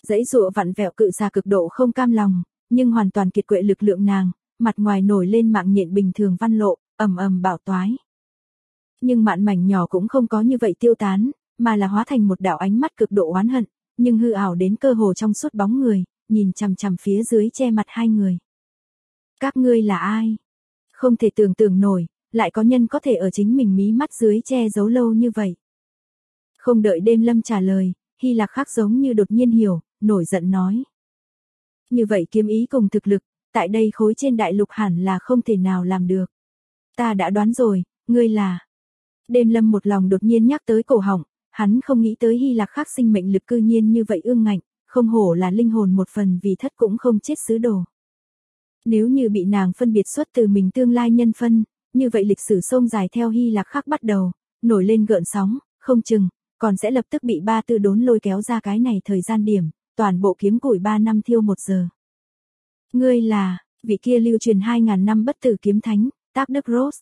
Giãy giụa vặn vẹo cự ra cực độ không cam lòng, nhưng hoàn toàn kiệt quệ lực lượng nàng, mặt ngoài nổi lên mạng nhện bình thường văn lộ, ầm ầm bạo toái. Nhưng mạn mảnh nhỏ cũng không có như vậy tiêu tán, mà là hóa thành một đạo ánh mắt cực độ oán hận, nhưng hư ảo đến cơ hồ trong suốt bóng người, nhìn chằm chằm phía dưới che mặt hai người. Các ngươi là ai? Không thể tưởng tượng nổi, lại có nhân có thể ở chính mình mí mắt dưới che giấu lâu như vậy. Không đợi Đêm Lâm trả lời, Hy Lạc Khắc giống như đột nhiên hiểu, nổi giận nói. Như vậy kiếm ý cùng thực lực, tại đây khối trên đại lục hẳn là không thể nào làm được. Ta đã đoán rồi, ngươi là... Đêm Lâm một lòng đột nhiên nhắc tới cổ họng, hắn không nghĩ tới Hy Lạc Khắc sinh mệnh lực cư nhiên như vậy ương ngạnh, không hổ là linh hồn một phần vì thất cũng không chết sứ đồ. Nếu như bị nàng phân biệt xuất từ mình tương lai nhân phân, như vậy lịch sử sông dài theo Hy Lạc Khắc bắt đầu, nổi lên gợn sóng, không chừng, còn sẽ lập tức bị ba tư đốn lôi kéo ra cái này thời gian điểm, toàn bộ kiếm củi 3 năm thiêu 1 giờ. Ngươi là, vị kia lưu truyền 2.000 năm bất tử kiếm thánh, Tác Đức Rose.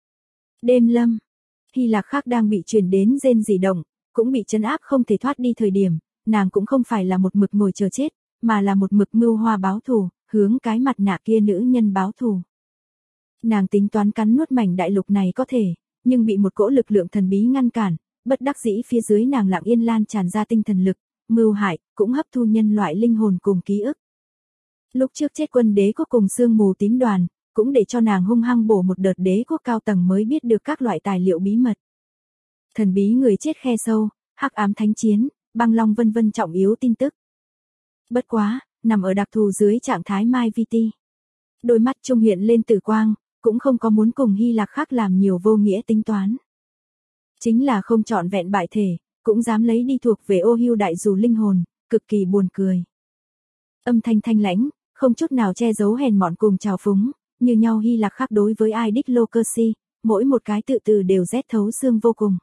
Đêm Lâm, Hy Lạc Khắc đang bị truyền đến rên rỉ động, cũng bị trấn áp không thể thoát đi thời điểm, nàng cũng không phải là một mực ngồi chờ chết, mà là một mực mưu hoa báo thù, hướng cái mặt nạ kia nữ nhân báo thù. Nàng tính toán cắn nuốt mảnh đại lục này có thể, nhưng bị một cỗ lực lượng thần bí ngăn cản, bất đắc dĩ phía dưới nàng lặng yên lan tràn ra tinh thần lực, mưu hại, cũng hấp thu nhân loại linh hồn cùng ký ức. Lúc trước chết quân đế quốc cùng sương mù tín đoàn, cũng để cho nàng hung hăng bổ một đợt đế quốc cao tầng mới biết được các loại tài liệu bí mật. Thần bí người chết khe sâu, hắc ám thánh chiến, băng long vân vân trọng yếu tin tức. Bất quá, nằm ở đặc thù dưới trạng thái Mai VT. Đôi mắt trung hiện lên tử quang, cũng không có muốn cùng Hy Lạc Khắc làm nhiều vô nghĩa tính toán. Chính là không trọn vẹn bại thể, cũng dám lấy đi thuộc về ô hưu đại dù linh hồn, cực kỳ buồn cười. Âm thanh thanh lãnh, không chút nào che giấu hèn mọn cùng trào phúng, như nhau Hy Lạc Khắc đối với ai đích lô cơ si, mỗi một cái tự từ đều rét thấu xương vô cùng.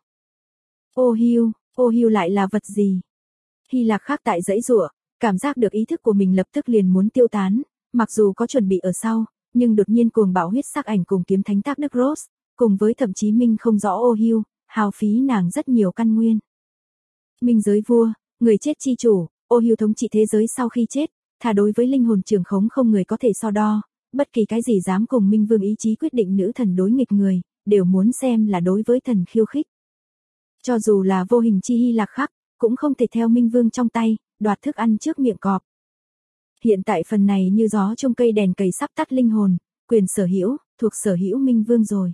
Ô hưu lại là vật gì? Hy Lạc Khắc tại giãy giụa, cảm giác được ý thức của mình lập tức liền muốn tiêu tán, mặc dù có chuẩn bị ở sau, nhưng đột nhiên cuồng bạo huyết sắc ảnh cùng kiếm thánh Tác Đức Rose, cùng với thậm chí minh không rõ ô hưu, hao phí nàng rất nhiều căn nguyên. Minh giới vua, người chết chi chủ, ô hưu thống trị thế giới sau khi chết, thà đối với linh hồn trường khống không người có thể so đo, bất kỳ cái gì dám cùng Minh Vương ý chí quyết định nữ thần đối nghịch người, đều muốn xem là đối với thần khiêu khích. Cho dù là vô hình chi Hy Lạc Khắc, cũng không thể theo Minh Vương trong tay, đoạt thức ăn trước miệng cọp. Hiện tại phần này như gió trong cây đèn cầy sắp tắt linh hồn, quyền sở hữu, thuộc sở hữu Minh Vương rồi.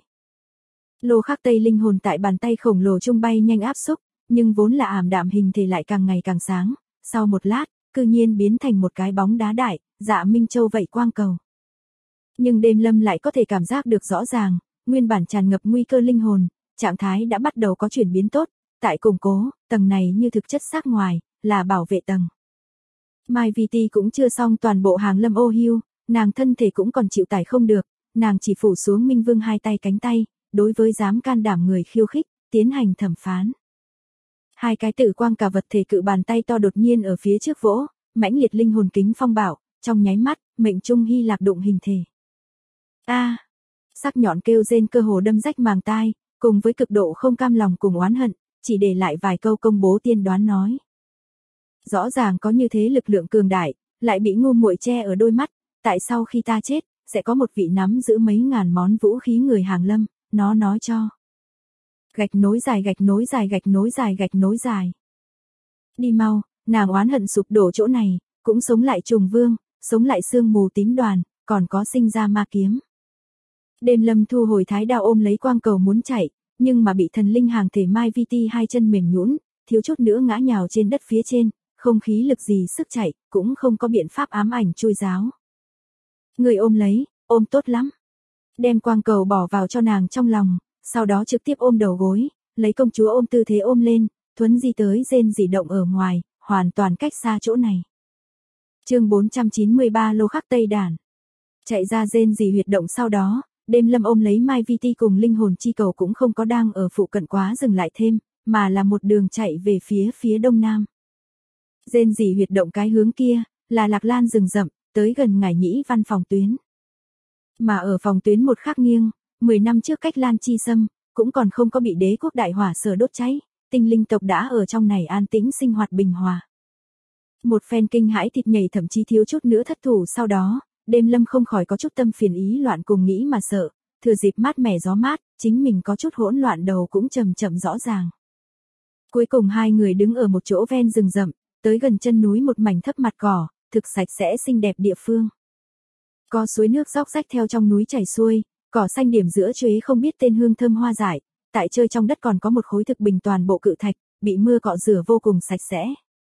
Lô khắc tây linh hồn tại bàn tay khổng lồ trung bay nhanh áp xúc, nhưng vốn là ảm đạm hình thể lại càng ngày càng sáng, sau một lát, cư nhiên biến thành một cái bóng đá đại, dạ Minh Châu vậy quang cầu. Nhưng Đêm Lâm lại có thể cảm giác được rõ ràng, nguyên bản tràn ngập nguy cơ linh hồn, trạng thái đã bắt đầu có chuyển biến tốt, tại củng cố, tầng này như thực chất xác ngoài, là bảo vệ tầng. Mai VT cũng chưa xong toàn bộ hàng lâm ô hưu, nàng thân thể cũng còn chịu tải không được, nàng chỉ phủ xuống Minh Vương hai tay cánh tay, đối với dám can đảm người khiêu khích, tiến hành thẩm phán. Hai cái tử quang cả vật thể cự bàn tay to đột nhiên ở phía trước vỗ, mãnh liệt linh hồn kính phong bạo, trong nháy mắt, mệnh trung Hy Lạc đụng hình thể. Sắc nhọn kêu rên cơ hồ đâm rách màng tai, cùng với cực độ không cam lòng cùng oán hận, chỉ để lại vài câu công bố tiên đoán nói. Rõ ràng có như thế lực lượng cường đại, lại bị ngu muội che ở đôi mắt, tại sao khi ta chết, sẽ có một vị nắm giữ mấy ngàn món vũ khí người hàng lâm, nó nói cho. Gạch nối dài gạch nối dài gạch nối dài gạch nối dài. Đi mau, nàng oán hận sụp đổ chỗ này, cũng sống lại trùng vương, sống lại sương mù tím đoàn, còn có sinh ra ma kiếm. Đêm Lâm thu hồi thái đao ôm lấy quang cầu muốn chạy, nhưng mà bị thần linh hàng thể Mai VT hai chân mềm nhũn, thiếu chút nữa ngã nhào trên đất phía trên, không khí lực gì sức chạy, cũng không có biện pháp ám ảnh chui giáo. Người ôm lấy, ôm tốt lắm. Đem quang cầu bỏ vào cho nàng trong lòng, sau đó trực tiếp ôm đầu gối, lấy công chúa ôm tư thế ôm lên, thuấn di tới rên rỉ động ở ngoài, hoàn toàn cách xa chỗ này. Chương 493 Lô khắc Tây Đản. Chạy ra rên rỉ huyệt động sau đó, Đêm Lâm ôm lấy Mai VT cùng linh hồn chi cầu cũng không có đang ở phụ cận quá dừng lại thêm, mà là một đường chạy về phía đông nam. Rên rỉ huyệt động cái hướng kia, là Lạc Lan rừng rậm, tới gần Ngải Nhĩ văn phòng tuyến. Mà ở phòng tuyến một khắc nghiêng, 10 năm trước cách Lan Chi Sâm, cũng còn không có bị đế quốc đại hỏa sở đốt cháy, tinh linh tộc đã ở trong này an tĩnh sinh hoạt bình hòa. Một phen kinh hãi thịt nhảy thậm chí thiếu chút nữa thất thủ sau đó, đêm lâm không khỏi có chút tâm phiền ý loạn cùng nghĩ mà sợ, thừa dịp mát mẻ gió mát, chính mình có chút hỗn loạn đầu cũng chậm chậm rõ ràng. Cuối cùng hai người đứng ở một chỗ ven rừng rậm, tới gần chân núi một mảnh thấp mặt cỏ, thực sạch sẽ xinh đẹp địa phương. Có suối nước róc rách theo trong núi chảy xuôi, cỏ xanh điểm giữa chuế không biết tên hương thơm hoa dại, tại chơi trong đất còn có một khối thực bình toàn bộ cự thạch, bị mưa cọ rửa vô cùng sạch sẽ.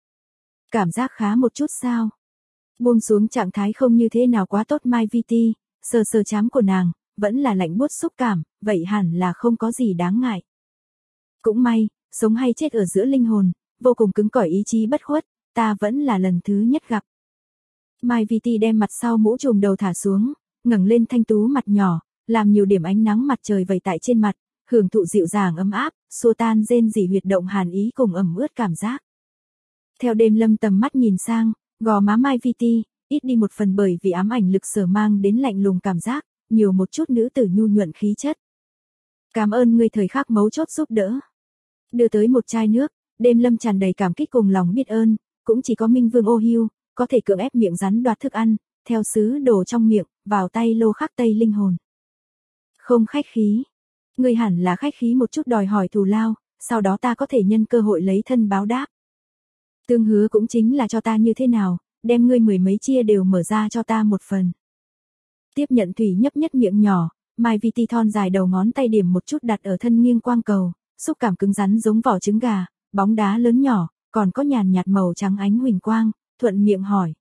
Cảm giác khá một chút sao? Buông xuống trạng thái không như thế nào quá tốt Mai Viti, sờ sờ trán của nàng, vẫn là lạnh buốt xúc cảm, vậy hẳn là không có gì đáng ngại. Cũng may, sống hay chết ở giữa linh hồn, vô cùng cứng cỏi ý chí bất khuất, ta vẫn là lần thứ nhất gặp. Mai Viti đem mặt sau mũ trùm đầu thả xuống, ngẩng lên thanh tú mặt nhỏ, làm nhiều điểm ánh nắng mặt trời vẩy tại trên mặt, hưởng thụ dịu dàng ấm áp, xua tan rên rỉ huyệt động hàn ý cùng ẩm ướt cảm giác. Theo đêm lâm tầm mắt nhìn sang, gò má Mai Viti, ít đi một phần bởi vì ám ảnh lực sở mang đến lạnh lùng cảm giác, nhiều một chút nữ tử nhu nhuận khí chất. Cảm ơn ngươi thời khắc mấu chốt giúp đỡ. Đưa tới một chai nước, đêm lâm tràn đầy cảm kích cùng lòng biết ơn, cũng chỉ có Minh Vương ô hiu, có thể cưỡng ép miệng rắn đoạt thức ăn, theo sứ đồ trong miệng, vào tay lô khắc tây linh hồn. Không khách khí. Ngươi hẳn là khách khí một chút đòi hỏi thù lao, sau đó ta có thể nhân cơ hội lấy thân báo đáp. Tương hứa cũng chính là cho ta như thế nào, đem ngươi mười mấy chia đều mở ra cho ta một phần. Tiếp nhận thủy nhấp nhất miệng nhỏ, Mai Viti thon dài đầu ngón tay điểm một chút đặt ở thân nghiêng quang cầu, xúc cảm cứng rắn giống vỏ trứng gà, bóng đá lớn nhỏ, còn có nhàn nhạt màu trắng ánh huỳnh quang, thuận miệng hỏi.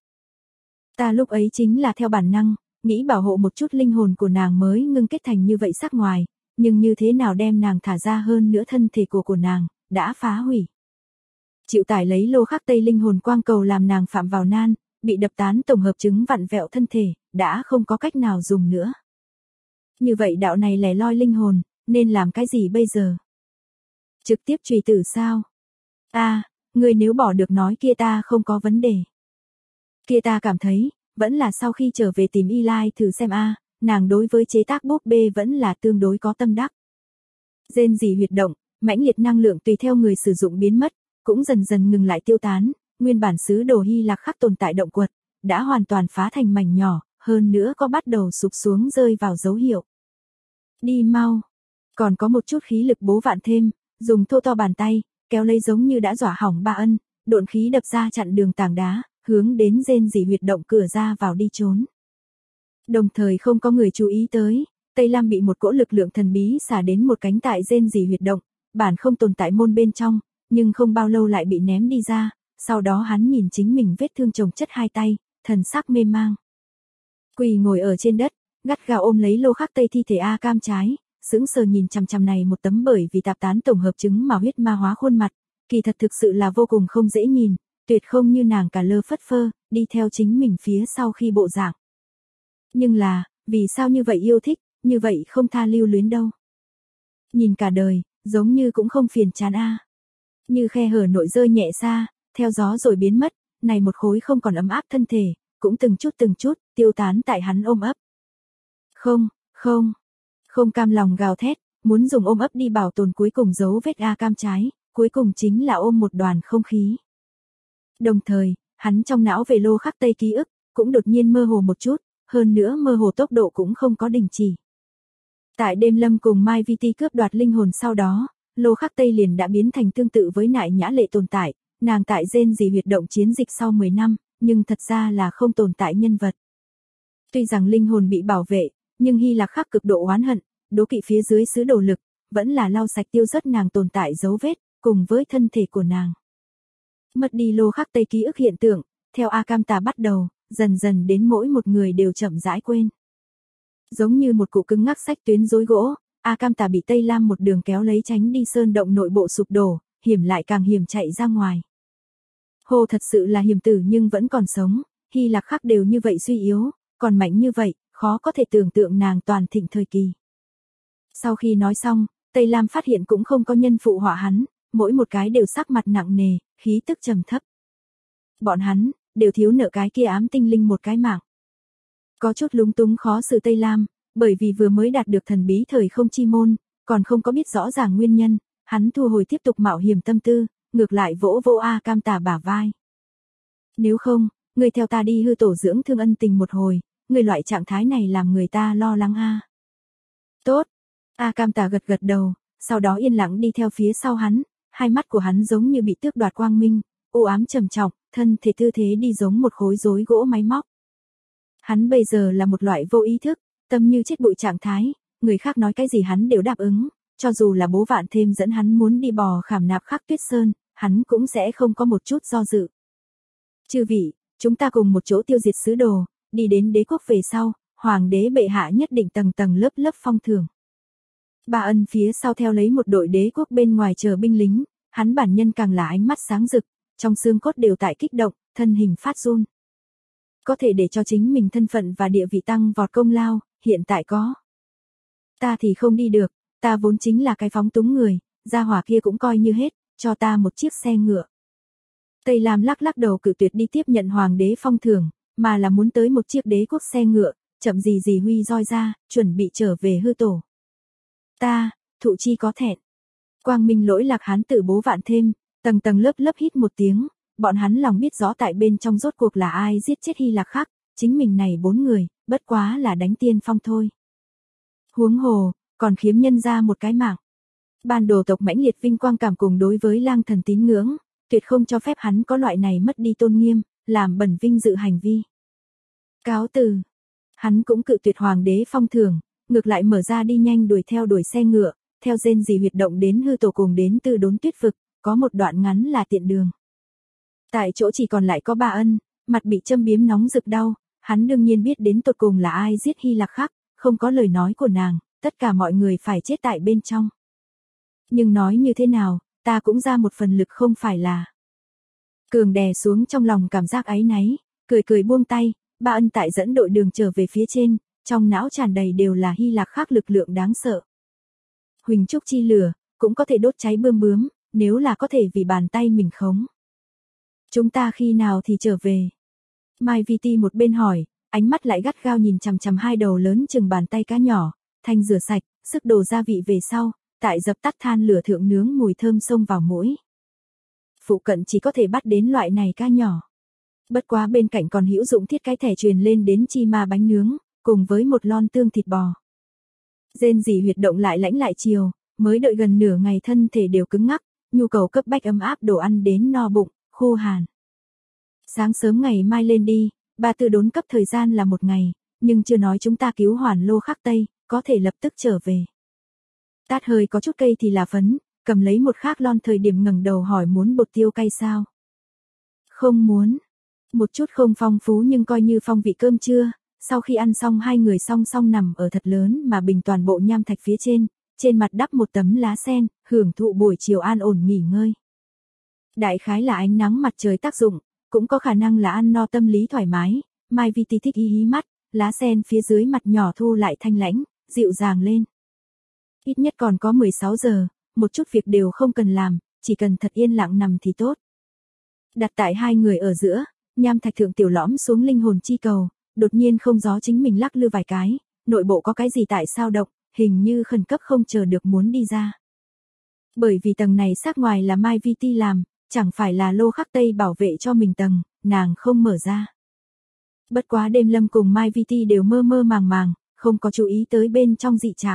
Ta lúc ấy chính là theo bản năng, nghĩ bảo hộ một chút linh hồn của nàng mới ngưng kết thành như vậy sắc ngoài, nhưng như thế nào đem nàng thả ra hơn nữa thân thể của nàng, đã phá hủy. Chịu tải lấy lô khắc tây linh hồn quang cầu làm nàng phạm vào nan, bị đập tán tổng hợp chứng vặn vẹo thân thể, đã không có cách nào dùng nữa. Như vậy đạo này lẻ loi linh hồn, nên làm cái gì bây giờ? Trực tiếp trùy tử sao? Người nếu bỏ được nói kia ta không có vấn đề. Kia ta cảm thấy, vẫn là sau khi trở về tìm Eli thử xem nàng đối với chế tác búp bê vẫn là tương đối có tâm đắc. Rên rỉ huyệt động, mãnh liệt năng lượng tùy theo người sử dụng biến mất, cũng dần dần ngừng lại tiêu tán, nguyên bản sứ đồ Hy Lạc khắc tồn tại động quật, đã hoàn toàn phá thành mảnh nhỏ, hơn nữa có bắt đầu sụp xuống rơi vào dấu hiệu. Đi mau. Còn có một chút khí lực bố vạn thêm, dùng thô to bàn tay, kéo lấy giống như đã dọa hỏng Ba Ân, độn khí đập ra chặn đường tảng đá, hướng đến rên rỉ huyệt động cửa ra vào đi trốn. Đồng thời không có người chú ý tới, Tây Lam bị một cỗ lực lượng thần bí xả đến một cánh tại rên rỉ huyệt động, bản không tồn tại môn bên trong, nhưng không bao lâu lại bị ném đi ra, sau đó hắn nhìn chính mình vết thương chồng chất hai tay, thần sắc mê mang. Quỳ ngồi ở trên đất, gắt gao ôm lấy lô khắc tây thi thể A Cam trái, sững sờ nhìn chằm chằm này một tấm bởi vì tạp tán tổng hợp chứng mà huyết ma hóa khuôn mặt, kỳ thật thực sự là vô cùng không dễ nhìn, tuyệt không như nàng cả lơ phất phơ, đi theo chính mình phía sau khi bộ dạng. Nhưng là, vì sao như vậy yêu thích, như vậy không tha lưu luyến đâu. Nhìn cả đời, giống như cũng không phiền chán Như khe hở nội rơi nhẹ xa, theo gió rồi biến mất, này một khối không còn ấm áp thân thể, cũng từng chút, tiêu tán tại hắn ôm ấp. Không cam lòng gào thét, muốn dùng ôm ấp đi bảo tồn cuối cùng dấu vết A Cam trái, cuối cùng chính là ôm một đoàn không khí. Đồng thời, hắn trong não về lô khắc tây ký ức, cũng đột nhiên mơ hồ một chút, hơn nữa mơ hồ tốc độ cũng không có đình chỉ. Tại đêm lâm cùng Mai Viti cướp đoạt linh hồn sau đó, lô khắc tây liền đã biến thành tương tự với nại nhã lệ tồn tại, nàng tại rên rỉ huyệt động chiến dịch sau 10 năm, nhưng thật ra là không tồn tại nhân vật. Tuy rằng linh hồn bị bảo vệ, nhưng Hy Lạc khắc cực độ oán hận, đố kỵ phía dưới sứ đồ lực, vẫn là lau sạch tiêu rất nàng tồn tại dấu vết, cùng với thân thể của nàng. Mất đi lô khắc tây ký ức hiện tượng, theo A Cam Tà bắt đầu, dần dần đến mỗi một người đều chậm rãi quên. Giống như một cụ cứng ngắc sách tuyến rối gỗ, A Cam Tà bị Tây Lam một đường kéo lấy tránh đi sơn động nội bộ sụp đổ, hiểm lại càng hiểm chạy ra ngoài. Hồ thật sự là hiểm tử nhưng vẫn còn sống, Hy Lạc khắc đều như vậy suy yếu, còn mạnh như vậy, khó có thể tưởng tượng nàng toàn thịnh thời kỳ. Sau khi nói xong, Tây Lam phát hiện cũng không có nhân phụ họa hắn, mỗi một cái đều sắc mặt nặng nề, khí tức trầm thấp. Bọn hắn, đều thiếu nợ cái kia ám tinh linh một cái mạng. Có chút lúng túng khó xử Tây Lam, bởi vì vừa mới đạt được thần bí thời không chi môn, còn không có biết rõ ràng nguyên nhân, hắn thu hồi tiếp tục mạo hiểm tâm tư, ngược lại vỗ A Cam Tà bả vai. Nếu không, ngươi theo ta đi hư tổ dưỡng thương ân tình một hồi, ngươi loại trạng thái này làm người ta lo lắng a. Tốt. A Cam Tà gật gật đầu, sau đó yên lặng đi theo phía sau hắn, hai mắt của hắn giống như bị tước đoạt quang minh, u ám trầm trọng, thân thể tư thế đi giống một khối rối gỗ máy móc. Hắn bây giờ là một loại vô ý thức, tâm như chết bụi trạng thái, người khác nói cái gì hắn đều đáp ứng, cho dù là bố Vạn Thêm dẫn hắn muốn đi bò khảm nạp Khắc Tuyết Sơn, hắn cũng sẽ không có một chút do dự. Chư vị, chúng ta cùng một chỗ tiêu diệt sứ đồ, đi đến đế quốc về sau, hoàng đế bệ hạ nhất định tầng tầng lớp lớp phong thưởng. Ba Ân phía sau theo lấy một đội đế quốc bên ngoài chờ binh lính, hắn bản nhân càng là ánh mắt sáng rực, trong xương cốt đều tại kích động, thân hình phát run. Có thể để cho chính mình thân phận và địa vị tăng vọt công lao, hiện tại có. Ta thì không đi được, ta vốn chính là cái phóng túng người, gia hỏa kia cũng coi như hết, cho ta một chiếc xe ngựa. Tây Lam lắc lắc đầu cự tuyệt đi tiếp nhận hoàng đế phong thưởng, mà là muốn tới một chiếc đế quốc xe ngựa, chậm gì gì huy roi ra, chuẩn bị trở về hư tổ. Ta, thụ chi có thẹn. Quang Minh lỗi lạc hắn tự bố Vạn Thêm, tầng tầng lớp lớp hít một tiếng, bọn hắn lòng biết rõ tại bên trong rốt cuộc là ai giết chết Hy Lạc Khắc, chính mình này 4 người, bất quá là đánh tiên phong thôi. Huống hồ, còn khiếm nhân ra một cái mạng. Ban đồ tộc mãnh liệt vinh quang cảm cùng đối với lang thần tín ngưỡng, tuyệt không cho phép hắn có loại này mất đi tôn nghiêm, làm bẩn vinh dự hành vi. Cáo từ. Hắn cũng cự tuyệt hoàng đế phong thưởng, ngược lại mở ra đi nhanh đuổi xe ngựa, theo rên rỉ huyệt động đến hư tổ cùng đến Từ Đốn Tuyết vực, có một đoạn ngắn là tiện đường. Tại chỗ chỉ còn lại có Ba Ân, mặt bị châm biếm nóng rực đau, hắn đương nhiên biết đến tột cùng là ai giết Hy Lạc Khắc, không có lời nói của nàng, tất cả mọi người phải chết tại bên trong. Nhưng nói như thế nào, ta cũng ra một phần lực không phải là. Cường đè xuống trong lòng cảm giác áy náy, cười cười buông tay, Ba Ân tại dẫn đội đường trở về phía trên, trong não tràn đầy đều là Hy Lạc Khắc lực lượng đáng sợ. Huỳnh trúc chi lửa, cũng có thể đốt cháy bươm bướm, nếu là có thể vì bàn tay mình khống. Chúng ta khi nào thì trở về? Mai Vi một bên hỏi, ánh mắt lại gắt gao nhìn chằm chằm hai đầu lớn chừng bàn tay cá nhỏ, thanh rửa sạch, sức đổ gia vị về sau, tại dập tắt than lửa thượng nướng mùi thơm xông vào mũi. Phụ cận chỉ có thể bắt đến loại này cá nhỏ. Bất quá bên cạnh còn hữu dụng thiết cái thẻ truyền lên đến chi ma bánh nướng, cùng với một lon tương thịt bò. Rên rỉ huyệt động lại lãnh lại chiều, mới đợi gần nửa ngày thân thể đều cứng ngắc, nhu cầu cấp bách ấm áp đồ ăn đến no bụng, khô hàn. Sáng sớm ngày mai lên đi, Ba Tư Đốn cấp thời gian là 1 ngày, nhưng chưa nói chúng ta cứu Hoàn Lô Khắc Tây, có thể lập tức trở về. Tát hơi có chút cây thì là phấn, cầm lấy một khác lon thời điểm ngẩng đầu hỏi muốn bột tiêu cay sao? Không muốn. Một chút không phong phú nhưng coi như phong vị cơm trưa, sau khi ăn xong hai người song song nằm ở thật lớn mà bình toàn bộ nham thạch phía trên mặt đắp một tấm lá sen, hưởng thụ buổi chiều an ổn nghỉ ngơi. Đại khái là ánh nắng mặt trời tác dụng, cũng có khả năng là ăn no tâm lý thoải mái, Mai Vi thích hí mắt, lá sen phía dưới mặt nhỏ thu lại thanh lãnh, dịu dàng lên. Ít nhất còn có 16 giờ, một chút việc đều không cần làm, chỉ cần thật yên lặng nằm thì tốt. Đặt tại hai người ở giữa, nham thạch thượng tiểu lõm xuống linh hồn chi cầu, đột nhiên không gió chính mình lắc lư vài cái, nội bộ có cái gì tại sao động, hình như khẩn cấp không chờ được muốn đi ra. Bởi vì tầng này xác ngoài là Mai Vi làm, chẳng phải là Lô Khắc Tây bảo vệ cho mình tầng, nàng không mở ra. Bất quá đêm Lâm cùng Mai Vi đều mơ mơ màng màng, không có chú ý tới bên trong dị trạng.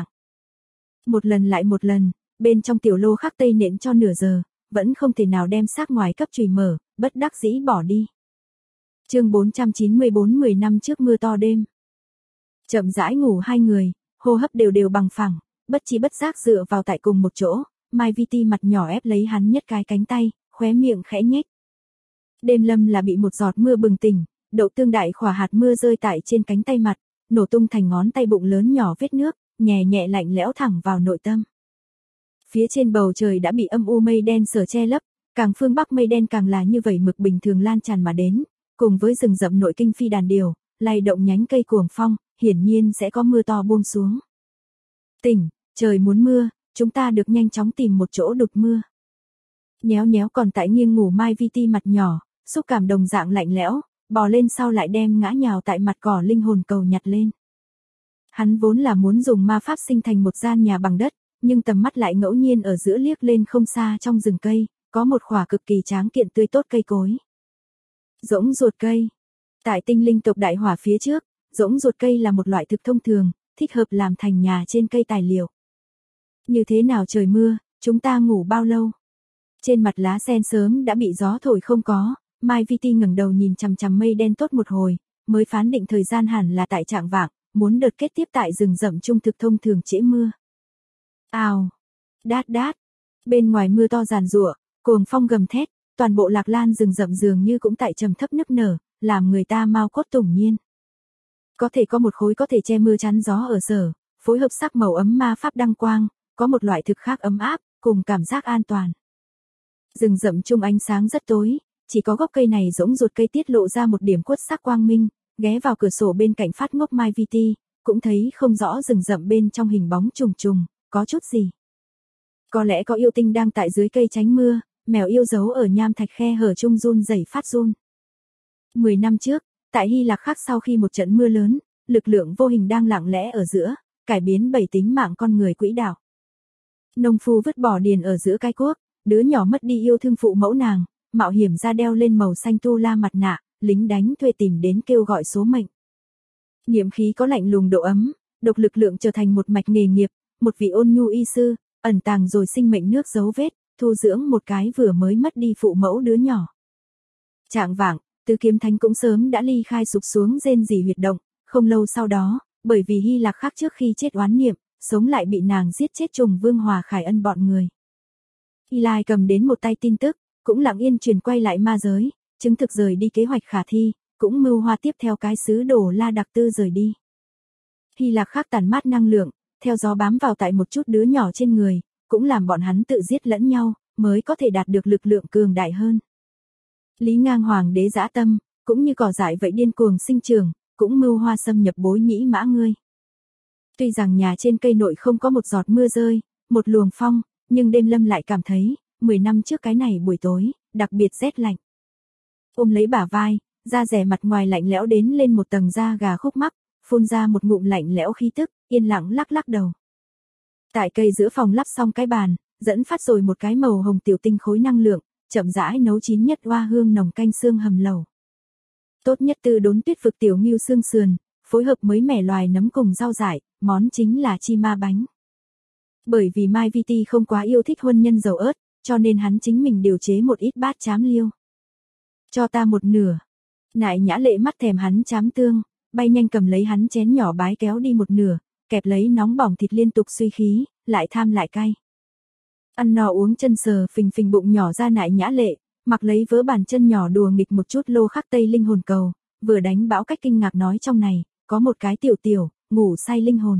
Một lần lại một lần, bên trong tiểu Lô Khắc Tây nện cho nửa giờ, vẫn không thể nào đem xác ngoài cấp chùy mở, bất đắc dĩ bỏ đi. Chương 494 10 năm trước mưa to đêm. Chậm rãi ngủ hai người, hô hấp đều bằng phẳng, bất chi bất giác dựa vào tại cùng một chỗ, Mai Vi mặt nhỏ ép lấy hắn nhất cái cánh tay, khóe miệng khẽ nhếch. Đêm Lâm là bị một giọt mưa bừng tỉnh, đậu tương đại khỏa hạt mưa rơi tại trên cánh tay mặt, nổ tung thành ngón tay bụng lớn nhỏ vết nước, nhẹ nhẹ lạnh lẽo thẳng vào nội tâm. Phía trên bầu trời đã bị âm u mây đen sở che lấp, càng phương bắc mây đen càng là như vậy mực bình thường lan tràn mà đến, cùng với rừng rậm nội kinh phi đàn điều, lay động nhánh cây cuồng phong, hiển nhiên sẽ có mưa to buông xuống. Tỉnh, trời muốn mưa, chúng ta được nhanh chóng tìm một chỗ đụt mưa. Nhéo nhéo còn tại nghiêng ngủ Mai Vi mặt nhỏ, xúc cảm đồng dạng lạnh lẽo, bò lên sau lại đem ngã nhào tại mặt cỏ linh hồn cầu nhặt lên. Hắn vốn là muốn dùng ma pháp sinh thành một gian nhà bằng đất, nhưng tầm mắt lại ngẫu nhiên ở giữa liếc lên không xa trong rừng cây, có một khỏa cực kỳ tráng kiện tươi tốt cây cối. Rỗng ruột cây. Tại tinh linh tộc đại hỏa phía trước, rỗng ruột cây là một loại thực thông thường, thích hợp làm thành nhà trên cây tài liệu. Như thế nào trời mưa, chúng ta ngủ bao lâu? Trên mặt lá sen sớm đã bị gió thổi không có, Mai Viti ngẩng đầu nhìn chằm chằm mây đen tốt một hồi, mới phán định thời gian hẳn là tại trạng vạng, muốn đợt kết tiếp tại rừng rậm trung thực thông thường trễ mưa. Ào, đát đát, bên ngoài mưa to giàn giụa, cuồng phong gầm thét, toàn bộ Lạc Lan rừng rậm dường như cũng tại trầm thấp nức nở, làm người ta mau cốt tủng nhiên. Có thể có một khối có thể che mưa chắn gió ở sở, phối hợp sắc màu ấm ma pháp đăng quang, có một loại thực khác ấm áp, cùng cảm giác an toàn. Rừng rậm chung ánh sáng rất tối, chỉ có gốc cây này rỗng ruột cây tiết lộ ra một điểm quất sắc quang minh, ghé vào cửa sổ bên cạnh phát ngốc Mai Viti, cũng thấy không rõ rừng rậm bên trong hình bóng trùng trùng, có chút gì. Có lẽ có yêu tinh đang tại dưới cây tránh mưa, mèo yêu giấu ở nham thạch khe hở chung run rẩy phát run. 10 năm trước, tại Hy Lạc khác sau khi một trận mưa lớn, lực lượng vô hình đang lặng lẽ ở giữa, cải biến bảy tính mạng con người quỹ đạo. Nông phu vứt bỏ điền ở giữa cái cuốc, đứa nhỏ mất đi yêu thương phụ mẫu nàng, mạo hiểm ra đeo lên màu xanh tu la mặt nạ, lính đánh thuê tìm đến kêu gọi số mệnh. Niệm khí có lạnh lùng độ ấm, độc lực lượng trở thành một mạch nghề nghiệp, một vị ôn nhu y sư, ẩn tàng rồi sinh mệnh nước dấu vết, thu dưỡng một cái vừa mới mất đi phụ mẫu đứa nhỏ. Trạng vạng, Tứ Kiếm Thánh cũng sớm đã ly khai sụp xuống rên rỉ huyệt động, không lâu sau đó, bởi vì Hy Lạc khác trước khi chết oán niệm, sống lại bị nàng giết chết trùng Vương Hòa Khải Ân bọn người. Eli cầm đến một tay tin tức, cũng lặng yên truyền quay lại ma giới, chứng thực rời đi kế hoạch khả thi, cũng mưu hoa tiếp theo cái sứ đồ La Đặc Tư rời đi. Hy Lạc khác tàn mát năng lượng, theo gió bám vào tại một chút đứa nhỏ trên người, cũng làm bọn hắn tự giết lẫn nhau, mới có thể đạt được lực lượng cường đại hơn. Lý Ngang Hoàng đế dã tâm, cũng như cỏ dại vậy điên cuồng sinh trưởng, cũng mưu hoa xâm nhập Bối Nhĩ Mã ngươi. Tuy rằng nhà trên cây nội không có một giọt mưa rơi, một luồng phong, nhưng đêm lâm lại cảm thấy, 10 năm trước cái này buổi tối, đặc biệt rét lạnh. Ôm lấy bả vai, da rẻ mặt ngoài lạnh lẽo đến lên một tầng da gà khúc mắc, phun ra một ngụm lạnh lẽo khí tức, yên lặng lắc lắc đầu. Tại cây giữa phòng lắp xong cái bàn, dẫn phát rồi một cái màu hồng tiểu tinh khối năng lượng, chậm rãi nấu chín nhất hoa hương nồng canh xương hầm lẩu. Tốt nhất từ đốn tuyết vực tiểu ngưu xương sườn, phối hợp mới mẻ loài nấm cùng rau dại, món chính là chi ma bánh. Bởi vì Mai Viti không quá yêu thích huân nhân dầu ớt, cho nên hắn chính mình điều chế một ít bát chám liêu. Cho ta một nửa. Nại Nhã Lệ mắt thèm hắn chám tương, bay nhanh cầm lấy hắn chén nhỏ bái kéo đi một nửa, kẹp lấy nóng bỏng thịt liên tục suy khí, lại tham lại cay. Ăn no uống chân sờ phình phình bụng nhỏ ra Nại Nhã Lệ, mặc lấy vớ bàn chân nhỏ đùa nghịch một chút lô khắc tây linh hồn cầu, vừa đánh bão cách kinh ngạc nói trong này, có một cái tiểu tiểu, ngủ say linh hồn.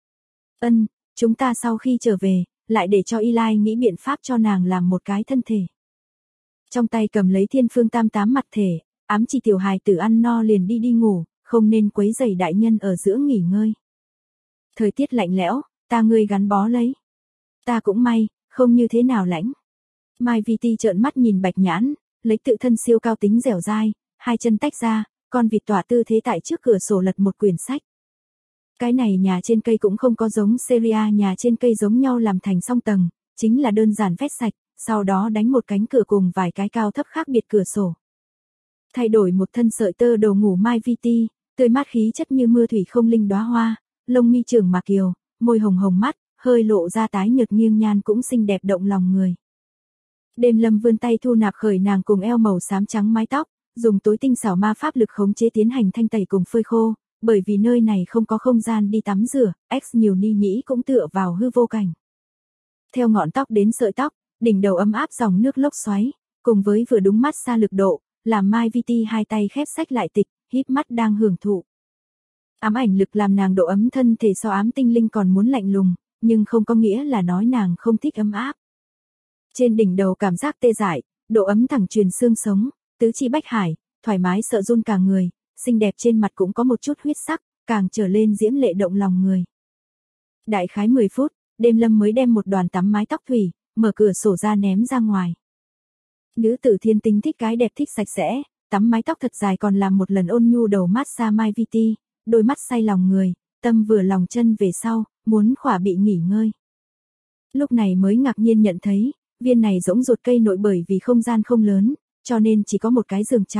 Chúng ta sau khi trở về, lại để cho Eli nghĩ biện pháp cho nàng làm một cái thân thể. Trong tay cầm lấy Thiên Phương Tam Tám mặt thể, ám chỉ tiểu hài tử ăn no liền đi ngủ, không nên quấy rầy đại nhân ở giữa nghỉ ngơi. Thời tiết lạnh lẽo, ta ngươi gắn bó lấy. Ta cũng may, không như thế nào lãnh. Mai Viti trợn mắt nhìn Bạch Nhãn, lấy tự thân siêu cao tính dẻo dai, hai chân tách ra, con vịt tỏa tư thế tại trước cửa sổ lật một quyển sách. Cái này nhà trên cây cũng không có giống Syria nhà trên cây giống nhau làm thành song tầng, chính là đơn giản vét sạch, sau đó đánh một cánh cửa cùng vài cái cao thấp khác biệt cửa sổ. Thay đổi một thân sợi tơ đồ ngủ Mai Viti, tươi mát khí chất như mưa thủy không linh đóa hoa, lông mi trường mà kiều, môi hồng hồng mắt, hơi lộ ra tái nhợt nghiêng nhan cũng xinh đẹp động lòng người. Đêm lâm vươn tay thu nạp khởi nàng cùng eo màu xám trắng mái tóc, dùng tối tinh xảo ma pháp lực khống chế tiến hành thanh tẩy cùng phơi khô, bởi vì nơi này không có không gian đi tắm rửa, X nhiều ni nhĩ cũng tựa vào hư vô cảnh. Theo ngọn tóc đến sợi tóc, đỉnh đầu ấm áp dòng nước lốc xoáy, cùng với vừa đúng mắt xa lực độ, làm Mai Viti hai tay khép sách lại tịch, híp mắt đang hưởng thụ. Ám ảnh lực làm nàng độ ấm thân thể so ám tinh linh còn muốn lạnh lùng, nhưng không có nghĩa là nói nàng không thích ấm áp. Trên đỉnh đầu cảm giác tê dại, độ ấm thẳng truyền xương sống, tứ chi bách hải, thoải mái sợ run cả người, xinh đẹp trên mặt cũng có một chút huyết sắc, càng trở lên diễm lệ động lòng người. Đại khái 10 phút, đêm lâm mới đem một đoàn tắm mái tóc thủy, mở cửa sổ ra ném ra ngoài. Nữ tử thiên tính thích cái đẹp thích sạch sẽ, tắm mái tóc thật dài còn làm một lần ôn nhu đầu massage Mai Viti, đôi mắt say lòng người, tâm vừa lòng chân về sau, muốn khỏa bị nghỉ ngơi. Lúc này mới ngạc nhiên nhận thấy, viên này rỗng ruột cây nội bởi vì không gian không lớn, cho nên chỉ có một cái giường trải,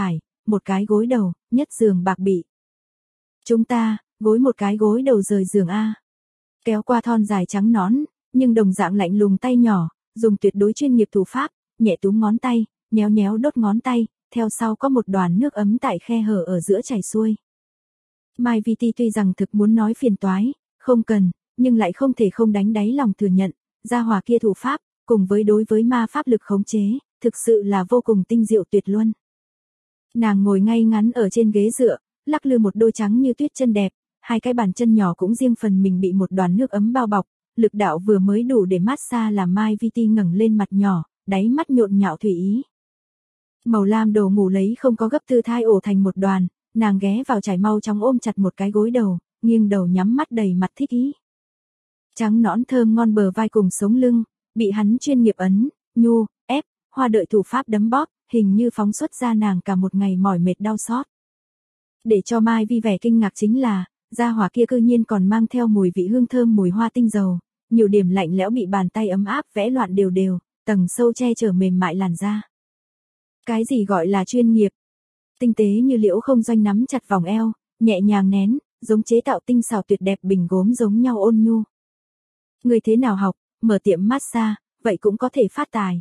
một cái gối đầu, nhất giường bạc bị. Chúng ta, gối một cái gối đầu rời giường a. Kéo qua thon dài trắng nõn, nhưng đồng dạng lạnh lùng tay nhỏ, dùng tuyệt đối chuyên nghiệp thủ pháp, nhẹ túm ngón tay, nhéo nhéo đốt ngón tay, theo sau có một đoàn nước ấm tại khe hở ở giữa chảy xuôi. Mai VT tuy rằng thực muốn nói phiền toái, không cần, nhưng lại không thể không đánh đáy lòng thừa nhận, gia hỏa kia thủ pháp, cùng với đối với ma pháp lực khống chế, thực sự là vô cùng tinh diệu tuyệt luân. Nàng ngồi ngay ngắn ở trên ghế dựa, lắc lư một đôi trắng như tuyết chân đẹp, hai cái bàn chân nhỏ cũng riêng phần mình bị một đoàn nước ấm bao bọc, lực đạo vừa mới đủ để massage làm Mai VT ngẩng lên mặt nhỏ, đáy mắt nhộn nhạo thủy ý. Màu lam đồ ngủ lấy không có gấp tư thai ổ thành một đoàn, nàng ghé vào trải mau chóng ôm chặt một cái gối đầu, nghiêng đầu nhắm mắt đầy mặt thích ý. Trắng nõn thơm ngon bờ vai cùng sống lưng, bị hắn chuyên nghiệp ấn, nhu, ép, hoa đợi thủ pháp đấm bóp, hình như phóng xuất ra nàng cả một ngày mỏi mệt đau xót. Để cho Mai Vi vẻ kinh ngạc chính là, gia hỏa kia cư nhiên còn mang theo mùi vị hương thơm mùi hoa tinh dầu, nhiều điểm lạnh lẽo bị bàn tay ấm áp vẽ loạn đều đều, tầng sâu che chở mềm mại làn da. Cái gì gọi là chuyên nghiệp? Tinh tế như liễu không doanh nắm chặt vòng eo, nhẹ nhàng nén, giống chế tạo tinh xảo tuyệt đẹp bình gốm giống nhau ôn nhu. Người thế nào học, mở tiệm massage, vậy cũng có thể phát tài.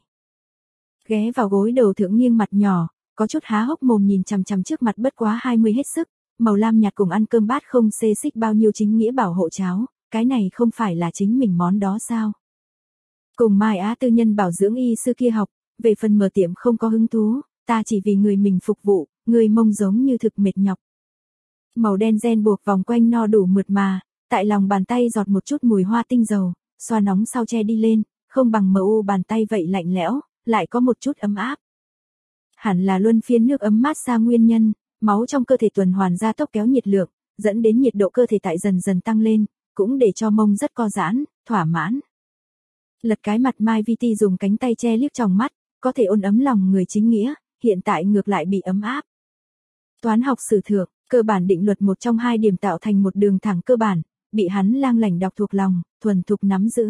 Ghé vào gối đầu thượng nghiêng mặt nhỏ, có chút há hốc mồm nhìn chằm chằm trước mặt bất quá 20 hết sức, màu lam nhạt cùng ăn cơm bát không xê xích bao nhiêu chính nghĩa bảo hộ cháo, cái này không phải là chính mình món đó sao? Cùng Mai Á tư nhân bảo dưỡng y sư kia học, về phần mở tiệm không có hứng thú, ta chỉ vì người mình phục vụ, người mông giống như thực mệt nhọc. Màu đen ren buộc vòng quanh no đủ mượt mà, tại lòng bàn tay giọt một chút mùi hoa tinh dầu, xoa nóng sau che đi lên, không bằng MU bàn tay vậy lạnh lẽo, lại có một chút ấm áp. Hẳn là luân phiên nước ấm massage nguyên nhân, máu trong cơ thể tuần hoàn gia tốc kéo nhiệt lượng, dẫn đến nhiệt độ cơ thể tại dần dần tăng lên, cũng để cho mông rất co giãn, thỏa mãn. Lật cái mặt Mai VT dùng cánh tay che liếc trong mắt, có thể ôn ấm lòng người chính nghĩa, hiện tại ngược lại bị ấm áp. Toán học sử thượng, cơ bản định luật một trong hai điểm tạo thành một đường thẳng cơ bản, bị hắn lang lảnh đọc thuộc lòng, thuần thục nắm giữ.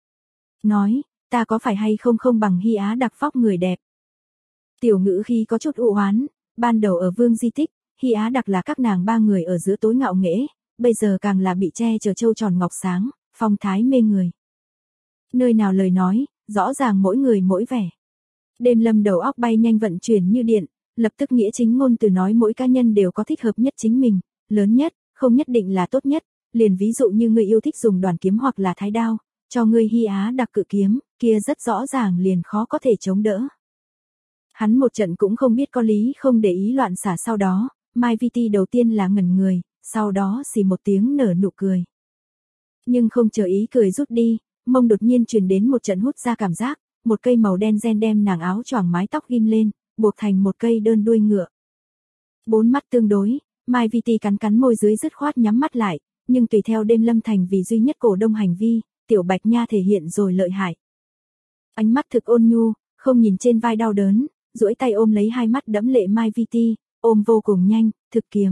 Nói, ta có phải hay không không bằng Hy Á đặc vóc người đẹp. Tiểu ngữ khi có chút u oán, ban đầu ở Vương Di Tích, Hy Á đặc là các nàng ba người ở giữa tối ngạo nghễ, bây giờ càng là bị che chở châu tròn ngọc sáng, phong thái mê người. Nơi nào lời nói, rõ ràng mỗi người mỗi vẻ. Đêm Lâm đầu óc bay nhanh vận chuyển như điện, lập tức nghĩa chính ngôn từ nói mỗi cá nhân đều có thích hợp nhất chính mình, lớn nhất, không nhất định là tốt nhất, liền ví dụ như người yêu thích dùng đoàn kiếm hoặc là thái đao, cho người Hy Á đặc cự kiếm, kia rất rõ ràng liền khó có thể chống đỡ. Hắn một trận cũng không biết có lý không để ý loạn xả sau đó, Mai VT đầu tiên là ngẩn người, sau đó xì một tiếng nở nụ cười. Nhưng không chờ ý cười rút đi, mông đột nhiên truyền đến một trận hút ra cảm giác, một cây màu đen ren đem nàng áo choàng mái tóc ghim lên, buộc thành một cây đơn đuôi ngựa. Bốn mắt tương đối, Mai VT cắn cắn môi dưới dứt khoát nhắm mắt lại, nhưng tùy theo đêm Lâm thành vì duy nhất cổ đông hành vi, tiểu Bạch Nha thể hiện rồi lợi hại. Ánh mắt thực ôn nhu, không nhìn trên vai đau đớn, duỗi tay ôm lấy hai mắt đẫm lệ Mai VT, ôm vô cùng nhanh, thực kiềm.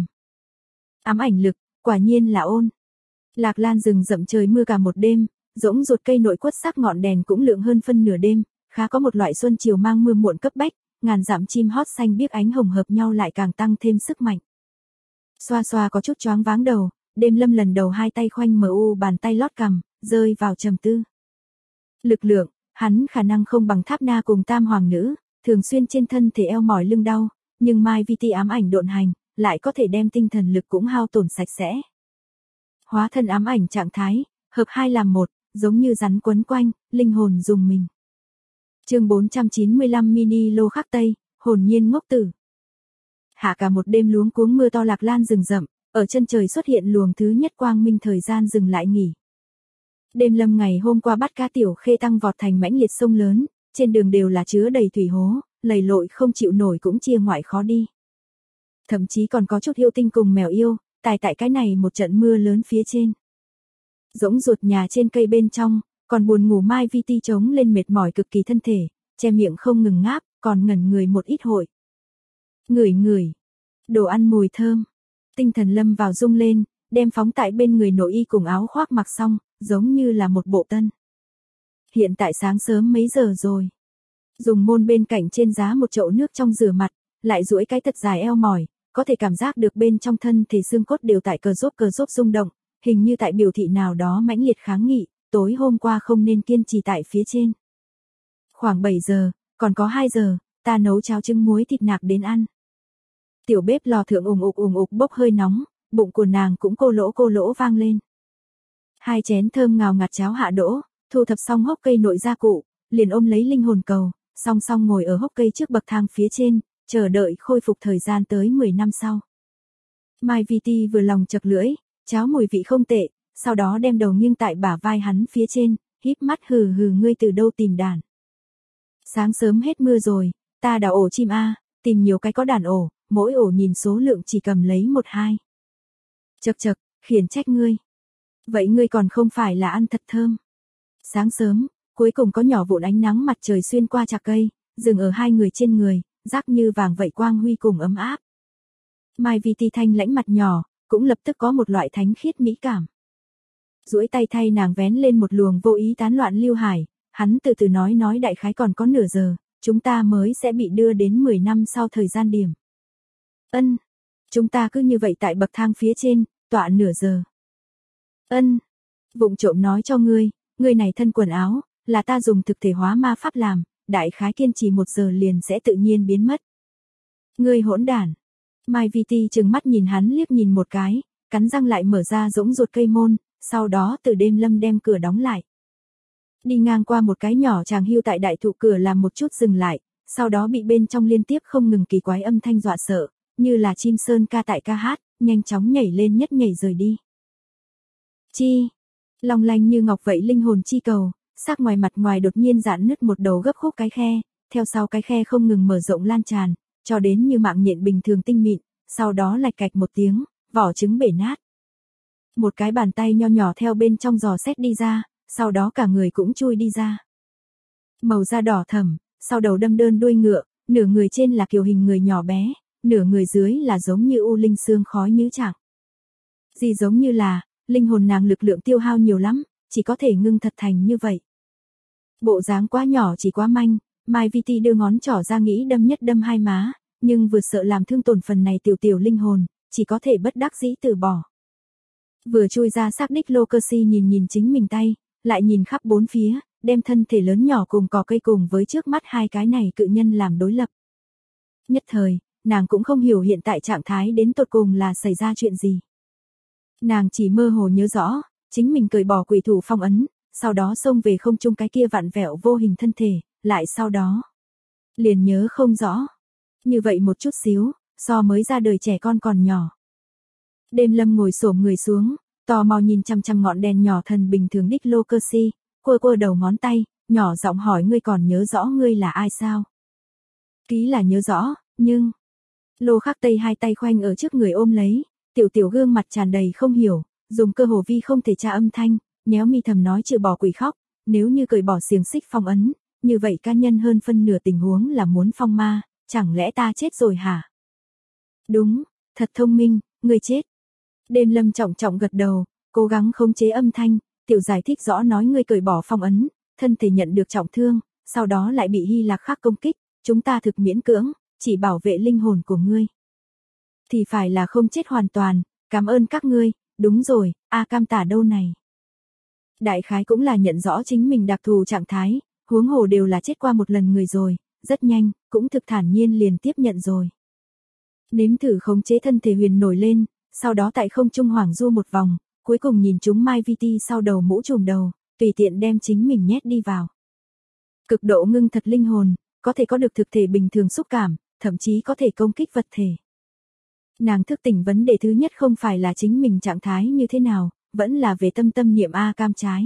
Ám ảnh lực, quả nhiên là ôn. Lạc Lan rừng rậm trời mưa cả một đêm, rỗng ruột cây nội quất sắc ngọn đèn cũng lượng hơn phân nửa đêm, khá có một loại xuân chiều mang mưa muộn cấp bách, ngàn dặm chim hót xanh biếc ánh hồng hợp nhau lại càng tăng thêm sức mạnh. Xoa xoa có chút choáng váng đầu, đêm Lâm lần đầu hai tay khoanh MU bàn tay lót cằm, rơi vào trầm tư. Lực lượng, hắn khả năng không bằng Tháp Na cùng Tam Hoàng Nữ, thường xuyên trên thân thể eo mỏi lưng đau, nhưng Mai VT ám ảnh độn hành, lại có thể đem tinh thần lực cũng hao tổn sạch sẽ. Hóa thân ám ảnh trạng thái, hợp hai làm một, giống như rắn quấn quanh, linh hồn dùng mình. Chương 495 mini lô khắc Tây, hồn nhiên ngốc tử. Hạ cả một đêm luống cuống mưa to Lạc Lan rừng rậm, ở chân trời xuất hiện luồng thứ nhất quang minh thời gian dừng lại nghỉ. Đêm Lâm ngày hôm qua bắt cá tiểu khê tăng vọt thành mãnh liệt sông lớn, trên đường đều là chứa đầy thủy hố, lầy lội không chịu nổi cũng chia ngoại khó đi. Thậm chí còn có chút yêu tinh cùng mèo yêu, tại cái này một trận mưa lớn phía trên. Rỗng ruột nhà trên cây bên trong, còn buồn ngủ Mai VT trống lên mệt mỏi cực kỳ thân thể, che miệng không ngừng ngáp, còn ngẩn người một ít hội. Ngửi, đồ ăn mùi thơm. Tinh thần lâm vào rung lên, đem phóng tại bên người nội y cùng áo khoác mặc xong, giống như là một bộ tân. Hiện tại sáng sớm mấy giờ rồi? Dùng môn bên cạnh trên giá một chậu nước trong rửa mặt, lại duỗi cái thật dài eo mỏi, có thể cảm giác được bên trong thân thể xương cốt đều tại cờ rốp rung động, hình như tại biểu thị nào đó mãnh liệt kháng nghị, tối hôm qua không nên kiên trì tại phía trên. Khoảng 7 giờ, còn có 2 giờ, ta nấu cháo trứng muối thịt nạc đến ăn. Tiểu bếp lò thượng ùng ục bốc hơi nóng, bụng của nàng cũng cô lỗ vang lên. 2 chén thơm ngào ngạt cháo hạ đỗ, thu thập xong hốc cây nội gia cụ, liền ôm lấy linh hồn cầu, song song ngồi ở hốc cây trước bậc thang phía trên, chờ đợi khôi phục thời gian tới 10 năm sau. Mai Viti vừa lòng chật lưỡi, cháo mùi vị không tệ, sau đó đem đầu nghiêng tại bả vai hắn phía trên, híp mắt hừ hừ ngươi từ đâu tìm đàn. Sáng sớm hết mưa rồi, ta đào ổ chim A, tìm nhiều cái có đàn ổ, mỗi ổ nhìn số lượng chỉ cầm lấy 1-2. Chật, khiển trách ngươi. Vậy ngươi còn không phải là ăn thật thơm. Sáng sớm, cuối cùng có nhỏ vụn ánh nắng mặt trời xuyên qua chạc cây, dừng ở hai người trên người, rác như vàng vậy quang huy cùng ấm áp. Mai Viti thanh lãnh mặt nhỏ, cũng lập tức có một loại thánh khiết mỹ cảm. Duỗi tay thay nàng vén lên một luồng vô ý tán loạn lưu hải, hắn từ từ nói đại khái còn có nửa giờ, chúng ta mới sẽ bị đưa đến 10 năm sau thời gian điểm. Ân, chúng ta cứ như vậy tại bậc thang phía trên, tọa nửa giờ. Ân, vụng trộm nói cho ngươi, ngươi này thân quần áo, là ta dùng thực thể hóa ma pháp làm, đại khái kiên trì 1 giờ liền sẽ tự nhiên biến mất. Ngươi hỗn đản. Mai Viti trừng mắt nhìn hắn liếc nhìn một cái, cắn răng lại mở ra rỗng ruột cây môn, sau đó từ đêm lâm đem cửa đóng lại. Đi ngang qua một cái nhỏ chàng hưu tại đại thụ cửa làm một chút dừng lại, sau đó bị bên trong liên tiếp không ngừng kỳ quái âm thanh dọa sợ, như là chim sơn ca tại ca hát, nhanh chóng nhảy lên nhất nhảy rời đi. Chi, long lanh như ngọc vậy linh hồn chi cầu, sắc ngoài mặt ngoài đột nhiên giãn nứt một đầu gấp khúc cái khe, theo sau cái khe không ngừng mở rộng lan tràn, cho đến như mạng nhện bình thường tinh mịn, sau đó lạch cạch một tiếng, vỏ trứng bể nát. Một cái bàn tay nho nhỏ theo bên trong giò xét đi ra, sau đó cả người cũng chui đi ra. Màu da đỏ thẫm, sau đầu đâm đơn đuôi ngựa, nửa người trên là kiều hình người nhỏ bé, nửa người dưới là giống như u linh xương khói nhứ trạng. Gì giống như là, linh hồn nàng lực lượng tiêu hao nhiều lắm, chỉ có thể ngưng thật thành như vậy. Bộ dáng quá nhỏ chỉ quá manh, Mai Viti đưa ngón trỏ ra nghĩ đâm nhất đâm hai má, nhưng vừa sợ làm thương tổn phần này tiểu linh hồn, chỉ có thể bất đắc dĩ từ bỏ. Vừa chui ra xác đích Lokersi nhìn chính mình tay, lại nhìn khắp bốn phía, đem thân thể lớn nhỏ cùng cỏ cây cùng với trước mắt hai cái này cự nhân làm đối lập. Nhất thời, nàng cũng không hiểu hiện tại trạng thái đến tột cùng là xảy ra chuyện gì. Nàng chỉ mơ hồ nhớ rõ, chính mình cởi bỏ quỷ thủ phong ấn, sau đó xông về không trung cái kia vặn vẹo vô hình thân thể, lại sau đó. Liền nhớ không rõ. Như vậy một chút xíu, so mới ra đời trẻ con còn nhỏ. Đêm lâm ngồi xổm người xuống, tò mò nhìn chăm ngọn đèn nhỏ thần bình thường đích Lokersi, quơ đầu ngón tay, nhỏ giọng hỏi ngươi còn nhớ rõ ngươi là ai sao? Ký là nhớ rõ, nhưng... Lô Khắc Tây hai tay khoanh ở trước người ôm lấy, tiểu gương mặt tràn đầy không hiểu, dùng cơ hồ vi không thể tra âm thanh, nhéo mi thầm nói trừ bỏ quỷ khóc, nếu như cởi bỏ xiềng xích phong ấn, như vậy cá nhân hơn phân nửa tình huống là muốn phong ma, chẳng lẽ ta chết rồi hả? Đúng, thật thông minh, ngươi chết. Đêm lâm trọng gật đầu, cố gắng khống chế âm thanh, tiểu giải thích rõ nói ngươi cởi bỏ phong ấn, thân thể nhận được trọng thương, sau đó lại bị Hy Lạc khác công kích, chúng ta thực miễn cưỡng, chỉ bảo vệ linh hồn của ngươi. Thì phải là không chết hoàn toàn, cảm ơn các ngươi, đúng rồi, cam tả đâu này. Đại khái cũng là nhận rõ chính mình đặc thù trạng thái, huống hồ đều là chết qua một lần người rồi, rất nhanh, cũng thực thản nhiên liền tiếp nhận rồi. Nếm thử khống chế thân thể huyền nổi lên, sau đó tại không trung hoảng du một vòng, cuối cùng nhìn chúng Mai Viti sau đầu mũ trùm đầu, tùy tiện đem chính mình nhét đi vào. Cực độ ngưng thật linh hồn, có thể có được thực thể bình thường xúc cảm, thậm chí có thể công kích vật thể. Nàng thức tỉnh vấn đề thứ nhất không phải là chính mình trạng thái như thế nào, vẫn là về tâm niệm cam trái.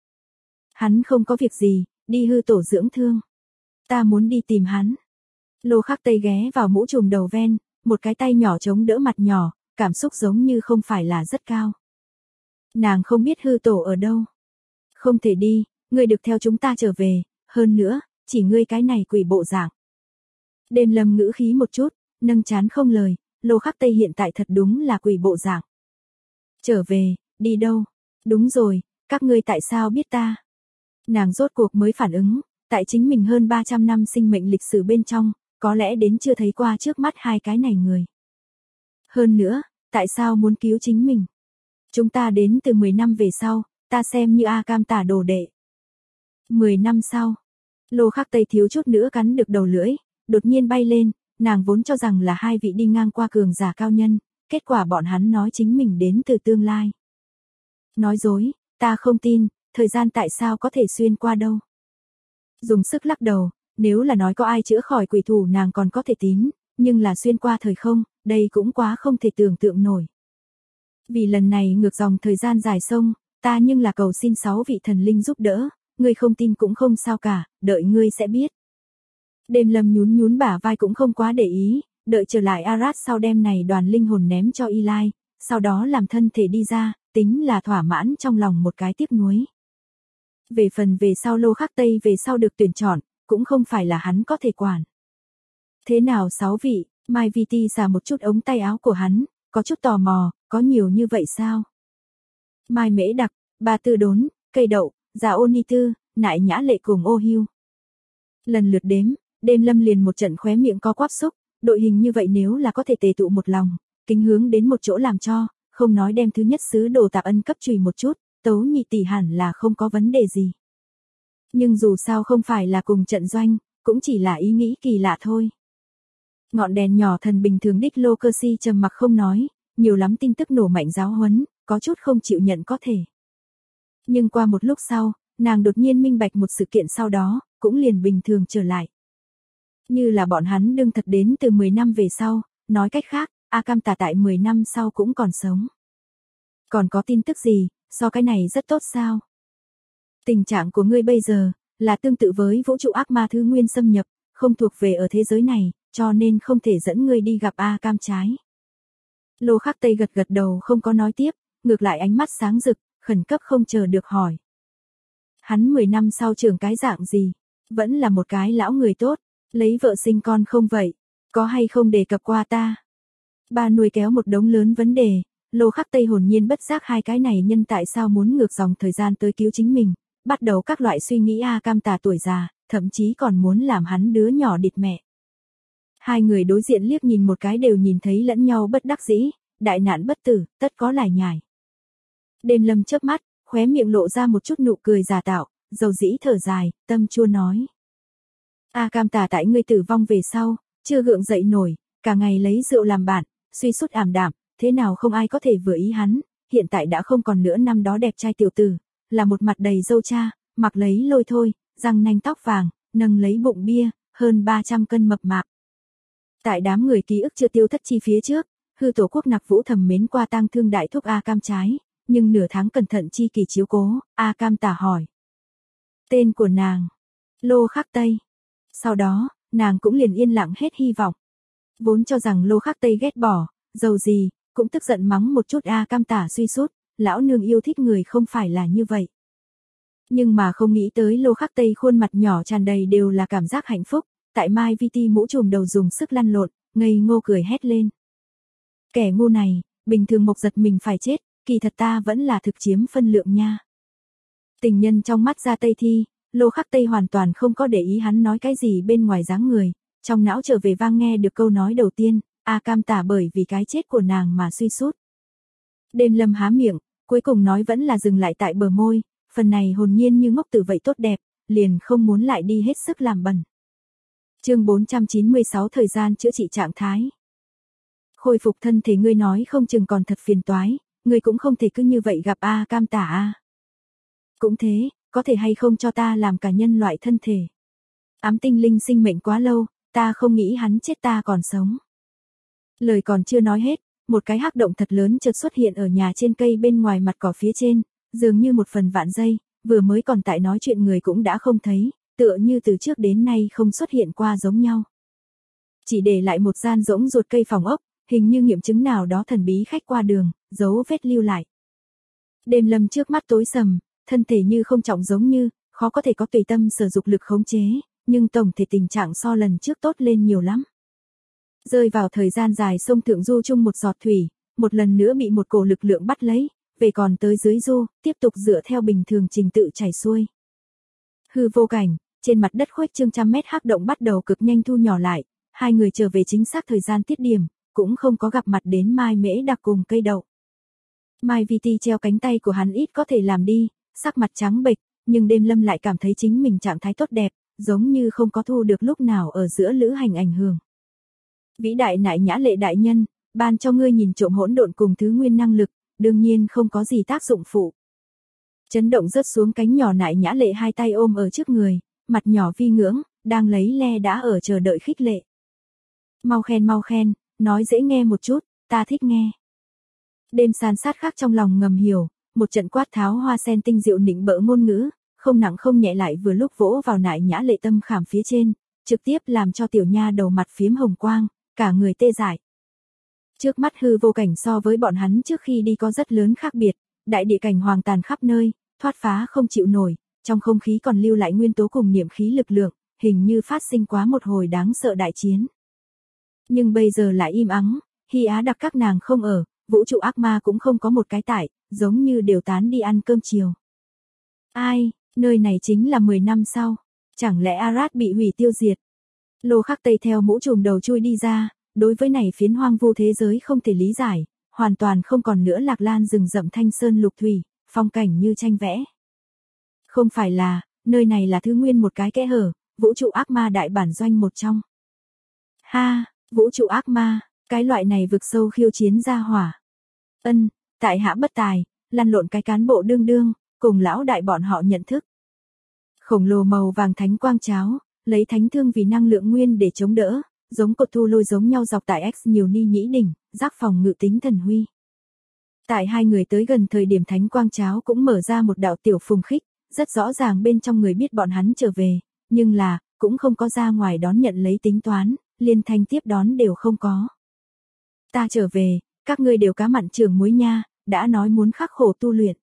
Hắn không có việc gì, đi hư tổ dưỡng thương. Ta muốn đi tìm hắn. Lô Khắc Tây ghé vào mũ trùm đầu ven, một cái tay nhỏ chống đỡ mặt nhỏ, cảm xúc giống như không phải là rất cao. Nàng không biết hư tổ ở đâu. Không thể đi, ngươi được theo chúng ta trở về, hơn nữa, chỉ ngươi cái này quỷ bộ dạng. Đêm lâm ngữ khí một chút, nâng chán không lời, Lô Khắc Tây hiện tại thật đúng là quỷ bộ dạng. Trở về, đi đâu? Đúng rồi, các ngươi tại sao biết ta? Nàng rốt cuộc mới phản ứng, tại chính mình hơn 300 năm sinh mệnh lịch sử bên trong, có lẽ đến chưa thấy qua trước mắt hai cái này người. Hơn nữa, tại sao muốn cứu chính mình? Chúng ta đến từ 10 năm về sau, ta xem như A Cam Tả đồ đệ. 10 năm sau, Lô Khắc Tây thiếu chút nữa cắn được đầu lưỡi, đột nhiên bay lên, nàng vốn cho rằng là hai vị đi ngang qua cường giả cao nhân, kết quả bọn hắn nói chính mình đến từ tương lai. Nói dối, ta không tin, thời gian tại sao có thể xuyên qua đâu. Dùng sức lắc đầu, nếu là nói có ai chữa khỏi quỷ thủ nàng còn có thể tín, nhưng là xuyên qua thời không, đây cũng quá không thể tưởng tượng nổi. Vì lần này ngược dòng thời gian dài sông, ta nhưng là cầu xin 6 vị thần linh giúp đỡ, ngươi không tin cũng không sao cả, đợi ngươi sẽ biết. Đêm Lâm nhún nhún bả vai cũng không quá để ý, đợi trở lại Arad sau đêm này đoàn linh hồn ném cho Eli, sau đó làm thân thể đi ra, tính là thỏa mãn trong lòng một cái tiếc nuối. Về phần về sau Lô Khắc Tây về sau được tuyển chọn, cũng không phải là hắn có thể quản. Thế nào 6 vị, Mai Viti xả một chút ống tay áo của hắn, có chút tò mò, có nhiều như vậy sao? Mai Mễ Đặc, Ba Tư Đốn, Cây Đậu, Già Ô Ni Tư, Nại Nhã Lệ cùng Ô Hưu. Lần lượt đếm, Đêm Lâm liền một trận khóe miệng co quắp xúc, đội hình như vậy nếu là có thể tề tụ một lòng, kính hướng đến một chỗ làm cho, không nói đem thứ nhất sứ đồ Tạp Ân cấp chùy một chút, Tấu Nhị tỷ hẳn là không có vấn đề gì. Nhưng dù sao không phải là cùng trận doanh, cũng chỉ là ý nghĩ kỳ lạ thôi. Ngọn đèn nhỏ thần bình thường đích Lô Cơ Si trầm mặc không nói, nhiều lắm tin tức nổ mạnh giáo huấn, có chút không chịu nhận có thể. Nhưng qua một lúc sau, nàng đột nhiên minh bạch một sự kiện sau đó, cũng liền bình thường trở lại. Như là bọn hắn đương thật đến từ 10 năm về sau, nói cách khác, A Cam Tả tại 10 năm sau cũng còn sống. Còn có tin tức gì, so cái này rất tốt sao? Tình trạng của ngươi bây giờ, là tương tự với vũ trụ ác ma thứ nguyên xâm nhập, không thuộc về ở thế giới này, cho nên không thể dẫn ngươi đi gặp A Cam trái. Lô Khắc Tây gật gật đầu không có nói tiếp, ngược lại ánh mắt sáng rực, khẩn cấp không chờ được hỏi. Hắn 10 năm sau trưởng cái dạng gì? Vẫn là một cái lão người tốt, lấy vợ sinh con không vậy? Có hay không đề cập qua ta? Ba nuôi kéo một đống lớn vấn đề, Lô Khắc Tây hồn nhiên bất giác hai cái này nhân tại sao muốn ngược dòng thời gian tới cứu chính mình, bắt đầu các loại suy nghĩ A Cam Tả tuổi già, thậm chí còn muốn làm hắn đứa nhỏ địt mẹ. Hai người đối diện liếc nhìn một cái đều nhìn thấy lẫn nhau bất đắc dĩ, đại nạn bất tử, tất có lải nhải. Đêm Lâm chớp mắt, khóe miệng lộ ra một chút nụ cười giả tạo, dầu dĩ thở dài, tâm chua nói. A Cam Tả tại ngươi tử vong về sau, chưa gượng dậy nổi, cả ngày lấy rượu làm bạn, suy sút ảm đạm, thế nào không ai có thể vừa ý hắn, hiện tại đã không còn nữa năm đó đẹp trai tiểu tử, là một mặt đầy râu cha, mặc lấy lôi thôi, răng nanh tóc vàng, nâng lấy bụng bia, hơn 300 cân mập mạp. Tại đám người ký ức chưa tiêu thất chi phía trước, hư tổ quốc Nặc Vũ thầm mến qua tang thương đại thúc A Cam trái, nhưng nửa tháng cẩn thận chi kỳ chiếu cố, A Cam Tả hỏi. Tên của nàng, Lô Khắc Tây. Sau đó, nàng cũng liền yên lặng hết hy vọng. Vốn cho rằng Lô Khắc Tây ghét bỏ, dầu gì, cũng tức giận mắng một chút A Cam Tả suy sút, lão nương yêu thích người không phải là như vậy. Nhưng mà không nghĩ tới Lô Khắc Tây khuôn mặt nhỏ tràn đầy đều là cảm giác hạnh phúc, tại Mai Viti mũ trùm đầu dùng sức lăn lộn, ngây ngô cười hét lên. Kẻ ngu này, bình thường Mộc giật mình phải chết, kỳ thật ta vẫn là thực chiếm phân lượng nha. Tình nhân trong mắt ra Tây Thi, Lô Khắc Tây hoàn toàn không có để ý hắn nói cái gì bên ngoài dáng người, trong não trở về vang nghe được câu nói đầu tiên, A Cam Tả bởi vì cái chết của nàng mà suy sút. Đêm Lâm há miệng, cuối cùng nói vẫn là dừng lại tại bờ môi, phần này hồn nhiên như ngốc tử vậy tốt đẹp, liền không muốn lại đi hết sức làm bẩn. Chương 496 thời gian chữa trị trạng thái. Khôi phục thân thể ngươi nói không chừng còn thật phiền toái, ngươi cũng không thể cứ như vậy gặp A Cam Tả a. Cũng thế, có thể hay không cho ta làm cả nhân loại thân thể. Ám tinh linh sinh mệnh quá lâu, ta không nghĩ hắn chết ta còn sống. Lời còn chưa nói hết, một cái hắc động thật lớn chợt xuất hiện ở nhà trên cây bên ngoài mặt cỏ phía trên, dường như một phần vạn giây, vừa mới còn tại nói chuyện người cũng đã không thấy, tựa như từ trước đến nay không xuất hiện qua giống nhau. Chỉ để lại một gian rỗng ruột cây phòng ốc, hình như nghiệm chứng nào đó thần bí khách qua đường, dấu vết lưu lại. Đêm Lâm trước mắt tối sầm, thân thể như không trọng giống như, khó có thể có tùy tâm sử dụng lực khống chế, nhưng tổng thể tình trạng so lần trước tốt lên nhiều lắm. Rơi vào thời gian dài sông thượng du chung một giọt thủy, một lần nữa bị một cổ lực lượng bắt lấy, về còn tới dưới du, tiếp tục dựa theo bình thường trình tự chảy xuôi. Hư vô cảnh, trên mặt đất khuếch trương trăm mét hắc động bắt đầu cực nhanh thu nhỏ lại, Hai người trở về chính xác thời gian tiết điểm, cũng không có gặp mặt đến Mai Mễ Đặc cùng cây đậu. Mai VT treo cánh tay của hắn ít có thể làm đi, sắc mặt trắng bệch, nhưng đêm lâm lại cảm thấy chính mình trạng thái tốt đẹp, giống như không có thu được lúc nào ở giữa lữ hành ảnh hưởng. Vĩ đại nại nhã lệ đại nhân, ban cho ngươi nhìn trộm hỗn độn cùng thứ nguyên năng lực, đương nhiên không có gì tác dụng phụ. Chấn động rớt xuống cánh nhỏ nại nhã lệ hai tay ôm ở trước người, mặt nhỏ vi ngưỡng, đang lấy le đã ở chờ đợi khích lệ. Mau khen, nói dễ nghe một chút, ta thích nghe. Đêm san sát khác trong lòng ngầm hiểu, một trận quát tháo hoa sen tinh diệu nịnh bỡ ngôn ngữ, không nặng không nhẹ lại vừa lúc vỗ vào nại nhã lệ tâm khảm phía trên, trực tiếp làm cho tiểu nha đầu mặt phím hồng quang, cả người tê dại. Trước mắt hư vô cảnh so với bọn hắn trước khi đi có rất lớn khác biệt, đại địa cảnh hoàng tàn khắp nơi, thoát phá không chịu nổi, trong không khí còn lưu lại nguyên tố cùng niệm khí lực lượng, hình như phát sinh quá một hồi đáng sợ đại chiến. Nhưng bây giờ lại im ắng, Hy Á đặc các nàng không ở, vũ trụ ác ma cũng không có một cái tại, giống như đều tán đi ăn cơm chiều. Ai, nơi này chính là 10 năm sau, chẳng lẽ Arad bị hủy tiêu diệt? Lô Khắc Tây theo mũ trùm đầu chui đi ra, đối với này phiến hoang vu thế giới không thể lý giải, hoàn toàn không còn nữa lạc lan rừng rậm thanh sơn lục thủy, phong cảnh như tranh vẽ. Không phải là, nơi này là thứ nguyên một cái kẽ hở, vũ trụ ác ma đại bản doanh một trong. Ha, vũ trụ ác ma, cái loại này vực sâu khiêu chiến ra hỏa. Tại hạ bất tài, lăn lộn cái cán bộ đương, cùng lão đại bọn họ nhận thức. Khổng lồ màu vàng thánh quang cháo, lấy thánh thương vì năng lượng nguyên để chống đỡ, giống cột thu lôi giống nhau dọc tại X nhiều ni nhĩ đỉnh, giác phòng ngự tính thần huy. Tại hai người tới gần thời điểm thánh quang cháo cũng mở ra một đạo tiểu phùng khích, rất rõ ràng bên trong người biết bọn hắn trở về, nhưng là, cũng không có ra ngoài đón nhận lấy tính toán, liên thanh tiếp đón đều không có. Ta trở về, các ngươi đều cá mặn trưởng muối nha, đã nói muốn khắc khổ tu luyện.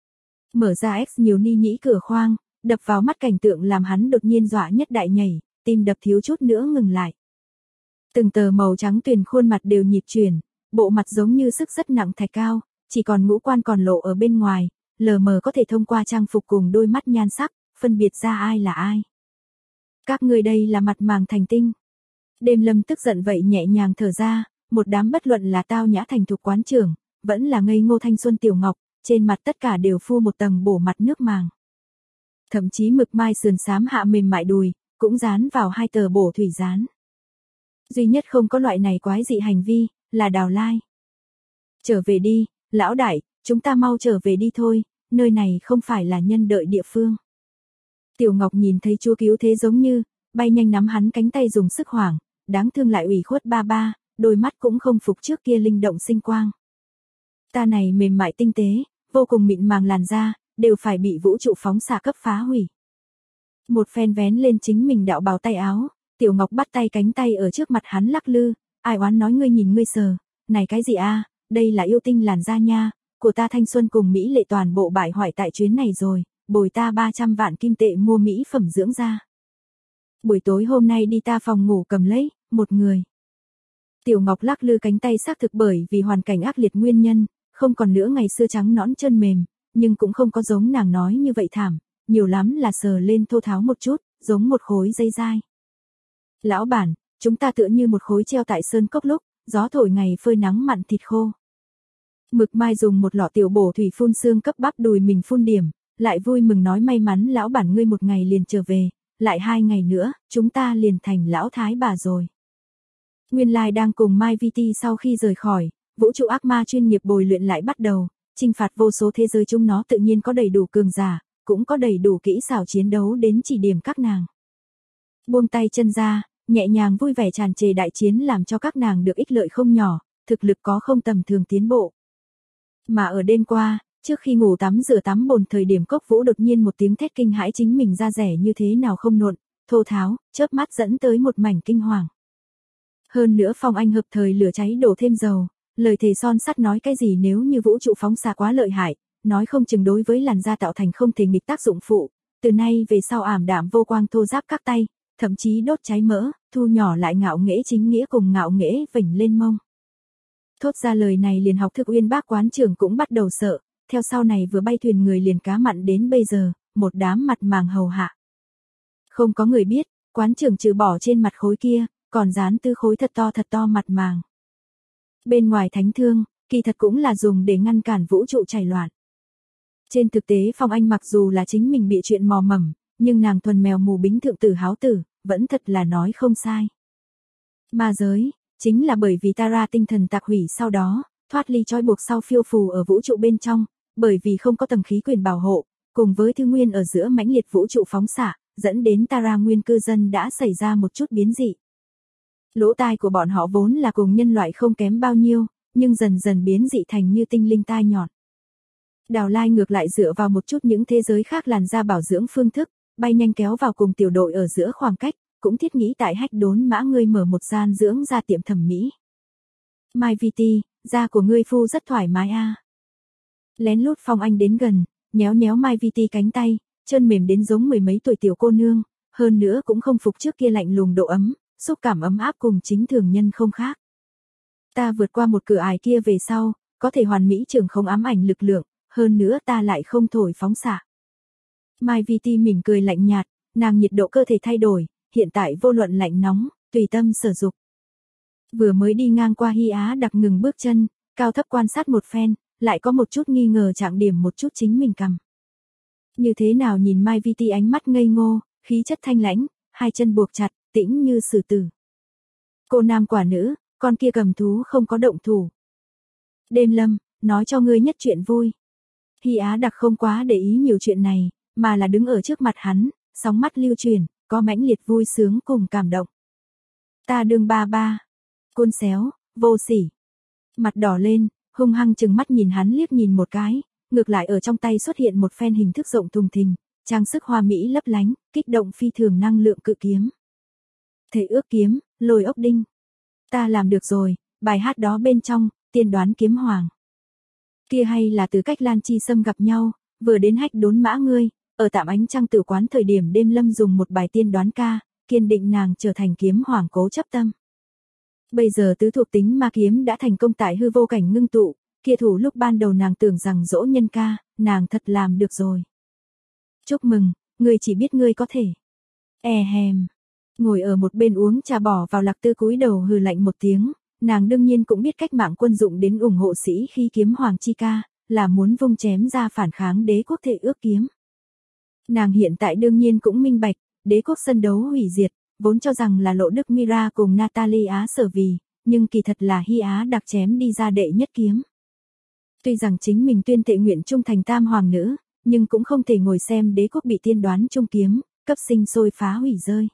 Mở ra X nhiều ni nhĩ cửa khoang, đập vào mắt cảnh tượng làm hắn đột nhiên dọa nhất đại nhảy, tim đập thiếu chút nữa ngừng lại. Từng tờ màu trắng tuyền khuôn mặt đều nhịp chuyển, bộ mặt giống như sức rất nặng thạch cao, chỉ còn ngũ quan còn lộ ở bên ngoài, lờ mờ có thể thông qua trang phục cùng đôi mắt nhan sắc, phân biệt ra ai là ai. Các ngươi đây là mặt màng thành tinh. Đêm lâm tức giận vậy nhẹ nhàng thở ra, một đám bất luận là tao nhã thành thục quán trưởng, vẫn là ngây ngô thanh xuân tiểu ngọc, trên mặt tất cả đều phu một tầng bổ mặt nước màng. Thậm chí mực mai sườn xám hạ mềm mại đùi, cũng dán vào hai tờ bổ thủy dán. Duy nhất không có loại này quái dị hành vi, là Đào Lai. Trở về đi, lão đại, chúng ta mau trở về đi thôi, nơi này không phải là nhân đợi địa phương. Tiểu Ngọc nhìn thấy chúa cứu thế giống như, bay nhanh nắm hắn cánh tay dùng sức hoảng, đáng thương lại ủy khuất ba, đôi mắt cũng không phục trước kia linh động sinh quang. Ta này mềm mại tinh tế, vô cùng mịn màng làn da, đều phải bị vũ trụ phóng xạ cấp phá hủy. Một phen vén lên chính mình đạo bào tay áo, Tiểu Ngọc bắt tay cánh tay ở trước mặt hắn lắc lư, ai oán nói ngươi nhìn ngươi sờ, này cái gì a, đây là yêu tinh làn da nha, của ta thanh xuân cùng Mỹ lệ toàn bộ bại hoại tại chuyến này rồi, bồi ta 300 vạn kim tệ mua mỹ phẩm dưỡng da. Buổi tối hôm nay đi ta phòng ngủ cầm lấy, một người. Tiểu Ngọc lắc lư cánh tay xác thực bởi vì hoàn cảnh ác liệt nguyên nhân, không còn nữa ngày xưa trắng nõn chân mềm, nhưng cũng không có giống nàng nói như vậy thảm, nhiều lắm là sờ lên thô tháo một chút, giống một khối dây dai. Lão bản, chúng ta tựa như một khối treo tại sơn cốc lúc, gió thổi ngày phơi nắng mặn thịt khô. Mực Mai dùng một lọ tiểu bổ thủy phun xương cấp bắp đùi mình phun điểm, lại vui mừng nói may mắn lão bản ngươi một ngày liền trở về, lại 2 ngày nữa, chúng ta liền thành lão thái bà rồi. Nguyên lai đang cùng Mai VT sau khi rời khỏi, vũ trụ ác ma chuyên nghiệp bồi luyện lại bắt đầu, chinh phạt vô số thế giới chúng nó tự nhiên có đầy đủ cường giả, cũng có đầy đủ kỹ xảo chiến đấu đến chỉ điểm các nàng. Buông tay chân ra, nhẹ nhàng vui vẻ tràn trề đại chiến làm cho các nàng được ích lợi không nhỏ, thực lực có không tầm thường tiến bộ. Mà ở đêm qua, trước khi ngủ tắm rửa tắm bồn thời điểm Cốc Vũ đột nhiên một tiếng thét kinh hãi chính mình ra rẻ như thế nào không nộn, thô tháo, chớp mắt dẫn tới một mảnh kinh hoàng. Hơn nữa Phong Anh hợp thời lửa cháy đổ thêm dầu, lời thề son sắt nói cái gì nếu như vũ trụ phóng xa quá lợi hại, nói không chừng đối với làn da tạo thành không thể nghịch tác dụng phụ, từ nay về sau ảm đạm vô quang thô ráp các tay, thậm chí đốt cháy mỡ, thu nhỏ lại ngạo nghễ chính nghĩa cùng ngạo nghễ vểnh lên mông. Thốt ra lời này liền học thức uyên bác quán trưởng cũng bắt đầu sợ, theo sau này vừa bay thuyền người liền cá mặn đến bây giờ, một đám mặt màng hầu hạ. Không có người biết, quán trưởng trừ bỏ trên mặt khối kia, còn dán tư khối thật to mặt màng. Bên ngoài thánh thương, kỳ thật cũng là dùng để ngăn cản vũ trụ chảy loạn. Trên thực tế Phong Anh mặc dù là chính mình bị chuyện mò mẫm, nhưng nàng thuần mèo mù bính thượng tử háo tử, vẫn thật là nói không sai. Ma giới, chính là bởi vì Tara tinh thần tạc hủy sau đó, thoát ly trói buộc sau phiêu phù ở vũ trụ bên trong, bởi vì không có tầng khí quyển bảo hộ, cùng với thứ nguyên ở giữa mãnh liệt vũ trụ phóng xạ, dẫn đến Tara nguyên cư dân đã xảy ra một chút biến dị. Lỗ tai của bọn họ vốn là cùng nhân loại không kém bao nhiêu, nhưng dần dần biến dị thành như tinh linh tai nhọn. Đào Lai ngược lại dựa vào một chút những thế giới khác làn da bảo dưỡng phương thức, bay nhanh kéo vào cùng tiểu đội ở giữa khoảng cách, cũng thiết nghĩ tại Hách Đốn Mã ngươi mở một gian dưỡng da tiệm thẩm mỹ. Mai Viti, da của ngươi phu rất thoải mái a. Lén lút Phong Anh đến gần, nhéo nhéo Mai Viti cánh tay, chân mềm đến giống mười mấy tuổi tiểu cô nương, hơn nữa cũng không phục trước kia lạnh lùng độ ấm, xúc cảm ấm áp cùng chính thường nhân không khác. Ta vượt qua một cửa ải kia về sau, có thể hoàn mỹ trường không ám ảnh lực lượng, hơn nữa ta lại không thổi phóng xạ. Mai Viti mỉm cười lạnh nhạt, nàng nhiệt độ cơ thể thay đổi, hiện tại vô luận lạnh nóng, tùy tâm sở dục. Vừa mới đi ngang qua Hy Á Đặc ngừng bước chân, cao thấp quan sát một phen, lại có một chút nghi ngờ chạm điểm một chút chính mình cầm. Như thế nào nhìn Mai Viti ánh mắt ngây ngô, khí chất thanh lãnh, hai chân buộc chặt, tĩnh như sử tử. Cô nam quả nữ, con kia cầm thú không có động thủ. Đêm Lâm, nói cho ngươi nhất chuyện vui. Hy Á Đặc không quá để ý nhiều chuyện này, mà là đứng ở trước mặt hắn, sóng mắt lưu chuyển, có mãnh liệt vui sướng cùng cảm động. Ta đương ba ba. Côn xéo, vô sỉ. Mặt đỏ lên, hung hăng chừng mắt nhìn hắn liếc nhìn một cái, ngược lại ở trong tay xuất hiện một phen hình thức rộng thùng thình, trang sức hoa mỹ lấp lánh, kích động phi thường năng lượng cự kiếm. Thể ước kiếm, lôi ốc đinh. Ta làm được rồi, bài hát đó bên trong, tiên đoán kiếm hoàng. Kia hay là từ cách Lan Chi Sâm gặp nhau, vừa đến Hách Đốn Mã ngươi, ở tạm ánh trăng tử quán thời điểm Đêm Lâm dùng một bài tiên đoán ca, kiên định nàng trở thành kiếm hoàng cố chấp tâm. Bây giờ tứ thuộc tính ma kiếm đã thành công tại hư vô cảnh ngưng tụ, kia thủ lúc ban đầu nàng tưởng rằng dỗ nhân ca, nàng thật làm được rồi. Chúc mừng, ngươi chỉ biết ngươi có thể. Hèm. Ngồi ở một bên uống trà bỏ vào Lạc Tư cúi đầu hừ lạnh một tiếng, nàng đương nhiên cũng biết cách mạng quân dụng đến ủng hộ sĩ khi kiếm hoàng chi ca, là muốn vung chém ra phản kháng đế quốc thể ước kiếm. Nàng hiện tại đương nhiên cũng minh bạch, đế quốc sân đấu hủy diệt, vốn cho rằng là Lộ Đức Mira cùng Natalie Á Sở Vì, nhưng kỳ thật là Hy Á Đặc chém đi ra đệ nhất kiếm. Tuy rằng chính mình tuyên thệ nguyện trung thành tam hoàng nữ, nhưng cũng không thể ngồi xem đế quốc bị tiên đoán trung kiếm, cấp sinh sôi phá hủy rơi.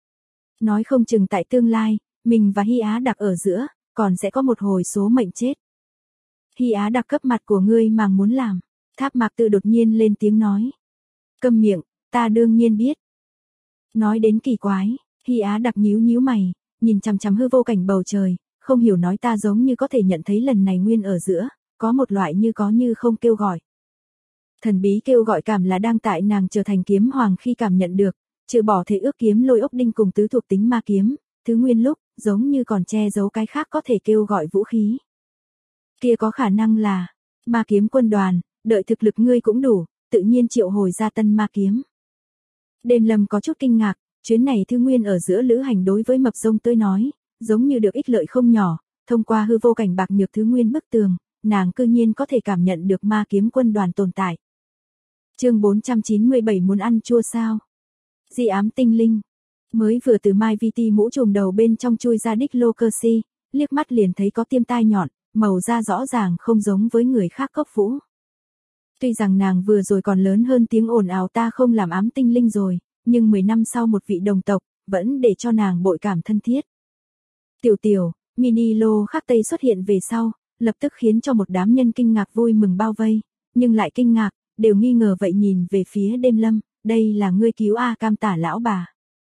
Nói không chừng tại tương lai, mình và Hy Á Đặc ở giữa, còn sẽ có một hồi số mệnh chết. Hy Á Đặc cấp mặt của ngươi màng muốn làm, Tháp Mạc Tự đột nhiên lên tiếng nói. Câm miệng, ta đương nhiên biết. Nói đến kỳ quái, Hy Á Đặc nhíu nhíu mày, nhìn chằm chằm hư vô cảnh bầu trời, không hiểu nói ta giống như có thể nhận thấy lần này nguyên ở giữa, có một loại như có như không kêu gọi. Thần bí kêu gọi cảm là đang tại nàng trở thành kiếm hoàng khi cảm nhận được, trừ bỏ thể ước kiếm lôi ốc đinh cùng tứ thuộc tính ma kiếm, thứ nguyên lúc, giống như còn che giấu cái khác có thể kêu gọi vũ khí. Kia có khả năng là, ma kiếm quân đoàn, đợi thực lực ngươi cũng đủ, tự nhiên triệu hồi ra tân ma kiếm. Đêm Lâm có chút kinh ngạc, chuyến này thư nguyên ở giữa lữ hành đối với mập rông tới nói, giống như được ích lợi không nhỏ, thông qua hư vô cảnh bạc nhược thứ nguyên bức tường, nàng cư nhiên có thể cảm nhận được ma kiếm quân đoàn tồn tại. Chương 497 muốn ăn chua sao? Di ám tinh linh. Mới vừa từ Mai Viti mũ trùm đầu bên trong chui ra đích lô cơ si, liếc mắt liền thấy có tiêm tai nhọn, màu da rõ ràng không giống với người khác cốc vũ. Tuy rằng nàng vừa rồi còn lớn hơn tiếng ồn ào ta không làm ám tinh linh rồi, nhưng 10 năm sau một vị đồng tộc, vẫn để cho nàng bội cảm thân thiết. Tiểu tiểu, mini lô khắc tây xuất hiện về sau, lập tức khiến cho một đám nhân kinh ngạc vui mừng bao vây, nhưng lại kinh ngạc, đều nghi ngờ vậy nhìn về phía Đêm Lâm, đây là ngươi cứu A Cam Tả lão bà.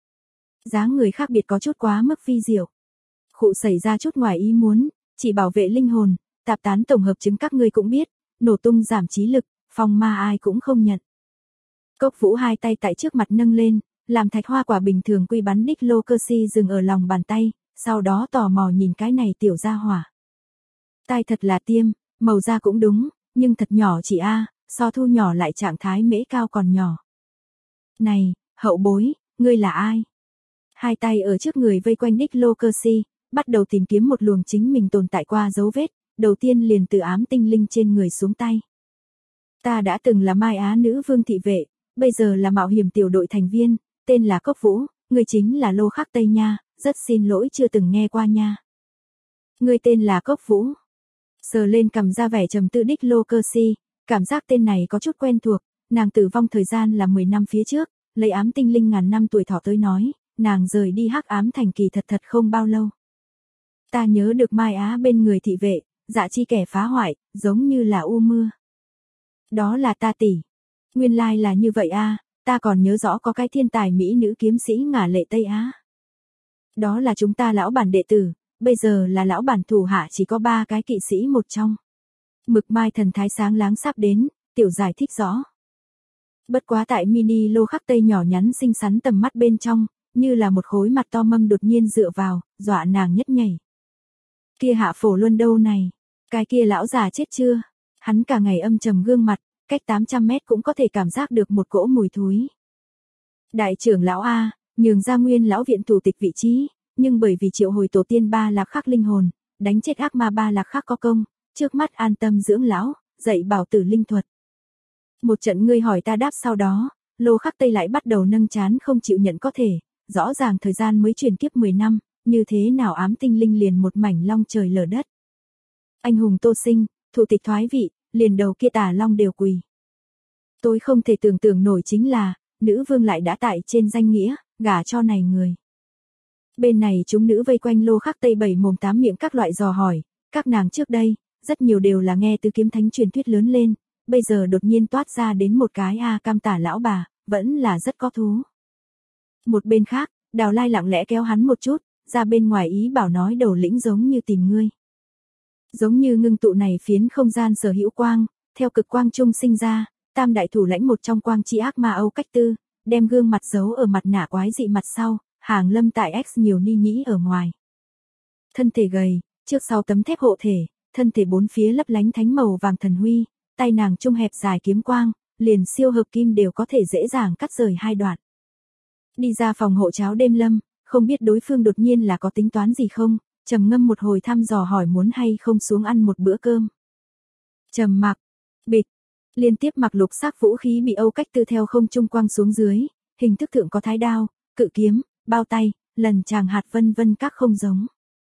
Dáng người khác biệt có chút quá mức phi diệu. Khụ xảy ra chút ngoài ý muốn, chỉ bảo vệ linh hồn, tạp tán tổng hợp chứng các ngươi cũng biết, nổ tung giảm trí lực, phong ma ai cũng không nhận. Cốc Vũ hai tay tại trước mặt nâng lên, làm thạch hoa quả bình thường quy bắn đích lô cơ si dừng ở lòng bàn tay, sau đó tò mò nhìn cái này tiểu gia hỏa. Tai thật là tiêm, màu da cũng đúng, nhưng thật nhỏ chỉ A, so Thu nhỏ lại trạng thái mễ cao còn nhỏ. Này, hậu bối, ngươi là ai? Hai tay ở trước người vây quanh Diclokersi, bắt đầu tìm kiếm một luồng chính mình tồn tại qua dấu vết, đầu tiên liền từ ám tinh linh trên người xuống tay. Ta đã từng là Mai Á nữ vương thị vệ, bây giờ là mạo hiểm tiểu đội thành viên, tên là Cốc Vũ, người chính là Lô Khắc Tây nha, rất xin lỗi chưa từng nghe qua nha. Người tên là Cốc Vũ. Sờ lên cầm ra vẻ trầm tư Diclokersi, cảm giác tên này có chút quen thuộc, nàng tử vong thời gian là 10 năm phía trước, lấy ám tinh linh ngàn năm tuổi thọ tới nói, nàng rời đi Hắc Ám Thành kỳ thật không bao lâu. Ta nhớ được Mai Á bên người thị vệ, dạ chi kẻ phá hoại, giống như là u mưa. Đó là ta tỷ. Nguyên lai là như vậy a, ta còn nhớ rõ có cái thiên tài mỹ nữ kiếm sĩ ngả lệ Tây Á. Đó là chúng ta lão bản đệ tử, bây giờ là lão bản thủ hạ chỉ có 3 cái kỵ sĩ một trong. Mực Mai thần thái sáng láng sắp đến, tiểu giải thích rõ. Bất quá tại mini Lô Khắc Tây nhỏ nhắn xinh xắn tầm mắt bên trong, như là một khối mặt to mâm đột nhiên dựa vào, dọa nàng nhất nhảy. Kia Hạ Phổ Luân đâu này? Cái kia lão già chết chưa? Hắn cả ngày âm trầm gương mặt, cách 800 mét cũng có thể cảm giác được một cỗ mùi thúi. Đại trưởng lão A, nhường ra nguyên lão viện thủ tịch vị trí, nhưng bởi vì triệu hồi tổ tiên Ba Lạc Khắc linh hồn, đánh chết ác ma Ba Lạc Khắc có công, trước mắt an tâm dưỡng lão, dạy bảo tử linh thuật. Một trận ngươi hỏi ta đáp sau đó, Lô Khắc Tây lại bắt đầu nâng chán không chịu nhận có thể, rõ ràng thời gian mới truyền kiếp 10 năm, như thế nào ám tinh linh liền một mảnh long trời lở đất. Anh hùng Tô Sinh, thủ tịch thoái vị, liền đầu kia tà long đều quỳ. Tôi không thể tưởng tượng nổi chính là, nữ vương lại đã tại trên danh nghĩa, gả cho này người. Bên này chúng nữ vây quanh Lô Khắc Tây 7 mồm 8 miệng các loại dò hỏi, các nàng trước đây, rất nhiều đều là nghe từ kiếm thánh truyền thuyết lớn lên, bây giờ đột nhiên toát ra đến một cái cam tả lão bà, vẫn là rất có thú. Một bên khác, Đào Lai lặng lẽ kéo hắn một chút, ra bên ngoài ý bảo nói đầu lĩnh giống như tìm ngươi. Giống như ngưng tụ này phiến không gian sở hữu quang, theo cực quang trung sinh ra, tam đại thủ lãnh một trong quang chi ác ma Âu Cách Tư, đem gương mặt giấu ở mặt nạ quái dị mặt sau, hàng lâm tại X nhiều ni nhĩ ở ngoài. Thân thể gầy, trước sau tấm thép hộ thể, thân thể bốn phía lấp lánh thánh màu vàng thần huy, tay nàng trung hẹp dài kiếm quang, liền siêu hợp kim đều có thể dễ dàng cắt rời hai đoạn. Đi ra phòng hộ cháo đêm lâm, không biết đối phương đột nhiên là có tính toán gì không, trầm ngâm một hồi thăm dò hỏi muốn hay không xuống ăn một bữa cơm. Trầm mặc, bịch, liên tiếp mặc lục sắc vũ khí bị Âu Cách Tư theo không trung quang xuống dưới, hình thức thượng có thái đao, cự kiếm, bao tay, lần tràng hạt vân vân các không giống.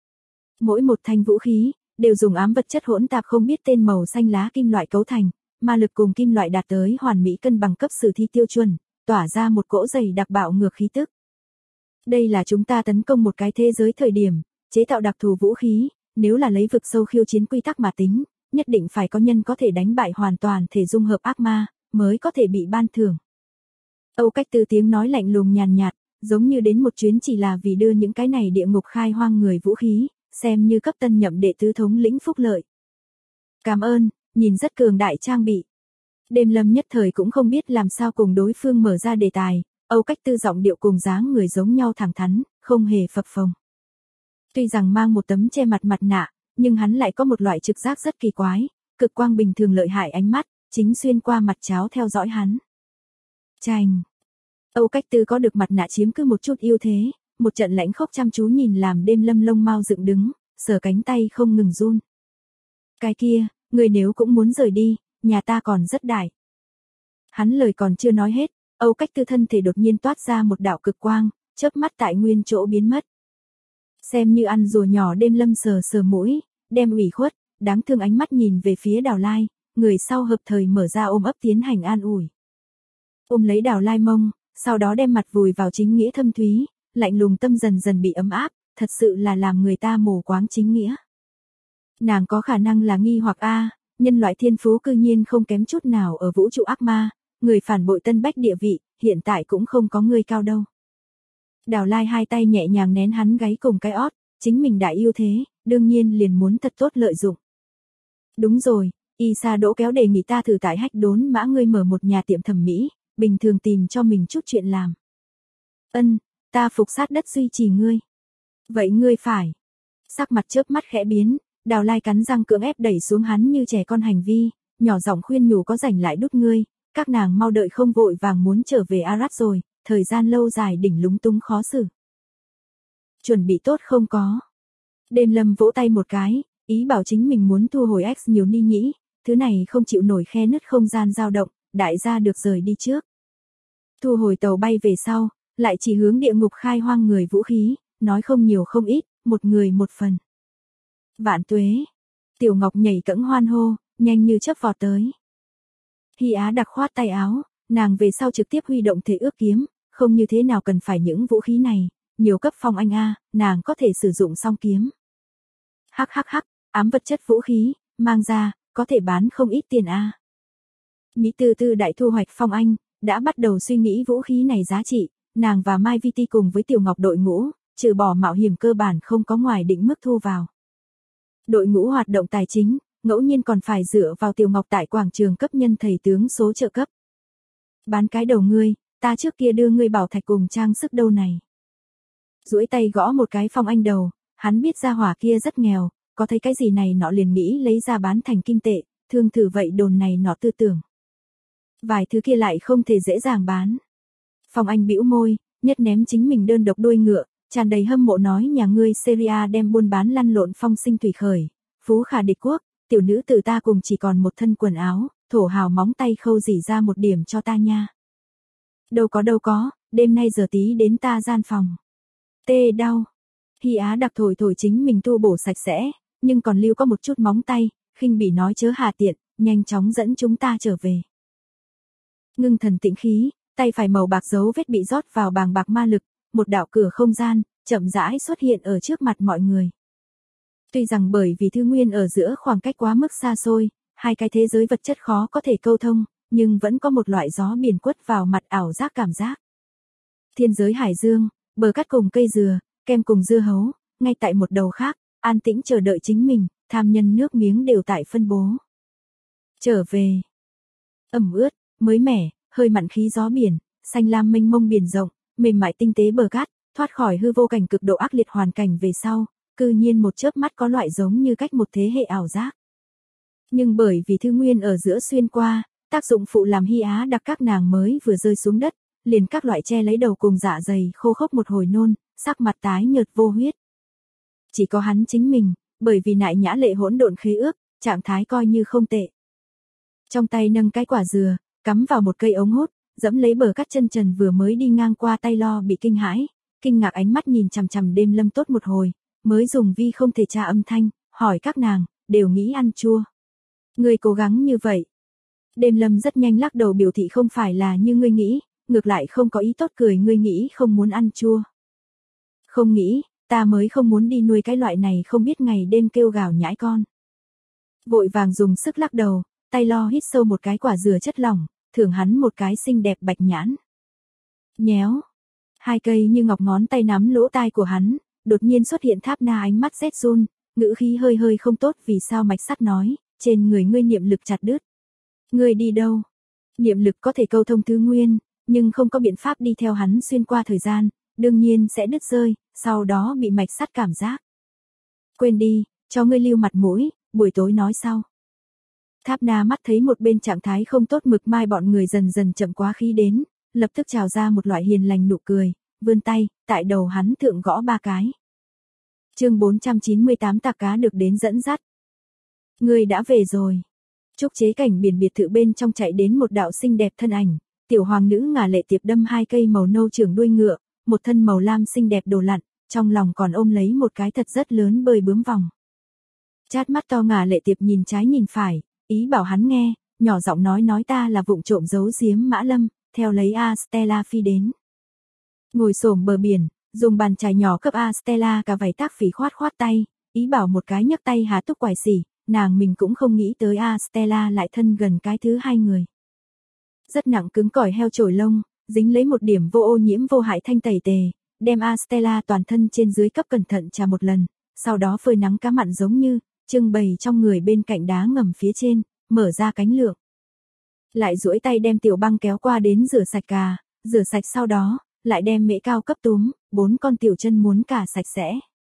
Mỗi một thanh vũ khí, đều dùng ám vật chất hỗn tạp không biết tên màu xanh lá kim loại cấu thành, ma lực cùng kim loại đạt tới hoàn mỹ cân bằng cấp sử thi tiêu chuẩn, tỏa ra một cỗ dày đặc bạo ngược khí tức. Đây là chúng ta tấn công một cái thế giới thời điểm, chế tạo đặc thù vũ khí, nếu là lấy vực sâu khiêu chiến quy tắc mà tính, nhất định phải có nhân có thể đánh bại hoàn toàn thể dung hợp ác ma, mới có thể bị ban thưởng. Âu Cách Tư tiếng nói lạnh lùng nhàn nhạt, giống như đến một chuyến chỉ là vì đưa những cái này địa ngục khai hoang người vũ khí, xem như cấp tân nhậm đệ tứ thống lĩnh phúc lợi. Cảm ơn, nhìn rất cường đại trang bị. Đêm lâm nhất thời cũng không biết làm sao cùng đối phương mở ra đề tài, Âu Cách Tư giọng điệu cùng dáng người giống nhau thẳng thắn, không hề phập phồng. Tuy rằng mang một tấm che mặt mặt nạ, nhưng hắn lại có một loại trực giác rất kỳ quái, cực quang bình thường lợi hại ánh mắt, chính xuyên qua mặt cháo theo dõi hắn. Chành. Âu Cách Tư có được mặt nạ chiếm cứ một chút ưu thế, một trận lãnh khốc chăm chú nhìn làm đêm lâm lông mau dựng đứng, sờ cánh tay không ngừng run. Cái kia, người nếu cũng muốn rời đi, nhà ta còn rất đại. Hắn lời còn chưa nói hết, Âu Cách Tư thân thể đột nhiên toát ra một đạo cực quang, chớp mắt tại nguyên chỗ biến mất. Xem như ăn rùa nhỏ đêm lâm sờ sờ mũi, đem ủy khuất, đáng thương ánh mắt nhìn về phía Đào Lai, người sau hợp thời mở ra ôm ấp tiến hành an ủi. Ôm lấy Đào Lai mông, sau đó đem mặt vùi vào chính nghĩa thâm thúy, lạnh lùng tâm dần dần bị ấm áp, thật sự là làm người ta mù quáng chính nghĩa. Nàng có khả năng là nghi hoặc nhân loại thiên phú cư nhiên không kém chút nào ở vũ trụ ác ma, người phản bội Tân Bách địa vị, hiện tại cũng không có người cao đâu. Đào Lai hai tay nhẹ nhàng nén hắn gáy cùng cái ót, chính mình đại yêu thế, đương nhiên liền muốn thật tốt lợi dụng. Đúng rồi, Isa Đỗ kéo đề nghị ta thử tại Hách Đốn Mã ngươi mở một nhà tiệm thẩm mỹ, bình thường tìm cho mình chút chuyện làm. Ân, ta phục sát đất duy trì ngươi. Vậy ngươi phải. Sắc mặt chớp mắt khẽ biến, Đào Lai cắn răng cưỡng ép đẩy xuống hắn như trẻ con hành vi, nhỏ giọng khuyên nhủ có rảnh lại đút ngươi, các nàng mau đợi không vội vàng muốn trở về Arad rồi, thời gian lâu dài đỉnh lúng túng khó xử. Chuẩn bị tốt không có. Đêm Lâm vỗ tay một cái, ý bảo chính mình muốn thu hồi X nhiều ni nhĩ, thứ này không chịu nổi khe nứt không gian dao động, đại gia được rời đi trước. Thu hồi tàu bay về sau, lại chỉ hướng địa ngục khai hoang người vũ khí, nói không nhiều không ít, một người một phần. Vạn tuế. Tiểu Ngọc nhảy cẫng hoan hô, nhanh như chớp vọt tới. Hy Á đặc khoát tay áo, nàng về sau trực tiếp huy động thể ước kiếm, không như thế nào cần phải những vũ khí này, nhiều cấp phong anh a, nàng có thể sử dụng song kiếm. Hắc hắc hắc, ám vật chất vũ khí, mang ra, có thể bán không ít tiền a. Mỹ Tư Tư đại thu hoạch phong anh, đã bắt đầu suy nghĩ vũ khí này giá trị, nàng và Mai Vi Ti cùng với Tiểu Ngọc đội ngũ, trừ bỏ mạo hiểm cơ bản không có ngoài định mức thu vào. Đội ngũ hoạt động tài chính, ngẫu nhiên còn phải dựa vào Tiểu Ngọc tại quảng trường cấp nhân thầy tướng số trợ cấp. Bán cái đầu ngươi, ta trước kia đưa ngươi bảo thạch cùng trang sức đâu này. Duỗi tay gõ một cái phong anh đầu, hắn biết gia hỏa kia rất nghèo, có thấy cái gì này nọ liền nghĩ lấy ra bán thành kim tệ, thương thử vậy đồn này nọ tư tưởng. Vài thứ kia lại không thể dễ dàng bán. Phong anh bĩu môi, nhất ném chính mình đơn độc đuôi ngựa, tràn đầy hâm mộ nói nhà ngươi Syria đem buôn bán lăn lộn phong sinh thủy khởi, phú khả địch quốc, tiểu nữ tử ta cùng chỉ còn một thân quần áo, thổ hào móng tay khâu dỉ ra một điểm cho ta nha. Đâu có, đêm nay giờ tí đến ta gian phòng. Tê đau. Hy Á đặc thổi chính mình tu bổ sạch sẽ, nhưng còn lưu có một chút móng tay, khinh bỉ nói chớ hà tiện, nhanh chóng dẫn chúng ta trở về. Ngưng thần tĩnh khí, tay phải màu bạc dấu vết bị rót vào bàng bạc ma lực, một đạo cửa không gian, chậm rãi xuất hiện ở trước mặt mọi người. Tuy rằng bởi vì thư nguyên ở giữa khoảng cách quá mức xa xôi, hai cái thế giới vật chất khó có thể câu thông, nhưng vẫn có một loại gió biển quất vào mặt ảo giác cảm giác. Thiên giới hải dương, bờ cát cùng cây dừa, kem cùng dưa hấu, ngay tại một đầu khác, an tĩnh chờ đợi chính mình, tham nhân nước miếng đều tại phân bố. Trở về. Ẩm ướt, mới mẻ, hơi mặn khí gió biển, xanh lam mênh mông biển rộng, mềm mại tinh tế bờ cát, thoát khỏi hư vô cảnh cực độ ác liệt hoàn cảnh về sau, cư nhiên một chớp mắt có loại giống như cách một thế hệ ảo giác. Nhưng bởi vì thư nguyên ở giữa xuyên qua, tác dụng phụ làm Hy Á đặc các nàng mới vừa rơi xuống đất, liền các loại che lấy đầu cùng dạ dày khô khốc một hồi nôn, sắc mặt tái nhợt vô huyết. Chỉ có hắn chính mình, bởi vì nại nhã lệ hỗn độn khế ước, trạng thái coi như không tệ. Trong tay nâng cái quả dừa, cắm vào một cây ống hút, dẫm lấy bờ cát chân trần vừa mới đi ngang qua tay lo bị kinh hãi, kinh ngạc ánh mắt nhìn chằm chằm đêm Lâm tốt một hồi, mới dùng vi không thể tra âm thanh, hỏi các nàng, đều nghĩ ăn chua. Ngươi cố gắng như vậy. Đêm Lâm rất nhanh lắc đầu biểu thị không phải là như ngươi nghĩ, ngược lại không có ý tốt cười ngươi nghĩ không muốn ăn chua. Không nghĩ, ta mới không muốn đi nuôi cái loại này không biết ngày đêm kêu gào nhãi con. Vội vàng dùng sức lắc đầu, tay lo hít sâu một cái quả dừa chất lỏng, thưởng hắn một cái xinh đẹp bạch nhãn. Nhéo. Hai cây như ngọc ngón tay nắm lỗ tai của hắn, đột nhiên xuất hiện Tháp Na ánh mắt rét run, ngữ khí hơi hơi không tốt vì sao mạch sắt nói, trên người ngươi niệm lực chặt đứt. Ngươi đi đâu? Niệm lực có thể câu thông thứ nguyên, nhưng không có biện pháp đi theo hắn xuyên qua thời gian, đương nhiên sẽ đứt rơi, sau đó bị mạch sắt cảm giác. Quên đi, cho ngươi lưu mặt mũi, buổi tối nói sau. Tháp Na mắt thấy một bên trạng thái không tốt Mực Mai bọn người dần dần chậm quá khí đến, lập tức trào ra một loại hiền lành nụ cười, vươn tay, tại đầu hắn thượng gõ ba cái. Chương 498 tạc cá được đến dẫn dắt. Ngươi đã về rồi. Trúc chế cảnh biển biệt thự bên trong chạy đến một đạo xinh đẹp thân ảnh, tiểu hoàng nữ ngả lệ tiệp đâm hai cây màu nâu trưởng đuôi ngựa, một thân màu lam xinh đẹp đồ lặn, trong lòng còn ôm lấy một cái thật rất lớn bơi bướm vòng. Chát mắt to ngả lệ tiệp nhìn trái nhìn phải, ý bảo hắn nghe, nhỏ giọng nói ta là vụng trộm giấu giếm Mã Lâm, theo lấy A Stella phi đến. Ngồi xổm bờ biển, dùng bàn chải nhỏ cấp A Stella cả vảy tác phỉ khoát tay, ý bảo một cái nhấc tay há túc quải xỉ, nàng mình cũng không nghĩ tới A Stella lại thân gần cái thứ hai người. Rất nặng cứng cỏi heo chổi lông, dính lấy một điểm vô ô nhiễm vô hại thanh tẩy tề, đem A Stella toàn thân trên dưới cấp cẩn thận trà một lần, sau đó phơi nắng cá mặn giống như, trưng bày trong người bên cạnh đá ngầm phía trên, mở ra cánh lượng. Lại duỗi tay đem tiểu băng kéo qua đến rửa sạch sau đó, lại đem mễ cao cấp túm, 4 con tiểu chân muốn cà sạch sẽ.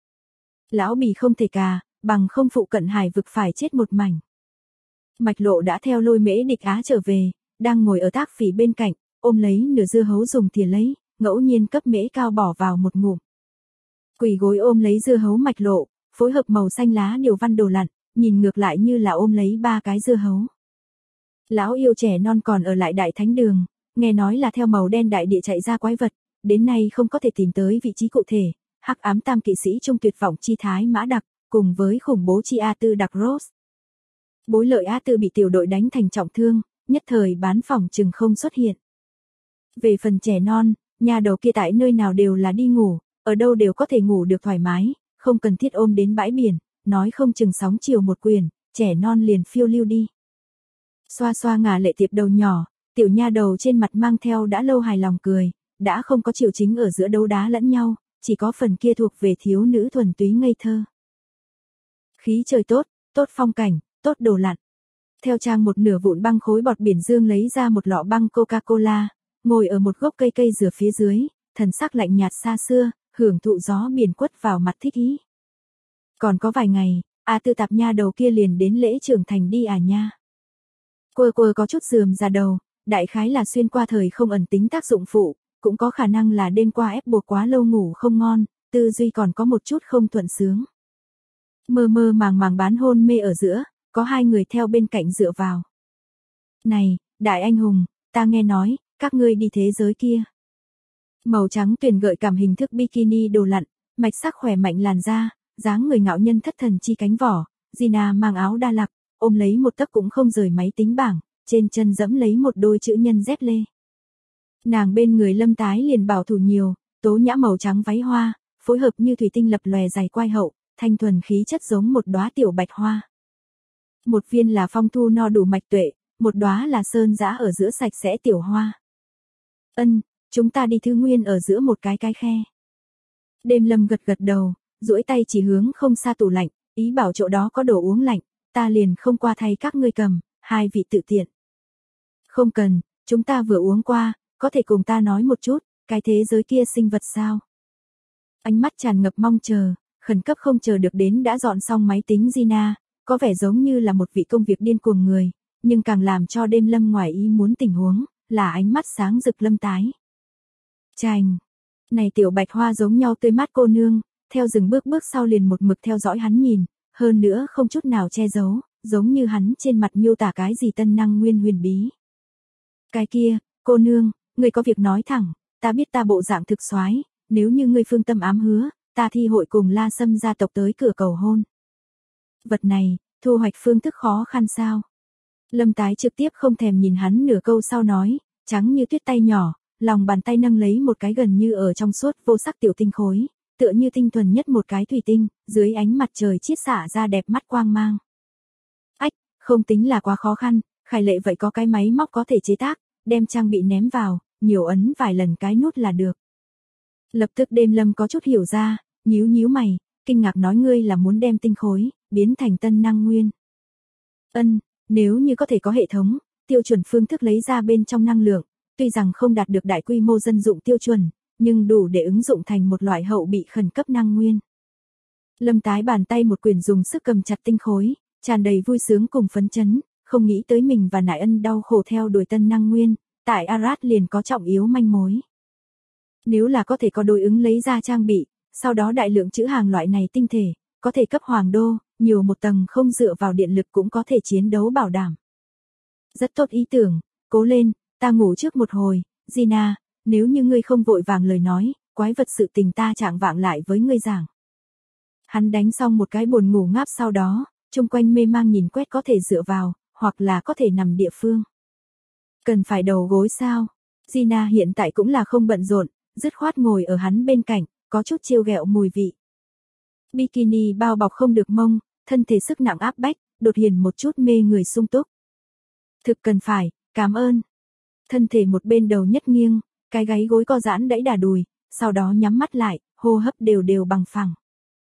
Lão bì không thể cà, bằng không phụ cận hải vực phải chết một mảnh. Mạch Lộ đã theo lôi Mễ Địch Á trở về, đang ngồi ở tác phỉ bên cạnh, ôm lấy nửa dưa hấu dùng thìa lấy, ngẫu nhiên cấp mễ cao bỏ vào một ngụm. Quỳ gối ôm lấy dưa hấu mạch lộ, phối hợp màu xanh lá điều văn đồ lặn, nhìn ngược lại như là ôm lấy 3 cái dưa hấu. Lão yêu trẻ non còn ở lại đại thánh đường, nghe nói là theo màu đen đại địa chạy ra quái vật, đến nay không có thể tìm tới vị trí cụ thể, hắc ám tam kỵ sĩ trung tuyệt vọng chi thái mã đặc, cùng với khủng bố chi A Tư đặc Rose. Bối lợi A Tư bị tiểu đội đánh thành trọng thương, nhất thời bán phòng chừng không xuất hiện. Về phần trẻ non, nhà đầu kia tại nơi nào đều là đi ngủ, ở đâu đều có thể ngủ được thoải mái, không cần thiết ôm đến bãi biển, nói không chừng sóng chiều một quyền, trẻ non liền phiêu lưu đi. Xoa xoa ngả lệ tiệp đầu nhỏ, tiểu nha đầu trên mặt mang theo đã lâu hài lòng cười, đã không có triệu chính ở giữa đấu đá lẫn nhau, chỉ có phần kia thuộc về thiếu nữ thuần túy ngây thơ. Khí trời tốt, tốt phong cảnh, tốt đồ lặn. Theo trang một nửa vụn băng khối bọt biển dương lấy ra một lọ băng Coca-Cola, ngồi ở một gốc cây cây dừa phía dưới, thần sắc lạnh nhạt xa xưa, hưởng thụ gió biển quất vào mặt thích ý. Còn có vài ngày, A Tư tạp nha đầu kia liền đến lễ trưởng thành đi à nha. Quơ có chút rườm ra đầu, đại khái là xuyên qua thời không ẩn tính tác dụng phụ, cũng có khả năng là đêm qua ép buộc quá lâu ngủ không ngon, tư duy còn có một chút không thuận sướng. Mơ màng bán hôn mê ở giữa, có 2 người theo bên cạnh dựa vào. Này, đại anh hùng, ta nghe nói, các ngươi đi thế giới kia. Màu trắng tuyền gợi cảm hình thức bikini đồ lặn, mạch sắc khỏe mạnh làn da, dáng người ngạo nhân thất thần chi cánh vỏ, Gina mang áo đa lạc, ôm lấy một tấc cũng không rời máy tính bảng, trên chân dẫm lấy một đôi chữ nhân dép lê. Nàng bên người Lâm Tái liền bảo thủ nhiều, tố nhã màu trắng váy hoa, phối hợp như thủy tinh lập lòe dày quai hậu, thanh thuần khí chất giống một đóa tiểu bạch hoa. Một viên là phong thu no đủ mạch tuệ, một đóa là sơn dã ở giữa sạch sẽ tiểu hoa. Ân, chúng ta đi Thư Nguyên ở giữa một cái khe. Đêm Lâm gật đầu, duỗi tay chỉ hướng không xa tủ lạnh, ý bảo chỗ đó có đồ uống lạnh, ta liền không qua thay các ngươi cầm, 2 vị tự tiện. Không cần, chúng ta vừa uống qua, có thể cùng ta nói một chút, cái thế giới kia sinh vật sao? Ánh mắt tràn ngập mong chờ, khẩn cấp không chờ được đến đã dọn xong máy tính Gina, có vẻ giống như là một vị công việc điên cuồng người, nhưng càng làm cho đêm Lâm ngoài ý muốn tình huống, là ánh mắt sáng rực Lâm Tái. Chành! Này tiểu bạch hoa giống nhau tươi mát cô nương, theo rừng bước sau liền một mực theo dõi hắn nhìn, hơn nữa không chút nào che giấu, giống như hắn trên mặt miêu tả cái gì tân năng nguyên huyền bí. Cái kia, cô nương, ngươi có việc nói thẳng, ta biết ta bộ dạng thực soái, nếu như ngươi phương tâm ám hứa, ta thi hội cùng La Sâm gia tộc tới cửa cầu hôn. Vật này, thu hoạch phương thức khó khăn sao? Lâm Tái trực tiếp không thèm nhìn hắn nửa câu sau nói, trắng như tuyết tay nhỏ, lòng bàn tay nâng lấy một cái gần như ở trong suốt vô sắc tiểu tinh khối, tựa như tinh thuần nhất một cái thủy tinh, dưới ánh mặt trời chiết xạ ra đẹp mắt quang mang. Ách, không tính là quá khó khăn, Khải Lệ vậy có cái máy móc có thể chế tác, đem trang bị ném vào, nhiều ấn vài lần cái nút là được. Lập tức đêm Lâm có chút hiểu ra, nhíu mày, kinh ngạc nói ngươi là muốn đem tinh khối, biến thành tân năng nguyên. Ân, nếu như có thể có hệ thống, tiêu chuẩn phương thức lấy ra bên trong năng lượng, tuy rằng không đạt được đại quy mô dân dụng tiêu chuẩn, nhưng đủ để ứng dụng thành một loại hậu bị khẩn cấp năng nguyên. Lâm Tái bàn tay một quyền dùng sức cầm chặt tinh khối, tràn đầy vui sướng cùng phấn chấn, không nghĩ tới mình và Nại Ân đau khổ theo đuổi tân năng nguyên, tại Arad liền có trọng yếu manh mối. Nếu là có thể có đối ứng lấy ra trang bị, sau đó đại lượng chữ hàng loại này tinh thể, có thể cấp hoàng đô, nhiều một tầng không dựa vào điện lực cũng có thể chiến đấu bảo đảm. Rất tốt ý tưởng, cố lên, ta ngủ trước một hồi, Gina, nếu như ngươi không vội vàng lời nói, quái vật sự tình ta trạng vạng lại với ngươi giảng. Hắn đánh xong một cái buồn ngủ ngáp sau đó, chung quanh mê mang nhìn quét có thể dựa vào, hoặc là có thể nằm địa phương. Cần phải đầu gối sao? Gina hiện tại cũng là không bận rộn, dứt khoát ngồi ở hắn bên cạnh, có chút trêu ghẹo mùi vị. Bikini bao bọc không được mông, thân thể sức nặng áp bách, đột hiện một chút mê người sung túc. Thực cần phải, cảm ơn. Thân thể một bên đầu nhất nghiêng, cái gáy gối co giãn đẩy đà đùi, sau đó nhắm mắt lại, hô hấp đều bằng phẳng.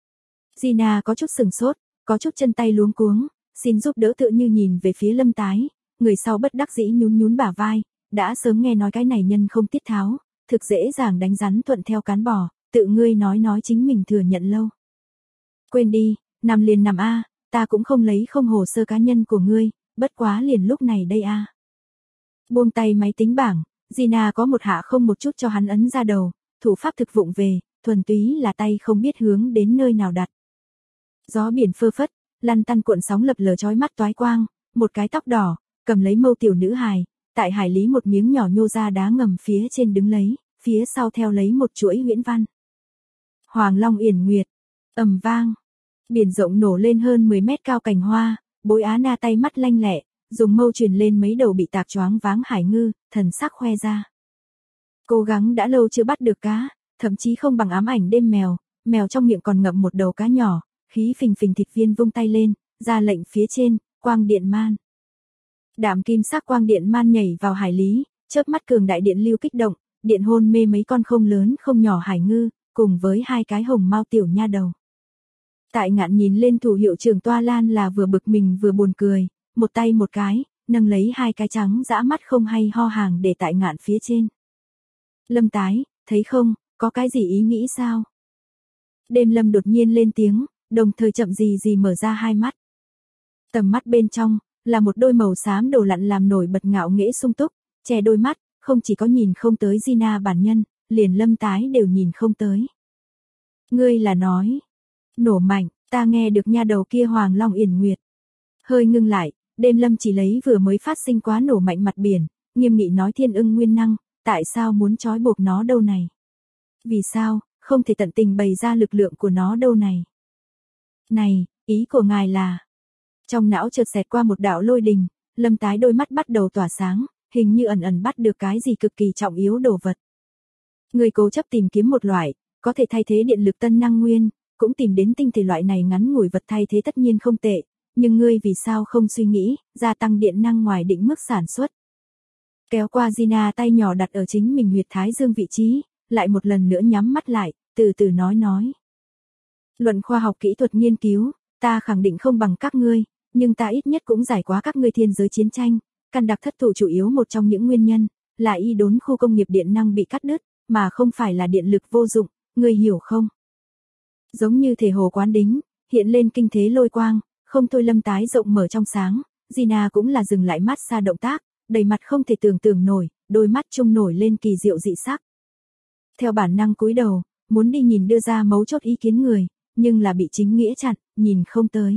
Gina có chút sừng sốt, có chút chân tay luống cuống, xin giúp đỡ tựa như nhìn về phía Lâm Tái, người sau bất đắc dĩ nhún bả vai, đã sớm nghe nói cái này nhân không tiết tháo, thực dễ dàng đánh rắn thuận theo cán bò, tự ngươi nói chính mình thừa nhận lâu. Quên đi, nằm liền nằm a, ta cũng không lấy không hồ sơ cá nhân của ngươi, bất quá liền lúc này đây a. Buông tay máy tính bảng, Gina có một hạ không một chút cho hắn ấn ra đầu, thủ pháp thực vụng về, thuần túy là tay không biết hướng đến nơi nào đặt. Gió biển phơ phất, lăn tăn cuộn sóng lập lờ chói mắt toái quang, một cái tóc đỏ, cầm lấy mâu tiểu nữ hài, tại hải lý một miếng nhỏ nhô ra đá ngầm phía trên đứng lấy, phía sau theo lấy một chuỗi huyễn văn. Hoàng Long Yển Nguyệt, ầm vang, biển rộng nổ lên hơn 10 mét cao cành hoa, Bối Á Na tay mắt lanh lẹ, dùng mâu truyền lên mấy đầu bị tạc choáng váng hải ngư, thần sắc khoe ra. Cố gắng đã lâu chưa bắt được cá, thậm chí không bằng ám ảnh đêm mèo, mèo trong miệng còn ngậm một đầu cá nhỏ, khí phình phình thịt viên vung tay lên, ra lệnh phía trên, quang điện man. Đạm kim sắc quang điện man nhảy vào hải lý, chớp mắt cường đại điện lưu kích động, điện hôn mê mấy con không lớn không nhỏ hải ngư, cùng với hai cái hồng mao tiểu nha đầu. Tại Ngạn nhìn lên thủ hiệu trưởng Toa Lan là vừa bực mình vừa buồn cười, một tay một cái, nâng lấy hai cái trắng dã mắt không hay ho hàng để tại Ngạn phía trên. Lâm Tái, thấy không, có cái gì ý nghĩ sao? Đêm Lâm đột nhiên lên tiếng, đồng thời chậm gì gì mở ra hai mắt. Tầm mắt bên trong, là một đôi màu xám đồ lặn làm nổi bật ngạo nghễ sung túc, che đôi mắt, không chỉ có nhìn không tới Gina bản nhân, liền Lâm Tái đều nhìn không tới. Ngươi là nói, nổ mạnh, ta nghe được nha đầu kia Hoàng Long Yển Nguyệt. Hơi ngưng lại, đêm Lâm chỉ lấy vừa mới phát sinh quá nổ mạnh mặt biển, nghiêm nghị nói thiên ưng nguyên năng, tại sao muốn trói buộc nó đâu này? Vì sao, không thể tận tình bày ra lực lượng của nó đâu này? Này, ý của ngài là... Trong não chợt xẹt qua một đạo lôi đình, Lâm Tái đôi mắt bắt đầu tỏa sáng, hình như ẩn ẩn bắt được cái gì cực kỳ trọng yếu đồ vật. Người cố chấp tìm kiếm một loại, có thể thay thế điện lực tân năng nguyên, cũng tìm đến tinh thể loại này ngắn ngủi vật thay thế tất nhiên không tệ, nhưng ngươi vì sao không suy nghĩ, gia tăng điện năng ngoài định mức sản xuất. Kéo qua Gina tay nhỏ đặt ở chính mình huyệt thái dương vị trí, lại một lần nữa nhắm mắt lại, từ từ nói. Luận khoa học kỹ thuật nghiên cứu, ta khẳng định không bằng các ngươi, nhưng ta ít nhất cũng giải quá các ngươi thiên giới chiến tranh, căn đặc thất thủ chủ yếu một trong những nguyên nhân, là y đốn khu công nghiệp điện năng bị cắt đứt, mà không phải là điện lực vô dụng, ngươi hiểu không? Giống như thể hồ quán đính, hiện lên kinh thế lôi quang, không thôi Lâm Tái rộng mở trong sáng, Gina cũng là dừng lại mát xa động tác, đầy mặt không thể tưởng nổi, đôi mắt trung nổi lên kỳ diệu dị sắc. Theo bản năng cúi đầu, muốn đi nhìn đưa ra mấu chốt ý kiến người, nhưng là bị chính nghĩa chặn, nhìn không tới.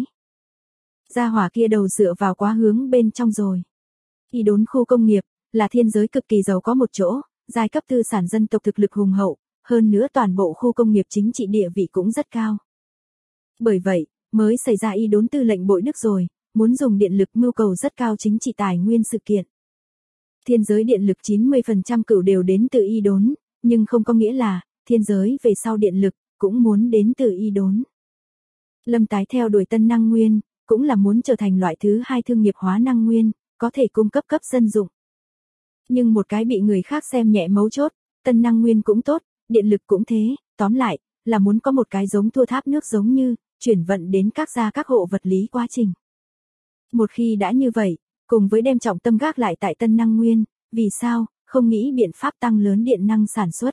Gia hỏa kia đầu dựa vào quá hướng bên trong rồi. Y đốn khu công nghiệp, là thiên giới cực kỳ giàu có một chỗ, giai cấp tư sản dân tộc thực lực hùng hậu, hơn nữa toàn bộ khu công nghiệp chính trị địa vị cũng rất cao. Bởi vậy, mới xảy ra y đốn tư lệnh bội đức rồi, muốn dùng điện lực mưu cầu rất cao chính trị tài nguyên sự kiện. Thiên giới điện lực 90% cửu đều đến từ y đốn, nhưng không có nghĩa là, thiên giới về sau điện lực, cũng muốn đến từ y đốn. Lâm Tái theo đuổi tân năng nguyên, cũng là muốn trở thành loại thứ hai thương nghiệp hóa năng nguyên, có thể cung cấp dân dụng. Nhưng một cái bị người khác xem nhẹ mấu chốt, tân năng nguyên cũng tốt, điện lực cũng thế, tóm lại, là muốn có một cái giống thua tháp nước giống như, chuyển vận đến các gia các hộ vật lý quá trình. Một khi đã như vậy, cùng với đem trọng tâm gác lại tại tân năng nguyên, vì sao, không nghĩ biện pháp tăng lớn điện năng sản xuất.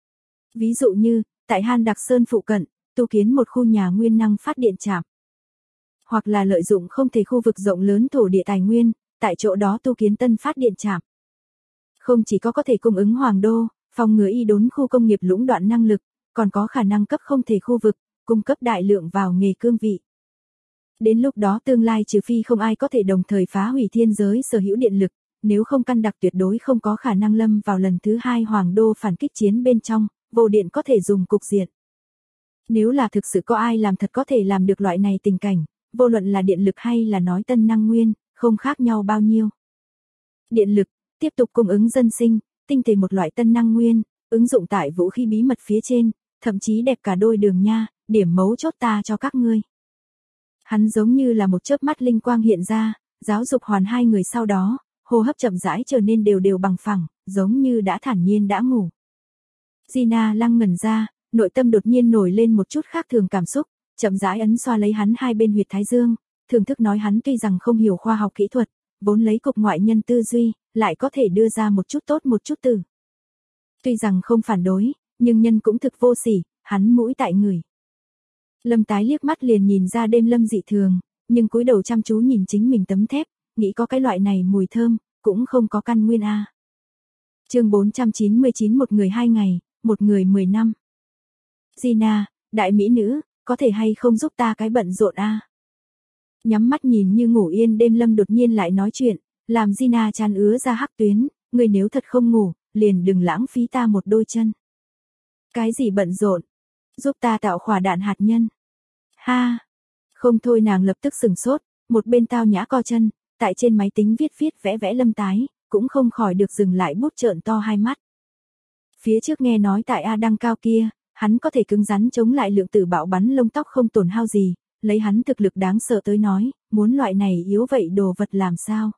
Ví dụ như, tại Han Đặc Sơn phụ cận, tu kiến một khu nhà nguyên năng phát điện trạm. Hoặc là lợi dụng không thể khu vực rộng lớn thổ địa tài nguyên, tại chỗ đó tu kiến tân phát điện trạm. Không chỉ có thể cung ứng Hoàng Đô, phòng ngừa y đốn khu công nghiệp lũng đoạn năng lực, còn có khả năng cấp không thể khu vực, cung cấp đại lượng vào nghề cương vị. Đến lúc đó tương lai trừ phi không ai có thể đồng thời phá hủy thiên giới sở hữu điện lực, nếu không căn đặc tuyệt đối không có khả năng lâm vào lần thứ hai Hoàng Đô phản kích chiến bên trong, vô điện có thể dùng cục diện. Nếu là thực sự có ai làm thật có thể làm được loại này tình cảnh, vô luận là điện lực hay là nói tân năng nguyên, không khác nhau bao nhiêu. Điện lực, tiếp tục cung ứng dân sinh, tinh thể một loại tân năng nguyên, ứng dụng tại vũ khí bí mật phía trên, thậm chí đẹp cả đôi đường nha, điểm mấu chốt ta cho các ngươi. Hắn giống như là một chớp mắt linh quang hiện ra, giáo dục hoàn hai người sau đó, hô hấp chậm rãi trở nên đều bằng phẳng, giống như đã thản nhiên đã ngủ. Gina lăng ngẩn ra, nội tâm đột nhiên nổi lên một chút khác thường cảm xúc, chậm rãi ấn xoa lấy hắn hai bên huyệt thái dương, thưởng thức nói hắn tuy rằng không hiểu khoa học kỹ thuật, vốn lấy cục ngoại nhân tư duy, lại có thể đưa ra một chút tốt một chút từ. Tuy rằng không phản đối, nhưng nhân cũng thực vô sỉ, hắn mũi tại người. Lâm Tái liếc mắt liền nhìn ra đêm Lâm dị thường, nhưng cúi đầu chăm chú nhìn chính mình tấm thép, nghĩ có cái loại này mùi thơm, cũng không có căn nguyên a. Chương 499 một người 2 ngày, một người 10 năm. Gina, đại mỹ nữ, có thể hay không giúp ta cái bận rộn a? Nhắm mắt nhìn như ngủ yên đêm lâm đột nhiên lại nói chuyện, làm Gina tràn ứa ra hắc tuyến, ngươi nếu thật không ngủ, liền đừng lãng phí ta một đôi chân. Cái gì bận rộn? Giúp ta tạo khỏa đạn hạt nhân. Ha! Không thôi nàng lập tức sừng sốt, một bên tao nhã co chân, tại trên máy tính viết vẽ vẽ lâm tái, cũng không khỏi được dừng lại bút trợn to hai mắt. Phía trước nghe nói tại A Đăng Cao kia, hắn có thể cứng rắn chống lại lượng tử bạo bắn lông tóc không tổn hao gì, lấy hắn thực lực đáng sợ tới nói, muốn loại này yếu vậy đồ vật làm sao?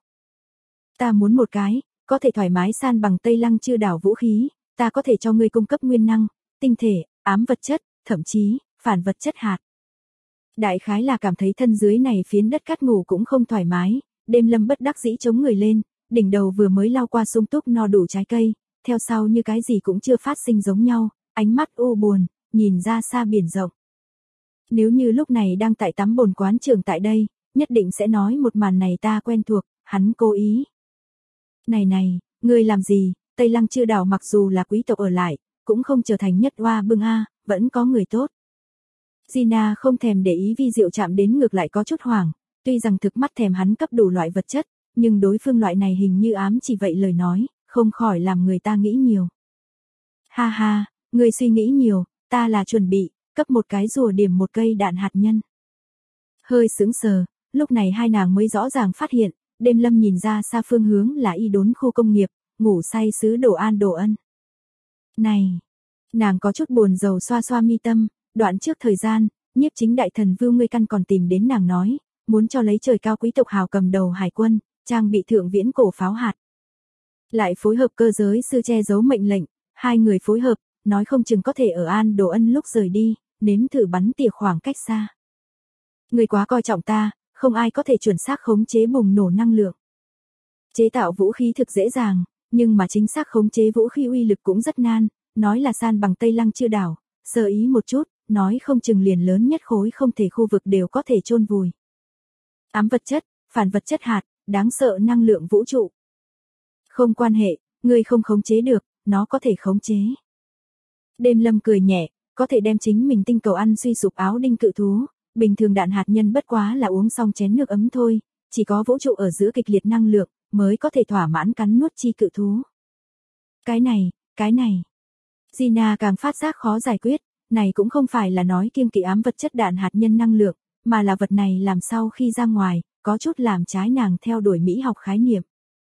Ta muốn một cái, có thể thoải mái san bằng Tây Lăng Chư đảo vũ khí, ta có thể cho ngươi cung cấp nguyên năng, tinh thể, ám vật chất, thậm chí, phản vật chất hạt. Đại khái là cảm thấy thân dưới này phiến đất cát ngủ cũng không thoải mái, đêm lâm bất đắc dĩ chống người lên, đỉnh đầu vừa mới lao qua sung túc no đủ trái cây, theo sau như cái gì cũng chưa phát sinh giống nhau, ánh mắt u buồn, nhìn ra xa biển rộng. Nếu như lúc này đang tại tắm bồn quán trường tại đây, nhất định sẽ nói một màn này ta quen thuộc, hắn cố ý. Này, ngươi làm gì, Tây Lăng Chư đảo mặc dù là quý tộc ở lại, cũng không trở thành nhất oa bưng a, vẫn có người tốt. Gina không thèm để ý vi diệu chạm đến ngược lại có chút hoảng, tuy rằng thực mắt thèm hắn cấp đủ loại vật chất, nhưng đối phương loại này hình như ám chỉ vậy lời nói, không khỏi làm người ta nghĩ nhiều. Ha ha, ngươi suy nghĩ nhiều, ta là chuẩn bị, cấp một cái rùa điểm một cây đạn hạt nhân. Hơi sững sờ, lúc này hai nàng mới rõ ràng phát hiện, đêm lâm nhìn ra xa phương hướng là y đốn khu công nghiệp, ngủ say sứ đồ an đồ ân. Này, nàng có chút buồn rầu xoa xoa mi tâm, đoạn trước thời gian, nhiếp chính đại thần Vưu Ngươi Căn còn tìm đến nàng nói, muốn cho lấy trời cao quý tộc hào cầm đầu hải quân, trang bị thượng viễn cổ pháo hạt. Lại phối hợp cơ giới sư che giấu mệnh lệnh, hai người phối hợp, nói không chừng có thể ở an đồ ân lúc rời đi, nếm thử bắn tỉa khoảng cách xa. Người quá coi trọng ta, không ai có thể chuẩn xác khống chế bùng nổ năng lượng. Chế tạo vũ khí thực dễ dàng, nhưng mà chính xác khống chế vũ khí uy lực cũng rất nan, nói là san bằng Tây Lăng Chư đảo, sơ ý một chút, nói không chừng liền lớn nhất khối không thể khu vực đều có thể chôn vùi. Ám vật chất, phản vật chất hạt, đáng sợ năng lượng vũ trụ. Không quan hệ, ngươi không khống chế được, nó có thể khống chế. Đêm lâm cười nhẹ, có thể đem chính mình tinh cầu ăn suy sụp áo đinh cự thú, bình thường đạn hạt nhân bất quá là uống xong chén nước ấm thôi, chỉ có vũ trụ ở giữa kịch liệt năng lượng, mới có thể thỏa mãn cắn nuốt chi cự thú. Cái này. Gina càng phát giác khó giải quyết, này cũng không phải là nói kiêng kỵ ám vật chất đạn hạt nhân năng lượng, mà là vật này làm sau khi ra ngoài, có chút làm trái nàng theo đuổi mỹ học khái niệm.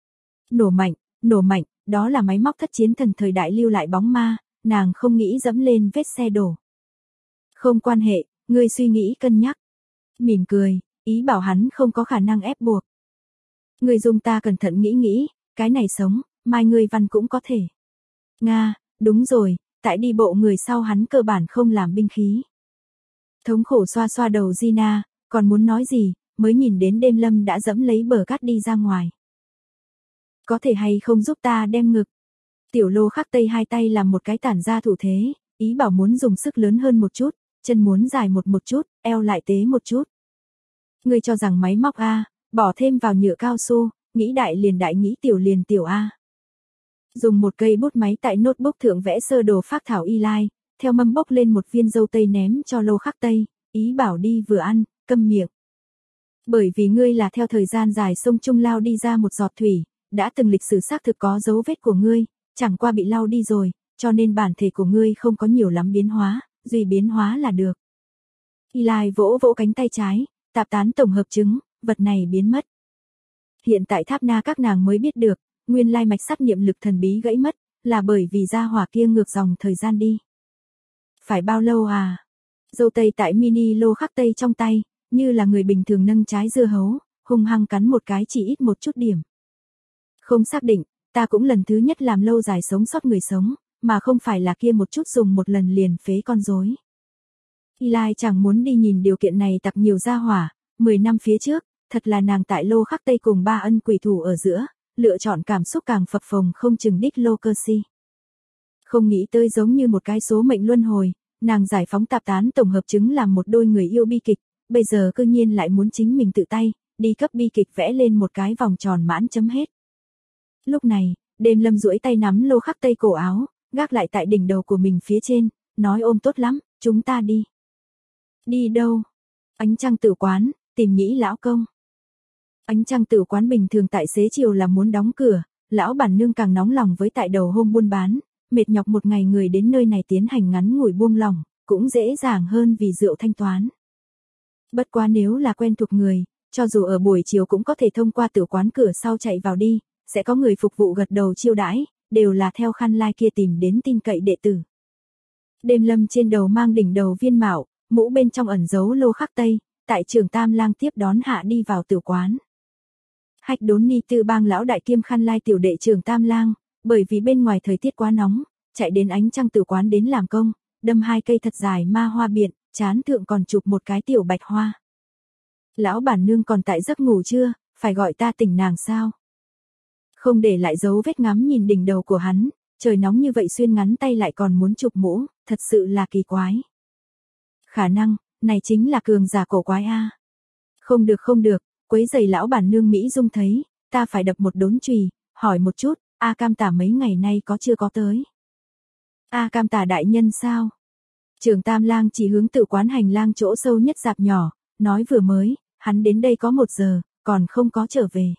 Nổ mạnh, đó là máy móc thất chiến thần thời đại lưu lại bóng ma, nàng không nghĩ dẫm lên vết xe đổ. Không quan hệ, ngươi suy nghĩ cân nhắc. Mỉm cười, ý bảo hắn không có khả năng ép buộc. Ngươi dùng ta cẩn thận nghĩ, cái này sống, mai ngươi văn cũng có thể. Nga, đúng rồi, tại đi bộ người sau hắn cơ bản không làm binh khí. Thống khổ xoa xoa đầu Gina, còn muốn nói gì, mới nhìn đến đêm lâm đã dẫm lấy bờ cát đi ra ngoài. Có thể hay không giúp ta đem ngực. Tiểu Lô Khắc Tây hai tay làm một cái tản ra thủ thế, ý bảo muốn dùng sức lớn hơn một chút, chân muốn dài một chút, eo lại tế một chút. Ngươi cho rằng máy móc a, bỏ thêm vào nhựa cao su, nghĩ đại liền đại nghĩ tiểu liền tiểu a. Dùng một cây bút máy tại notebook thượng vẽ sơ đồ phác thảo y lai, theo mâm bốc lên một viên dâu tây ném cho Lô Khắc Tây, ý bảo đi vừa ăn, câm miệng. Bởi vì ngươi là theo thời gian dài sông Trung lao đi ra một giọt thủy, đã từng lịch sử xác thực có dấu vết của ngươi, chẳng qua bị lau đi rồi, cho nên bản thể của ngươi không có nhiều lắm biến hóa, duy biến hóa là được. Eli vỗ vỗ cánh tay trái, tạp tán tổng hợp chứng, vật này biến mất. Hiện tại Tháp Na các nàng mới biết được, nguyên lai mạch sắt niệm lực thần bí gãy mất, là bởi vì gia hỏa kia ngược dòng thời gian đi. Phải bao lâu à? Dâu tây tại mini Lô Khắc Tây trong tay, như là người bình thường nâng trái dưa hấu, hung hăng cắn một cái chỉ ít một chút điểm. Không xác định, ta cũng lần thứ nhất làm lâu dài sống sót người sống, mà không phải là kia một chút dùng một lần liền phế con rối. Eli chẳng muốn đi nhìn điều kiện này tặc nhiều gia hỏa, 10 năm phía trước, thật là nàng tại Lô Khắc Tây cùng ba ân quỷ thủ ở giữa, lựa chọn cảm xúc càng phập phồng không chừng đích lô cơ si. Không nghĩ tới giống như một cái số mệnh luân hồi, nàng giải phóng tạp tán tổng hợp chứng làm một đôi người yêu bi kịch, bây giờ cư nhiên lại muốn chính mình tự tay, đi cấp bi kịch vẽ lên một cái vòng tròn mãn chấm hết. Lúc này, đêm lâm duỗi tay nắm Lô Khắc Tây cổ áo, gác lại tại đỉnh đầu của mình phía trên, nói ôm tốt lắm, chúng ta đi. Đi đâu? Ánh trăng tử quán, tìm Nhĩ lão công. Ánh trăng tử quán bình thường tại xế chiều là muốn đóng cửa, lão bản nương càng nóng lòng với tại đầu hôm buôn bán, mệt nhọc một ngày người đến nơi này tiến hành ngắn ngủi buông lỏng, cũng dễ dàng hơn vì rượu thanh toán. Bất quá nếu là quen thuộc người, cho dù ở buổi chiều cũng có thể thông qua tử quán cửa sau chạy vào đi, sẽ có người phục vụ gật đầu chiêu đãi, đều là theo khăn lai kia tìm đến tin cậy đệ tử. Đêm Lâm trên đầu mang đỉnh đầu viên mạo, mũ bên trong ẩn giấu lô khắc tây, tại Trường Tam Lang tiếp đón hạ đi vào tử quán. Hách Đốn Ni Tư Bang lão đại kiêm khăn lai tiểu đệ Trường Tam Lang, bởi vì bên ngoài thời tiết quá nóng, chạy đến ánh trăng tử quán đến làm công, đâm 2 cây thật dài ma hoa biện, chán thượng còn chụp một cái tiểu bạch hoa. Lão bản nương còn tại giấc ngủ chưa, phải gọi ta tỉnh nàng sao? Không để lại dấu vết ngắm nhìn đỉnh đầu của hắn, trời nóng như vậy xuyên ngắn tay lại còn muốn chụp mũ, thật sự là kỳ quái. Khả năng, này chính là cường giả cổ quái a. Không được, quấy giày lão bản nương Mỹ Dung thấy, ta phải đập một đốn chùy, hỏi một chút, A Cam Tả mấy ngày nay có chưa có tới? A Cam Tả đại nhân sao? Trường Tam Lang chỉ hướng tử quán hành lang chỗ sâu nhất dạp nhỏ, nói vừa mới, hắn đến đây có 1 giờ, còn không có trở về.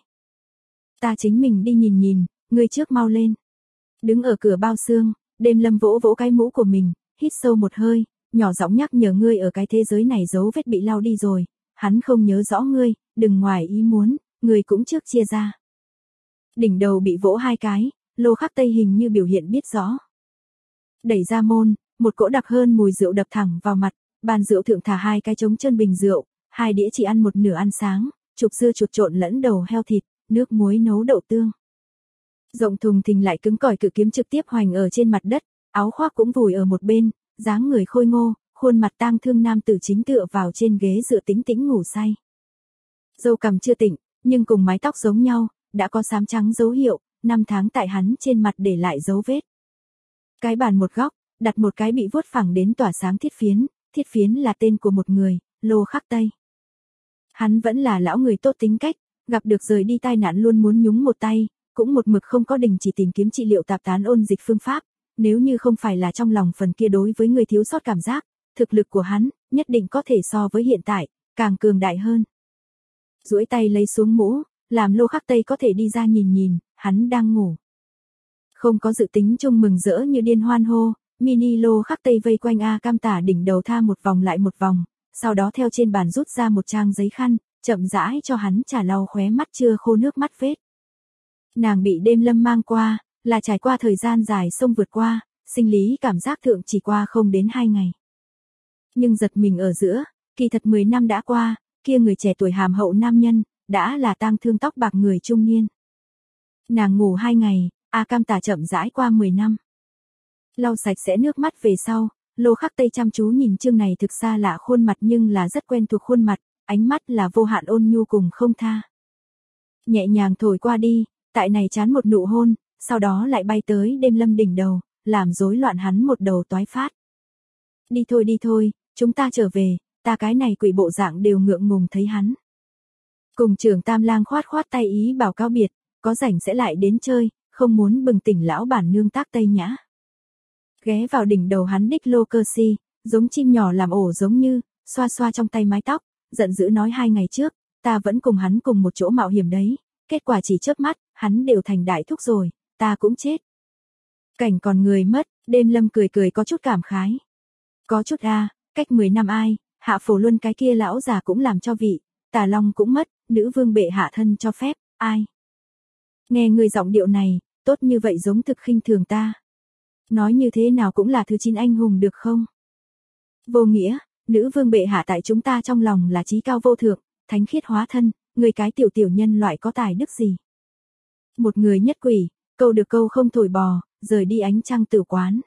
Ta chính mình đi nhìn, ngươi trước mau lên. Đứng ở cửa bao xương, Đêm Lâm vỗ vỗ cái mũ của mình, hít sâu một hơi, nhỏ giọng nhắc nhở ngươi ở cái thế giới này dấu vết bị lau đi rồi, hắn không nhớ rõ ngươi, đừng ngoài ý muốn, ngươi cũng trước chia ra. Đỉnh đầu bị vỗ 2 cái, lô khắc tây hình như biểu hiện biết rõ. Đẩy ra môn, một cỗ đặc hơn mùi rượu đập thẳng vào mặt, bàn rượu thượng thả 2 cái trống chân bình rượu, 2 đĩa chỉ ăn một nửa ăn sáng, chục dưa chuột trộn lẫn đầu heo thịt, nước muối nấu đậu tương. Rộng thùng thình lại cứng cỏi cự kiếm trực tiếp hoành ở trên mặt đất, áo khoác cũng vùi ở một bên, dáng người khôi ngô, khuôn mặt tang thương nam tử chính tựa vào trên ghế dựa tĩnh tĩnh ngủ say. Râu cằm chưa tỉnh, nhưng cùng mái tóc giống nhau, đã có xám trắng dấu hiệu, 5 tháng tại hắn trên mặt để lại dấu vết. Cái bàn một góc, đặt một cái bị vuốt phẳng đến tỏa sáng thiết phiến là tên của một người, Lô Khắc Tây. Hắn vẫn là lão người tốt tính cách, gặp được rời đi tai nạn luôn muốn nhúng một tay, cũng một mực không có đình chỉ tìm kiếm trị liệu tạp tán ôn dịch phương pháp, nếu như không phải là trong lòng phần kia đối với người thiếu sót cảm giác, thực lực của hắn, nhất định có thể so với hiện tại, càng cường đại hơn. Duỗi tay lấy xuống mũ, làm Lô Khắc Tây có thể đi ra nhìn, hắn đang ngủ. Không có dự tính chung mừng rỡ như điên hoan hô, mini Lô Khắc Tây vây quanh A Cam Tả đỉnh đầu tha một vòng lại một vòng, sau đó theo trên bàn rút ra một trang giấy khăn, chậm rãi cho hắn trả lau khóe mắt chưa khô nước mắt vết. Nàng bị Đêm Lâm mang qua, là trải qua thời gian dài sông vượt qua, sinh lý cảm giác thượng chỉ qua không đến 2 ngày. Nhưng giật mình ở giữa, kỳ thật 10 năm đã qua, kia người trẻ tuổi hàm hậu nam nhân, đã là tang thương tóc bạc người trung niên. Nàng ngủ 2 ngày, A Cam Tả chậm rãi qua 10 năm. Lau sạch sẽ nước mắt về sau, Lô Khắc Tây chăm chú nhìn chương này thực xa lạ khuôn mặt nhưng là rất quen thuộc khuôn mặt, ánh mắt là vô hạn ôn nhu cùng không tha. Nhẹ nhàng thổi qua đi, tại này chán một nụ hôn, sau đó lại bay tới Đêm Lâm đỉnh đầu, làm rối loạn hắn một đầu toái phát. Đi thôi, chúng ta trở về, ta cái này quỷ bộ dạng đều ngượng ngùng thấy hắn. Cùng Trường Tam Lang khoát tay ý bảo cáo biệt, có rảnh sẽ lại đến chơi, không muốn bừng tỉnh lão bản nương Tác Tây Nhã. Ghé vào đỉnh đầu hắn đích lô cơ si, giống chim nhỏ làm ổ giống như, xoa trong tay mái tóc, giận dữ nói 2 ngày trước, ta vẫn cùng hắn cùng một chỗ mạo hiểm đấy, kết quả chỉ chớp mắt, hắn đều thành đại thúc rồi, ta cũng chết. Cảnh còn người mất, Đêm Lâm cười có chút cảm khái. Có chút cách 10 năm ai, Hạ Phổ Luân cái kia lão già cũng làm cho vị, Tà Long cũng mất, nữ vương bệ hạ thân cho phép, ai. Nghe người giọng điệu này, tốt như vậy giống thực khinh thường ta. Nói như thế nào cũng là thứ 9 anh hùng được không? Vô nghĩa, nữ vương bệ hạ tại chúng ta trong lòng là chí cao vô thượng, thánh khiết hóa thân, người cái tiểu nhân loại có tài đức gì? Một người nhất quỷ, câu được câu không thổi bò, rời đi ánh trăng tử quán.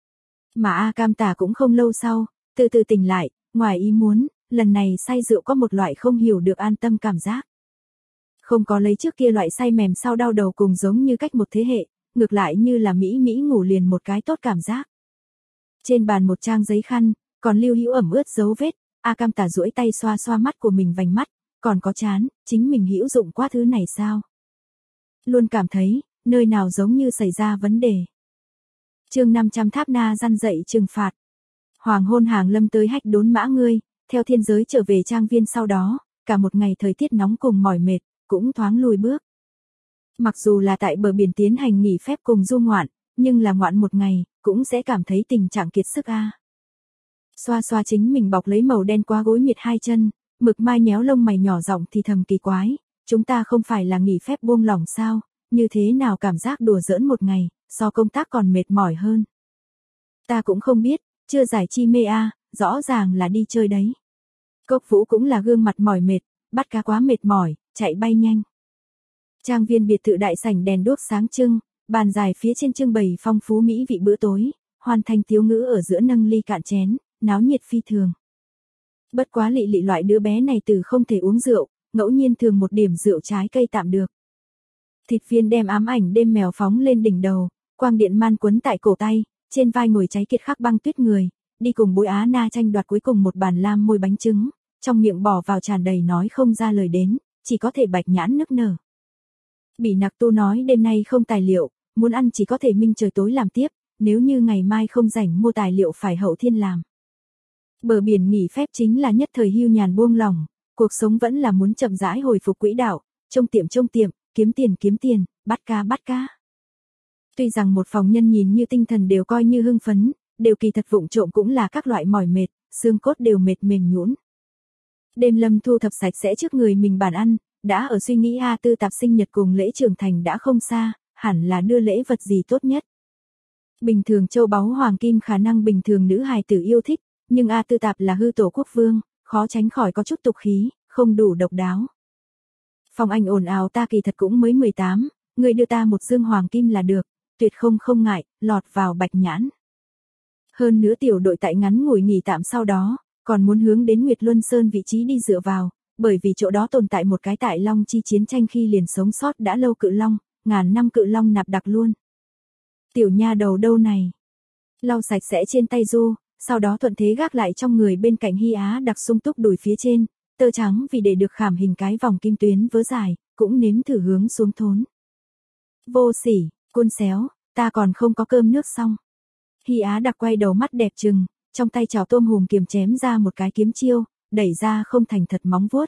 Mà A Cam Tả cũng không lâu sau, từ từ tỉnh lại, ngoài ý muốn, lần này say rượu có một loại không hiểu được an tâm cảm giác. Không có lấy trước kia loại say mềm sau đau đầu cùng giống như cách một thế hệ, ngược lại như là mỹ ngủ liền một cái tốt cảm giác. Trên bàn một trang giấy khăn, còn lưu hữu ẩm ướt dấu vết, A Cam Tả duỗi tay xoa mắt của mình vành mắt, còn có chán, chính mình hữu dụng quá thứ này sao? Luôn cảm thấy, nơi nào giống như xảy ra vấn đề. Chương 500 Tháp Na răn dậy trừng phạt. Hoàng hôn hàng lâm tới hách đốn mã ngươi, theo thiên giới trở về trang viên sau đó, cả một ngày thời tiết nóng cùng mỏi mệt, cũng thoáng lùi bước. Mặc dù là tại bờ biển tiến hành nghỉ phép cùng du ngoạn, nhưng là ngoạn một ngày, cũng sẽ cảm thấy tình trạng kiệt sức a. Xoa xoa chính mình bọc lấy màu đen quá gối miệt hai chân, Mực Mai nhéo lông mày nhỏ giọng thì thầm kỳ quái, chúng ta không phải là nghỉ phép buông lỏng sao, như thế nào cảm giác đùa giỡn một ngày, so công tác còn mệt mỏi hơn. Ta cũng không biết, chưa giải chi mê a, rõ ràng là đi chơi đấy. Cốc Vũ cũng là gương mặt mỏi mệt, bắt cá quá mệt mỏi, chạy bay nhanh. Trang viên biệt thự đại sảnh đèn đuốc sáng trưng, bàn dài phía trên trưng bày phong phú mỹ vị bữa tối, hoàn thành tiếu ngữ ở giữa nâng ly cạn chén, náo nhiệt phi thường. Bất quá Lị Lị loại đứa bé này từ không thể uống rượu, ngẫu nhiên thường một điểm rượu trái cây tạm được. Thịt viên đem ám ảnh đêm mèo phóng lên đỉnh đầu, quang điện man quấn tại cổ tay, trên vai ngồi cháy kiệt khắc băng tuyết người, đi cùng Bối Á Na tranh đoạt cuối cùng một bàn lam môi bánh trứng, trong miệng bỏ vào tràn đầy nói không ra lời đến, chỉ có thể bạch nhãn nức nở. Bỉ Nặc Tu nói đêm nay không tài liệu, muốn ăn chỉ có thể minh trời tối làm tiếp, nếu như ngày mai không rảnh mua tài liệu phải hậu thiên làm. Bờ biển nghỉ phép chính là nhất thời hưu nhàn buông lỏng, cuộc sống vẫn là muốn chậm rãi hồi phục quỹ đạo, trông tiệm, kiếm tiền, bắt cá. Tuy rằng một phòng nhân nhìn như tinh thần đều coi như hưng phấn, đều kỳ thật vụng trộm cũng là các loại mỏi mệt, xương cốt đều mệt mềm nhũn. Đêm Lâm thu thập sạch sẽ trước người mình bàn ăn, đã ở suy nghĩ A Tư Tạp sinh nhật cùng lễ trưởng thành đã không xa, hẳn là đưa lễ vật gì tốt nhất. Bình thường châu báu hoàng kim khả năng bình thường nữ hài tử yêu thích, nhưng A Tư Tạp là hư tổ quốc vương, khó tránh khỏi có chút tục khí, không đủ độc đáo. Phong Anh ồn ào ta kỳ thật cũng mới 18, người đưa ta một dương hoàng kim là được, tuyệt không ngại, lọt vào bạch nhãn. Hơn nữa tiểu đội tại ngắn ngủi nghỉ tạm sau đó, còn muốn hướng đến Nguyệt Luân Sơn vị trí đi dựa vào, bởi vì chỗ đó tồn tại một cái tại Long Chi chiến tranh khi liền sống sót đã lâu cự long, ngàn năm cự long nạp đặc luôn. Tiểu nha đầu đâu này? Lau sạch sẽ trên tay Du, sau đó thuận thế gác lại trong người bên cạnh Hy Á đặc sung túc đùi phía trên, tơ trắng vì để được khảm hình cái vòng kim tuyến vớ dài, cũng nếm thử hướng xuống thốn. Vô sỉ, côn xéo, ta còn không có cơm nước xong. Hy Á đặc quay đầu mắt đẹp trừng, trong tay chảo tôm hùm kiềm chém ra một cái kiếm chiêu, đẩy ra không thành thật móng vuốt.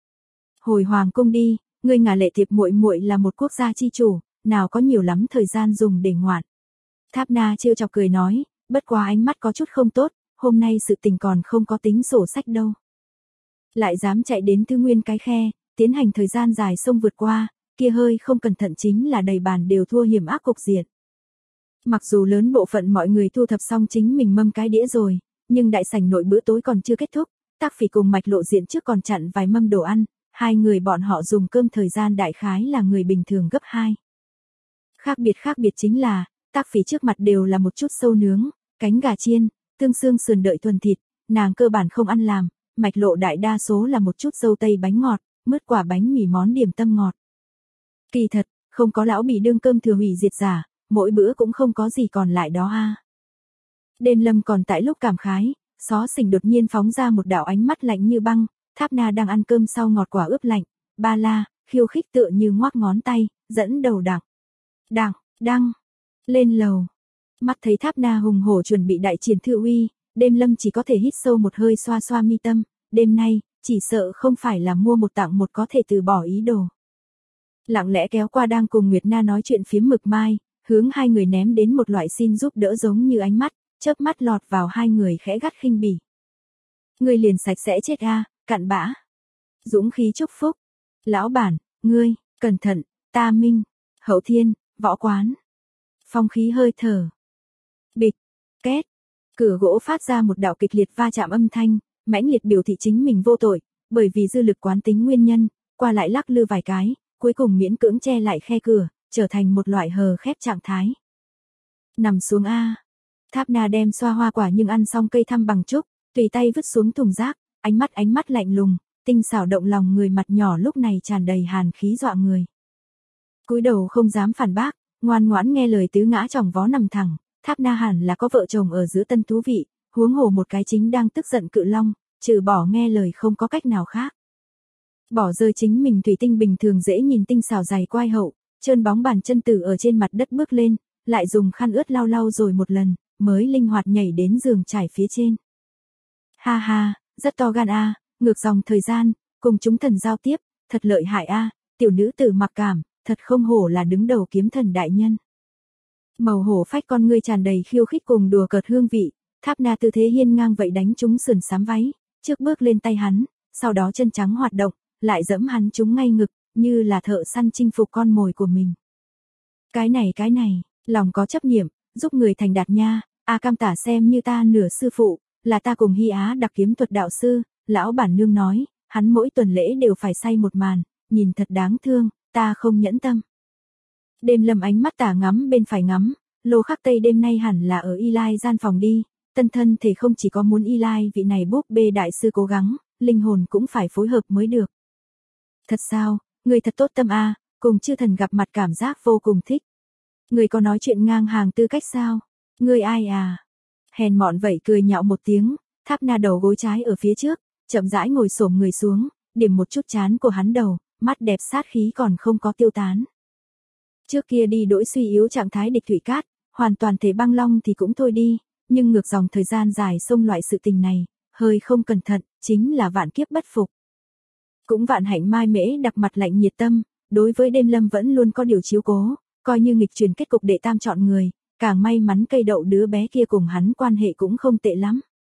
Hồi hoàng cung đi, ngươi Ngả Lệ Tiệp muội muội là một quốc gia chi chủ, nào có nhiều lắm thời gian dùng để ngoạn. Tháp Na trêu chọc cười nói, bất quá ánh mắt có chút không tốt, hôm nay sự tình còn không có tính sổ sách đâu. Lại dám chạy đến Thư Nguyên cái khe, tiến hành thời gian dài sông vượt qua, kia hơi không cẩn thận chính là đầy bàn đều thua hiểm ác cục diện. Mặc dù lớn bộ phận mọi người thu thập xong chính mình mâm cái đĩa rồi, nhưng đại sảnh nội bữa tối còn chưa kết thúc, Tác Phỉ cùng Mạch Lộ Diện trước còn chặn vài mâm đồ ăn, hai người bọn họ dùng cơm thời gian đại khái là người bình thường gấp 2. Khác biệt chính là, Tác Phỉ trước mặt đều là một chút sâu nướng, cánh gà chiên, tương xương sườn đợi thuần thịt, nàng cơ bản không ăn làm, Mạch Lộ đại đa số là một chút dâu tây bánh ngọt, mứt quả bánh mì món điểm tâm ngọt. Kỳ thật, không có lão Bỉ đương cơm thừa hủy diệt giả, mỗi bữa cũng không có gì còn lại đó a. Đêm Lâm còn tại lúc cảm khái, Xó Xỉnh đột nhiên phóng ra một đạo ánh mắt lạnh như băng, Tháp Na đang ăn cơm sau ngọt quả ướp lạnh, ba la, khiêu khích tựa như ngoác ngón tay, dẫn đầu đằng, lên lầu. Mắt thấy Tháp Na hùng hổ chuẩn bị đại triển thư uy, Đêm Lâm chỉ có thể hít sâu một hơi xoa xoa mi tâm, đêm nay, chỉ sợ không phải là mua một tặng một có thể từ bỏ ý đồ. Lặng lẽ kéo qua đang cùng Nguyệt Na nói chuyện phiếm Mực Mai, hướng hai người ném đến một loại xin giúp đỡ giống như ánh mắt, chớp mắt lọt vào hai người khẽ gắt khinh bỉ. Ngươi liền sạch sẽ chết a, cặn bã. Dũng khí chúc phúc. Lão bản, ngươi, cẩn thận, ta minh, hậu thiên, võ quán. Phong khí hơi thở. Bịch, két. Cửa gỗ phát ra một đạo kịch liệt va chạm âm thanh, mãnh liệt biểu thị chính mình vô tội, bởi vì dư lực quán tính nguyên nhân, qua lại lắc lư vài cái, cuối cùng miễn cưỡng che lại khe cửa, trở thành một loại hờ khép trạng thái. Nằm xuống a. Tháp Na đem xoa hoa quả nhưng ăn xong cây thăm bằng trúc, tùy tay vứt xuống thùng rác, ánh mắt lạnh lùng, tinh xảo động lòng người mặt nhỏ lúc này tràn đầy hàn khí dọa người. Cúi đầu không dám phản bác, ngoan ngoãn nghe lời tứ ngã chỏng vó nằm thẳng, Tháp Na hẳn là có vợ chồng ở giữa tân thú vị, huống hồ một cái chính đang tức giận cự long, trừ bỏ nghe lời không có cách nào khác. Bỏ rơi chính mình thủy tinh bình thường dễ nhìn tinh xảo dày quai hậu, trơn bóng bàn chân tử ở trên mặt đất bước lên, lại dùng khăn ướt lau lau rồi một lần, mới linh hoạt nhảy đến giường trải phía trên. Ha ha, rất to gan a, ngược dòng thời gian, cùng chúng thần giao tiếp, thật lợi hại a, tiểu nữ tử mặc cảm, thật không hổ là đứng đầu kiếm thần đại nhân. Màu hổ phách con ngươi tràn đầy khiêu khích cùng đùa cợt hương vị, Tháp Na tư thế hiên ngang vậy đánh trúng sườn xám váy, trước bước lên tay hắn, sau đó chân trắng hoạt động, lại giẫm hắn trúng ngay ngực, như là thợ săn chinh phục con mồi của mình. Cái này, lòng có chấp niệm, giúp người thành đạt nha, a cam tả xem như ta nửa sư phụ, là ta cùng Hy Á đặc kiếm thuật đạo sư, lão bản nương nói, hắn mỗi tuần lễ đều phải say một màn, nhìn thật đáng thương, ta không nhẫn tâm. Đêm Lâm ánh mắt tả ngắm bên phải ngắm, Lô Khắc Tây đêm nay hẳn là ở Y Lai gian phòng đi, tân thân thể không chỉ có muốn Y Lai vị này búp bê đại sư cố gắng, linh hồn cũng phải phối hợp mới được. Thật sao, người thật tốt tâm a, cùng chư thần gặp mặt cảm giác vô cùng thích. Người có nói chuyện ngang hàng tư cách sao? Người ai à? Hèn mọn vậy cười nhạo một tiếng, Tháp Na đầu gối trái ở phía trước, chậm rãi ngồi xổm người xuống, điểm một chút trán của hắn đầu, mắt đẹp sát khí còn không có tiêu tán. Trước kia đi đổi suy yếu trạng thái địch thủy cát, hoàn toàn thể băng long thì cũng thôi đi, nhưng ngược dòng thời gian dài xông loại sự tình này, hơi không cẩn thận, chính là vạn kiếp bất phục. Cũng vạn hạnh Mai Mễ đặc mặt lạnh nhiệt tâm, đối với đêm Lâm vẫn luôn có điều chiếu cố, coi như nghịch chuyển kết cục đệ tam chọn người, càng may mắn cây đậu đứa bé kia cùng hắn quan hệ cũng không tệ lắm.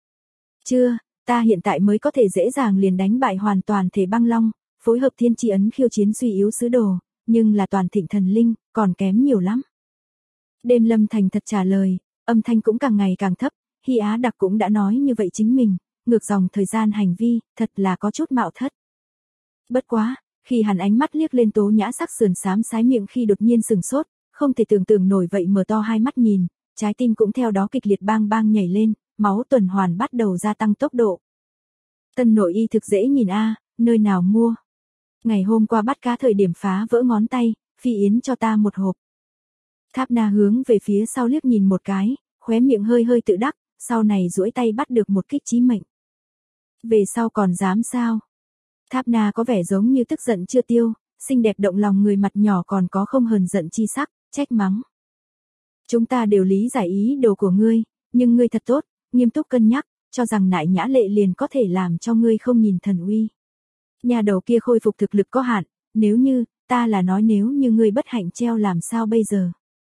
Chưa, ta hiện tại mới có thể dễ dàng liền đánh bại hoàn toàn thể băng long, phối hợp thiên tri ấn khiêu chiến suy yếu sứ đồ, nhưng là toàn thịnh thần linh, còn kém nhiều lắm. Đêm Lâm thành thật trả lời, âm thanh cũng càng ngày càng thấp, Hy Á đặc cũng đã nói như vậy chính mình, ngược dòng thời gian hành vi, thật là có chút mạo thất. Bất quá, khi hắn ánh mắt liếc lên tố nhã sắc sườn xám sái miệng khi đột nhiên sừng sốt, không thể tưởng tượng nổi vậy mở to hai mắt nhìn, trái tim cũng theo đó kịch liệt bang bang nhảy lên, máu tuần hoàn bắt đầu gia tăng tốc độ. Tân nội y thực dễ nhìn a, nơi nào mua? Ngày hôm qua bắt cá thời điểm phá vỡ ngón tay, Phi Yến cho ta một hộp. Tháp Na hướng về phía sau liếc nhìn một cái, khóe miệng hơi hơi tự đắc, sau này duỗi tay bắt được một kích chí mệnh. Về sau còn dám sao? Tháp Na có vẻ giống như tức giận chưa tiêu, xinh đẹp động lòng người mặt nhỏ còn có không hờn giận chi sắc, trách mắng. Chúng ta đều lý giải ý đồ của ngươi, nhưng ngươi thật tốt, nghiêm túc cân nhắc, cho rằng nại nhã lệ liền có thể làm cho ngươi không nhìn thần uy. Nhà đầu kia khôi phục thực lực có hạn, nếu như, ta là nói nếu như ngươi bất hạnh treo làm sao bây giờ.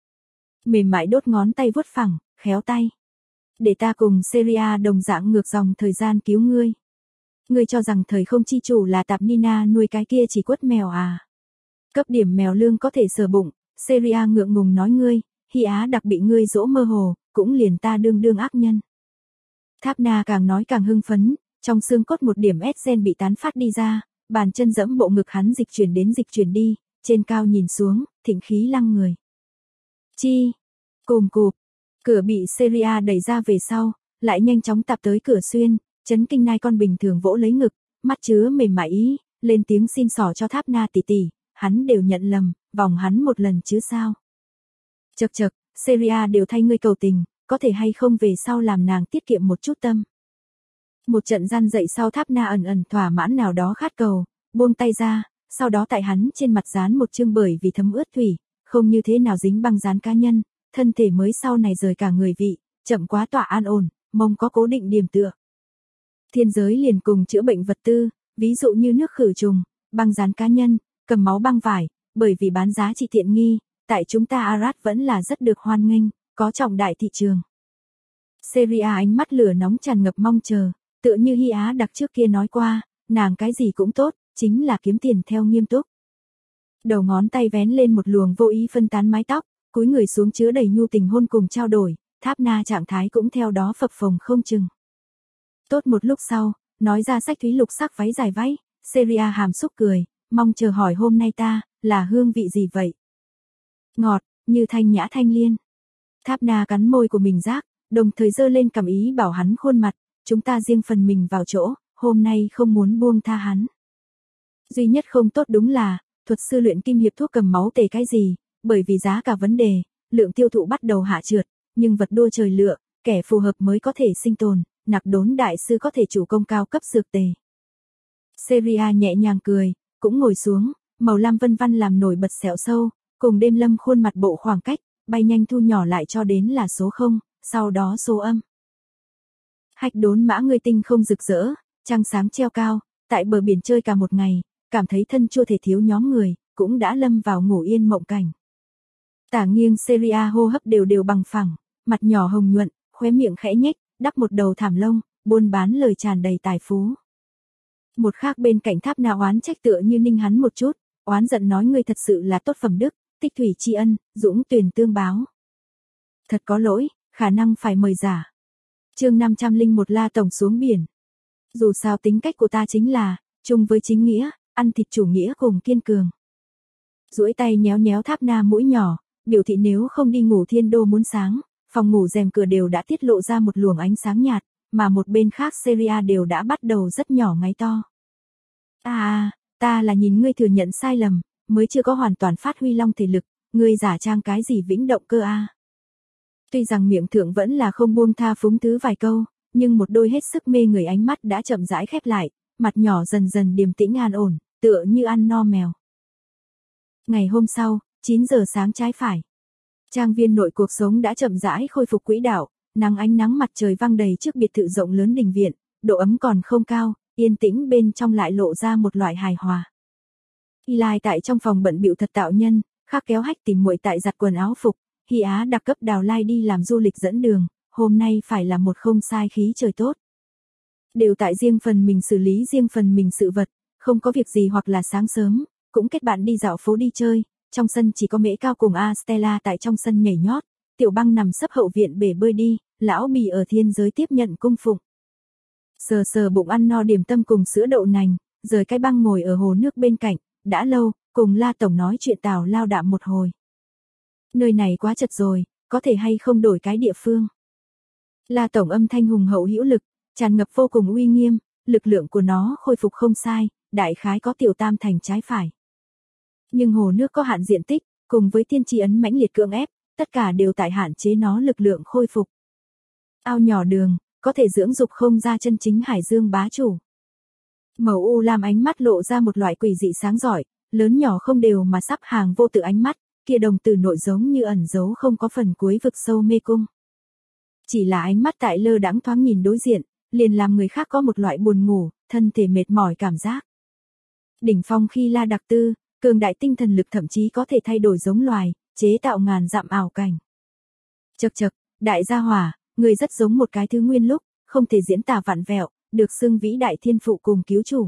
Mềm mại đốt ngón tay vuốt phẳng, khéo tay. Để ta cùng Seria đồng dạng ngược dòng thời gian cứu ngươi. Ngươi cho rằng thời không chi chủ là tạp Nina nuôi cái kia chỉ quất mèo à. Cấp điểm mèo lương có thể sờ bụng, Seria ngượng ngùng nói ngươi, Hy Á đặc bị ngươi dỗ mơ hồ, cũng liền ta đương ác nhân. Tháp Na càng nói càng hưng phấn, trong xương cốt một điểm ét-gen bị tán phát đi ra, bàn chân dẫm bộ ngực hắn dịch chuyển đến dịch chuyển đi, trên cao nhìn xuống, thịnh khí lăng người. Chi, cùm cụp, cửa bị Seria đẩy ra về sau, lại nhanh chóng tạp tới cửa xuyên, chấn kinh nai con bình thường vỗ lấy ngực, mắt chứa mềm mại ý, lên tiếng xin xỏ cho Tháp Na tỷ tỷ, hắn đều nhận lầm, vòng hắn một lần chứ sao. Chậc chậc, Seria đều thay ngươi cầu tình, có thể hay không về sau làm nàng tiết kiệm một chút tâm. Một trận gian dậy sau Tháp Na ẩn thỏa mãn nào đó khát cầu, buông tay ra, sau đó tại hắn trên mặt dán một chương bởi vì thấm ướt thủy, không như thế nào dính băng dán cá nhân, thân thể mới sau này rời cả người vị, chậm quá tỏa an ổn, mông có cố định điểm tựa. Thiên giới liền cùng chữa bệnh vật tư, ví dụ như nước khử trùng, băng dán cá nhân, cầm máu băng vải, bởi vì bán giá trị tiện nghi, tại chúng ta Arad vẫn là rất được hoan nghênh, có trọng đại thị trường. Seria ánh mắt lửa nóng tràn ngập mong chờ, tựa như Hy Á đặc trước kia nói qua, nàng cái gì cũng tốt, chính là kiếm tiền theo nghiêm túc. Đầu ngón tay vén lên một luồng vô ý phân tán mái tóc, cúi người xuống chứa đầy nhu tình hôn cùng trao đổi, Tháp Na trạng thái cũng theo đó phập phồng không chừng. Tốt một lúc sau, nói ra sách thúy lục sắc váy dài váy, Seria hàm xúc cười, mong chờ hỏi hôm nay ta, là hương vị gì vậy? Ngọt, như thanh nhã thanh liên. Tháp Na cắn môi của mình rác, đồng thời giơ lên cầm ý bảo hắn khuôn mặt, chúng ta riêng phần mình vào chỗ, hôm nay không muốn buông tha hắn. Duy nhất không tốt đúng là, thuật sư luyện kim hiệp thuốc cầm máu tề cái gì, bởi vì giá cả vấn đề, lượng tiêu thụ bắt đầu hạ trượt, nhưng vật đua trời lựa, kẻ phù hợp mới có thể sinh tồn, Nặc Đốn đại sư có thể chủ công cao cấp dược tề. Seria nhẹ nhàng cười, cũng ngồi xuống, màu lam vân vân làm nổi bật sẹo sâu, cùng đêm Lâm khuôn mặt bộ khoảng cách, bay nhanh thu nhỏ lại cho đến là số 0, sau đó số âm. Hạch Đốn Mã ngươi tinh không rực rỡ, trăng sáng treo cao, tại bờ biển chơi cả một ngày, cảm thấy thân chua thể thiếu nhóm người, cũng đã lâm vào ngủ yên mộng cảnh. Tả Nghiêng Seria hô hấp đều đều bằng phẳng, mặt nhỏ hồng nhuận, khóe miệng khẽ nhếch, đắp một đầu thảm lông, buôn bán lời tràn đầy tài phú. Một khác bên cạnh Tháp Na oán trách tựa như ninh hắn một chút, oán giận nói ngươi thật sự là tốt phẩm đức, tích thủy tri ân, dũng tuyển tương báo. Thật có lỗi, khả năng phải mời giả. Chương 501 La tổng xuống biển. Dù sao tính cách của ta chính là chung với chính nghĩa, ăn thịt chủ nghĩa cùng kiên cường. Duỗi tay nhéo nhéo Tháp Na mũi nhỏ, biểu thị nếu không đi ngủ thiên đô muốn sáng, phòng ngủ rèm cửa đều đã tiết lộ ra một luồng ánh sáng nhạt, mà một bên khác Seria đều đã bắt đầu rất nhỏ ngáy to. Ta là nhìn ngươi thừa nhận sai lầm, mới chưa có hoàn toàn phát huy long thể lực, ngươi giả trang cái gì vĩnh động cơ a? Tuy rằng miệng thượng vẫn là không buông tha phúng thứ vài câu, nhưng một đôi hết sức mê người ánh mắt đã chậm rãi khép lại, mặt nhỏ dần dần điềm tĩnh an ổn, tựa như ăn no mèo. Ngày hôm sau, 9 giờ sáng trái phải. Trang viên nội cuộc sống đã chậm rãi khôi phục quỹ đạo, ánh nắng mặt trời văng đầy trước biệt thự rộng lớn đình viện, độ ấm còn không cao, yên tĩnh bên trong lại lộ ra một loại hài hòa. Eli tại trong phòng bận bịu thật tạo nhân, Khác kéo Hách tìm muội tại giặt quần áo phục, Hy Á đặc cấp Đào Lai đi làm du lịch dẫn đường, hôm nay phải là một không sai khí trời tốt. Đều tại riêng phần mình xử lý riêng phần mình sự vật, không có việc gì hoặc là sáng sớm, cũng kết bạn đi dạo phố đi chơi, trong sân chỉ có Mễ Cao cùng A Stella tại trong sân nhảy nhót, Tiểu Băng nằm sấp hậu viện bể bơi đi, lão Bì ở thiên giới tiếp nhận cung phụng. Sờ sờ bụng ăn no điểm tâm cùng sữa đậu nành, rời cái Băng ngồi ở hồ nước bên cạnh, đã lâu, cùng La Tổng nói chuyện tào lao đạm một hồi. Nơi này quá chật rồi, có thể hay không đổi cái địa phương. La Tổng âm thanh hùng hậu hữu lực, tràn ngập vô cùng uy nghiêm, lực lượng của nó khôi phục không sai, đại khái có Tiểu Tam Thành trái phải. Nhưng hồ nước có hạn diện tích, cùng với thiên tri ấn mãnh liệt cưỡng ép, tất cả đều tại hạn chế nó lực lượng khôi phục. Ao nhỏ đường, có thể dưỡng dục không ra chân chính hải dương bá chủ. Màu u lam ánh mắt lộ ra một loại quỷ dị sáng giỏi, lớn nhỏ không đều mà sắp hàng vô tự ánh mắt, kia đồng tử nội giống như ẩn giấu không có phần cuối vực sâu mê cung. Chỉ là ánh mắt tại lơ đãng thoáng nhìn đối diện, liền làm người khác có một loại buồn ngủ, thân thể mệt mỏi cảm giác. Đỉnh phong khi La Đặc Tư, cường đại tinh thần lực thậm chí có thể thay đổi giống loài, chế tạo ngàn dặm ảo cảnh. Chậc chậc, đại gia hỏa, người rất giống một cái thứ nguyên lúc, không thể diễn tả vặn vẹo, được xưng vĩ đại thiên phụ cùng cứu chủ.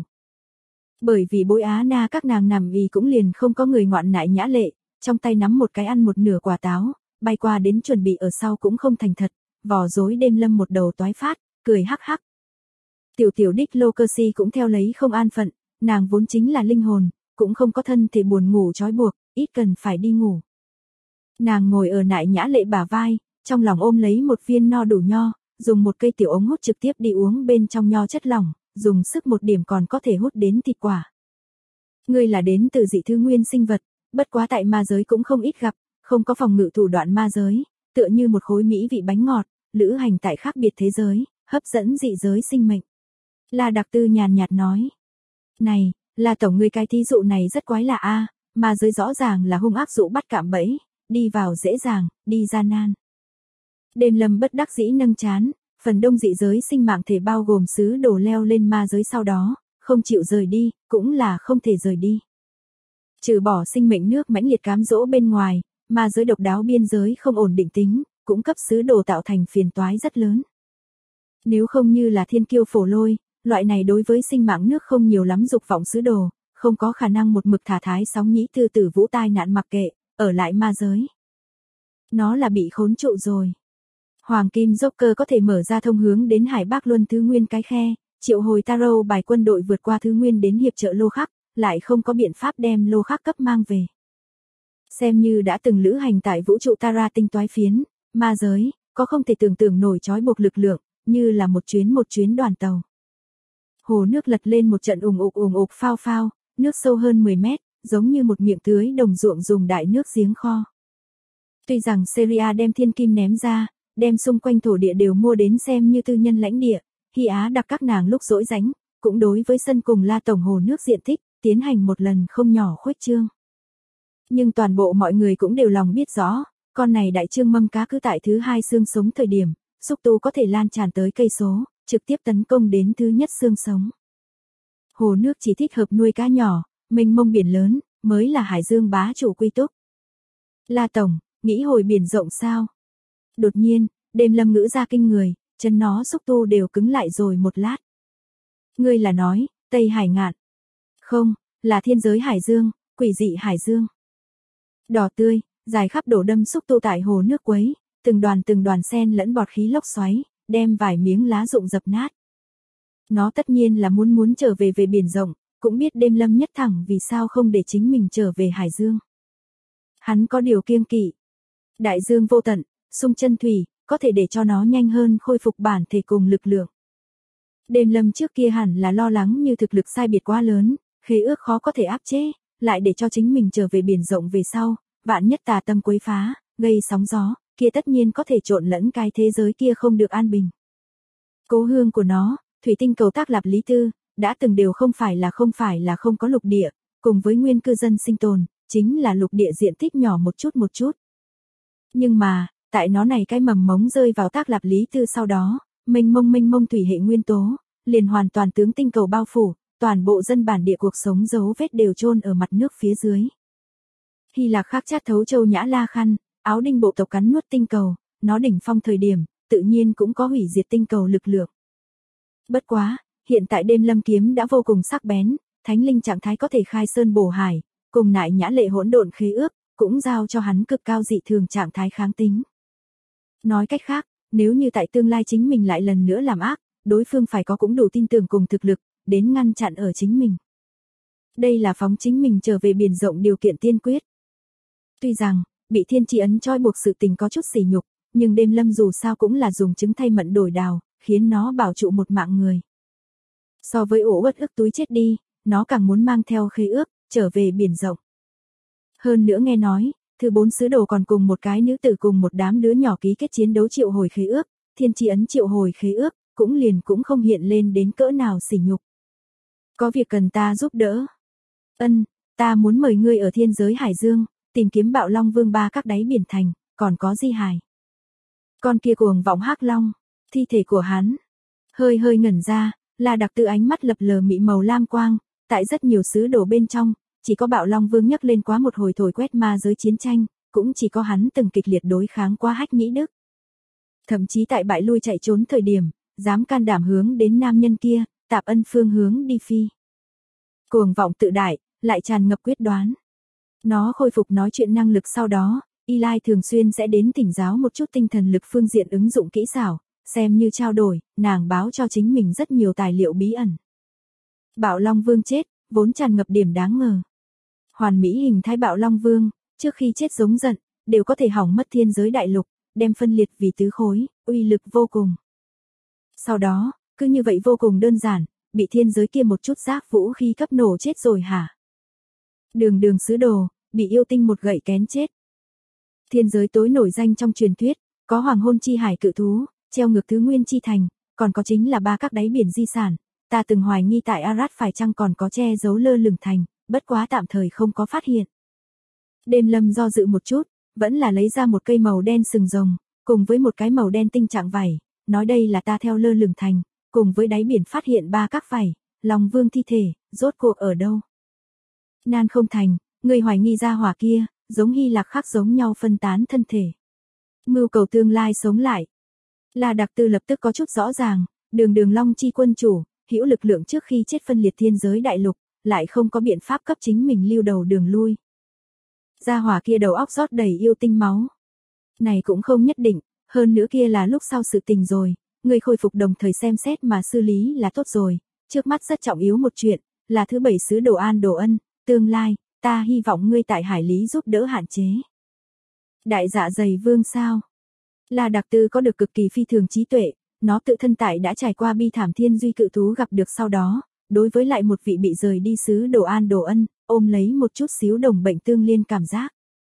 Bởi vì bối Á Na các nàng nằm vì cũng liền không có người ngoạn nại nhã lệ, trong tay nắm một cái ăn một nửa quả táo, bay qua đến chuẩn bị ở sau cũng không thành thật, vò rối đêm lâm một đầu toái phát, cười hắc hắc. Tiểu tiểu đích lô cơ si cũng theo lấy không an phận, nàng vốn chính là linh hồn, cũng không có thân thể buồn ngủ trói buộc, ít cần phải đi ngủ. Nàng ngồi ở nại nhã lệ bả vai, trong lòng ôm lấy một viên no đủ nho, dùng một cây tiểu ống hút trực tiếp đi uống bên trong nho chất lỏng, dùng sức một điểm còn có thể hút đến thịt quả. Ngươi là đến từ dị thứ nguyên sinh vật, bất quá tại ma giới cũng không ít gặp, không có phòng ngự thủ đoạn ma giới, tựa như một khối mỹ vị bánh ngọt, lữ hành tại khác biệt thế giới, hấp dẫn dị giới sinh mệnh. La Đặc Tư nhàn nhạt nói. Này, La Tổng ngươi cái thí dụ này rất quái lạ a, ma giới rõ ràng là hung ác dụ bắt cạm bẫy, đi vào dễ dàng, đi gian nan. Đêm lâm bất đắc dĩ nâng chán, phần đông dị giới sinh mạng thể bao gồm sứ đồ leo lên ma giới sau đó, không chịu rời đi, cũng là không thể rời đi. Trừ bỏ sinh mệnh nước mãnh liệt cám dỗ bên ngoài, ma giới độc đáo biên giới không ổn định tính, cũng cấp sứ đồ tạo thành phiền toái rất lớn. Nếu không như là thiên kiêu phổ lôi, loại này đối với sinh mạng nước không nhiều lắm dục vọng sứ đồ, không có khả năng một mực thả thái sóng nhĩ thư tử vũ tai nạn mặc kệ, ở lại ma giới. Nó là bị khốn trụ rồi. Hoàng Kim Joker có thể mở ra thông hướng đến Hải Bắc Luân thứ nguyên cái khe, triệu hồi Taro bài quân đội vượt qua thứ nguyên đến hiệp trợ lô khắc, lại không có biện pháp đem lô khắc cấp mang về. Xem như đã từng lữ hành tại vũ trụ Tara tinh toái phiến, ma giới, có không thể tưởng tượng nổi trói buộc lực lượng, như là một chuyến đoàn tàu. Hồ nước lật lên một trận ùng ục phao phao, nước sâu hơn 10 mét, giống như một miệng tưới đồng ruộng dùng đại nước giếng kho. Tuy rằng Seria đem thiên kim ném ra, đem xung quanh thổ địa đều mua đến xem như tư nhân lãnh địa, Hy Á đặc các nàng lúc dỗi rãnh, cũng đối với sân cùng La Tổng hồ nước diện tích, tiến hành một lần không nhỏ khuếch trương. Nhưng toàn bộ mọi người cũng đều lòng biết rõ, con này đại trương mâm cá cứ tại thứ hai xương sống thời điểm, xúc tu có thể lan tràn tới cây số, trực tiếp tấn công đến thứ nhất xương sống. Hồ nước chỉ thích hợp nuôi cá nhỏ, mênh mông biển lớn, mới là hải dương bá chủ quy túc. La Tổng, nghĩ hồi biển rộng sao? Đột nhiên, Đêm Lâm ngữ ra kinh người, chân nó xúc tu đều cứng lại rồi một lát. Ngươi là nói, Tây Hải Ngạn. Không, là thiên giới hải dương, quỷ dị hải dương. Đỏ tươi, dài khắp đổ đâm xúc tu tại hồ nước quấy, từng đoàn xen lẫn bọt khí lốc xoáy, đem vài miếng lá rụng dập nát. Nó tất nhiên là muốn trở về biển rộng, cũng biết Đêm Lâm nhất thẳng vì sao không để chính mình trở về hải dương. Hắn có điều kiêng kỵ. Đại dương vô tận, sung chân thủy, có thể để cho nó nhanh hơn khôi phục bản thể cùng lực lượng. Đêm Lâm trước kia hẳn là lo lắng như thực lực sai biệt quá lớn, khế ước khó có thể áp chế, lại để cho chính mình trở về biển rộng về sau, vạn nhất tà tâm quấy phá, gây sóng gió, kia tất nhiên có thể trộn lẫn cái thế giới kia không được an bình. Cố hương của nó, thủy tinh cầu Tác Lạp Lý Tư, đã từng đều không phải là không có lục địa, cùng với nguyên cư dân sinh tồn, chính là lục địa diện tích nhỏ một chút. Nhưng mà, tại nó này cái mầm mống rơi vào Tác Lạp Lý Tư sau đó, mênh mông thủy hệ nguyên tố, liền hoàn toàn tướng tinh cầu bao phủ, toàn bộ dân bản địa cuộc sống dấu vết đều chôn ở mặt nước phía dưới. Hy Lạc khắc chát thấu châu Nhã La Khăn, áo đinh bộ tộc cắn nuốt tinh cầu, nó đỉnh phong thời điểm, tự nhiên cũng có hủy diệt tinh cầu lực lượng. Bất quá, hiện tại Đêm Lâm kiếm đã vô cùng sắc bén, thánh linh trạng thái có thể khai sơn bổ hải, cùng nại nhã lệ hỗn độn khế ước, cũng giao cho hắn cực cao dị thường trạng thái kháng tính. Nói cách khác, nếu như tại tương lai chính mình lại lần nữa làm ác, đối phương phải có cũng đủ tin tưởng cùng thực lực, đến ngăn chặn ở chính mình. Đây là phóng chính mình trở về biển rộng điều kiện tiên quyết. Tuy rằng, bị thiên tri ấn trói buộc sự tình có chút sỉ nhục, nhưng Đêm Lâm dù sao cũng là dùng trứng thay mận đổi đào, khiến nó bảo trụ một mạng người. So với ổ uất ức túi chết đi, nó càng muốn mang theo khế ước, trở về biển rộng. Hơn nữa nghe nói, thứ 4 sứ đồ còn cùng một cái nữ tử cùng một đám đứa nhỏ ký kết chiến đấu triệu hồi khế ước, thiên tri ấn triệu hồi khế ước, cũng không hiện lên đến cỡ nào sỉ nhục. Có việc cần ta giúp đỡ. Ân, ta muốn mời ngươi ở thiên giới hải dương, tìm kiếm Bạo Long Vương ba các đáy biển thành, còn có Di Hải. Con kia cuồng vọng hắc long, thi thể của hắn. Hơi ngẩn ra, là Đặc Tư ánh mắt lập lờ mị màu lam quang, tại rất nhiều sứ đồ bên trong, chỉ có Bạo Long Vương nhắc lên quá một hồi thổi quét ma giới chiến tranh, cũng chỉ có hắn từng kịch liệt đối kháng qua Hách Nhĩ Đức. Thậm chí tại bại lui chạy trốn thời điểm, dám can đảm hướng đến nam nhân kia, Tạp Ân phương hướng đi phi. Cuồng vọng tự đại, lại tràn ngập quyết đoán. Nó khôi phục nói chuyện năng lực sau đó, Eli thường xuyên sẽ đến thỉnh giáo một chút tinh thần lực phương diện ứng dụng kỹ xảo, xem như trao đổi, nàng báo cho chính mình rất nhiều tài liệu bí ẩn. Bạo Long Vương chết, vốn tràn ngập điểm đáng ngờ. Hoàn mỹ hình thái Bạo Long Vương, trước khi chết giống giận, đều có thể hỏng mất thiên giới đại lục, đem phân liệt vì tứ khối, uy lực vô cùng. Sau đó, cứ như vậy vô cùng đơn giản, bị thiên giới kia một chút giác vũ khí cấp nổ chết rồi hả? Đường sứ đồ, bị yêu tinh một gậy kén chết. Thiên giới tối nổi danh trong truyền thuyết, có hoàng hôn chi hải cự thú, treo ngược thứ nguyên chi thành, còn có chính là ba các đáy biển di sản. Ta từng hoài nghi tại Arad phải chăng còn có che giấu lơ lửng thành, bất quá tạm thời không có phát hiện. Đêm Lâm do dự một chút, vẫn là lấy ra một cây màu đen sừng rồng, cùng với một cái màu đen tinh trạng vảy, nói đây là ta theo lơ lửng thành, cùng với đáy biển phát hiện ba các vảy, Long Vương thi thể, rốt cuộc ở đâu? Nan không thành, người hoài nghi ra hỏa kia, giống Hy Lạc khác giống nhau phân tán thân thể. Mưu cầu tương lai sống lại. Là Đặc Tư lập tức có chút rõ ràng, đường Long chi quân chủ, hữu lực lượng trước khi chết phân liệt thiên giới đại lục, lại không có biện pháp cấp chính mình lưu đầu đường lui. Gia hỏa kia đầu óc rót đầy yêu tinh máu. Này cũng không nhất định, hơn nữa kia là lúc sau sự tình rồi, người khôi phục đồng thời xem xét mà xử lý là tốt rồi, trước mắt rất trọng yếu một chuyện, là thứ 7 sứ đồ An Đồ Ân, tương lai, ta hy vọng ngươi tại hải lý giúp đỡ hạn chế. Đại Dạ Dày Vương sao? Là Đặc Tư có được cực kỳ phi thường trí tuệ, nó tự thân tại đã trải qua bi thảm thiên duy cự thú gặp được sau đó, đối với lại một vị bị rời đi sứ đồ An Đồ Ân, ôm lấy một chút xíu đồng bệnh tương liên cảm giác.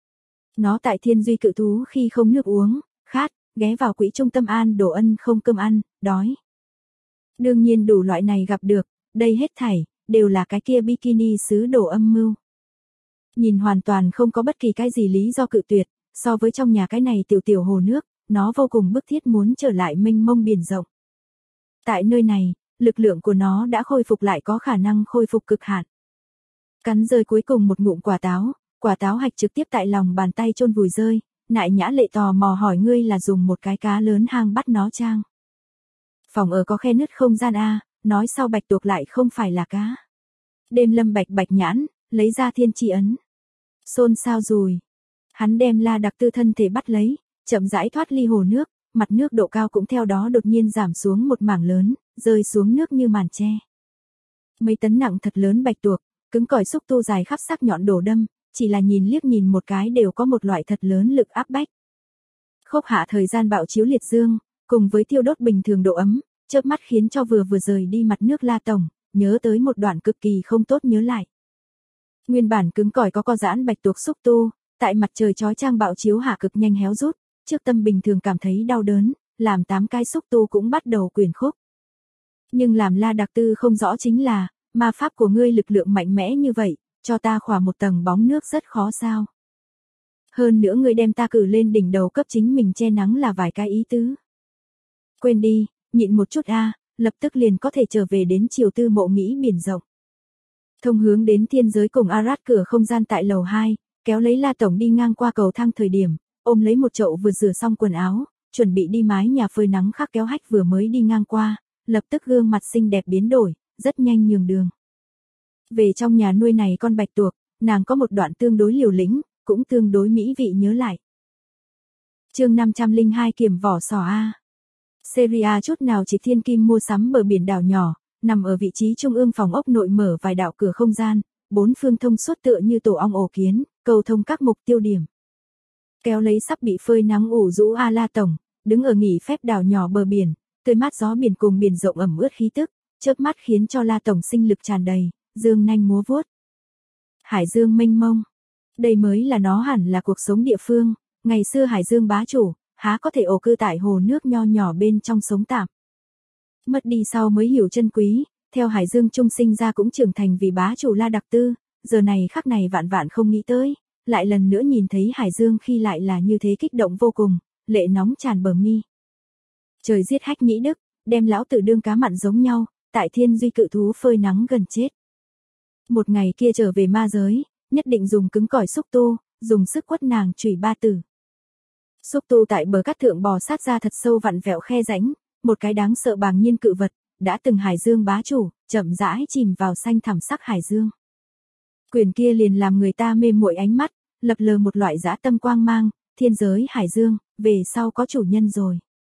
Nó tại thiên duy cự thú khi không nước uống, khát, ghé vào quỹ trung tâm An Đồ Ân không cơm ăn, đói. Đương nhiên đủ loại này gặp được, đây hết thảy, đều là cái kia bikini sứ đồ âm mưu. Nhìn hoàn toàn không có bất kỳ cái gì lý do cự tuyệt, so với trong nhà cái này tiểu hồ nước, nó vô cùng bức thiết muốn trở lại mênh mông biển rộng. Tại nơi này, lực lượng của nó đã khôi phục lại có khả năng khôi phục cực hạn. Cắn rơi cuối cùng một ngụm quả táo hạch trực tiếp tại lòng bàn tay chôn vùi rơi, Nại Nhã Lệ tò mò hỏi ngươi là dùng một cái cá lớn hang bắt nó chăng? Phòng ở có khe nứt không gian a, nói sau bạch tuộc lại không phải là cá. Đêm Lâm bạch bạch nhãn, lấy ra thiên chi ấn. Xôn xao rồi. Hắn đem La Đặc Tư thân thể bắt lấy, chậm rãi thoát ly hồ nước, mặt nước độ cao cũng theo đó đột nhiên giảm xuống một mảng lớn, rơi xuống nước như màn tre. Mấy tấn nặng thật lớn bạch tuộc, cứng cỏi xúc tu dài khắp sắc nhọn đổ đâm, chỉ là nhìn liếc nhìn một cái đều có một loại thật lớn lực áp bách. Khốc hạ thời gian bạo chiếu liệt dương, cùng với thiêu đốt bình thường độ ấm, chớp mắt khiến cho vừa rời đi mặt nước La Tổng, nhớ tới một đoạn cực kỳ không tốt nhớ lại. Nguyên bản cứng cỏi có co giãn bạch tuộc xúc tu, tại mặt trời chói chang bạo chiếu hạ cực nhanh héo rút, trước tâm bình thường cảm thấy đau đớn, làm 8 cái xúc tu cũng bắt đầu quyển khúc. Nhưng làm La Đặc Tư không rõ chính là, ma pháp của ngươi lực lượng mạnh mẽ như vậy, cho ta khỏa một tầng bóng nước rất khó sao. Hơn nữa ngươi đem ta cử lên đỉnh đầu cấp chính mình che nắng là vài cái ý tứ. Quên đi, nhịn một chút a, lập tức liền có thể trở về đến Triều Tư Mộ Mỹ biển rộng. Thông hướng đến thiên giới cùng Arad cửa không gian tại lầu 2, kéo lấy La Tổng đi ngang qua cầu thang thời điểm, ôm lấy một chậu vừa rửa xong quần áo, chuẩn bị đi mái nhà phơi nắng Khắc Kéo Hách vừa mới đi ngang qua, lập tức gương mặt xinh đẹp biến đổi, rất nhanh nhường đường. Về trong nhà nuôi này con bạch tuộc, nàng có một đoạn tương đối liều lĩnh, cũng tương đối mỹ vị nhớ lại. Chương 502 Kiểm vỏ sò A. Seria chút nào chỉ thiên kim mua sắm bờ biển đảo nhỏ, nằm ở vị trí trung ương phòng ốc nội mở vài đạo cửa không gian, bốn phương thông suốt tựa như tổ ong ổ kiến, cầu thông các mục tiêu điểm. Kéo lấy sắp bị phơi nắng ủ rũ A La Tổng, đứng ở nghỉ phép đảo nhỏ bờ biển, tươi mát gió biển cùng biển rộng ẩm ướt khí tức, chớp mắt khiến cho La Tổng sinh lực tràn đầy, dương nanh múa vuốt. Hải dương mênh mông, đây mới là nó hẳn là cuộc sống địa phương, ngày xưa Hải Dương bá chủ, há có thể ổ cư tại hồ nước nho nhỏ bên trong sống tạm. Mất đi sau mới hiểu chân quý, theo Hải Dương trung sinh ra cũng trưởng thành vì bá chủ La Đặc Tư, giờ này khắc này vạn vạn không nghĩ tới, lại lần nữa nhìn thấy Hải Dương khi lại là như thế kích động vô cùng, lệ nóng tràn bờ mi. Trời giết hách Mỹ Đức, đem lão tử đương cá mặn giống nhau, tại thiên duy cự thú phơi nắng gần chết. Một ngày kia trở về ma giới, nhất định dùng cứng cỏi xúc tu, dùng sức quất nàng chùy ba tử. Xúc tu tại bờ cát thượng bò sát ra thật sâu vặn vẹo khe rãnh, một cái đáng sợ bàng nhiên cự vật, đã từng Hải Dương bá chủ, chậm rãi chìm vào xanh thẳm sắc Hải Dương. Quyền kia liền làm người ta mê muội ánh mắt, lập lờ một loại dã tâm quang mang, thiên giới Hải Dương, về sau có chủ nhân rồi.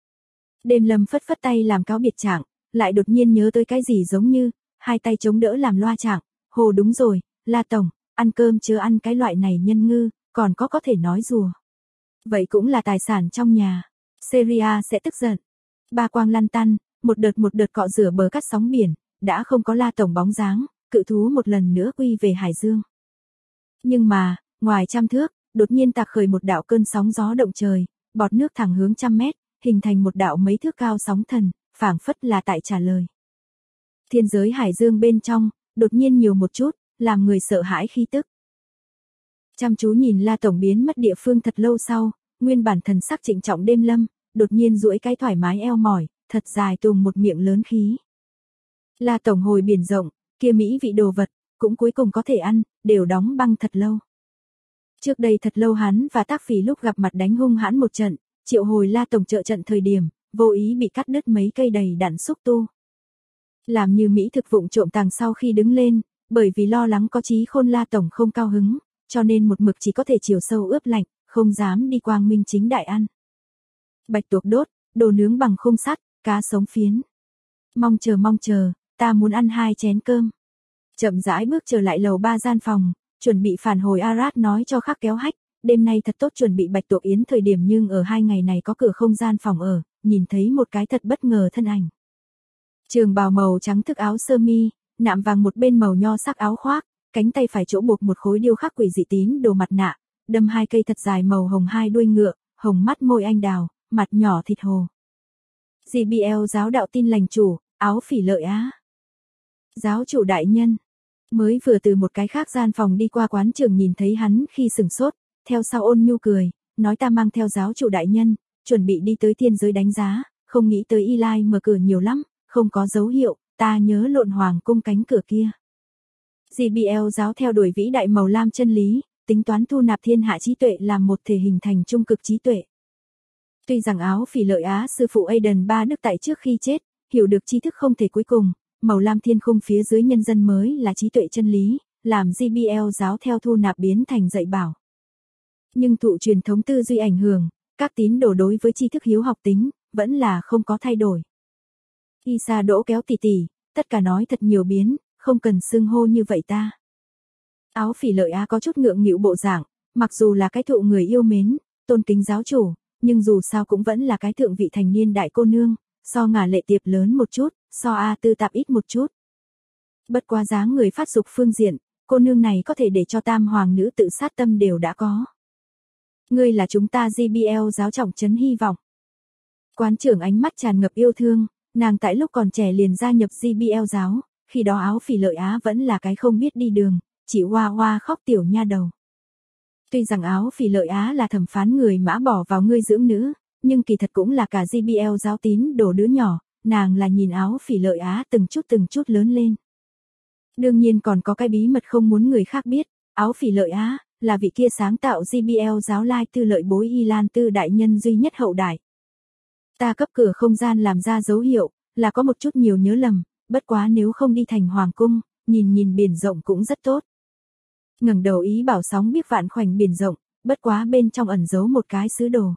Đêm Lâm phất phất tay làm cáo biệt trạng, lại đột nhiên nhớ tới cái gì giống như, hai tay chống đỡ làm loa trạng, hồ đúng rồi, La Tổng, ăn cơm chưa ăn cái loại này nhân ngư, còn có thể nói rùa. Vậy cũng là tài sản trong nhà. Seria sẽ tức giận. Ba quang lăn tăn, một đợt cọ rửa bờ cát sóng biển, đã không có La Tổng bóng dáng, cự thú một lần nữa quy về Hải Dương. Nhưng mà, ngoài trăm thước, đột nhiên tạc khởi một đạo cơn sóng gió động trời, bọt nước thẳng hướng 100 mét, hình thành một đạo mấy thước cao sóng thần, phảng phất là tại trả lời. Thiên giới Hải Dương bên trong, đột nhiên nhiều một chút, làm người sợ hãi khí tức. Chăm chú nhìn La Tổng biến mất địa phương thật lâu sau, nguyên bản thần sắc trịnh trọng Đêm Lâm, đột nhiên duỗi cái thoải mái eo mỏi, thật dài tuồng một miệng lớn khí. La Tổng hồi biển rộng, kia mỹ vị đồ vật, cũng cuối cùng có thể ăn, đều đóng băng thật lâu. Trước đây thật lâu hắn và Tác Phỉ lúc gặp mặt đánh hung hãn một trận, triệu hồi La Tổng trợ trận thời điểm, vô ý bị cắt đứt mấy cây đầy đặn xúc tu. Làm như mỹ thực vụng trộm tàng sau khi đứng lên, bởi vì lo lắng có trí khôn La Tổng không cao hứng, cho nên một mực chỉ có thể chiều sâu ướp lạnh, không dám đi quang minh chính đại ăn. Bạch tuộc đốt, đồ nướng bằng khung sắt, cá sống phiến. Mong chờ, ta muốn ăn 2 chén cơm. Chậm rãi bước trở lại lầu 3 gian phòng, chuẩn bị phản hồi Arad nói cho Khắc Kéo Hách, đêm nay thật tốt chuẩn bị bạch tuộc yến thời điểm nhưng ở 2 ngày này có cửa không gian phòng ở, nhìn thấy một cái thật bất ngờ thân ảnh. Trường bào màu trắng thức áo sơ mi, nạm vàng một bên màu nho sắc áo khoác, cánh tay phải chỗ buộc một khối điêu khắc quỷ dị tín đồ mặt nạ, đâm 2 cây thật dài màu hồng 2 đuôi ngựa, hồng mắt môi anh đào, mặt nhỏ thịt hồ. GBL giáo đạo tin lành chủ, áo phỉ lợi á. Giáo chủ đại nhân, mới vừa từ một cái khác gian phòng đi qua quán trường nhìn thấy hắn khi sừng sốt, theo sau ôn nhu cười, nói ta mang theo giáo chủ đại nhân, chuẩn bị đi tới thiên giới đánh giá, không nghĩ tới Eli mở cửa nhiều lắm, không có dấu hiệu, ta nhớ lộn hoàng cung cánh cửa kia. GBL giáo theo đuổi vĩ đại màu lam chân lý, tính toán thu nạp thiên hạ trí tuệ làm một thể hình thành trung cực trí tuệ. Tuy rằng Áo Phỉ Lợi Á sư phụ Aidan Ba Đức tại trước khi chết, hiểu được tri thức không thể cuối cùng, màu lam thiên khung phía dưới nhân dân mới là trí tuệ chân lý, làm GBL giáo theo thu nạp biến thành dạy bảo. Nhưng thụ truyền thống tư duy ảnh hưởng, các tín đồ đối với tri thức hiếu học tính, vẫn là không có thay đổi. Isa Đỗ kéo tỉ tỉ, tất cả nói thật nhiều biến, không cần xưng hô như vậy ta. Áo Phỉ Lợi Á có chút ngượng nghịu bộ dạng, mặc dù là cái thụ người yêu mến, tôn kính giáo chủ, nhưng dù sao cũng vẫn là cái thượng vị thành niên đại cô nương, so Ngả Lệ Tiệp lớn một chút, so A Tư Tạp ít một chút. Bất quá dáng người phát dục phương diện, cô nương này có thể để cho tam hoàng nữ tự sát tâm đều đã có. Ngươi là chúng ta GBL giáo trọng trấn hy vọng. Quán trưởng ánh mắt tràn ngập yêu thương, nàng tại lúc còn trẻ liền gia nhập GBL giáo, khi đó Áo Phỉ Lợi Á vẫn là cái không biết đi đường, chỉ hoa hoa khóc tiểu nha đầu. Tuy rằng Áo Phỉ Lợi Á là thẩm phán người mã bỏ vào ngươi dưỡng nữ, nhưng kỳ thật cũng là cả GBL giáo tín đồ đứa nhỏ, nàng là nhìn Áo Phỉ Lợi Á từng chút lớn lên. Đương nhiên còn có cái bí mật không muốn người khác biết, Áo Phỉ Lợi Á là vị kia sáng tạo GBL giáo lai tư lợi bối Y Lan Tư đại nhân duy nhất hậu đại. Ta cấp cửa không gian làm ra dấu hiệu, là có một chút nhiều nhớ lầm, bất quá nếu không đi thành hoàng cung, nhìn biển rộng cũng rất tốt. Ngẩng đầu ý bảo sóng biết vạn khoảnh biển rộng, bất quá bên trong ẩn giấu một cái sứ đồ.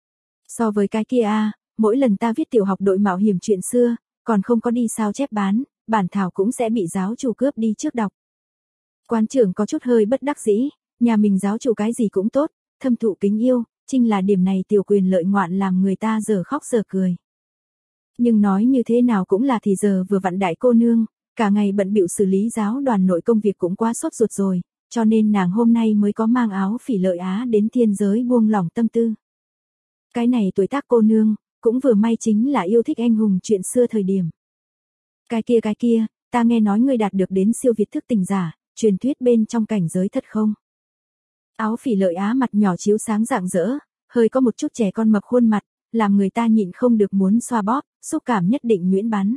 So với cái kia mỗi lần ta viết tiểu học đội mạo hiểm chuyện xưa, còn không có đi sao chép bán, bản thảo cũng sẽ bị giáo chủ cướp đi trước đọc. Quán trưởng có chút hơi bất đắc dĩ, nhà mình giáo chủ cái gì cũng tốt, thâm thụ kính yêu, chính là điểm này tiểu quyền lợi ngoạn làm người ta giờ khóc giờ cười. Nhưng nói như thế nào cũng là thì giờ vừa vặn đại cô nương, cả ngày bận bịu xử lý giáo đoàn nội công việc cũng quá sốt ruột rồi, cho nên nàng hôm nay mới có mang Áo Phỉ Lợi Á đến thiên giới buông lỏng tâm tư. Cái này tuổi tác cô nương, cũng vừa may chính là yêu thích anh hùng chuyện xưa thời điểm. Cái kia, ta nghe nói ngươi đạt được đến siêu việt thức tỉnh giả, truyền thuyết bên trong cảnh giới thật không? Áo Phỉ Lợi Á mặt nhỏ chiếu sáng rạng rỡ, hơi có một chút trẻ con mập khuôn mặt, làm người ta nhịn không được muốn xoa bóp, xúc cảm nhất định nhuyễn bắn.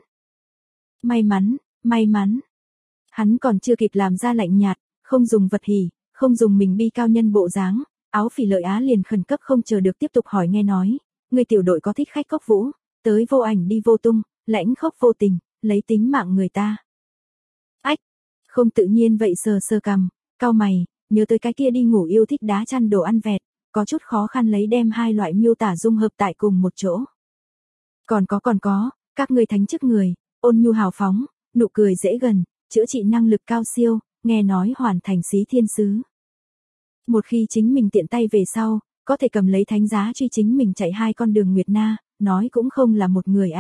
May mắn. Hắn còn chưa kịp làm ra lạnh nhạt, không dùng vật hỉ, không dùng mình bi cao nhân bộ dáng, Áo Phỉ Lợi Á liền khẩn cấp không chờ được tiếp tục hỏi nghe nói, người tiểu đội có thích khách cốc vũ, tới vô ảnh đi vô tung, lãnh khốc vô tình, lấy tính mạng người ta. Ách, không tự nhiên vậy sờ cằm, cau mày, nhớ tới cái kia đi ngủ yêu thích đá chăn đồ ăn vẹt, có chút khó khăn lấy đem hai loại miêu tả dung hợp tại cùng một chỗ. Còn có, các ngươi thánh chức người, ôn nhu hào phóng, nụ cười dễ gần, chữa trị năng lực cao siêu, nghe nói hoàn thành xí thiên sứ. Một khi chính mình tiện tay về sau, có thể cầm lấy thánh giá truy chính mình chạy hai con đường Nguyệt Na, nói cũng không là một người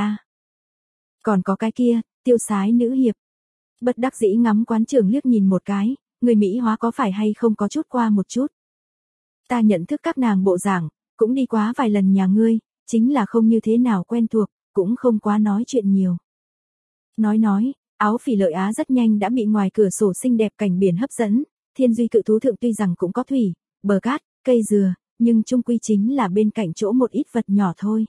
Còn có cái kia, tiêu sái nữ hiệp. Bất đắc dĩ ngắm quán trưởng liếc nhìn một cái, người Mỹ hóa có phải hay không có chút qua một chút. Ta nhận thức các nàng bộ giảng, cũng đi quá vài lần nhà ngươi, chính là không như thế nào quen thuộc, cũng không quá nói chuyện nhiều. Nói, Áo Phỉ Lợi Á rất nhanh đã bị ngoài cửa sổ xinh đẹp cảnh biển hấp dẫn, thiên duy cự thú thượng tuy rằng cũng có thủy, bờ cát, cây dừa, nhưng chung quy chính là bên cạnh chỗ một ít vật nhỏ thôi.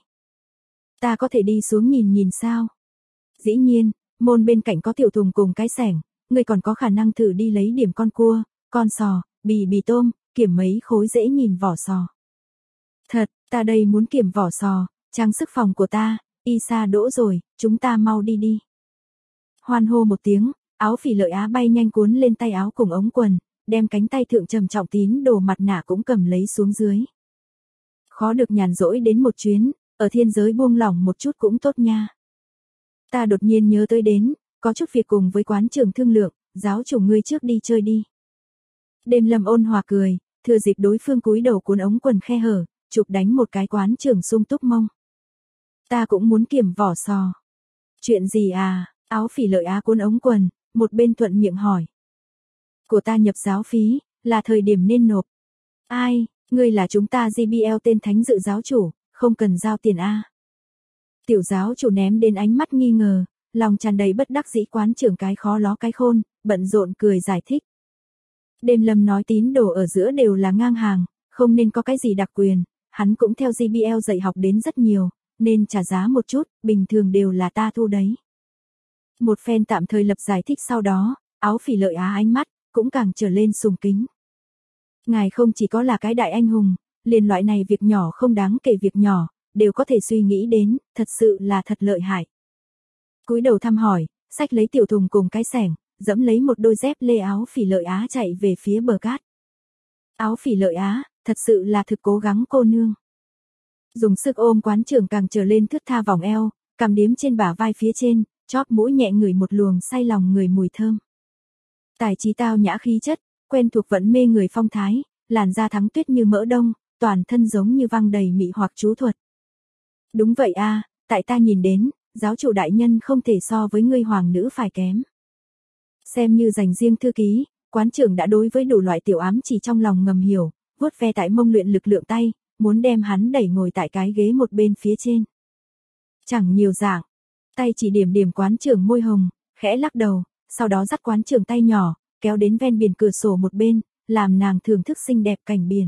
Ta có thể đi xuống nhìn sao? Dĩ nhiên, môn bên cạnh có tiểu thùng cùng cái xẻng, ngươi còn có khả năng thử đi lấy điểm con cua, con sò, bì tôm, kiểm mấy khối dễ nhìn vỏ sò. Thật, ta đây muốn kiểm vỏ sò, trang sức phòng của ta, Isa đỗ rồi, chúng ta mau đi. Hoan hô một tiếng, Áo Phỉ Lợi Á bay nhanh cuốn lên tay áo cùng ống quần, đem cánh tay thượng trầm trọng tín đồ mặt nạ cũng cầm lấy xuống dưới. Khó được nhàn rỗi đến một chuyến, ở thiên giới buông lỏng một chút cũng tốt nha. Ta đột nhiên nhớ tới đến, có chút việc cùng với quán trưởng thương lượng, giáo chủ ngươi trước đi chơi đi. Đêm Lâm ôn hòa cười, thừa dịp đối phương cúi đầu cuốn ống quần khe hở, chụp đánh một cái quán trưởng sung túc mông. Ta cũng muốn kiểm vỏ sò. Chuyện gì Áo Phỉ Lợi Á cuốn ống quần, một bên thuận miệng hỏi. Của ta nhập giáo phí, là thời điểm nên nộp. Ai, ngươi là chúng ta GBL tên thánh dự giáo chủ, không cần giao tiền Tiểu giáo chủ ném đến ánh mắt nghi ngờ, lòng tràn đầy bất đắc dĩ quán trưởng cái khó ló cái khôn, bận rộn cười giải thích. Đêm Lâm nói tín đồ ở giữa đều là ngang hàng, không nên có cái gì đặc quyền, hắn cũng theo GBL dạy học đến rất nhiều, nên trả giá một chút, bình thường đều là ta thu đấy. Một phen tạm thời lập giải thích sau đó, Áo Phỉ Lợi Á ánh mắt cũng càng trở lên sùng kính. Ngài không chỉ có là cái đại anh hùng, liền loại này việc nhỏ không đáng kể việc nhỏ, đều có thể suy nghĩ đến, thật sự là thật lợi hại. Cúi đầu thăm hỏi, xách lấy tiểu thùng cùng cái xẻng, dẫm lấy một đôi dép lê Áo Phỉ Lợi Á chạy về phía bờ cát. Áo Phỉ Lợi Á, thật sự là thực cố gắng cô nương. Dùng sức ôm Quán Trưởng càng trở lên thướt tha vòng eo, cầm điếm trên bả vai phía trên, chóp mũi nhẹ ngửi một luồng say lòng người mùi thơm. Tài trí tao nhã khí chất, quen thuộc vẫn mê người phong thái, làn da thắng tuyết như mỡ đông, toàn thân giống như văng đầy mị hoặc chú thuật. Đúng vậy a, tại ta nhìn đến, giáo chủ đại nhân không thể so với ngươi hoàng nữ phải kém. Xem như dành riêng thư ký, Quán Trưởng đã đối với đủ loại tiểu ám chỉ trong lòng ngầm hiểu, vuốt ve tại mông luyện lực lượng tay, muốn đem hắn đẩy ngồi tại cái ghế một bên phía trên. Chẳng nhiều dạng, tay chỉ điểm điểm Quán Trưởng môi hồng, khẽ lắc đầu, sau đó dắt Quán Trưởng tay nhỏ, kéo đến ven biển cửa sổ một bên, làm nàng thưởng thức xinh đẹp cảnh biển.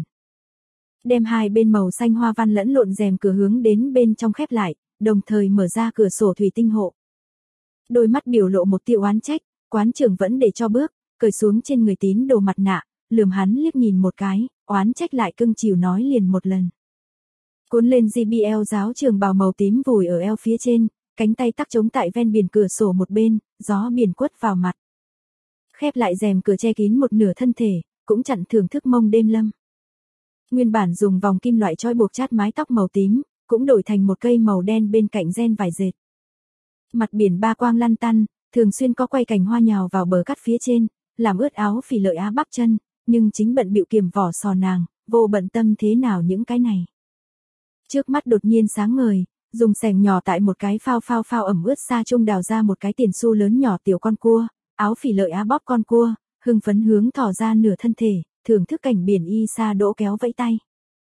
Đem hai bên màu xanh hoa văn lẫn lộn rèm cửa hướng đến bên trong khép lại, đồng thời mở ra cửa sổ thủy tinh hộ. Đôi mắt biểu lộ một tia oán trách, Quán Trưởng vẫn để cho bước, cởi xuống trên người tín đồ mặt nạ, lườm hắn liếc nhìn một cái, oán trách lại cưng chiều nói liền một lần. Cuốn lên JBL giáo trường bào màu tím vùi ở eo phía trên, cánh tay tắc chống tại ven biển cửa sổ một bên, gió biển quất vào mặt. Khép lại rèm cửa che kín một nửa thân thể, cũng chặn thưởng thức mông đêm lâm. Nguyên bản dùng vòng kim loại trói buộc chát mái tóc màu tím, cũng đổi thành một cây màu đen bên cạnh ren vải dệt. Mặt biển ba quang lăn tăn, thường xuyên có quay cành hoa nhào vào bờ cát phía trên, làm ướt Áo Phỉ Lợi Á bắp chân, nhưng chính bận bịu kiềm vỏ sò nàng, vô bận tâm thế nào những cái này. Trước mắt đột nhiên sáng ngời, dùng xẻng nhỏ tại một cái phao ẩm ướt xa trung đào ra một cái tiền xu lớn nhỏ tiểu con cua, Áo Phỉ Lợi Á bóp con cua, hưng phấn hướng thò ra nửa thân thể, thưởng thức cảnh biển y xa đỗ kéo vẫy tay.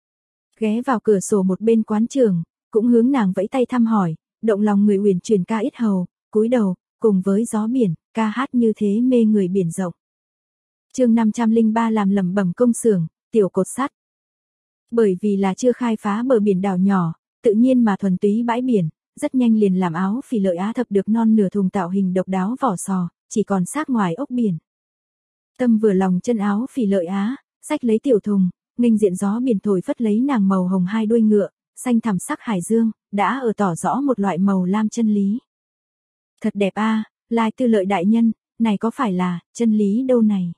Ghé vào cửa sổ một bên Quán Trưởng, cũng hướng nàng vẫy tay thăm hỏi, động lòng người uyển chuyển ca ít hầu, cúi đầu, cùng với gió biển, ca hát như thế mê người biển rộng. Chương 503 làm lẩm bẩm công xưởng, tiểu cột sắt. Bởi vì là chưa khai phá bờ biển đảo nhỏ, tự nhiên mà thuần túy bãi biển, rất nhanh liền làm Áo Phỉ Lợi Á thập được non nửa thùng tạo hình độc đáo vỏ sò, chỉ còn xác ngoài ốc biển. Tâm vừa lòng chân Áo Phỉ Lợi Á, xách lấy tiểu thùng, nghênh diện gió biển thổi phất lấy nàng màu hồng hai đuôi ngựa, xanh thẳm sắc hải dương, đã ở tỏ rõ một loại màu lam chân lý. Thật đẹp a, Lai Tư Lợi đại nhân, này có phải là chân lý đâu này?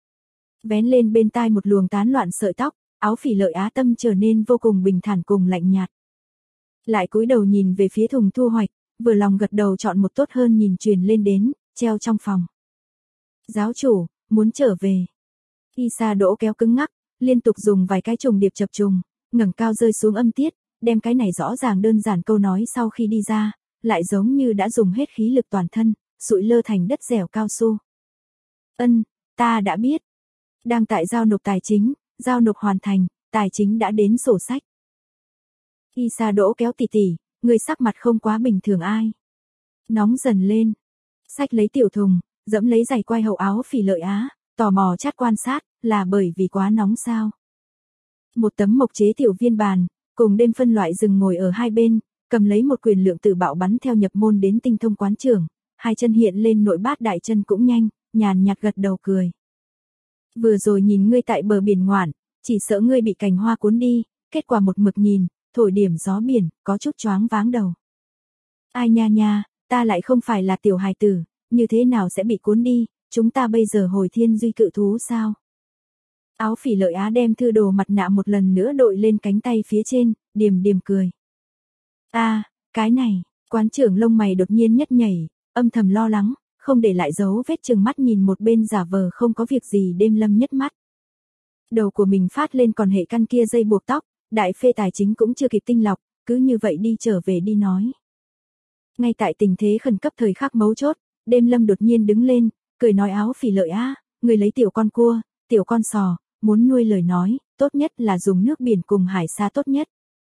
Vén lên bên tai một luồng tán loạn sợi tóc, Áo Phỉ Lợi Á tâm trở nên vô cùng bình thản cùng lạnh nhạt. Lại cúi đầu nhìn về phía thùng thu hoạch, vừa lòng gật đầu chọn một tốt hơn nhìn truyền lên đến, treo trong phòng. Giáo chủ, muốn trở về. Isa đỗ kéo cứng ngắc, liên tục dùng vài cái trùng điệp chập trùng, ngẩng cao rơi xuống âm tiết, đem cái này rõ ràng đơn giản câu nói sau khi đi ra, lại giống như đã dùng hết khí lực toàn thân, sụi lơ thành đất dẻo cao su. Ta đã biết. Đang tại giao nộp tài chính, giao nộp hoàn thành, tài chính đã đến sổ sách. Isa đỗ kéo tỉ tỉ, người sắc mặt không quá bình thường ai. Nóng dần lên. Xách lấy tiểu thùng, dẫm lấy giày quai hậu Áo Phỉ Lợi Á, tò mò chát quan sát, là bởi vì quá nóng sao. Một tấm mộc chế tiểu viên bàn, cùng đêm phân loại rừng ngồi ở hai bên, cầm lấy một quyền lượng tử bạo bắn theo nhập môn đến tinh thông Quán Trưởng, hai chân hiện lên nội bát đại chân cũng nhanh, nhàn nhạt gật đầu cười. Vừa rồi nhìn ngươi tại bờ biển ngoạn, chỉ sợ ngươi bị cành hoa cuốn đi, kết quả một mực nhìn, thổi điểm gió biển, có chút choáng váng đầu. Ai nha, ta lại không phải là tiểu hài tử, như thế nào sẽ bị cuốn đi, chúng ta bây giờ hồi thiên duy cự thú sao? Áo Phỉ Lợi Á đem thư đồ mặt nạ một lần nữa đội lên cánh tay phía trên, điềm điềm cười. Cái này, Quán Trưởng lông mày đột nhiên nhất nhảy, âm thầm lo lắng, không để lại dấu vết chừng mắt nhìn một bên giả vờ không có việc gì đêm lâm nhất mắt. Đầu của mình phát lên còn hệ căn kia dây buộc tóc, đại phê tài chính cũng chưa kịp tinh lọc, cứ như vậy đi trở về đi nói. Ngay tại tình thế khẩn cấp thời khắc mấu chốt, đêm lâm đột nhiên đứng lên, cười nói Áo Phỉ Lợi Á, người lấy tiểu con cua, tiểu con sò, muốn nuôi lời nói, tốt nhất là dùng nước biển cùng hải sa tốt nhất.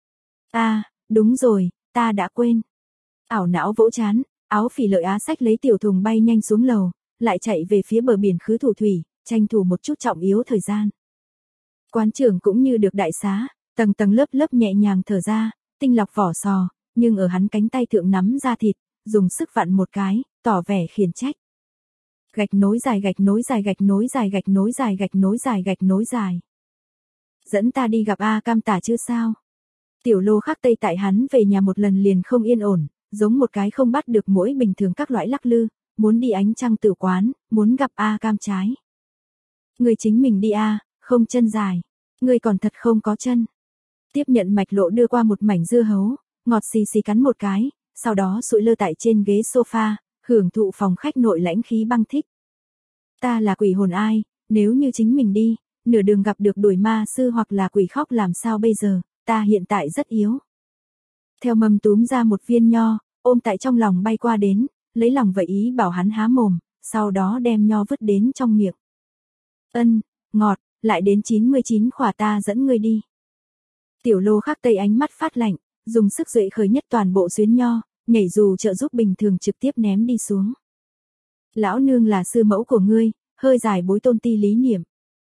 Đúng rồi, ta đã quên. Ảo não vỗ chán, Áo Phỉ Lợi Á xách lấy tiểu thùng bay nhanh xuống lầu, lại chạy về phía bờ biển khứ thủ thủy, tranh thủ một chút trọng yếu thời gian. Quán Trưởng cũng như được đại xá, tầng tầng lớp lớp nhẹ nhàng thở ra, tinh lọc vỏ sò, nhưng ở hắn cánh tay thượng nắm ra thịt, dùng sức vặn một cái, tỏ vẻ khiển trách. Gạch nối dài gạch nối dài gạch nối dài gạch nối dài gạch nối dài gạch nối dài. Dẫn ta đi gặp A Cam Tả chứ sao? Tiểu Lô Khắc Tây tại hắn về nhà một lần liền không yên ổn, giống một cái không bắt được muỗi bình thường các loại lắc lư, muốn đi ánh trăng tử quán, muốn gặp A Cam trái. Người chính mình đi a, không chân dài. Người còn thật không có chân. Tiếp nhận Mạch Lộ đưa qua một mảnh dưa hấu, ngọt xì xì cắn một cái, sau đó sụi lơ tại trên ghế sofa, hưởng thụ phòng khách nội lãnh khí băng thích. Ta là quỷ hồn ai, nếu như chính mình đi, nửa đường gặp được đuổi ma sư hoặc là quỷ khóc làm sao bây giờ, ta hiện tại rất yếu. Theo mâm túm ra một viên nho, ôm tại trong lòng bay qua đến, lấy lòng vậy ý bảo hắn há mồm, sau đó đem nho vứt đến trong miệng. Ngọt, lại đến 99 khỏa ta dẫn ngươi đi. Tiểu Lô Khắc Tây ánh mắt phát lạnh, dùng sức duệ khởi nhất toàn bộ xuyến nho, nhảy dù trợ giúp bình thường trực tiếp ném đi xuống. Lão nương là sư mẫu của ngươi, hơi dài bối tôn ti lý niệm.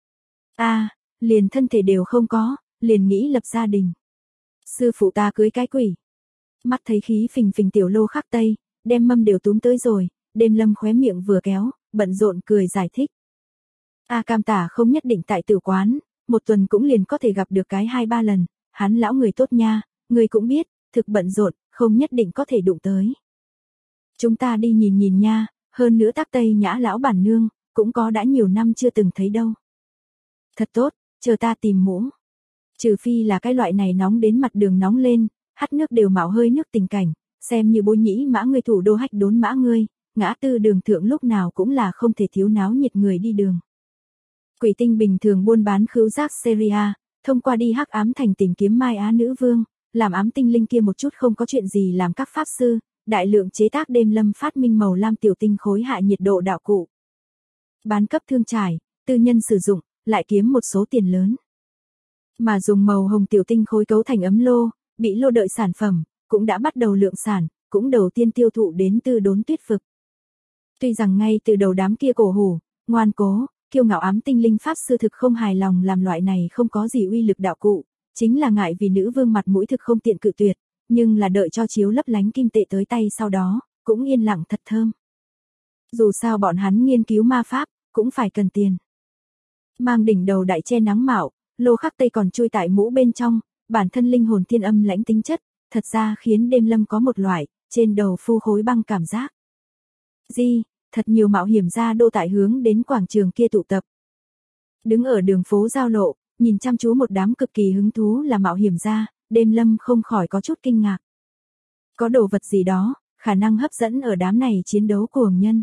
Liền thân thể đều không có, liền nghĩ lập gia đình. Sư phụ ta cưới cái quỷ. Mắt thấy khí phình phình Tiểu Lô Khắc Tây, đem mâm đều túm tới rồi, Đêm Lâm khóe miệng vừa kéo, bận rộn cười giải thích. A Cam Tả không nhất định tại tử quán, một tuần cũng liền có thể gặp được cái 2-3 lần, hắn lão người tốt nha, người cũng biết, thực bận rộn, không nhất định có thể đụng tới. Chúng ta đi nhìn nhìn nha, hơn nữa Tác Tây Nhã lão bản nương, cũng có đã nhiều năm chưa từng thấy đâu. Thật tốt, chờ ta tìm mũ. Trừ phi là cái loại này nóng đến mặt đường nóng lên, hắt nước đều mạo hơi nước tình cảnh, xem như Bối Nhĩ Mã ngươi thủ đô Hách Đốn Mã ngươi, ngã tư đường thượng lúc nào cũng là không thể thiếu náo nhiệt người đi đường. Quỷ tinh bình thường buôn bán khứu giác Syria, thông qua đi hắc ám thành tìm kiếm Mai Á nữ vương, làm ám tinh linh kia một chút không có chuyện gì làm các pháp sư, đại lượng chế tác Đêm Lâm phát minh màu lam tiểu tinh khối hạ nhiệt độ đạo cụ. Bán cấp thương trải, tư nhân sử dụng, lại kiếm một số tiền lớn. Mà dùng màu hồng tiểu tinh khối cấu thành ấm lô, bị lô đợi sản phẩm, cũng đã bắt đầu lượng sản, cũng đầu tiên tiêu thụ đến Tư Đốn Tuyết Vực. Tuy rằng ngay từ đầu đám kia cổ hủ, ngoan cố, kiêu ngạo ám tinh linh pháp sư thực không hài lòng làm loại này không có gì uy lực đạo cụ, chính là ngại vì nữ vương mặt mũi thực không tiện cự tuyệt, nhưng là đợi cho chiếu lấp lánh kim tệ tới tay sau đó, cũng yên lặng thật thơm. Dù sao bọn hắn nghiên cứu ma pháp, cũng phải cần tiền. Mang đỉnh đầu đại che nắng mạo, Lô Khắc Tây còn chui tại mũ bên trong, bản thân linh hồn thiên âm lãnh tính chất, thật ra khiến Đêm Lâm có một loại, trên đầu phu khối băng cảm giác. Thật nhiều mạo hiểm gia đô tại hướng đến quảng trường kia tụ tập. Đứng ở đường phố giao lộ, nhìn chăm chú một đám cực kỳ hứng thú là mạo hiểm gia, Đêm Lâm không khỏi có chút kinh ngạc. Có đồ vật gì đó, khả năng hấp dẫn ở đám này chiến đấu cuồng nhân.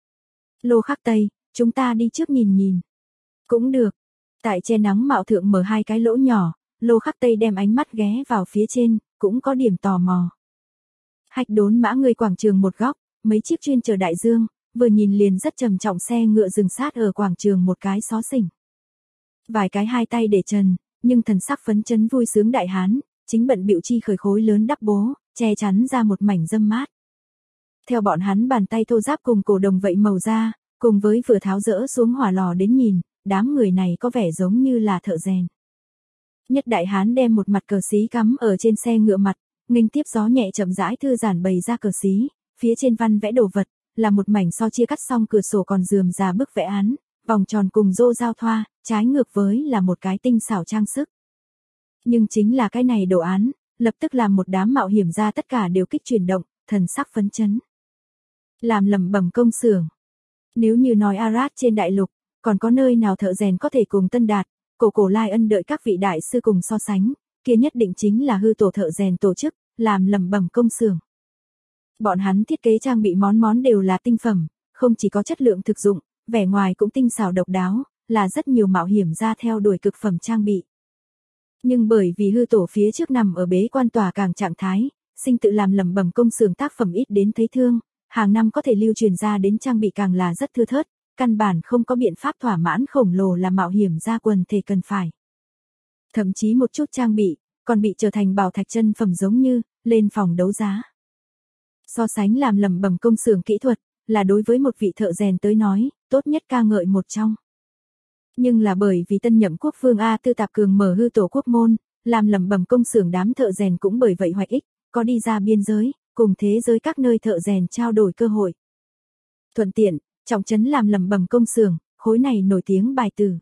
Lô Khắc Tây, chúng ta đi trước nhìn nhìn. Cũng được. Tại che nắng mạo thượng mở 2 cái lỗ nhỏ, Lô Khắc Tây đem ánh mắt ghé vào phía trên, cũng có điểm tò mò. Hách Đốn Mã người quảng trường một góc, mấy chiếc chuyên chở đại dương, vừa nhìn liền rất trầm trọng xe ngựa dừng sát ở quảng trường một cái xó xỉnh. Vài cái 2 tay để trần, nhưng thần sắc phấn chấn vui sướng đại hán, chính bận bịu chi khởi khối lớn đắp bố, che chắn ra một mảnh râm mát. Theo bọn hắn bàn tay thô ráp cùng cổ đồng vậy màu da, cùng với vừa tháo dỡ xuống hỏa lò đến nhìn, đám người này có vẻ giống như là thợ rèn. Nhất đại hán đem một mặt cờ xí cắm ở trên xe ngựa mặt, nghênh tiếp gió nhẹ chậm rãi thư giản bày ra cờ xí, phía trên văn vẽ đồ vật, là một mảnh so chia cắt xong cửa sổ còn rườm rà bức vẽ án, vòng tròn cùng rô giao thoa, trái ngược với là một cái tinh xảo trang sức. Nhưng chính là cái này đồ án, lập tức làm một đám mạo hiểm ra tất cả đều kích chuyển động, thần sắc phấn chấn. Làm lẩm bẩm công xưởng. Nếu như nói Arad trên đại lục, còn có nơi nào thợ rèn có thể cùng Tân Đạt, cổ Lai Ân đợi các vị đại sư cùng so sánh, kia nhất định chính là hư tổ thợ rèn tổ chức, làm lẩm bẩm công xưởng. Bọn hắn thiết kế trang bị món đều là tinh phẩm, không chỉ có chất lượng thực dụng, vẻ ngoài cũng tinh xảo độc đáo, là rất nhiều mạo hiểm ra theo đuổi cực phẩm trang bị. Nhưng bởi vì hư tổ phía trước nằm ở bế quan tòa càng trạng thái, sinh tự làm lẩm bẩm công xưởng tác phẩm ít đến thấy thương, hàng năm có thể lưu truyền ra đến trang bị càng là rất thưa thớt, căn bản không có biện pháp thỏa mãn khổng lồ là mạo hiểm ra quần thể cần phải. Thậm chí một chút trang bị, còn bị trở thành bảo thạch chân phẩm giống như, lên phòng đấu giá. So sánh làm lẩm bẩm công xưởng kỹ thuật, là đối với một vị thợ rèn tới nói, tốt nhất ca ngợi một trong. Nhưng là bởi vì tân nhậm quốc vương A Tư Tạp Cường mở hư tổ quốc môn, làm lẩm bẩm công xưởng đám thợ rèn cũng bởi vậy hoạch ích, có đi ra biên giới, cùng thế giới các nơi thợ rèn trao đổi cơ hội. Thuận tiện, trọng trấn làm lẩm bẩm công xưởng, khối này nổi tiếng bài tử.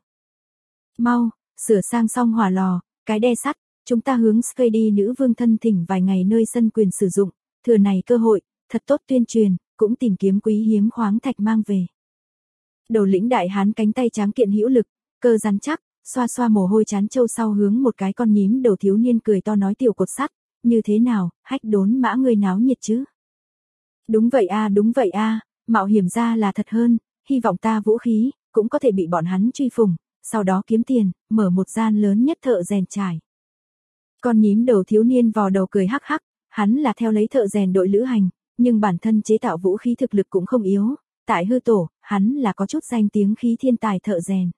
Mau, sửa sang xong hỏa lò, cái đe sắt, chúng ta hướng Skady nữ vương thân thỉnh vài ngày nơi sân quyền sử dụng, thừa này cơ hội, thật tốt tuyên truyền, cũng tìm kiếm quý hiếm khoáng thạch mang về. Đầu lĩnh đại hán cánh tay tráng kiện hữu lực, cơ rắn chắc, xoa xoa mồ hôi chán trâu sau hướng một cái con nhím đầu thiếu niên cười to nói tiểu cột sắt, như thế nào, hách đốn mã ngươi náo nhiệt chứ? Đúng vậy a, mạo hiểm ra là thật hơn, hy vọng ta vũ khí, cũng có thể bị bọn hắn truy phùng, sau đó kiếm tiền, mở một gian lớn nhất thợ rèn trải. Con nhím đầu thiếu niên vò đầu cười hắc hắc, hắn là theo lấy thợ rèn đội lữ hành, nhưng bản thân chế tạo vũ khí thực lực cũng không yếu, tại hư tổ, hắn là có chút danh tiếng khí thiên tài thợ rèn.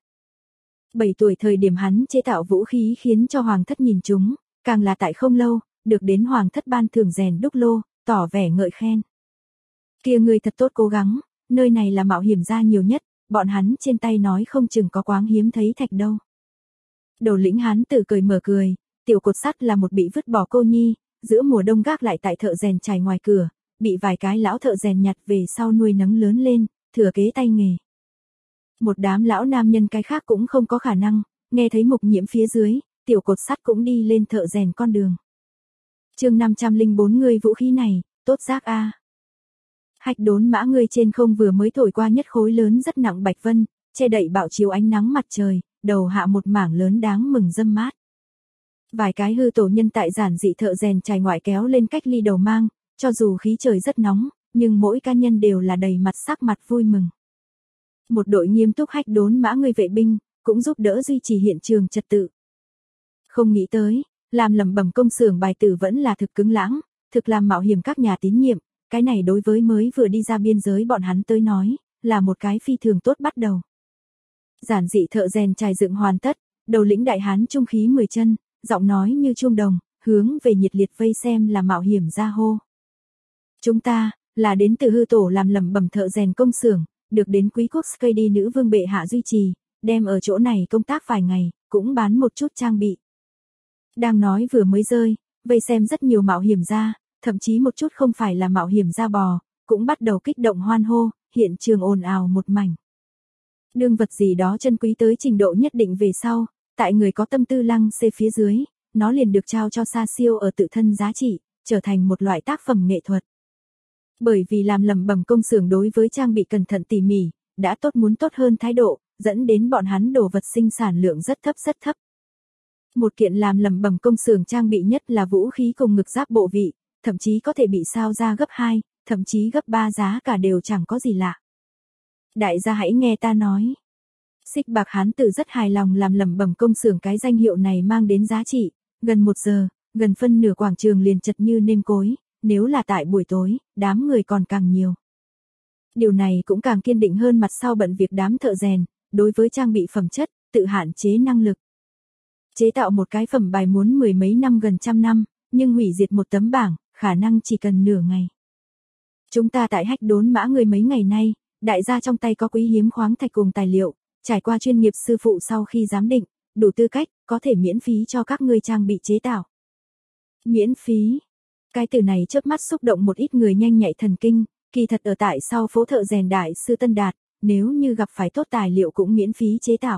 7 tuổi thời điểm hắn chế tạo vũ khí khiến cho hoàng thất nhìn chúng, càng là tại không lâu, được đến hoàng thất ban thưởng rèn đúc lô, tỏ vẻ ngợi khen. Kia người thật tốt cố gắng, nơi này là mạo hiểm ra nhiều nhất, bọn hắn trên tay nói không chừng có quáng hiếm thấy thạch đâu. Đầu lĩnh hắn tự cười mở cười, tiểu cột sắt là một bị vứt bỏ cô nhi, giữa mùa đông gác lại tại thợ rèn trải ngoài cửa, bị vài cái lão thợ rèn nhặt về sau nuôi nấng lớn lên, thừa kế tay nghề. Một đám lão nam nhân cái khác cũng không có khả năng, nghe thấy Mục Nhiễm phía dưới, tiểu cột sắt cũng đi lên thợ rèn con đường. Chương 504 người vũ khí này, tốt giác a. Hách đốn mã ngươi trên không vừa mới thổi qua nhất khối lớn rất nặng bạch vân, che đậy bạo chiếu ánh nắng mặt trời, đầu hạ một mảng lớn đáng mừng râm mát. Vài cái hư tổ nhân tại giản dị thợ rèn trải ngoại kéo lên cách ly đầu mang, cho dù khí trời rất nóng, nhưng mỗi cá nhân đều là đầy mặt sắc mặt vui mừng. Một đội nghiêm túc hách đốn mã người vệ binh, cũng giúp đỡ duy trì hiện trường trật tự. Không nghĩ tới, làm lẩm bẩm công xưởng bài tử vẫn là thực cứng lãng, thực làm mạo hiểm các nhà tín nhiệm, cái này đối với mới vừa đi ra biên giới bọn hắn tới nói, là một cái phi thường tốt bắt đầu. Giản dị thợ rèn trải dựng hoàn tất, đầu lĩnh đại hán trung khí 10 chân, giọng nói như chuông đồng, hướng về nhiệt liệt vây xem là mạo hiểm ra hô. Chúng ta, là đến từ hư tổ làm lẩm bẩm thợ rèn công xưởng, được đến quý quốc Skady nữ vương bệ hạ duy trì, đem ở chỗ này công tác vài ngày, cũng bán một chút trang bị. Đang nói vừa mới rơi, vây xem rất nhiều mạo hiểm ra, thậm chí một chút không phải là mạo hiểm ra bò, cũng bắt đầu kích động hoan hô, hiện trường ồn ào một mảnh. Đương vật gì đó chân quý tới trình độ nhất định về sau, tại người có tâm tư lăng xê phía dưới, nó liền được trao cho xa siêu ở tự thân giá trị, trở thành một loại tác phẩm nghệ thuật. Bởi vì làm lẩm bẩm công xưởng đối với trang bị cẩn thận tỉ mỉ, đã tốt muốn tốt hơn thái độ, dẫn đến bọn hắn đồ vật sinh sản lượng rất thấp. Một kiện làm lẩm bẩm công xưởng trang bị nhất là vũ khí cùng ngực giáp bộ vị, thậm chí có thể bị sao ra gấp 2, thậm chí gấp 3 giá cả đều chẳng có gì lạ. Đại gia hãy nghe ta nói. Xích bạc hán tử rất hài lòng làm lẩm bẩm công xưởng cái danh hiệu này mang đến giá trị, gần 1 giờ, gần phân nửa quảng trường liền chật như nêm cối, nếu là tại buổi tối, đám người còn càng nhiều. Điều này cũng càng kiên định hơn mặt sau bận việc đám thợ rèn, đối với trang bị phẩm chất, tự hạn chế năng lực. Chế tạo một cái phẩm bài muốn 10 mấy năm gần trăm năm, nhưng hủy diệt một tấm bảng, khả năng chỉ cần nửa ngày. Chúng ta tại hách đốn mã người mấy ngày nay, đại gia trong tay có quý hiếm khoáng thạch cùng tài liệu, trải qua chuyên nghiệp sư phụ sau khi giám định, đủ tư cách, có thể miễn phí cho các ngươi trang bị chế tạo. Miễn phí. Cái từ này chớp mắt xúc động một ít người nhanh nhạy thần kinh, kỳ thật ở tại sau phố thợ rèn đại sư Tân Đạt, nếu như gặp phải tốt tài liệu cũng miễn phí chế tạo.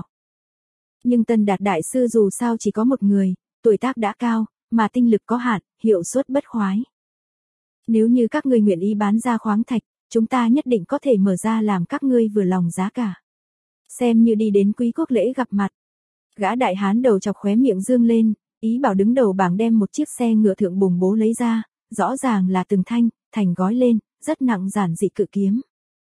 Nhưng Tân Đạt đại sư dù sao chỉ có một người, tuổi tác đã cao, mà tinh lực có hạn, hiệu suất bất khoái. Nếu như các ngươi nguyện ý bán ra khoáng thạch, chúng ta nhất định có thể mở ra làm các ngươi vừa lòng giá cả. Xem như đi đến quý quốc lễ gặp mặt. Gã đại hán đầu chọc khóe miệng dương lên, ý bảo đứng đầu bảng đem một chiếc xe ngựa thượng bùng bố lấy ra, rõ ràng là từng thành gói lên, rất nặng giản dị cự kiếm.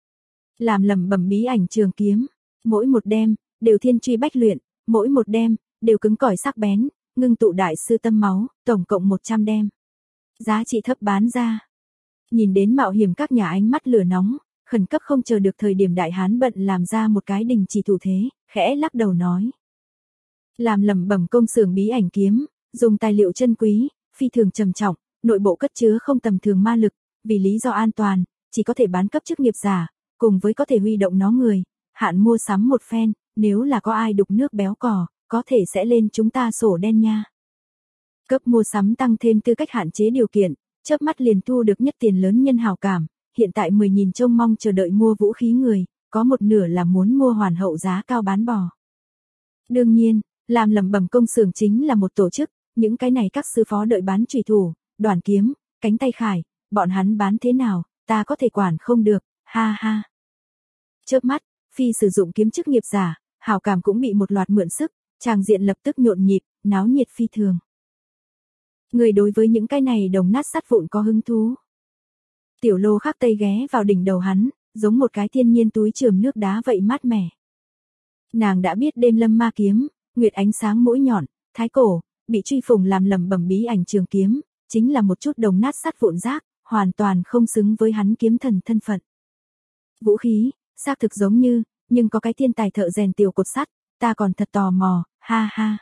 Làm lẩm bẩm bí ảnh trường kiếm, mỗi một đem, đều thiên truy bách luyện, mỗi một đem, đều cứng cỏi sắc bén, ngưng tụ đại sư tâm máu, tổng cộng 100 đem. Giá trị thấp bán ra. Nhìn đến mạo hiểm các nhà ánh mắt lửa nóng, khẩn cấp không chờ được thời điểm đại hán bận làm ra một cái đình chỉ thủ thế, khẽ lắc đầu nói. Làm lẩm bẩm công xưởng bí ảnh kiếm, dùng tài liệu chân quý, phi thường trầm trọng, nội bộ cất chứa không tầm thường ma lực, vì lý do an toàn, chỉ có thể bán cấp chức nghiệp giả, cùng với có thể huy động nó người, hạn mua sắm một phen, nếu là có ai đục nước béo cò, có thể sẽ lên chúng ta sổ đen nha. Cấp mua sắm tăng thêm tư cách hạn chế điều kiện, chớp mắt liền thu được nhất tiền lớn nhân hào cảm, hiện tại 10.000 trông mong chờ đợi mua vũ khí người, có một nửa là muốn mua hoàn hậu giá cao bán bò. Đương nhiên, làm lẩm bẩm công xưởng chính là một tổ chức, những cái này các sư phó đợi bán chùy thủ, đoàn kiếm, cánh tay khải, bọn hắn bán thế nào, ta có thể quản không được, ha ha. Chớp mắt, Phi sử dụng kiếm chức nghiệp giả, hảo cảm cũng bị một loạt mượn sức, tràng diện lập tức nhộn nhịp, náo nhiệt phi thường. Người đối với những cái này đồng nát sắt vụn có hứng thú. Tiểu Lô Khắc Tây ghé vào đỉnh đầu hắn, giống một cái thiên nhiên túi chườm nước đá vậy mát mẻ. Nàng đã biết đêm lâm ma kiếm, nguyệt ánh sáng mũi nhọn, thái cổ, bị truy phùng làm lẩm bẩm bí ảnh trường kiếm, chính là một chút đồng nát sắt vụn rác, hoàn toàn không xứng với hắn kiếm thần thân phận. Vũ khí, xác thực giống như, nhưng có cái thiên tài thợ rèn tiểu cột sắt, ta còn thật tò mò, ha ha.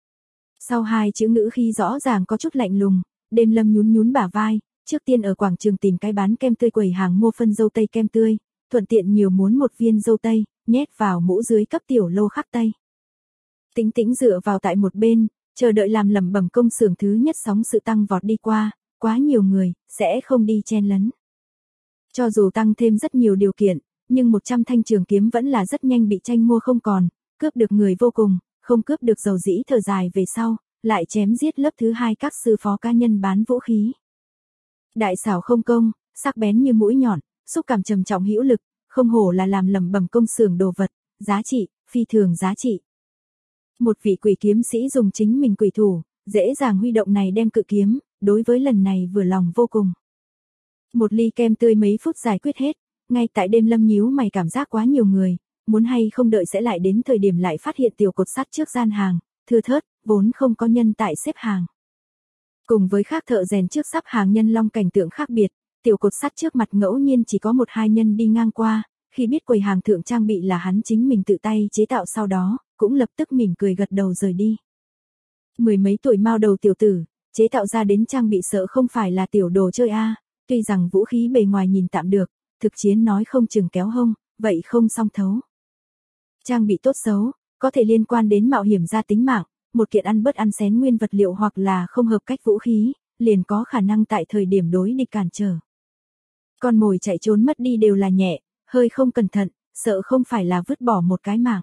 Sau hai chữ ngữ khi rõ ràng có chút lạnh lùng, đêm lâm nhún nhún bả vai, trước tiên ở quảng trường tìm cái bán kem tươi quầy hàng mua phân dâu tây kem tươi, thuận tiện nhiều muốn một viên dâu tây, nhét vào mũ dưới cấp Tiểu Lô Khắc Tây. Tĩnh tĩnh dựa vào tại một bên, chờ đợi làm lẩm bẩm công xưởng thứ nhất sóng sự tăng vọt đi qua, quá nhiều người, sẽ không đi chen lấn. Cho dù tăng thêm rất nhiều điều kiện, nhưng 100 thanh trường kiếm vẫn là rất nhanh bị tranh mua không còn, cướp được người vô cùng, không cướp được dầu dĩ thở dài về sau, lại chém giết lớp thứ hai các sư phó cá nhân bán vũ khí. Đại xảo không công, sắc bén như mũi nhọn, xúc cảm trầm trọng hữu lực, không hổ là làm lẩm bẩm công xưởng đồ vật, giá trị, phi thường giá trị. Một vị quỷ kiếm sĩ dùng chính mình quỷ thủ, dễ dàng huy động này đem cự kiếm, đối với lần này vừa lòng vô cùng. Một ly kem tươi mấy phút giải quyết hết, ngay tại đêm lâm nhíu mày cảm giác quá nhiều người, muốn hay không đợi sẽ lại đến thời điểm lại phát hiện tiểu cột sắt trước gian hàng, thưa thớt, vốn không có nhân tại xếp hàng. Cùng với khác thợ rèn trước sắp hàng nhân long cảnh tượng khác biệt, tiểu cột sắt trước mặt ngẫu nhiên chỉ có một hai nhân đi ngang qua, khi biết quầy hàng thượng trang bị là hắn chính mình tự tay chế tạo sau đó, cũng lập tức mỉm cười gật đầu rời đi. Mười mấy tuổi mao đầu tiểu tử, chế tạo ra đến trang bị sợ không phải là tiểu đồ chơi a, tuy rằng vũ khí bề ngoài nhìn tạm được, thực chiến nói không chừng kéo hông, vậy không song thấu. Trang bị tốt xấu, có thể liên quan đến mạo hiểm ra tính mạng, một kiện ăn bớt ăn xén nguyên vật liệu hoặc là không hợp cách vũ khí, liền có khả năng tại thời điểm đối địch cản trở. Con mồi chạy trốn mất đi đều là nhẹ, hơi không cẩn thận, sợ không phải là vứt bỏ một cái mạng.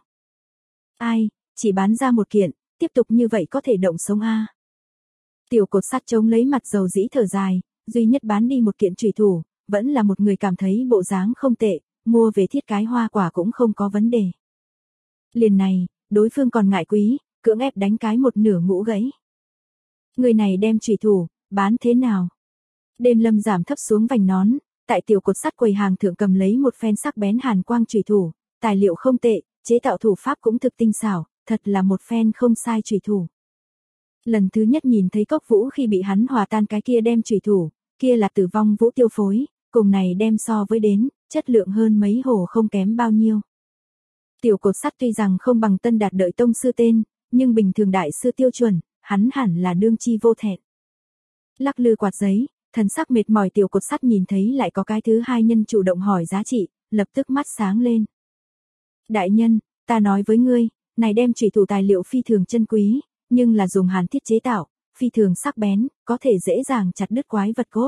Ai, chỉ bán ra một kiện, tiếp tục như vậy có thể động sống a. Tiểu cột sắt chống lấy mặt dầu dĩ thở dài, duy nhất bán đi một kiện chủy thủ, vẫn là một người cảm thấy bộ dáng không tệ, mua về thiết cái hoa quả cũng không có vấn đề. Liền này, đối phương còn ngại quý, cưỡng ép đánh cái một nửa ngũ gãy. Người này đem chủy thủ, bán thế nào? Đêm lâm giảm thấp xuống vành nón, tại tiểu cột sắt quầy hàng thượng cầm lấy một phen sắc bén hàn quang chủy thủ, tài liệu không tệ, chế tạo thủ pháp cũng thực tinh xảo, thật là một phen không sai chủy thủ. Lần thứ nhất nhìn thấy cốc vũ khi bị hắn hòa tan cái kia đem chủy thủ, kia là tử vong vũ tiêu phối, cùng này đem so với đến, chất lượng hơn mấy hồ không kém bao nhiêu. Tiểu cột sắt tuy rằng không bằng Tân Đạt đợi tông sư tên, nhưng bình thường đại sư tiêu chuẩn, hắn hẳn là đương chi vô thẹn. Lắc lư quạt giấy, thần sắc mệt mỏi tiểu cột sắt nhìn thấy lại có cái thứ hai nhân chủ động hỏi giá trị, lập tức mắt sáng lên. Đại nhân, ta nói với ngươi, này đem chủy thủ tài liệu phi thường chân quý, nhưng là dùng hàn thiết chế tạo, phi thường sắc bén, có thể dễ dàng chặt đứt quái vật cốt.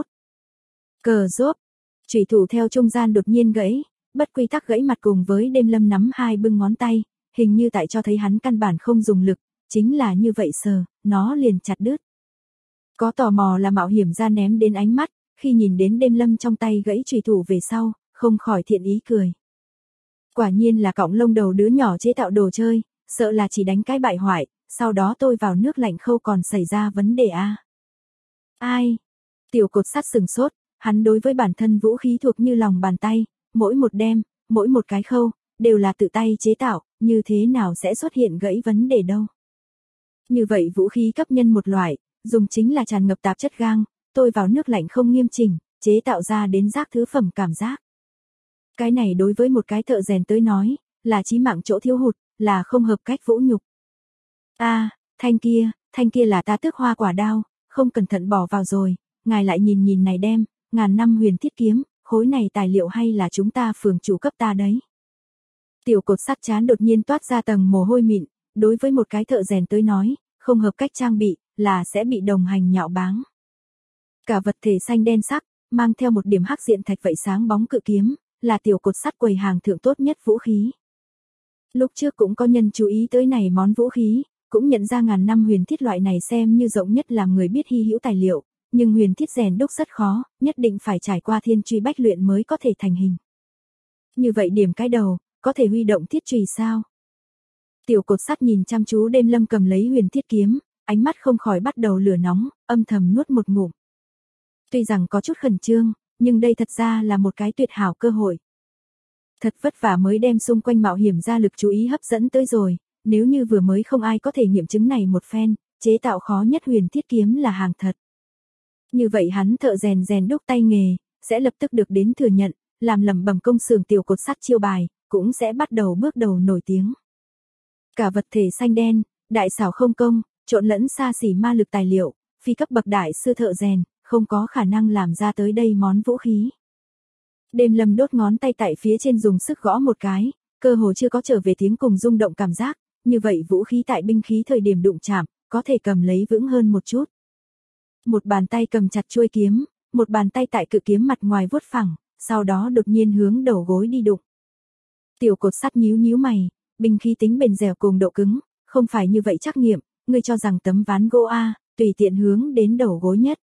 Cờ rốt, chủy thủ theo trung gian đột nhiên gãy, bất quy tắc gãy mặt cùng với đêm lâm nắm hai bưng ngón tay, hình như tại cho thấy hắn căn bản không dùng lực, chính là như vậy sờ, nó liền chặt đứt. Có tò mò là mạo hiểm ra ném đến ánh mắt, khi nhìn đến đêm lâm trong tay gãy chủy thủ về sau, không khỏi thiện ý cười. Quả nhiên là cọng lông đầu đứa nhỏ chế tạo đồ chơi, sợ là chỉ đánh cái bại hoại, sau đó tôi vào nước lạnh khâu còn xảy ra vấn đề a. Ai? Tiểu cột sắt sừng sốt, hắn đối với bản thân vũ khí thuộc như lòng bàn tay, mỗi một đem, mỗi một cái khâu, đều là tự tay chế tạo, như thế nào sẽ xuất hiện gãy vấn đề đâu. Như vậy vũ khí cấp nhân một loại, dùng chính là tràn ngập tạp chất gang, tôi vào nước lạnh không nghiêm chỉnh, chế tạo ra đến rác thứ phẩm cảm giác. Cái này đối với một cái thợ rèn tới nói, là chí mạng chỗ thiếu hụt, là không hợp cách vũ nhục. Thanh kia là ta tước hoa quả đao, không cẩn thận bỏ vào rồi, ngài lại nhìn nhìn này đem, ngàn năm huyền thiết kiếm, khối này tài liệu hay là chúng ta phường chủ cấp ta đấy. Tiểu cột sắt chán đột nhiên toát ra tầng mồ hôi mịn, đối với một cái thợ rèn tới nói, không hợp cách trang bị, là sẽ bị đồng hành nhạo báng. Cả vật thể xanh đen sắc, mang theo một điểm hắc diện thạch vậy sáng bóng cự kiếm, là tiểu cột sắt quầy hàng thượng tốt nhất vũ khí. Lúc trước cũng có nhân chú ý tới này món vũ khí, cũng nhận ra ngàn năm huyền thiết loại này xem như rộng nhất làm người biết hy hữu tài liệu, nhưng huyền thiết rèn đúc rất khó, nhất định phải trải qua thiên truy bách luyện mới có thể thành hình. Như vậy điểm cái đầu, có thể huy động thiết chùy sao? Tiểu cột sắt nhìn chăm chú Đêm Lâm cầm lấy huyền thiết kiếm, ánh mắt không khỏi bắt đầu lửa nóng, âm thầm nuốt một ngụm. Tuy rằng có chút khẩn trương, nhưng đây thật ra là một cái tuyệt hảo cơ hội. Thật vất vả mới đem xung quanh mạo hiểm ra lực chú ý hấp dẫn tới rồi, nếu như vừa mới không ai có thể nghiệm chứng này một phen, chế tạo khó nhất huyền thiết kiếm là hàng thật. Như vậy hắn thợ rèn đúc tay nghề, sẽ lập tức được đến thừa nhận, làm lẩm bẩm công xưởng tiểu cột sắt chiêu bài, cũng sẽ bắt đầu bước đầu nổi tiếng. Cả vật thể xanh đen, đại xảo không công, trộn lẫn xa xỉ ma lực tài liệu, phi cấp bậc đại sư thợ rèn, không có khả năng làm ra tới đây món vũ khí. Đêm Lâm đốt ngón tay tại phía trên dùng sức gõ một cái, cơ hồ chưa có trở về tiếng cùng rung động cảm giác, như vậy vũ khí tại binh khí thời điểm đụng chạm, có thể cầm lấy vững hơn một chút. Một bàn tay cầm chặt chuôi kiếm, một bàn tay tại cự kiếm mặt ngoài vuốt phẳng, sau đó đột nhiên hướng đầu gối đi đụng. Tiểu cột sắt nhíu nhíu mày, binh khí tính bền dẻo cùng độ cứng, không phải như vậy trắc nghiệm, ngươi cho rằng tấm ván gỗ A, tùy tiện hướng đến đầu gối nhất.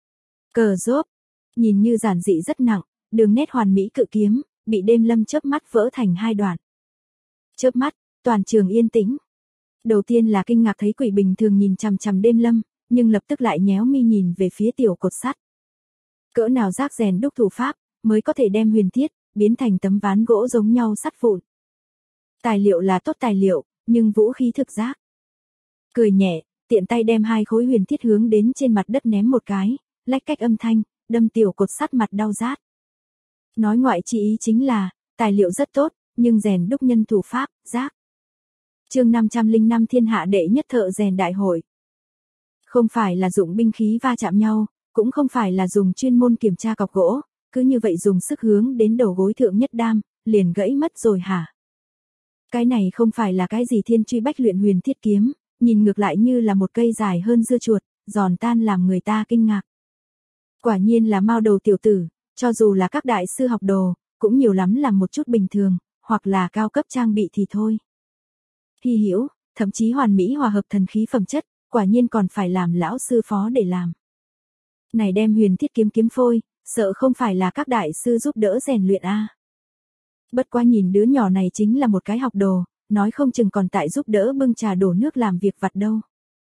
Cờ rốp, nhìn như giản dị rất nặng, đường nét hoàn mỹ cự kiếm, bị Đêm Lâm chớp mắt vỡ thành hai đoạn. Chớp mắt, toàn trường yên tĩnh. Đầu tiên là kinh ngạc thấy quỷ bình thường nhìn chằm chằm Đêm Lâm, nhưng lập tức lại nhéo mi nhìn về phía tiểu cột sắt. Cỡ nào rác rèn đúc thủ pháp, mới có thể đem huyền thiết, biến thành tấm ván gỗ giống nhau sắt vụn. Tài liệu là tốt tài liệu, nhưng vũ khí thực rác. Cười nhẹ, tiện tay đem hai khối huyền thiết hướng đến trên mặt đất ném một cái, lách cách âm thanh, đâm tiểu cột sắt mặt đau rát. Nói ngoại chỉ ý chính là, tài liệu rất tốt, nhưng rèn đúc nhân thủ pháp, rác. Chương 505 Thiên hạ đệ nhất thợ rèn đại hội. Không phải là dụng binh khí va chạm nhau, cũng không phải là dùng chuyên môn kiểm tra cọc gỗ, cứ như vậy dùng sức hướng đến đầu gối thượng nhất đam, liền gãy mất rồi hả? Cái này không phải là cái gì thiên truy bách luyện huyền thiết kiếm, nhìn ngược lại như là một cây dài hơn dưa chuột, giòn tan làm người ta kinh ngạc. Quả nhiên là mao đầu tiểu tử, cho dù là các đại sư học đồ, cũng nhiều lắm làm một chút bình thường, hoặc là cao cấp trang bị thì thôi. Hy hữu, thậm chí hoàn mỹ hòa hợp thần khí phẩm chất, quả nhiên còn phải làm lão sư phó để làm. Này đem huyền thiết kiếm kiếm phôi, sợ không phải là các đại sư giúp đỡ rèn luyện a. Bất quá nhìn đứa nhỏ này chính là một cái học đồ, nói không chừng còn tại giúp đỡ bưng trà đổ nước làm việc vặt đâu.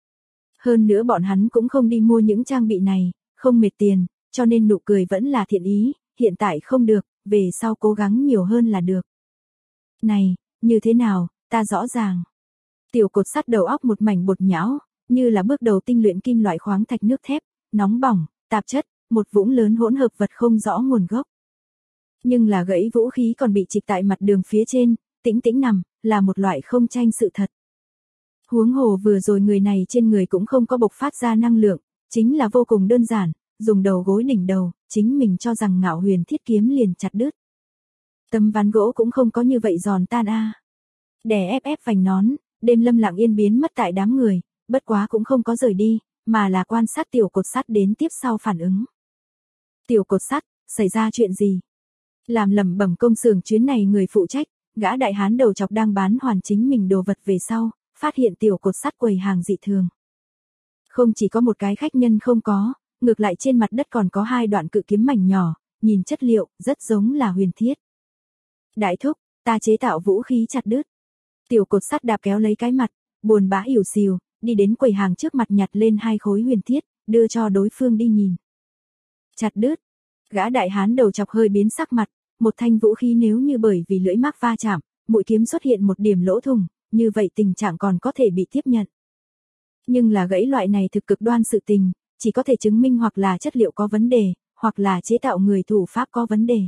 Hơn nữa bọn hắn cũng không đi mua những trang bị này, không mệt tiền, cho nên nụ cười vẫn là thiện ý, hiện tại không được, về sau cố gắng nhiều hơn là được. Này, như thế nào, ta rõ ràng. Tiểu cột sắt đầu óc một mảnh bột nhão, như là bước đầu tinh luyện kim loại khoáng thạch nước thép, nóng bỏng, tạp chất, một vũng lớn hỗn hợp vật không rõ nguồn gốc. Nhưng là gãy vũ khí còn bị trịch tại mặt đường phía trên, tĩnh tĩnh nằm, là một loại không tranh sự thật. Huống hồ vừa rồi người này trên người cũng không có bộc phát ra năng lượng, chính là vô cùng đơn giản, dùng đầu gối đỉnh đầu, chính mình cho rằng ngạo huyền thiết kiếm liền chặt đứt. Tấm ván gỗ cũng không có như vậy giòn tan a. Đè ép vành nón, Đêm Lâm lặng yên biến mất tại đám người, bất quá cũng không có rời đi, mà là quan sát tiểu cột sắt đến tiếp sau phản ứng. Tiểu cột sắt, xảy ra chuyện gì? Làm lẩm bẩm công xưởng chuyến này người phụ trách, gã đại hán đầu chọc đang bán hoàn chính mình đồ vật về sau, phát hiện tiểu cột sắt quầy hàng dị thường. Không chỉ có một cái khách nhân không có, ngược lại trên mặt đất còn có hai đoạn cự kiếm mảnh nhỏ, nhìn chất liệu, rất giống là huyền thiết. Đại thúc, ta chế tạo vũ khí chặt đứt. Tiểu cột sắt đạp kéo lấy cái mặt, buồn bã ỉu xìu, đi đến quầy hàng trước mặt nhặt lên hai khối huyền thiết, đưa cho đối phương đi nhìn. Chặt đứt. Gã đại hán đầu chọc hơi biến sắc mặt, một thanh vũ khí nếu như bởi vì lưỡi mác va chạm, mũi kiếm xuất hiện một điểm lỗ thủng, như vậy tình trạng còn có thể bị tiếp nhận. Nhưng là gãy loại này thực cực đoan sự tình, chỉ có thể chứng minh hoặc là chất liệu có vấn đề, hoặc là chế tạo người thủ pháp có vấn đề.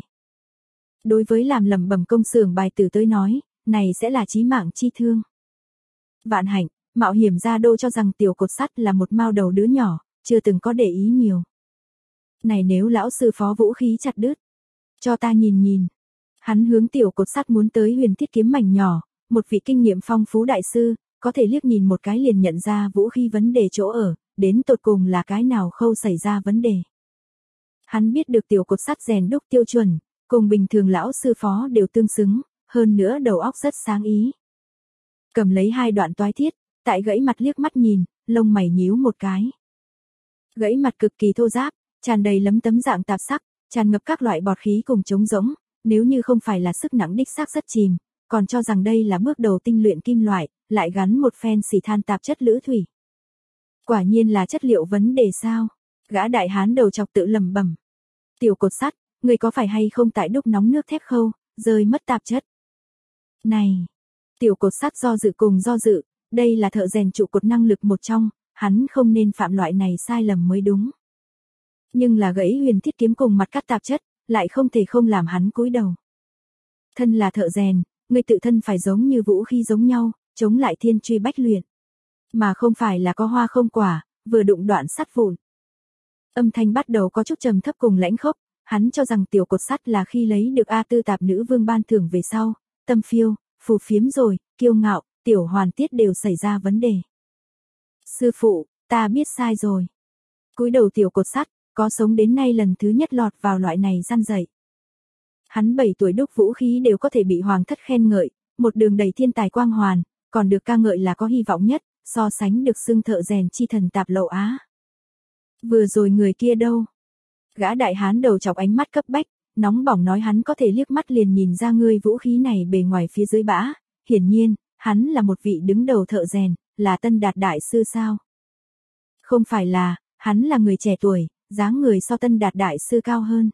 Đối với làm lẩm bẩm công xưởng bài tử tới nói, này sẽ là chí mạng chi thương. Vạn hạnh, mạo hiểm gia đô cho rằng tiểu cột sắt là một mao đầu đứa nhỏ, chưa từng có để ý nhiều. Này nếu lão sư phó vũ khí chặt đứt, cho ta nhìn nhìn. Hắn hướng tiểu cột sắt muốn tới huyền thiết kiếm mảnh nhỏ, một vị kinh nghiệm phong phú đại sư, có thể liếc nhìn một cái liền nhận ra vũ khí vấn đề chỗ ở, đến tột cùng là cái nào khâu xảy ra vấn đề. Hắn biết được tiểu cột sắt rèn đúc tiêu chuẩn, cùng bình thường lão sư phó đều tương xứng, hơn nữa đầu óc rất sáng ý. Cầm lấy hai đoạn toái thiết, tại gãy mặt liếc mắt nhìn, lông mày nhíu một cái. Gãy mặt cực kỳ thô ráp, tràn đầy lấm tấm dạng tạp sắc, tràn ngập các loại bọt khí cùng trống rỗng, nếu như không phải là sức nặng đích xác rất chìm, còn cho rằng đây là bước đầu tinh luyện kim loại, lại gắn một phen xỉ than tạp chất lữ thủy. Quả nhiên là chất liệu vấn đề sao? Gã đại hán đầu chọc tự lẩm bẩm. Tiểu cột sắt, người có phải hay không tại đúc nóng nước thép khâu, rơi mất tạp chất? Này! Tiểu cột sắt do dự cùng do dự, đây là thợ rèn trụ cột năng lực một trong, hắn không nên phạm loại này sai lầm mới đúng. Nhưng là gãy huyền thiết kiếm cùng mặt cắt tạp chất, lại không thể không làm hắn cúi đầu. Thân là thợ rèn, người tự thân phải giống như vũ khí giống nhau, chống lại thiên truy bách luyện. Mà không phải là có hoa không quả, vừa đụng đoạn sắt vụn. Âm thanh bắt đầu có chút trầm thấp cùng lãnh khốc, hắn cho rằng tiểu cột sắt là khi lấy được A Tư Tạp nữ vương ban thưởng về sau, tâm phiêu, phù phiếm rồi, kiêu ngạo, tiểu hoàn tiết đều xảy ra vấn đề. Sư phụ, ta biết sai rồi. Cúi đầu tiểu cột sắt, có sống đến nay lần thứ nhất lọt vào loại này răn dậy. Hắn 7 tuổi đúc vũ khí đều có thể bị hoàng thất khen ngợi, một đường đầy thiên tài quang hoàn, còn được ca ngợi là có hy vọng nhất, so sánh được xưng thợ rèn chi thần Tạp Lậu Á. Vừa rồi người kia đâu? Gã đại hán đầu chọc ánh mắt cấp bách, nóng bỏng nói hắn có thể liếc mắt liền nhìn ra ngươi vũ khí này bề ngoài phía dưới bã, hiển nhiên, hắn là một vị đứng đầu thợ rèn, là Tân Đạt đại sư sao? Không phải là, hắn là người trẻ tuổi, dáng người so Tân Đạt đại sư cao hơn.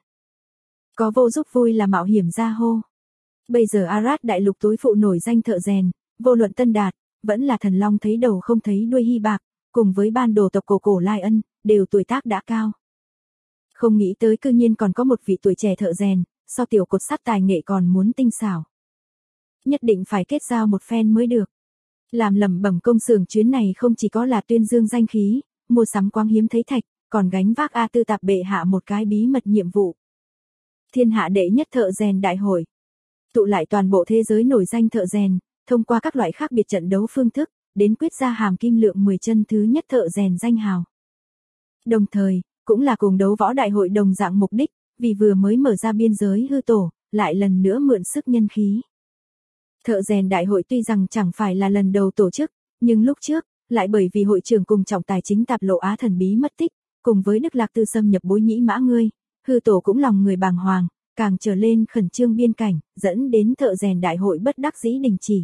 Có vô giúp vui là mạo hiểm ra hô. Bây giờ Arad đại lục tối phụ nổi danh thợ rèn, vô luận Tân Đạt, vẫn là thần long thấy đầu không thấy đuôi Hy Bạc, cùng với ban đồ tộc cổ Lai Ân, đều tuổi tác đã cao. Không nghĩ tới cư nhiên còn có một vị tuổi trẻ thợ rèn, so tiểu cột sắt tài nghệ còn muốn tinh xảo. Nhất định phải kết giao một phen mới được. Làm lẩm bẩm công xưởng chuyến này không chỉ có là tuyên dương danh khí, mua sắm quang hiếm thấy thạch, còn gánh vác A Tư Tạp bệ hạ một cái bí mật nhiệm vụ. Thiên hạ đệ nhất thợ rèn đại hội. Tụ lại toàn bộ thế giới nổi danh thợ rèn, thông qua các loại khác biệt trận đấu phương thức, đến quyết ra hàm kim lượng 10 chân thứ nhất thợ rèn danh hào. Đồng thời, cũng là cùng đấu võ đại hội đồng dạng mục đích, vì vừa mới mở ra biên giới hư tổ, lại lần nữa mượn sức nhân khí. Thợ rèn đại hội tuy rằng chẳng phải là lần đầu tổ chức, nhưng lúc trước, lại bởi vì hội trưởng cùng trọng tài chính Tạp Lộ Á thần bí mất tích, cùng với Đức Lạc Tư xâm nhập Bối Nhĩ Mã ngươi, hư tổ cũng lòng người bàng hoàng, càng trở lên khẩn trương biên cảnh, dẫn đến thợ rèn đại hội bất đắc dĩ đình chỉ.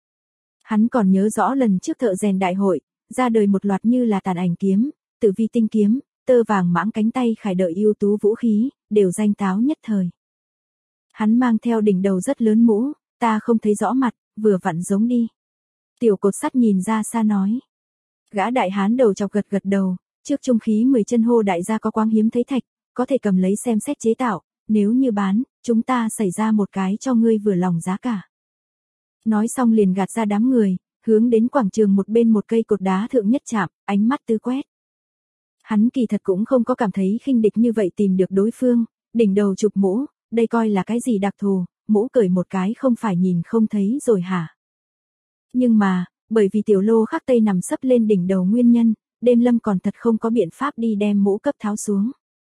Hắn còn nhớ rõ lần trước thợ rèn đại hội, ra đời một loạt như là tàn ảnh kiếm, tử vi tinh kiếm, tơ vàng mãng cánh tay khải đợi ưu tú vũ khí, đều danh táo nhất thời. Hắn mang theo đỉnh đầu rất lớn mũ, ta không thấy rõ mặt, vừa vặn giống đi. Tiểu cột sắt nhìn ra xa nói. Gã đại hán đầu chọc gật gật đầu, trước trung khí 10 chân hô đại gia có quang hiếm thấy thạch, có thể cầm lấy xem xét chế tạo, nếu như bán, chúng ta xảy ra một cái cho ngươi vừa lòng giá cả. Nói xong liền gạt ra đám người, hướng đến quảng trường một bên một cây cột đá thượng nhất chạm, ánh mắt tư quét. Hắn kỳ thật cũng không có cảm thấy khinh địch như vậy tìm được đối phương, đỉnh đầu chụp mũ, đây coi là cái gì đặc thù, mũ cởi một cái không phải nhìn không thấy rồi hả? Nhưng mà, bởi vì tiểu lô khắc tây nằm sấp lên đỉnh đầu nguyên nhân, đêm lâm còn thật không có biện pháp đi đem mũ cấp tháo xuống.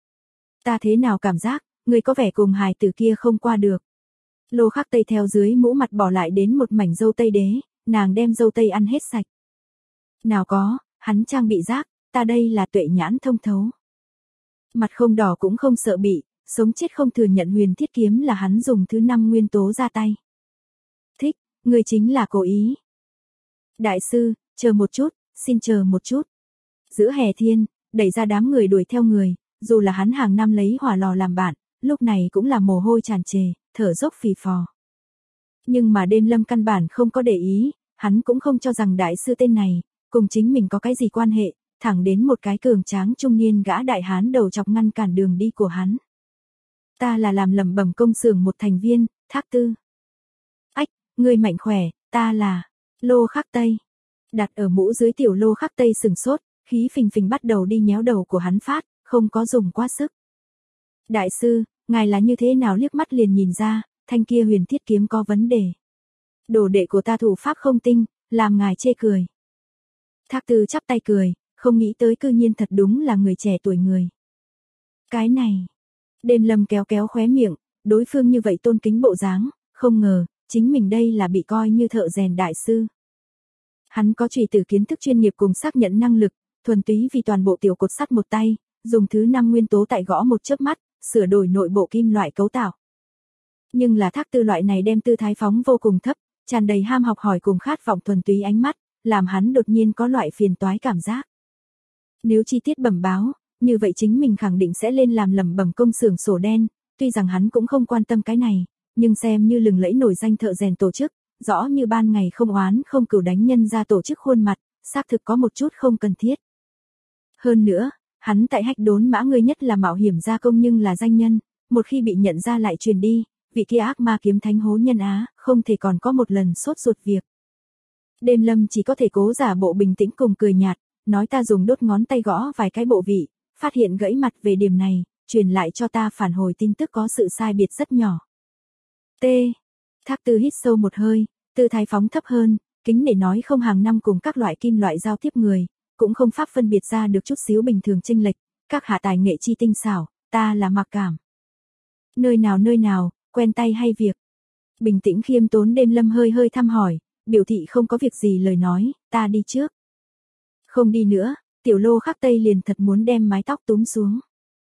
Ta thế nào cảm giác, người có vẻ cùng hài tử kia không qua được. Lô khắc tây theo dưới mũ mặt bỏ lại đến một mảnh dâu tây đế, nàng đem dâu tây ăn hết sạch. Nào có, hắn trang bị rác, ta đây là tuệ nhãn thông thấu. Mặt không đỏ cũng không sợ bị, sống chết không thừa nhận huyền thiết kiếm là hắn dùng thứ 5 nguyên tố ra tay. Thích, người chính là cố ý. Đại sư, chờ một chút, xin chờ một chút. Giữa hè thiên, đẩy ra đám người đuổi theo người, dù là hắn hàng năm lấy hỏa lò làm bạn, lúc này cũng là mồ hôi tràn trề, thở dốc phì phò. Nhưng mà đêm lâm căn bản không có để ý, hắn cũng không cho rằng đại sư tên này, cùng chính mình có cái gì quan hệ, thẳng đến một cái cường tráng trung niên gã đại hán đầu chọc ngăn cản đường đi của hắn. Ta là làm lẩm bẩm công xưởng một thành viên, Thác Tư. Ách, ngươi mạnh khỏe, ta là Lô Khắc Tây. Đặt ở mũ dưới tiểu Lô Khắc Tây sừng sốt, khí phình phình bắt đầu đi nhéo đầu của hắn phát, không có dùng quá sức. Đại sư, ngài là như thế nào liếc mắt liền nhìn ra, thanh kia huyền thiết kiếm có vấn đề. Đồ đệ của ta thủ pháp không tinh, làm ngài chê cười. Thác Tư chắp tay cười, không nghĩ tới cư nhiên thật đúng là người trẻ tuổi người. Cái này, Đêm Lâm kéo kéo khóe miệng, đối phương như vậy tôn kính bộ dáng, không ngờ, chính mình đây là bị coi như thợ rèn đại sư. Hắn có chủy tử kiến thức chuyên nghiệp cùng xác nhận năng lực, thuần túy vì toàn bộ tiểu cột sắt một tay, dùng thứ 5 nguyên tố tại gõ một chớp mắt, sửa đổi nội bộ kim loại cấu tạo. Nhưng là Thác Tư loại này đem tư thái phóng vô cùng thấp, tràn đầy ham học hỏi cùng khát vọng thuần túy ánh mắt, làm hắn đột nhiên có loại phiền toái cảm giác. Nếu chi tiết bẩm báo, như vậy chính mình khẳng định sẽ lên làm lẩm bẩm công xưởng sổ đen, tuy rằng hắn cũng không quan tâm cái này, nhưng xem như lừng lẫy nổi danh thợ rèn tổ chức, rõ như ban ngày không oán không cừu đánh nhân ra tổ chức khuôn mặt, xác thực có một chút không cần thiết. Hơn nữa, hắn tại Hách Đốn Mã người nhất là mạo hiểm gia công nhưng là danh nhân, một khi bị nhận ra lại truyền đi, vị kia ác ma kiếm thánh hố nhân á, không thể còn có một lần sốt ruột việc. Đêm Lâm chỉ có thể cố giả bộ bình tĩnh cùng cười nhạt, nói ta dùng đốt ngón tay gõ vài cái bộ vị, phát hiện gãy mặt về điểm này, truyền lại cho ta phản hồi tin tức có sự sai biệt rất nhỏ. T. Thác Tư hít sâu một hơi, tư thái phóng thấp hơn, kính để nói không hàng năm cùng các loại kim loại giao tiếp người, cũng không pháp phân biệt ra được chút xíu bình thường chênh lệch, các hạ tài nghệ chi tinh xảo, ta là mặc cảm. Nơi nào, quen tay hay việc. Bình tĩnh khiêm tốn Đêm Lâm hơi hơi thăm hỏi, biểu thị không có việc gì lời nói, ta đi trước. Không đi nữa, Tiểu Lô Khắc Tây liền thật muốn đem mái tóc túm xuống.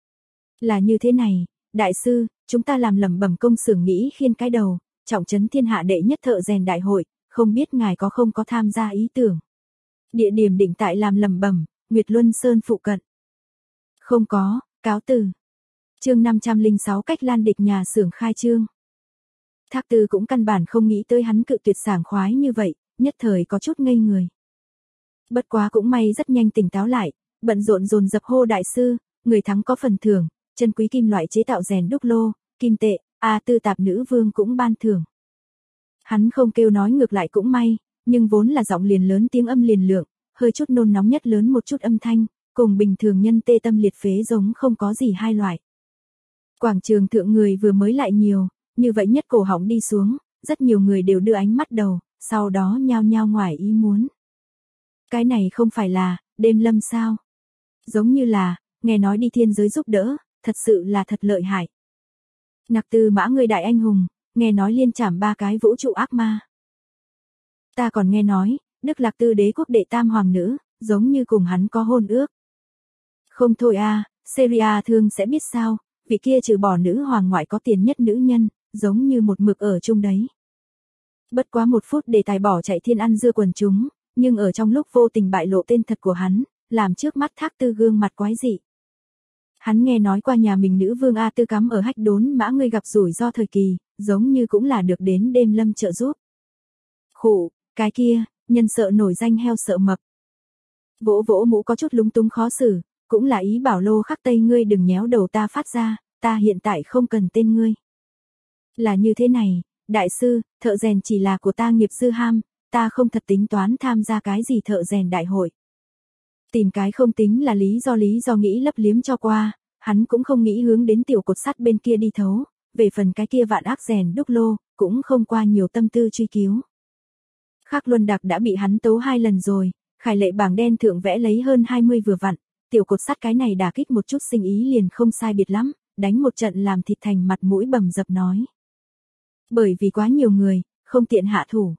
Là như thế này, đại sư, chúng ta làm lẩm bẩm công xưởng nghĩ khiên cái đầu, trọng trấn thiên hạ đệ nhất thợ rèn đại hội, không biết ngài có không có tham gia ý tưởng. Địa điểm định tại làm lẩm bẩm, Nguyệt Luân Sơn phụ cận. Không có, cáo từ. Chương 506 cách lan địch nhà xưởng khai trương. Thác Tư cũng căn bản không nghĩ tới hắn cự tuyệt sảng khoái như vậy, nhất thời có chút ngây người. Bất quá cũng may rất nhanh tỉnh táo lại, bận rộn dồn dập hô đại sư, người thắng có phần thưởng, chân quý kim loại chế tạo rèn đúc lô, kim tệ, Tư Tạp Nữ Vương cũng ban thưởng. Hắn không kêu nói ngược lại cũng may, nhưng vốn là giọng liền lớn tiếng âm liền lượng, hơi chút nôn nóng nhất lớn một chút âm thanh, cùng bình thường nhân tê tâm liệt phế giống không có gì hai loại. Quảng trường thượng người vừa mới lại nhiều, như vậy nhất cổ họng đi xuống, rất nhiều người đều đưa ánh mắt đầu, sau đó nhao nhao ngoài ý muốn. Cái này không phải là, Đêm Lâm sao? Giống như là, nghe nói đi thiên giới giúp đỡ, thật sự là thật lợi hại. Nặc Tư Mã người đại anh hùng, nghe nói liên trảm 3 cái vũ trụ ác ma. Ta còn nghe nói, Đức Lạc Tư đế quốc đệ tam hoàng nữ, giống như cùng hắn có hôn ước. Không thôi Syria thương sẽ biết sao, vị kia trừ bỏ nữ hoàng ngoại có tiền nhất nữ nhân, giống như một mực ở chung đấy. Bất quá 1 phút đề tài bỏ chạy thiên ăn dưa quần chúng, nhưng ở trong lúc vô tình bại lộ tên thật của hắn, làm trước mắt Thác Tư gương mặt quái dị. Hắn nghe nói qua nhà mình nữ vương Tư cắm ở Hách Đốn Mã người gặp rủi ro thời kỳ, giống như cũng là được đến Đêm Lâm trợ giúp. Khụ, cái kia, nhân sợ nổi danh heo sợ mập. Vỗ vỗ mũ có chút lúng túng khó xử, cũng là ý bảo Lô Khắc Tây ngươi đừng nhéo đầu ta phát ra, ta hiện tại không cần tên ngươi. Là như thế này, đại sư, thợ rèn chỉ là của ta nghiệp dư ham, ta không thật tính toán tham gia cái gì thợ rèn đại hội. Tìm cái không tính là lý do nghĩ lấp liếm cho qua, hắn cũng không nghĩ hướng đến tiểu cột sắt bên kia đi thấu, về phần cái kia vạn ác rèn đúc lô, cũng không qua nhiều tâm tư truy cứu. Khắc Luân Đặc đã bị hắn tấu 2 lần rồi, khải lệ bảng đen thượng vẽ lấy hơn 20 vừa vặn, tiểu cột sắt cái này đả kích một chút sinh ý liền không sai biệt lắm, đánh một trận làm thịt thành mặt mũi bầm dập nói. Bởi vì quá nhiều người, không tiện hạ thủ.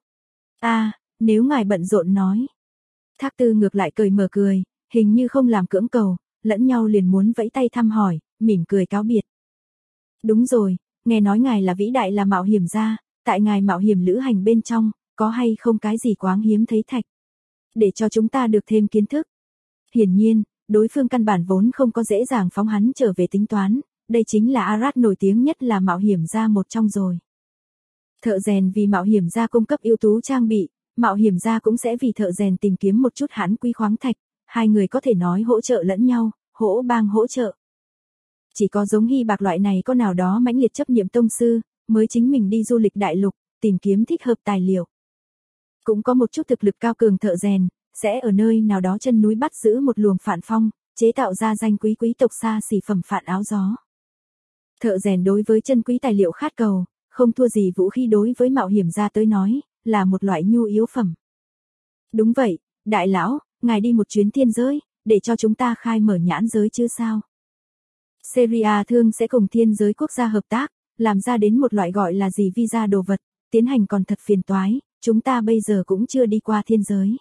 Nếu ngài bận rộn nói. Thác Tư ngược lại cười mở cười, hình như không làm cưỡng cầu, lẫn nhau liền muốn vẫy tay thăm hỏi, mỉm cười cáo biệt. Đúng rồi, nghe nói ngài là vĩ đại là mạo hiểm gia, tại ngài mạo hiểm lữ hành bên trong, có hay không cái gì quáng hiếm thấy thạch? Để cho chúng ta được thêm kiến thức. Hiển nhiên, đối phương căn bản vốn không có dễ dàng phóng hắn trở về tính toán, đây chính là Arad nổi tiếng nhất là mạo hiểm gia một trong rồi. Thợ rèn vì mạo hiểm gia cung cấp ưu tú trang bị, mạo hiểm gia cũng sẽ vì thợ rèn tìm kiếm một chút hãn quý khoáng thạch, hai người có thể nói hỗ trợ lẫn nhau, hỗ bang hỗ trợ. Chỉ có giống Hy Bạc loại này có nào đó mãnh liệt chấp niệm tông sư, mới chính mình đi du lịch đại lục, tìm kiếm thích hợp tài liệu. Cũng có một chút thực lực cao cường thợ rèn, sẽ ở nơi nào đó chân núi bắt giữ một luồng phản phong, chế tạo ra danh quý quý tộc xa xỉ phẩm phản áo gió. Thợ rèn đối với chân quý tài liệu khát cầu, không thua gì vũ khí đối với mạo hiểm gia tới nói, là một loại nhu yếu phẩm. Đúng vậy, đại lão, ngài đi một chuyến thiên giới, để cho chúng ta khai mở nhãn giới chứ sao? Syria thường sẽ cùng thiên giới quốc gia hợp tác, làm ra đến một loại gọi là gì visa đồ vật, tiến hành còn thật phiền toái, chúng ta bây giờ cũng chưa đi qua thiên giới.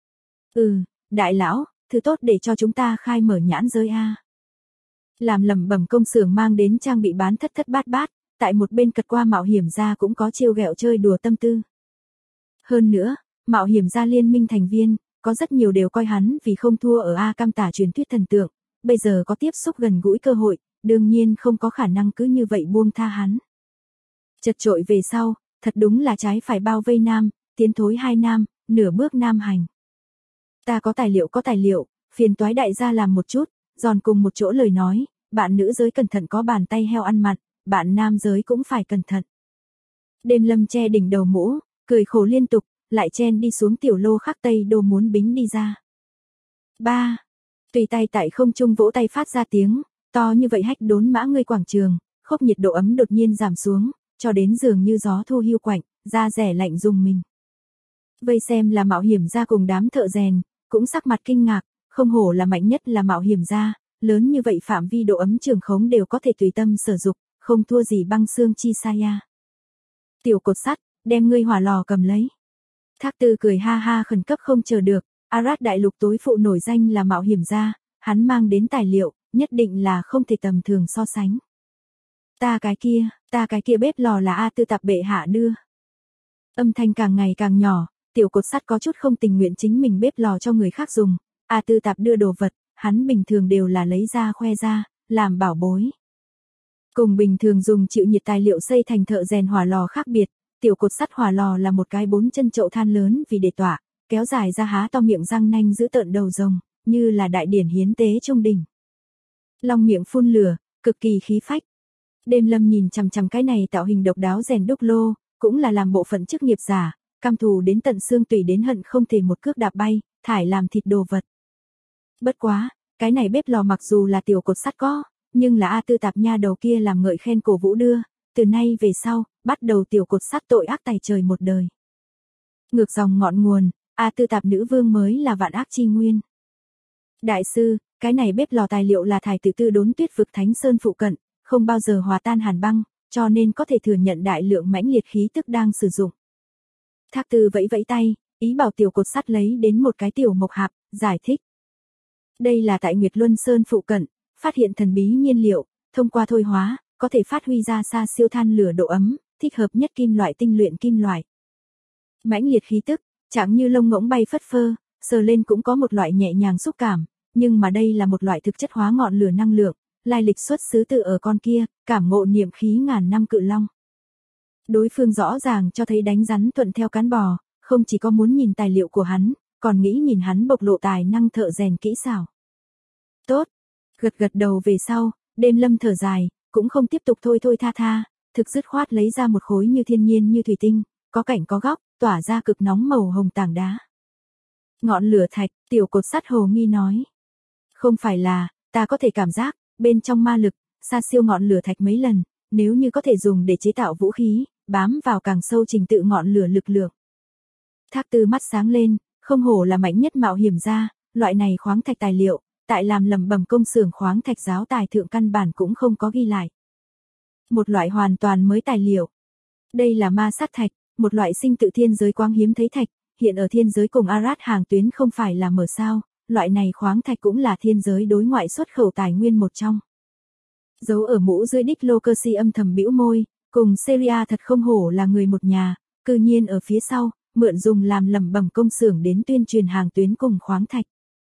Đại lão, thứ tốt để cho chúng ta khai mở nhãn giới a. Làm lẩm bẩm công xưởng mang đến trang bị bán thất thất bát bát, tại một bên cật qua mạo hiểm gia cũng có trêu ghẹo chơi đùa tâm tư. Hơn nữa, mạo hiểm gia liên minh thành viên, có rất nhiều đều coi hắn vì không thua ở A Cam tả truyền thuyết thần tượng, bây giờ có tiếp xúc gần gũi cơ hội, đương nhiên không có khả năng cứ như vậy buông tha hắn. Chật trội về sau, thật đúng là trái phải bao vây nam, tiến thối hai nam, nửa bước nam hành. Ta có tài liệu, phiền toái đại gia làm một chút, giòn cùng một chỗ lời nói, bạn nữ giới cẩn thận có bàn tay heo ăn mặn, bạn nam giới cũng phải cẩn thận. Đêm Lâm che đỉnh đầu mũ, cười khổ liên tục, lại chen đi xuống tiểu lô khắc tây đô muốn bính đi ra. 3. Tùy tay tại không trung vỗ tay phát ra tiếng, to như vậy hách đốn mã ngươi quảng trường, khốc nhiệt độ ấm đột nhiên giảm xuống, cho đến dường như gió thu hiu quạnh, da rẻ lạnh rùng mình. Vây xem là mạo hiểm gia cùng đám thợ rèn, cũng sắc mặt kinh ngạc, không hổ là mạnh nhất là mạo hiểm gia, lớn như vậy phạm vi độ ấm trường khống đều có thể tùy tâm sử dụng, không thua gì băng xương chi saya. Tiểu cột sắt, đem ngươi hỏa lò cầm lấy. Thác Tư cười ha ha khẩn cấp không chờ được, Arad đại lục tối phụ nổi danh là mạo hiểm gia, hắn mang đến tài liệu, nhất định là không thể tầm thường so sánh. Ta cái kia bếp lò là A Tư Tạp bệ hạ đưa. Âm thanh càng ngày càng nhỏ, tiểu cột sắt có chút không tình nguyện chính mình bếp lò cho người khác dùng, A Tư Tạp đưa đồ vật, hắn bình thường đều là lấy ra khoe ra, làm bảo bối. Cùng bình thường dùng chịu nhiệt tài liệu xây thành thợ rèn hỏa lò khác biệt, tiểu cột sắt hỏa lò là một cái 4 chân chậu than lớn vì để tỏa, kéo dài ra há to miệng răng nanh giữ tợn đầu rồng, như là đại điển hiến tế trung đỉnh. Long miệng phun lửa, cực kỳ khí phách. Đêm Lâm nhìn chằm chằm cái này tạo hình độc đáo rèn đúc lô, cũng là làm bộ phận chức nghiệp giả, cam thù đến tận xương tủy đến hận không thể một cước đạp bay, thải làm thịt đồ vật. Bất quá, cái này bếp lò mặc dù là tiểu cột sắt có, nhưng là A Tư Tạp nha đầu kia làm ngợi khen cổ vũ đưa, từ nay về sau, bắt đầu tiểu cột sắt tội ác tày trời một đời. Ngược dòng ngọn nguồn, A Tư Tạp nữ vương mới là vạn ác chi nguyên. Đại sư, cái này bếp lò tài liệu là thải từ Tư Đốn Tuyết vực Thánh Sơn phụ cận, không bao giờ hòa tan hàn băng, cho nên có thể thừa nhận đại lượng mãnh liệt khí tức đang sử dụng. Thác Tư vẫy vẫy tay, ý bảo tiểu cột sắt lấy đến một cái tiểu mộc hạp, giải thích. Đây là tại Nguyệt Luân Sơn phụ cận, phát hiện thần bí nhiên liệu, thông qua thôi hóa, có thể phát huy ra xa siêu than lửa độ ấm, thích hợp nhất kim loại tinh luyện kim loại. Mãnh liệt khí tức, chẳng như lông ngỗng bay phất phơ, sờ lên cũng có một loại nhẹ nhàng xúc cảm, nhưng mà đây là một loại thực chất hóa ngọn lửa năng lượng, lai lịch xuất xứ từ ở con kia, cảm ngộ niệm khí ngàn năm cự long. Đối phương rõ ràng cho thấy đánh rắn thuận theo cán bò, không chỉ có muốn nhìn tài liệu của hắn, còn nghĩ nhìn hắn bộc lộ tài năng thợ rèn kỹ xảo. Tốt, gật đầu về sau, Đêm Lâm thở dài, cũng không tiếp tục thôi tha, thực dứt khoát lấy ra một khối như thiên nhiên như thủy tinh, có cảnh có góc, tỏa ra cực nóng màu hồng tảng đá. Ngọn lửa thạch, tiểu cột sắt hồ nghi nói. Không phải là, ta có thể cảm giác, bên trong ma lực, xa siêu ngọn lửa thạch mấy lần, nếu như có thể dùng để chế tạo vũ khí, bám vào càng sâu trình tự ngọn lửa lực lượng. Thác Tư mắt sáng lên, không hổ là mạnh nhất mạo hiểm gia, loại này khoáng thạch tài liệu, tại làm lẩm bẩm công xưởng khoáng thạch giáo tài thượng căn bản cũng không có ghi lại. Một loại hoàn toàn mới tài liệu. Đây là ma sát thạch, một loại sinh tự thiên giới quang hiếm thấy thạch, hiện ở thiên giới cùng Arad hàng tuyến không phải là mở sao, loại này khoáng thạch cũng là thiên giới đối ngoại xuất khẩu tài nguyên một trong. Giấu ở mũ dưới đích lô cơ si âm thầm bĩu môi, cùng Syria thật không hổ là người một nhà, cư nhiên ở phía sau, mượn dùng làm lẩm bẩm công xưởng đến tuyên truyền hàng tuyến cùng khoáng thạch.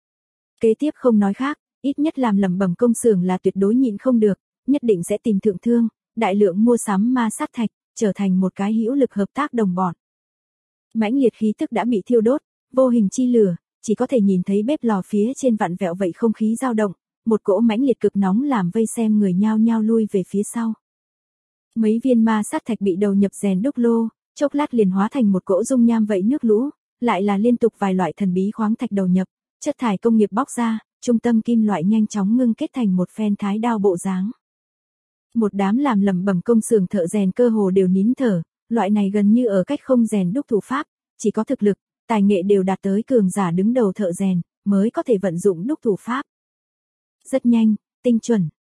Kế tiếp không nói khác, ít nhất làm lẩm bẩm công xưởng là tuyệt đối nhịn không được, nhất định sẽ tìm thượng thương, đại lượng mua sắm ma sát thạch, trở thành một cái hữu lực hợp tác đồng bọn. Mãnh liệt khí tức đã bị thiêu đốt, vô hình chi lửa, chỉ có thể nhìn thấy bếp lò phía trên vặn vẹo vậy không khí dao động, một cỗ mãnh liệt cực nóng làm vây xem người nhao nhao lui về phía sau. Mấy viên ma sát thạch bị đầu nhập rèn đúc lô, chốc lát liền hóa thành một cỗ dung nham vậy nước lũ, lại là liên tục vài loại thần bí khoáng thạch đầu nhập, chất thải công nghiệp bóc ra, trung tâm kim loại nhanh chóng ngưng kết thành một phen thái đao bộ dáng. Một đám làm lẩm bẩm công xưởng thợ rèn cơ hồ đều nín thở, loại này gần như ở cách không rèn đúc thủ pháp, chỉ có thực lực, tài nghệ đều đạt tới cường giả đứng đầu thợ rèn, mới có thể vận dụng đúc thủ pháp. Rất nhanh, tinh chuẩn.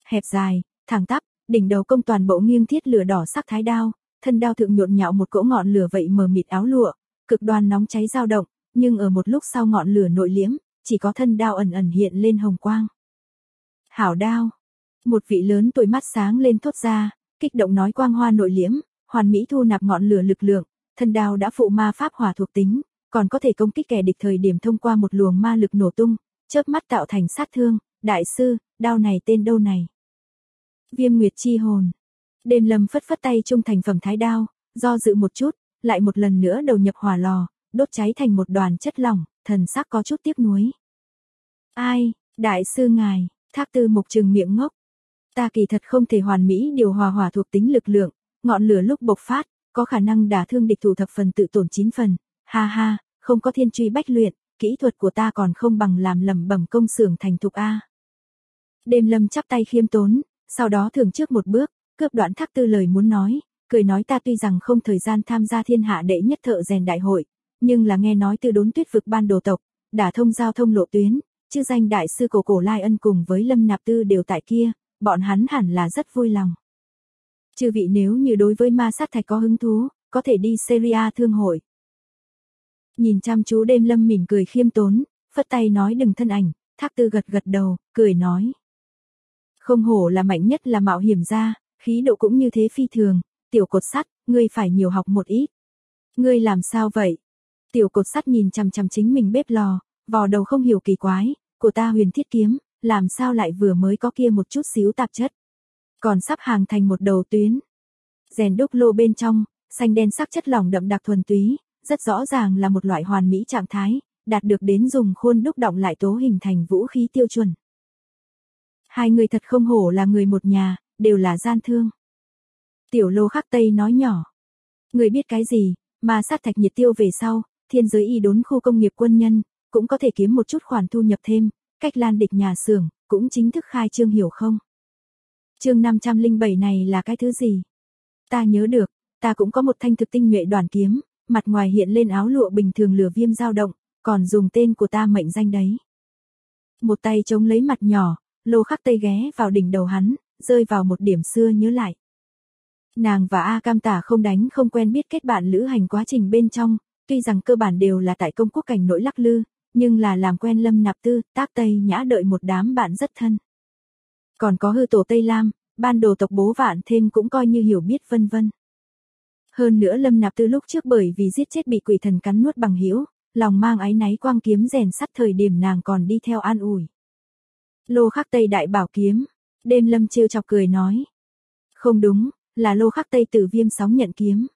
hẹp dài, thẳng tắp, đỉnh đầu công toàn bộ nghiêng thiết lửa đỏ sắc thái đao, thân đao thượng nhộn nhạo một cỗ ngọn lửa vậy mờ mịt áo lụa, cực đoan nóng cháy dao động, nhưng ở một lúc sau ngọn lửa nội liễm, chỉ có thân đao ẩn ẩn hiện lên hồng quang. Hảo đao. Một vị lớn tuổi mắt sáng lên thốt ra, kích động nói quang hoa nội liễm, hoàn mỹ thu nạp ngọn lửa lực lượng, thân đao đã phụ ma pháp hỏa thuộc tính, còn có thể công kích kẻ địch thời điểm thông qua một luồng ma lực nổ tung, chớp mắt tạo thành sát thương, đại sư, đao này tên đâu này? Viêm Nguyệt chi hồn. Đêm Lâm phất phất tay trung thành phẩm thái đao, do dự một chút, lại một lần nữa đầu nhập hỏa lò, đốt cháy thành một đoàn chất lỏng, thần sắc có chút tiếc nuối. Ai, đại sư ngài, Thác Tư Mục trừng miệng ngốc. Ta kỳ thật không thể hoàn mỹ điều hòa hỏa thuộc tính lực lượng, ngọn lửa lúc bộc phát, có khả năng đả thương địch thủ thập phần tự tổn 9 phần, ha ha, không có thiên truy bách luyện, kỹ thuật của ta còn không bằng làm lẩm bẩm công xưởng thành thục a. Đêm Lâm chắp tay khiêm tốn, sau đó thường trước một bước, cướp đoạn Thác Tư lời muốn nói, cười nói ta tuy rằng không thời gian tham gia thiên hạ đệ nhất thợ rèn đại hội, nhưng là nghe nói từ đốn tuyết vực ban đồ tộc, đả thông giao thông lộ tuyến, chư danh đại sư cổ Lai Ân cùng với Lâm Nạp Tư đều tại kia, bọn hắn hẳn là rất vui lòng. Chư vị nếu như đối với ma sát thạch có hứng thú, có thể đi Syria thương hội. Nhìn chăm chú Đêm Lâm mỉm cười khiêm tốn, phất tay nói đừng thân ảnh, Thác Tư gật gật đầu, cười nói. Không hổ là mạnh nhất là mạo hiểm gia, khí độ cũng như thế phi thường, tiểu cột sắt, ngươi phải nhiều học một ít. Ngươi làm sao vậy? Tiểu cột sắt nhìn chằm chằm chính mình bếp lò, vò đầu không hiểu kỳ quái, của ta Huyền Thiết kiếm, làm sao lại vừa mới có kia một chút xíu tạp chất. Còn sắp hàng thành một đầu tuyến. Rèn đúc lô bên trong, xanh đen sắc chất lỏng đậm đặc thuần túy, rất rõ ràng là một loại hoàn mỹ trạng thái, đạt được đến dùng khuôn đúc động lại tố hình thành vũ khí tiêu chuẩn. Hai người thật không hổ là người một nhà, đều là gian thương. Tiểu Lô Khắc Tây nói nhỏ. Người biết cái gì, mà sát thạch nhiệt tiêu về sau, thiên giới y đốn khu công nghiệp quân nhân, cũng có thể kiếm một chút khoản thu nhập thêm, cách lan địch nhà xưởng, cũng chính thức khai trương hiểu không? Chương 507 này là cái thứ gì? Ta nhớ được, ta cũng có một thanh thực tinh nhuệ đoàn kiếm, mặt ngoài hiện lên áo lụa bình thường lửa viêm dao động, còn dùng tên của ta mệnh danh đấy. Một tay chống lấy mặt nhỏ, Lô Khắc Tây ghé vào đỉnh đầu hắn, rơi vào một điểm xưa nhớ lại. Nàng và A Cam Tả không đánh không quen biết kết bạn lữ hành quá trình bên trong, tuy rằng cơ bản đều là tại công quốc cảnh nỗi lắc lư, nhưng là làm quen Lâm Nạp Tư, Tác Tây Nhã đợi một đám bạn rất thân. Còn có hư tổ Tây Lam, ban đồ tộc Bố Vạn thêm cũng coi như hiểu biết vân vân. Hơn nữa Lâm Nạp Tư lúc trước bởi vì giết chết bị quỷ thần cắn nuốt bằng hữu, lòng mang áy náy quang kiếm rèn sắt thời điểm nàng còn đi theo an ủi. Lô Khắc Tây đại bảo kiếm, Đêm Lâm trêu chọc cười nói. Không đúng, là Lô Khắc Tây Tử Viêm sóng nhận kiếm.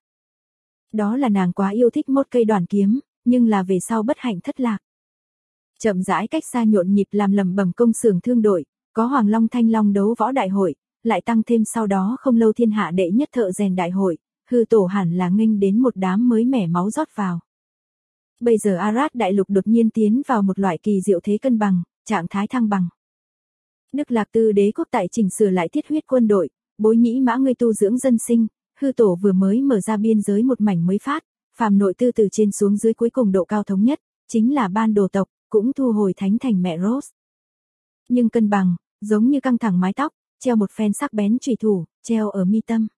Đó là nàng quá yêu thích một cây đoàn kiếm, nhưng là về sau bất hạnh thất lạc. Chậm rãi cách xa nhộn nhịp làm lầm bầm công xưởng thương đội, có Hoàng Long Thanh Long đấu võ đại hội, lại tăng thêm sau đó không lâu thiên hạ đệ nhất thợ rèn đại hội, hư tổ hẳn là nghênh đến một đám mới mẻ máu rót vào. Bây giờ Arad đại lục đột nhiên tiến vào một loại kỳ diệu thế cân bằng, trạng thái thăng bằng. Đức Lạc Tư đế quốc tại chỉnh sửa lại thiết huyết quân đội, Bối Nhĩ Mã ngươi tu dưỡng dân sinh, hư tổ vừa mới mở ra biên giới một mảnh mới phát, phàm nội tư từ trên xuống dưới cuối cùng độ cao thống nhất, chính là ban đồ tộc, cũng thu hồi thánh thành mẹ Rose. Nhưng cân bằng, giống như căng thẳng mái tóc, treo một phen sắc bén chủy thủ, treo ở mi tâm.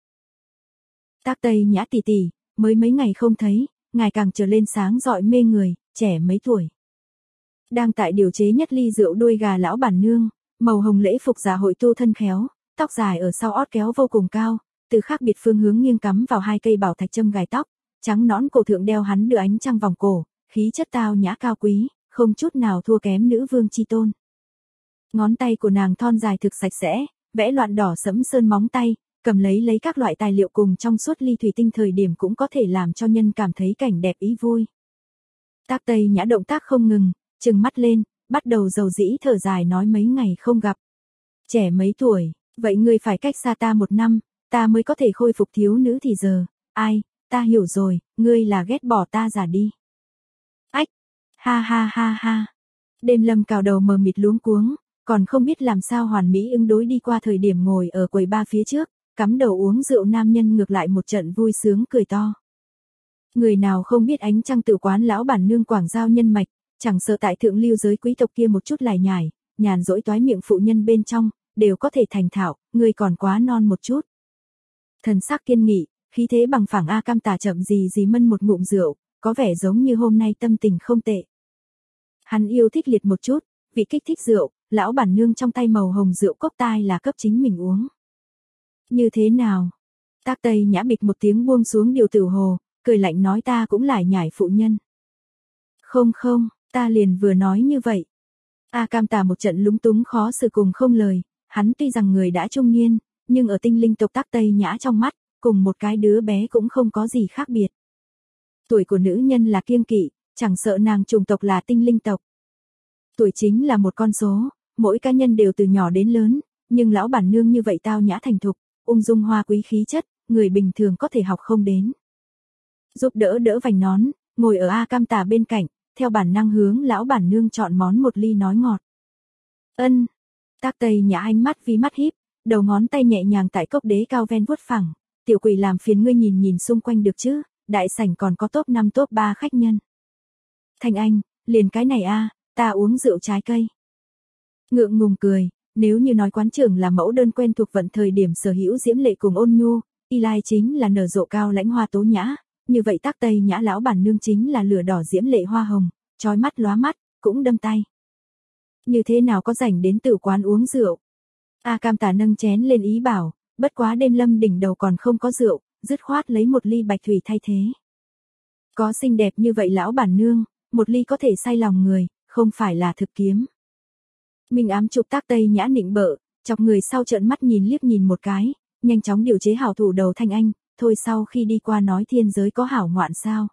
Tác Tây Nhã tỷ tỷ, mới mấy ngày không thấy, ngài càng trở lên sáng rọi mê người, trẻ mấy tuổi. Đang tại điều chế nhất ly rượu đuôi gà lão bản nương, màu hồng lễ phục giả hội tu thân khéo, tóc dài ở sau ót kéo vô cùng cao, từ khác biệt phương hướng nghiêng cắm vào hai cây bảo thạch châm gài tóc, trắng nõn cổ thượng đeo hắn đưa ánh trăng vòng cổ, khí chất tao nhã cao quý, không chút nào thua kém nữ vương chi tôn. Ngón tay của nàng thon dài thực sạch sẽ, vẽ loạn đỏ sẫm sơn móng tay, cầm lấy các loại tài liệu cùng trong suốt ly thủy tinh thời điểm cũng có thể làm cho nhân cảm thấy cảnh đẹp ý vui. Tác Tây Nhã động tác không ngừng, trừng mắt lên, bắt đầu dầu dĩ thở dài nói mấy ngày không gặp. Trẻ mấy tuổi, vậy ngươi phải cách xa ta 1 năm, ta mới có thể khôi phục thiếu nữ thì giờ, ai, ta hiểu rồi, ngươi là ghét bỏ ta già đi. Ách, ha ha ha ha. Đêm Lâm cào đầu mờ mịt luống cuống, còn không biết làm sao hoàn mỹ ứng đối đi qua thời điểm ngồi ở quầy bar phía trước, cắm đầu uống rượu nam nhân ngược lại một trận vui sướng cười to. Người nào không biết ánh trăng tự quán lão bản nương quảng giao nhân mạch, chẳng sợ tại thượng lưu giới quý tộc kia một chút lải nhải, nhàn rỗi toái miệng phụ nhân bên trong, đều có thể thành thạo, ngươi còn quá non một chút. Thần sắc kiên nghị, khí thế bằng phẳng A Cam Tả chậm gì gì mân một ngụm rượu, có vẻ giống như hôm nay tâm tình không tệ. Hắn yêu thích liệt một chút, vị kích thích rượu, lão bản nương trong tay màu hồng rượu cốc tai là cấp chính mình uống. Như thế nào? Tác Tây Nhã bịch một tiếng buông xuống điều tử hồ, cười lạnh nói ta cũng lải nhải phụ nhân. Không không, ta liền vừa nói như vậy. A Cam Tả một trận lúng túng khó xử cùng không lời, hắn tuy rằng người đã trung niên, nhưng ở tinh linh tộc Tác Tây Nhã trong mắt, cùng một cái đứa bé cũng không có gì khác biệt. Tuổi của nữ nhân là kiêng kỵ, chẳng sợ nàng chủng tộc là tinh linh tộc. Tuổi chính là một con số, mỗi cá nhân đều từ nhỏ đến lớn, nhưng lão bản nương như vậy tao nhã thành thục, ung dung hoa quý khí chất, người bình thường có thể học không đến. Giúp đỡ đỡ vành nón, ngồi ở A Cam Tả bên cạnh, theo bản năng hướng lão bản nương chọn món một ly nói ngọt. Ân. Tác Tây Nhã ánh mắt ví mắt híp, đầu ngón tay nhẹ nhàng tại cốc đế cao ven vuốt phẳng. Tiểu quỷ làm phiền ngươi nhìn nhìn xung quanh được chứ, đại sảnh còn có top 5 top 3 khách nhân. Thanh Anh, liền cái này a, ta uống rượu trái cây. Ngượng ngùng cười, nếu như nói quán trưởng là mẫu đơn quen thuộc vận thời điểm sở hữu diễm lệ cùng ôn nhu, Y Lai chính là nở rộ cao lãnh hoa tố nhã, như vậy Tác Tây Nhã lão bản nương chính là lửa đỏ diễm lệ hoa hồng, chói mắt lóa mắt, cũng đâm tay. Như thế nào có rảnh đến tử quán uống rượu? A Cam Tả nâng chén lên ý bảo, bất quá đêm lâm đỉnh đầu còn không có rượu, dứt khoát lấy một ly bạch thủy thay thế. Có xinh đẹp như vậy lão bản nương, một ly có thể say lòng người, không phải là thực kiếm. Minh ám chụp Tác Tây Nhã nịnh bợ, chọc người sau trợn mắt nhìn liếc nhìn một cái, nhanh chóng điều chế hảo thủ đầu Thanh Anh, thôi sau khi đi qua nói thiên giới có hảo ngoạn sao.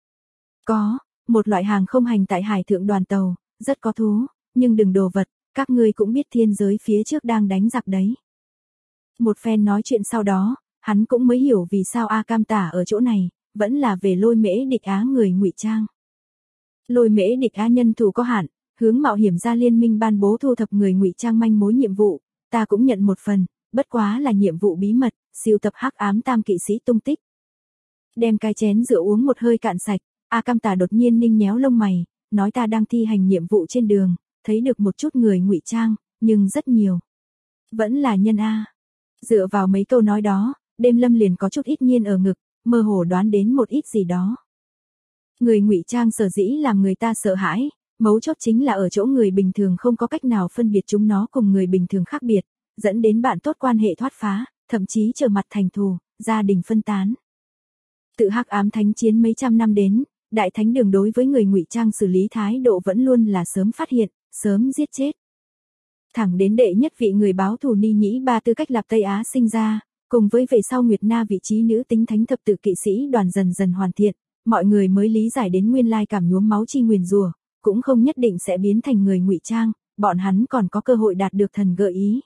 Có, một loại hàng không hành tại hải thượng đoàn tàu, rất có thú, nhưng đừng đồ vật, các ngươi cũng biết thiên giới phía trước đang đánh giặc đấy. Một phen nói chuyện sau đó, hắn cũng mới hiểu vì sao A Cam Tả ở chỗ này, vẫn là về Lôi Mễ Địch Á người ngụy trang. Lôi Mễ Địch Á nhân thủ có hạn, hướng mạo hiểm gia liên minh ban bố thu thập người ngụy trang manh mối nhiệm vụ, ta cũng nhận một phần, bất quá là nhiệm vụ bí mật, siêu tập hắc ám tam kỵ sĩ tung tích. Đem cái chén rượu uống một hơi cạn sạch, A Cam Tả đột nhiên ninh nhéo lông mày, nói ta đang thi hành nhiệm vụ trên đường, thấy được một chút người ngụy trang, nhưng rất nhiều. Vẫn là nhân A. Dựa vào mấy câu nói đó, đêm lâm liền có chút ít nhiên ở ngực, mơ hồ đoán đến một ít gì đó. Người ngụy trang sở dĩ làm người ta sợ hãi, mấu chốt chính là ở chỗ người bình thường không có cách nào phân biệt chúng nó cùng người bình thường khác biệt, dẫn đến bạn tốt quan hệ thoát phá, thậm chí trở mặt thành thù, gia đình phân tán. Tự hắc ám thánh chiến mấy trăm năm đến, đại thánh đường đối với người ngụy trang xử lý thái độ vẫn luôn là sớm phát hiện, sớm giết chết. Thẳng đến đệ nhất vị người báo thù Ni Nhĩ Ba tư cách Lạp Tây Á sinh ra, cùng với về sau Nguyệt Na vị trí nữ tính thánh thập tự kỵ sĩ đoàn dần dần hoàn thiện, mọi người mới lý giải đến nguyên lai cảm nhuốm máu chi nguyền rủa, cũng không nhất định sẽ biến thành người ngụy trang, bọn hắn còn có cơ hội đạt được thần gợi ý.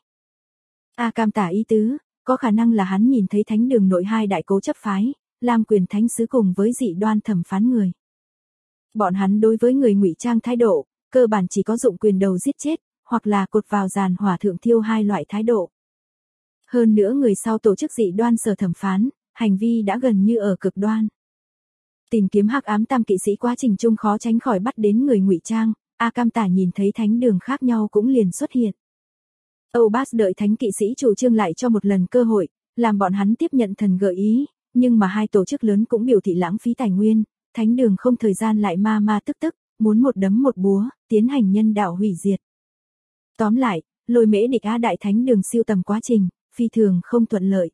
A Cam Tả ý tứ, có khả năng là hắn nhìn thấy thánh đường nội hai đại cố chấp phái, Lam Quyền Thánh sứ cùng với dị đoan thẩm phán người. Bọn hắn đối với người ngụy trang thái độ, cơ bản chỉ có dụng quyền đầu giết chết, hoặc là cột vào giàn hỏa thượng thiêu hai loại thái độ. Hơn nữa người sau tổ chức dị đoan sở thẩm phán, hành vi đã gần như ở cực đoan. Tìm kiếm hắc ám tam kỵ sĩ quá trình chung khó tránh khỏi bắt đến người ngụy trang, A Cam Tả nhìn thấy thánh đường khác nhau cũng liền xuất hiện. Âu Bas đợi thánh kỵ sĩ chủ trương lại cho một lần cơ hội, làm bọn hắn tiếp nhận thần gợi ý, nhưng mà hai tổ chức lớn cũng biểu thị lãng phí tài nguyên, thánh đường không thời gian lại ma tức, muốn một đấm một búa, tiến hành nhân đạo hủy diệt. Tóm lại, Lôi Mễ Địch Á đại thánh đường siêu tầm quá trình, phi thường không thuận lợi.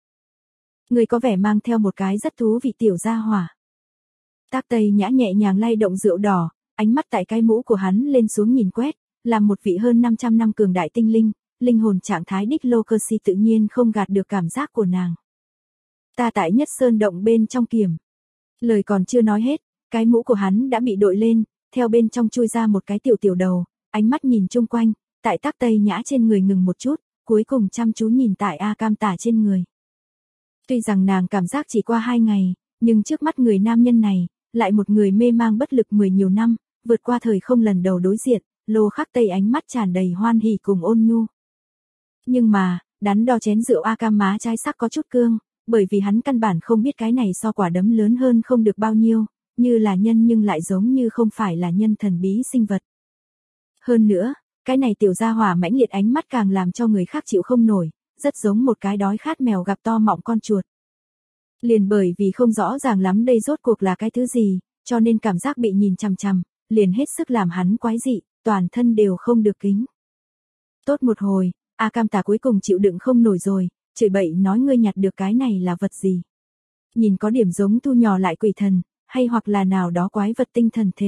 Người có vẻ mang theo một cái rất thú vị tiểu gia hỏa. Tác Tây Nhã nhẹ nhàng lay động rượu đỏ, ánh mắt tại cái mũ của hắn lên xuống nhìn quét, làm một vị hơn 500 năm cường đại tinh linh, linh hồn trạng thái đích lô cơ si tự nhiên không gạt được cảm giác của nàng. Ta tại Nhất Sơn động bên trong kiềm. Lời còn chưa nói hết, cái mũ của hắn đã bị đội lên, theo bên trong chui ra một cái tiểu đầu, ánh mắt nhìn chung quanh, tại Tác Tây Nhã trên người ngừng một chút, cuối cùng chăm chú nhìn tại A Cam Tả trên người. Tuy rằng nàng cảm giác chỉ qua 2 ngày, nhưng trước mắt người nam nhân này, lại một người mê mang bất lực 10 nhiều năm, vượt qua thời không lần đầu đối diện, lô khắc tây ánh mắt tràn đầy hoan hỉ cùng ôn nhu. Nhưng mà, đắn đo chén rượu A Cam má trái sắc có chút cương, bởi vì hắn căn bản không biết cái này so quả đấm lớn hơn không được bao nhiêu, như là nhân nhưng lại giống như không phải là nhân thần bí sinh vật. Hơn nữa, Cái này tiểu gia hỏa mãnh liệt ánh mắt càng làm cho người khác chịu không nổi, rất giống một cái đói khát mèo gặp to mọng con chuột. Liền bởi vì không rõ ràng lắm đây rốt cuộc là cái thứ gì, cho nên cảm giác bị nhìn chằm chằm, liền hết sức làm hắn quái dị, toàn thân đều không được kính. Tốt một hồi, A Cam Tà cuối cùng chịu đựng không nổi rồi, chửi bậy nói ngươi nhặt được cái này là vật gì. Nhìn có điểm giống thu nhỏ lại quỷ thần, hay hoặc là nào đó quái vật tinh thần thể.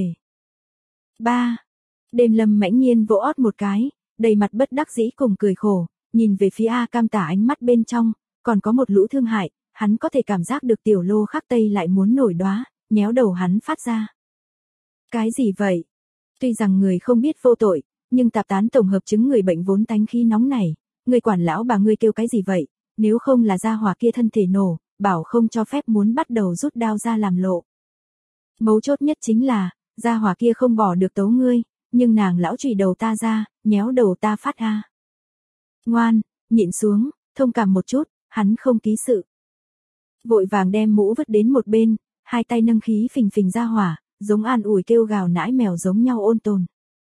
3. Đêm Lâm mãnh nhiên vỗ ót một cái, đầy mặt bất đắc dĩ cùng cười khổ, nhìn về phía A Cam Tà ánh mắt bên trong, còn có một lũ thương hại, hắn có thể cảm giác được tiểu Lô Khắc Tây lại muốn nổi đóa, nhéo đầu hắn phát ra. Cái gì vậy? Tuy rằng người không biết vô tội, nhưng tạp tán tổng hợp chứng người bệnh vốn tánh khí nóng này, người quản lão bà ngươi kêu cái gì vậy, nếu không là gia hỏa kia thân thể nổ, bảo không cho phép muốn bắt đầu rút đao ra làm lộ. Mấu chốt nhất chính là, gia hỏa kia không bỏ được tấu ngươi, nhưng nàng lão chùy đầu ta ra, nhéo đầu ta phát a. Ngoan, nhịn xuống, thông cảm một chút, hắn không ký sự. Vội vàng đem mũ vứt đến một bên, hai tay nâng khí phình phình ra hỏa, giống an ủi kêu gào nãi mèo giống nhau ôn tồn.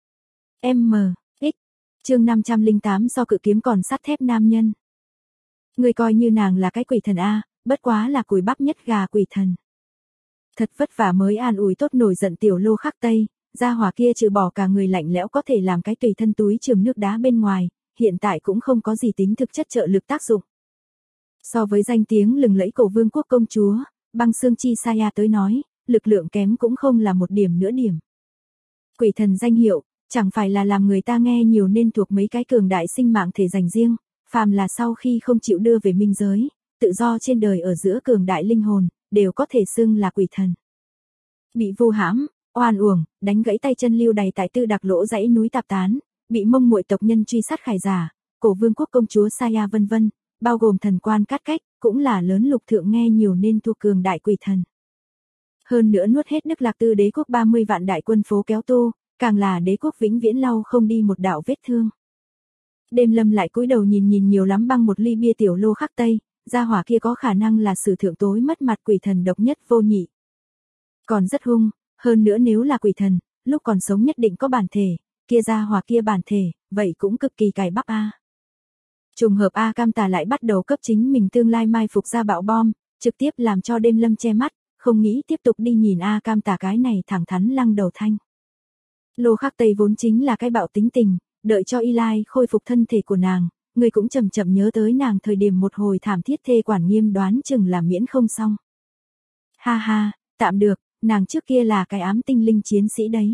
M.X. Chương 508 so cự kiếm còn sắt thép nam nhân. Người coi như nàng là cái quỷ thần a, bất quá là cùi bắp nhất gà quỷ thần. Thật vất vả mới an ủi tốt nổi giận tiểu Lô Khắc Tây, gia hỏa kia trừ bỏ cả người lạnh lẽo có thể làm cái tùy thân túi chườm nước đá bên ngoài, hiện tại cũng không có gì tính thực chất trợ lực tác dụng. So với danh tiếng lừng lẫy cổ vương quốc công chúa, Băng Xương Chi Saya tới nói, lực lượng kém cũng không là một điểm nữa điểm. Quỷ thần danh hiệu, chẳng phải là làm người ta nghe nhiều nên thuộc mấy cái cường đại sinh mạng thể dành riêng, phàm là sau khi không chịu đưa về minh giới, tự do trên đời ở giữa cường đại linh hồn, đều có thể xưng là quỷ thần. Bị vu hãm, oan uổng, đánh gãy tay chân lưu đày tại Tư Đặc lỗ dãy núi tạp tán, bị Mông Muội tộc nhân truy sát khải giả, cổ vương quốc công chúa Saya vân vân, bao gồm thần quan Cát Cách, cũng là lớn lục thượng nghe nhiều nên thuộc cường đại quỷ thần. Hơn nữa nuốt hết Đức Lạc Tư đế quốc 30 vạn đại quân phố kéo tô, càng là đế quốc vĩnh viễn lau không đi một đạo vết thương. Đêm Lâm lại cúi đầu nhìn nhiều lắm băng một ly bia tiểu Lô Khắc Tây, gia hỏa kia có khả năng là sử thượng tối mất mặt quỷ thần độc nhất vô nhị. Còn rất hung, hơn nữa nếu là quỷ thần, lúc còn sống nhất định có bản thể, kia gia hỏa kia bản thể, vậy cũng cực kỳ cày bắp a. Trùng hợp A Cam Tà lại bắt đầu cấp chính mình tương lai mai phục ra bạo bom, trực tiếp làm cho Đêm Lâm che mắt, không nghĩ tiếp tục đi nhìn A Cam Tà cái này thẳng thắn lăng đầu thanh. Lô Khắc Tây vốn chính là cái bạo tính tình, đợi cho Y Lai khôi phục thân thể của nàng, người cũng chậm chậm nhớ tới nàng thời điểm một hồi thảm thiết thê quản nghiêm đoán chừng là miễn không xong. Ha ha, tạm được, nàng trước kia là cái ám tinh linh chiến sĩ đấy.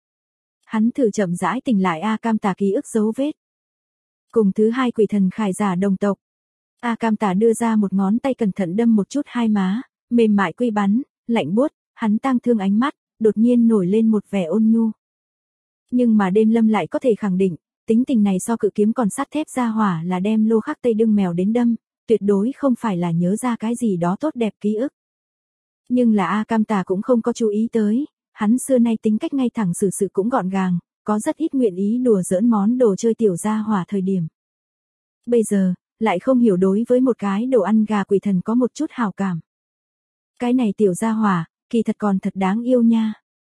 Hắn thử chậm rãi tỉnh lại A Cam Tà ký ức dấu vết. Cùng thứ hai quỷ thần khải giả đồng tộc. A Cam Tà đưa ra một ngón tay cẩn thận đâm một chút hai má, mềm mại quy bắn, lạnh buốt, hắn tang thương ánh mắt, đột nhiên nổi lên một vẻ ôn nhu. Nhưng mà Đêm Lâm lại có thể khẳng định, tính tình này so cự kiếm còn sắt thép ra hỏa là đem Lô Khắc Tây đương mèo đến đâm, tuyệt đối không phải là nhớ ra cái gì đó tốt đẹp ký ức. Nhưng là A Cam Tà cũng không có chú ý tới, hắn xưa nay tính cách ngay thẳng xử sự cũng gọn gàng, có rất ít nguyện ý đùa giỡn món đồ chơi tiểu gia hỏa thời điểm. Bây giờ, lại không hiểu đối với một cái đồ ăn gà quỷ thần có một chút hảo cảm. Cái này tiểu gia hỏa, kỳ thật còn thật đáng yêu nha.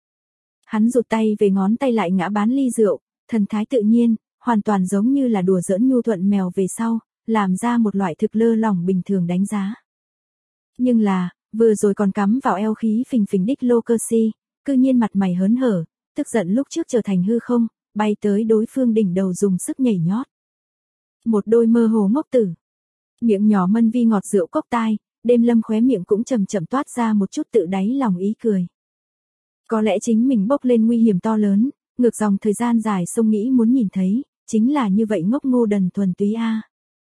Hắn rụt tay về ngón tay lại ngã bán ly rượu, thần thái tự nhiên, hoàn toàn giống như là đùa giỡn nhu thuận mèo về sau, làm ra một loại thực lơ lỏng bình thường đánh giá. Nhưng là, vừa rồi còn cắm vào eo khí phình phình đích lô cơ si, cư nhiên mặt mày hớn hở, tức giận lúc trước trở thành hư không, bay tới đối phương đỉnh đầu dùng sức nhảy nhót. Một đôi mơ hồ ngốc tử. Miệng nhỏ mân vi ngọt rượu cốc tai, Đêm Lâm khóe miệng cũng chậm chậm toát ra một chút tự đáy lòng ý cười. Có lẽ chính mình bốc lên nguy hiểm to lớn, ngược dòng thời gian dài sông nghĩ muốn nhìn thấy, chính là như vậy ngốc ngô đần thuần túy a.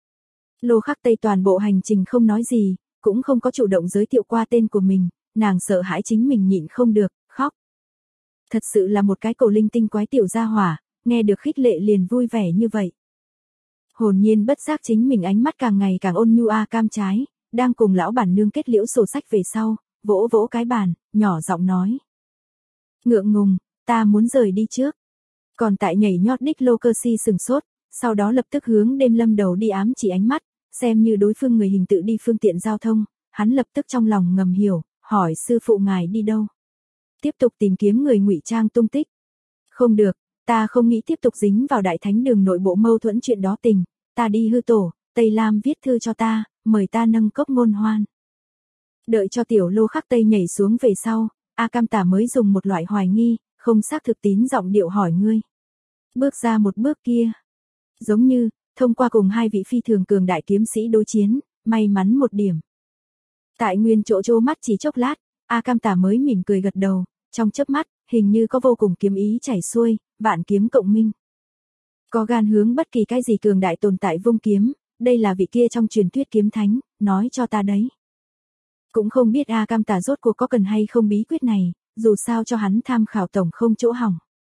Lô Khắc Tây toàn bộ hành trình không nói gì, cũng không có chủ động giới thiệu qua tên của mình, nàng sợ hãi chính mình nhịn không được, khóc. Thật sự là một cái cổ linh tinh quái tiểu gia hỏa, nghe được khích lệ liền vui vẻ như vậy. Hồn nhiên bất giác chính mình ánh mắt càng ngày càng ôn nhu A Cam trái, đang cùng lão bản nương kết liễu sổ sách về sau, vỗ vỗ cái bàn, nhỏ giọng nói. Ngượng ngùng, ta muốn rời đi trước. Còn tại nhảy nhót đích lô cơ si sừng sốt, sau đó lập tức hướng Đêm Lâm đầu đi ám chỉ ánh mắt, xem như đối phương người hình tự đi phương tiện giao thông, hắn lập tức trong lòng ngầm hiểu, hỏi sư phụ ngài đi đâu. Tiếp tục tìm kiếm người ngụy trang tung tích. Không được, Ta không nghĩ tiếp tục dính vào đại thánh đường nội bộ mâu thuẫn chuyện đó tình, ta đi hư tổ, Tây Lam viết thư cho ta, mời ta nâng cốc ngôn hoan. Đợi cho tiểu Lô Khắc Tây nhảy xuống về sau, A Cam Tả mới dùng một loại hoài nghi, không xác thực tín giọng điệu hỏi ngươi. Bước ra một bước kia. Giống như, thông qua cùng hai vị phi thường cường đại kiếm sĩ đối chiến, may mắn một điểm. Tại nguyên chỗ trố mắt chỉ chốc lát, A Cam Tả mới mỉm cười gật đầu, trong chớp mắt, hình như có vô cùng kiếm ý chảy xuôi, vạn kiếm cộng minh. Có gan hướng bất kỳ cái gì cường đại tồn tại vung kiếm, đây là vị kia trong truyền thuyết kiếm thánh, nói cho ta đấy. Cũng không biết A Cam Tả rốt cuộc có cần hay không bí quyết này, dù sao cho hắn tham khảo tổng không chỗ hỏng.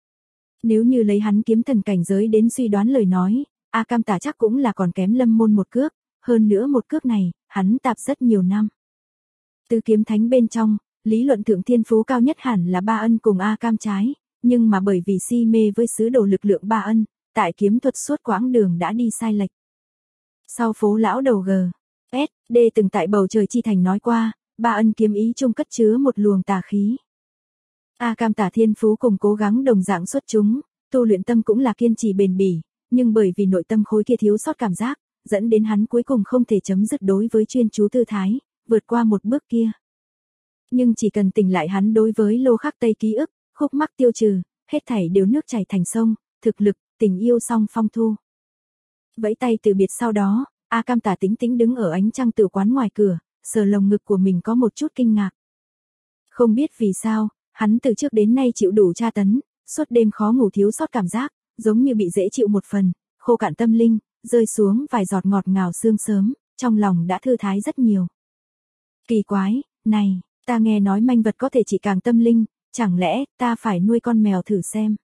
Nếu như lấy hắn kiếm thần cảnh giới đến suy đoán lời nói, A Cam Tả chắc cũng là còn kém Lâm Môn một cước, hơn nữa một cước này, hắn tạp rất nhiều năm. Từ kiếm thánh bên trong, lý luận thượng thiên phú cao nhất hẳn là Ba Ân cùng A Cam trái, nhưng mà bởi vì si mê với sứ đồ lực lượng Ba Ân, tại kiếm thuật suốt quãng đường đã đi sai lệch. Sau phố lão đầu G.S.D từng tại bầu trời chi thành nói qua, Ba Ân kiếm ý chung cất chứa một luồng tà khí. A Cam Tả thiên phú cùng cố gắng đồng dạng xuất chúng, tu luyện tâm cũng là kiên trì bền bỉ, nhưng bởi vì nội tâm khối kia thiếu sót cảm giác, dẫn đến hắn cuối cùng không thể chấm dứt đối với chuyên chú tư thái, vượt qua một bước kia. Nhưng chỉ cần tỉnh lại hắn đối với Lô Khắc Tây ký ức, khúc mắc tiêu trừ, hết thảy đều nước chảy thành sông, thực lực, tình yêu song phong thu. Vẫy tay từ biệt sau đó, A Cam Tả tính tĩnh đứng ở ánh trăng tử quán ngoài cửa, sờ lồng ngực của mình có một chút kinh ngạc. Không biết vì sao, hắn từ trước đến nay chịu đủ tra tấn, suốt đêm khó ngủ thiếu sót cảm giác, giống như bị dễ chịu một phần, khô cạn tâm linh, rơi xuống vài giọt ngọt ngào sương sớm, trong lòng đã thư thái rất nhiều. Kỳ quái, này, ta nghe nói manh vật có thể chỉ càng tâm linh, chẳng lẽ ta phải nuôi con mèo thử xem.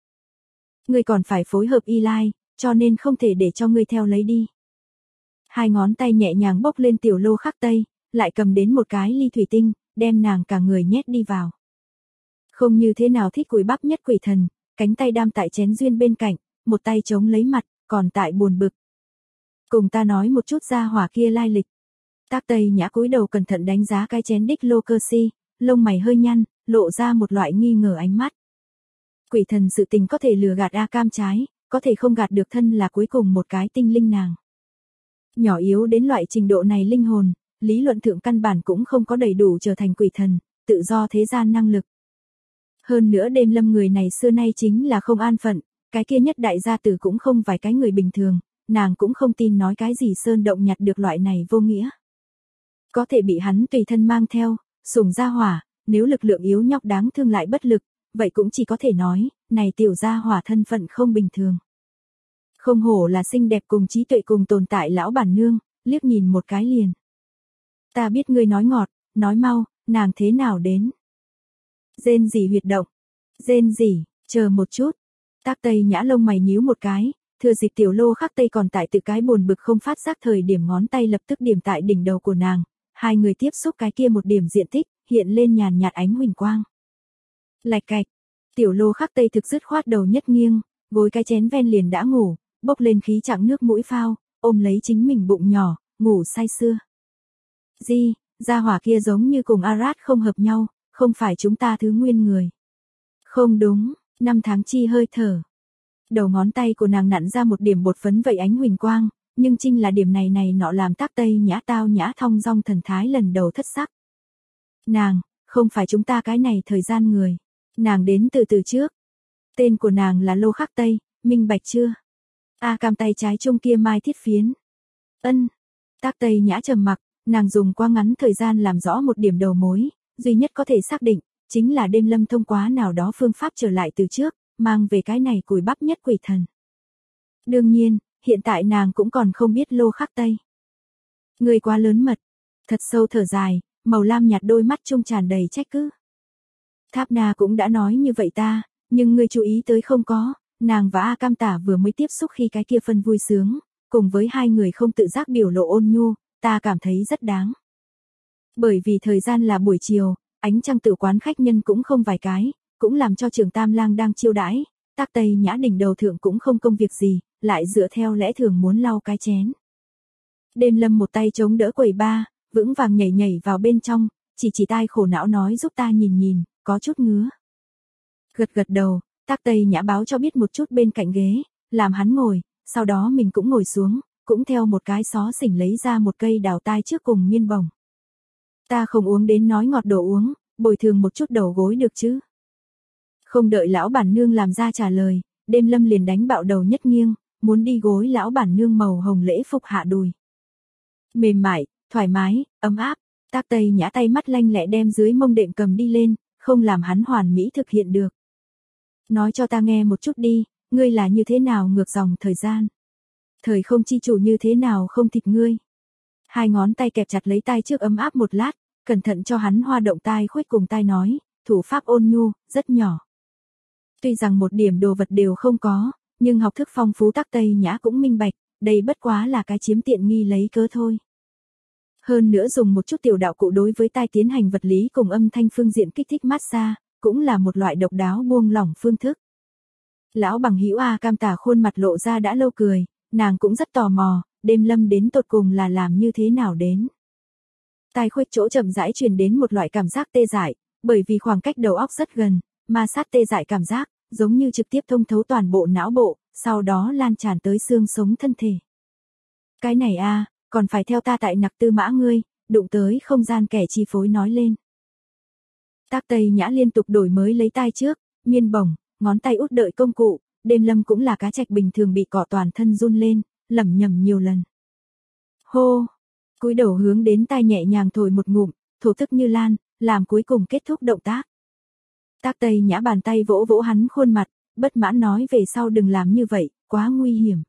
Ngươi còn phải phối hợp y lai, cho nên không thể để cho ngươi theo lấy đi. Hai ngón tay nhẹ nhàng bốc lên tiểu Lô Khắc Tây, lại cầm đến một cái ly thủy tinh, đem nàng cả người nhét đi vào. Không như thế nào thích cùi bắp nhất quỷ thần, cánh tay đam tại chén duyên bên cạnh, một tay chống lấy mặt, còn tại buồn bực. Cùng ta nói một chút gia hỏa kia lai lịch. Tác Tây Nhã cúi đầu cẩn thận đánh giá cái chén đích lô cơ si, lông mày hơi nhăn, lộ ra một loại nghi ngờ ánh mắt. Quỷ thần sự tình có thể lừa gạt A Cam trái, có thể không gạt được thân là cuối cùng một cái tinh linh nàng. Nhỏ yếu đến loại trình độ này linh hồn, lý luận thượng căn bản cũng không có đầy đủ trở thành quỷ thần, tự do thế gian năng lực. Hơn nữa đêm lâm người này xưa nay chính là không an phận, cái kia nhất đại gia tử cũng không phải cái người bình thường, nàng cũng không tin nói cái gì sơn động nhặt được loại này vô nghĩa. Có thể bị hắn tùy thân mang theo, sủng gia hỏa, nếu lực lượng yếu nhóc đáng thương lại bất lực, vậy cũng chỉ có thể nói, này tiểu gia hỏa thân phận không bình thường. Không hổ là xinh đẹp cùng trí tuệ cùng tồn tại lão bản nương, liếc nhìn một cái liền. Ta biết ngươi nói ngọt, nói mau, nàng thế nào đến. Rên rỉ huyệt động. Rên rỉ, chờ một chút. Tác Tây Nhã lông mày nhíu một cái, thừa dịp tiểu Lô Khắc Tây còn tại tự cái buồn bực không phát giác thời điểm ngón tay lập tức điểm tại đỉnh đầu của nàng, hai người tiếp xúc cái kia một điểm diện tích, hiện lên nhàn nhạt ánh huỳnh quang. Lạch cạch, tiểu Lô Khắc Tây thực dứt khoát đầu nhất nghiêng, gối cái chén ven liền đã ngủ, bốc lên khí chặng nước mũi phao, ôm lấy chính mình bụng nhỏ, ngủ say sưa. Di, gia hỏa kia giống như cùng Arad không hợp nhau, không phải chúng ta thứ nguyên người. Không đúng, 5 tháng chi hơi thở. Đầu ngón tay của nàng nặn ra một điểm bột phấn vậy ánh huỳnh quang, nhưng chính là điểm này nọ làm Tác Tây Nhã tao nhã thong dong thần thái lần đầu thất sắc. Nàng, không phải chúng ta cái này thời gian người. Nàng đến từ trước. Tên của nàng là Lô Khắc Tây, minh bạch chưa? A Cam tay trái chung kia mai thiết phiến. Ân. Tác Tây Nhã trầm mặc, nàng dùng quá ngắn thời gian làm rõ một điểm đầu mối, duy nhất có thể xác định, chính là đêm lâm thông qua nào đó phương pháp trở lại từ trước, mang về cái này cùi bắp nhất quỷ thần. Đương nhiên, hiện tại nàng cũng còn không biết Lô Khắc Tây. Người quá lớn mật, thật sâu thở dài, màu lam nhạt đôi mắt trung tràn đầy trách cứ. Tháp Na cũng đã nói như vậy ta, nhưng ngươi chú ý tới không có, nàng và A Cam Tả vừa mới tiếp xúc khi cái kia phân vui sướng, cùng với hai người không tự giác biểu lộ ôn nhu, ta cảm thấy rất đáng. Bởi vì thời gian là buổi chiều, ánh trăng tử quán khách nhân cũng không vài cái, cũng làm cho Trường Tam Lang đang chiêu đãi, Tác Tây Nhã đỉnh đầu thượng cũng không công việc gì, lại dựa theo lẽ thường muốn lau cái chén. Đêm lâm một tay chống đỡ quầy ba, vững vàng nhảy vào bên trong, chỉ tai khổ não nói giúp ta nhìn, có chút ngứa. Gật đầu, Tác Tây Nhã báo cho biết một chút bên cạnh ghế, làm hắn ngồi, sau đó mình cũng ngồi xuống, cũng theo một cái xó xỉnh lấy ra một cây đào tai trước cùng miên bồng. Ta không uống đến nói ngọt đồ uống, bồi thường một chút đầu gối được chứ. Không đợi lão bản nương làm ra trả lời, Đêm Lâm liền đánh bạo đầu nhất nghiêng, muốn đi gối lão bản nương màu hồng lễ phục hạ đùi. Mềm mại, thoải mái, ấm áp, Tác Tây Nhã tay mắt lanh lẹ đem dưới mông đệm cầm đi lên, không làm hắn hoàn mỹ thực hiện được. Nói cho ta nghe một chút đi, ngươi là như thế nào ngược dòng thời gian? Thời không chi chủ như thế nào không thịt ngươi? Hai ngón tay kẹp chặt lấy tai trước ấm áp một lát, cẩn thận cho hắn hoa động tai khuếch cùng tai nói, thủ pháp ôn nhu, rất nhỏ. Tuy rằng một điểm đồ vật đều không có, nhưng học thức phong phú Tác Tây Nhã cũng minh bạch, đây bất quá là cái chiếm tiện nghi lấy cớ thôi. Hơn nữa dùng một chút tiểu đạo cụ đối với tai tiến hành vật lý cùng âm thanh phương diện kích thích massage, cũng là một loại độc đáo buông lỏng phương thức. Lão bằng hữu A Cam tả khuôn mặt lộ ra đã lâu cười, nàng cũng rất tò mò, Đêm Lâm đến tột cùng là làm như thế nào đến. Tai khuếch chỗ chậm rãi truyền đến một loại cảm giác tê dại, bởi vì khoảng cách đầu óc rất gần, ma sát tê dại cảm giác, giống như trực tiếp thông thấu toàn bộ não bộ, sau đó lan tràn tới xương sống thân thể. Cái này a, còn phải theo ta tại nặc tư mã ngươi, đụng tới không gian kẻ chi phối nói lên. Tác Tây Nhã liên tục đổi mới lấy tai trước, miên bổng, ngón tay út đợi công cụ, Đêm Lâm cũng là cá trạch bình thường bị cọ toàn thân run lên, lẩm nhẩm nhiều lần. Hô, cúi đầu hướng đến tai nhẹ nhàng thổi một ngụm, thổ tức như lan, làm cuối cùng kết thúc động tác. Tác Tây Nhã bàn tay vỗ vỗ hắn khuôn mặt, bất mãn nói về sau đừng làm như vậy, quá nguy hiểm.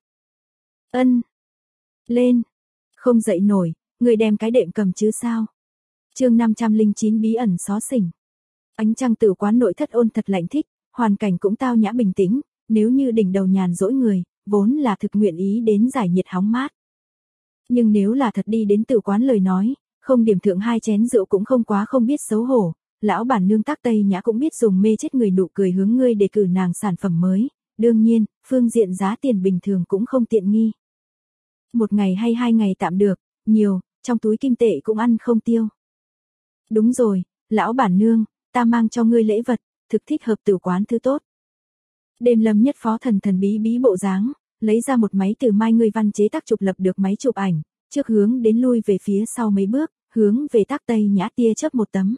Ân. Lên. Không dậy nổi, người đem cái đệm cầm chứ sao. Chương 509 bí ẩn xó xỉnh. Ánh trăng từ quán nội thất ôn thật lạnh thích, hoàn cảnh cũng tao nhã bình tĩnh, nếu như đỉnh đầu nhàn rỗi người, vốn là thực nguyện ý đến giải nhiệt hóng mát. Nhưng nếu là thật đi đến tử quán lời nói, không điểm thượng hai chén rượu cũng không quá không biết xấu hổ, lão bản nương Tác Tây Nhã cũng biết dùng mê chết người nụ cười hướng ngươi để cử nàng sản phẩm mới, đương nhiên, phương diện giá tiền bình thường cũng không tiện nghi. Một ngày hay 2 ngày tạm được, nhiều, trong túi kim tệ cũng ăn không tiêu. Đúng rồi, lão bản nương, ta mang cho ngươi lễ vật, thực thích hợp tử quán thứ tốt. Đêm Lâm nhất phó thần thần bí bí bộ dáng, lấy ra một máy từ mai ngươi văn chế tác chụp lập được máy chụp ảnh, trước hướng đến lui về phía sau mấy bước, hướng về Tác Tây Nhã tia chớp một tấm.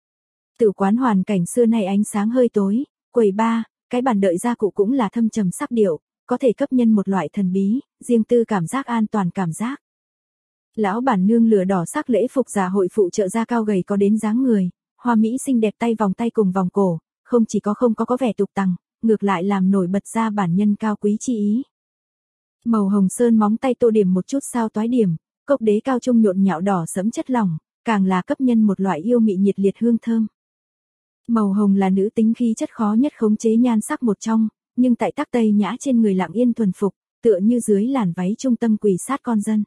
Tử quán hoàn cảnh xưa nay ánh sáng hơi tối, quầy ba, cái bàn đợi gia cụ cũng là thâm trầm sắc điệu, có thể cấp nhân một loại thần bí, riêng tư cảm giác an toàn cảm giác. Lão bản nương lửa đỏ sắc lễ phục giả hội phụ trợ da cao gầy có đến dáng người, hoa mỹ xinh đẹp tay vòng tay cùng vòng cổ, không chỉ có không có vẻ tục tằng, ngược lại làm nổi bật ra bản nhân cao quý chi ý. Màu hồng sơn móng tay tô điểm một chút sao toái điểm, cốc đế cao trung nhộn nhạo đỏ sẫm chất lỏng, càng là cấp nhân một loại yêu mị nhiệt liệt hương thơm. Màu hồng là nữ tính khí chất khó nhất khống chế nhan sắc một trong, nhưng tại Tác Tây Nhã trên người lặng yên thuần phục, tựa như dưới làn váy trung tâm quỳ sát con dân.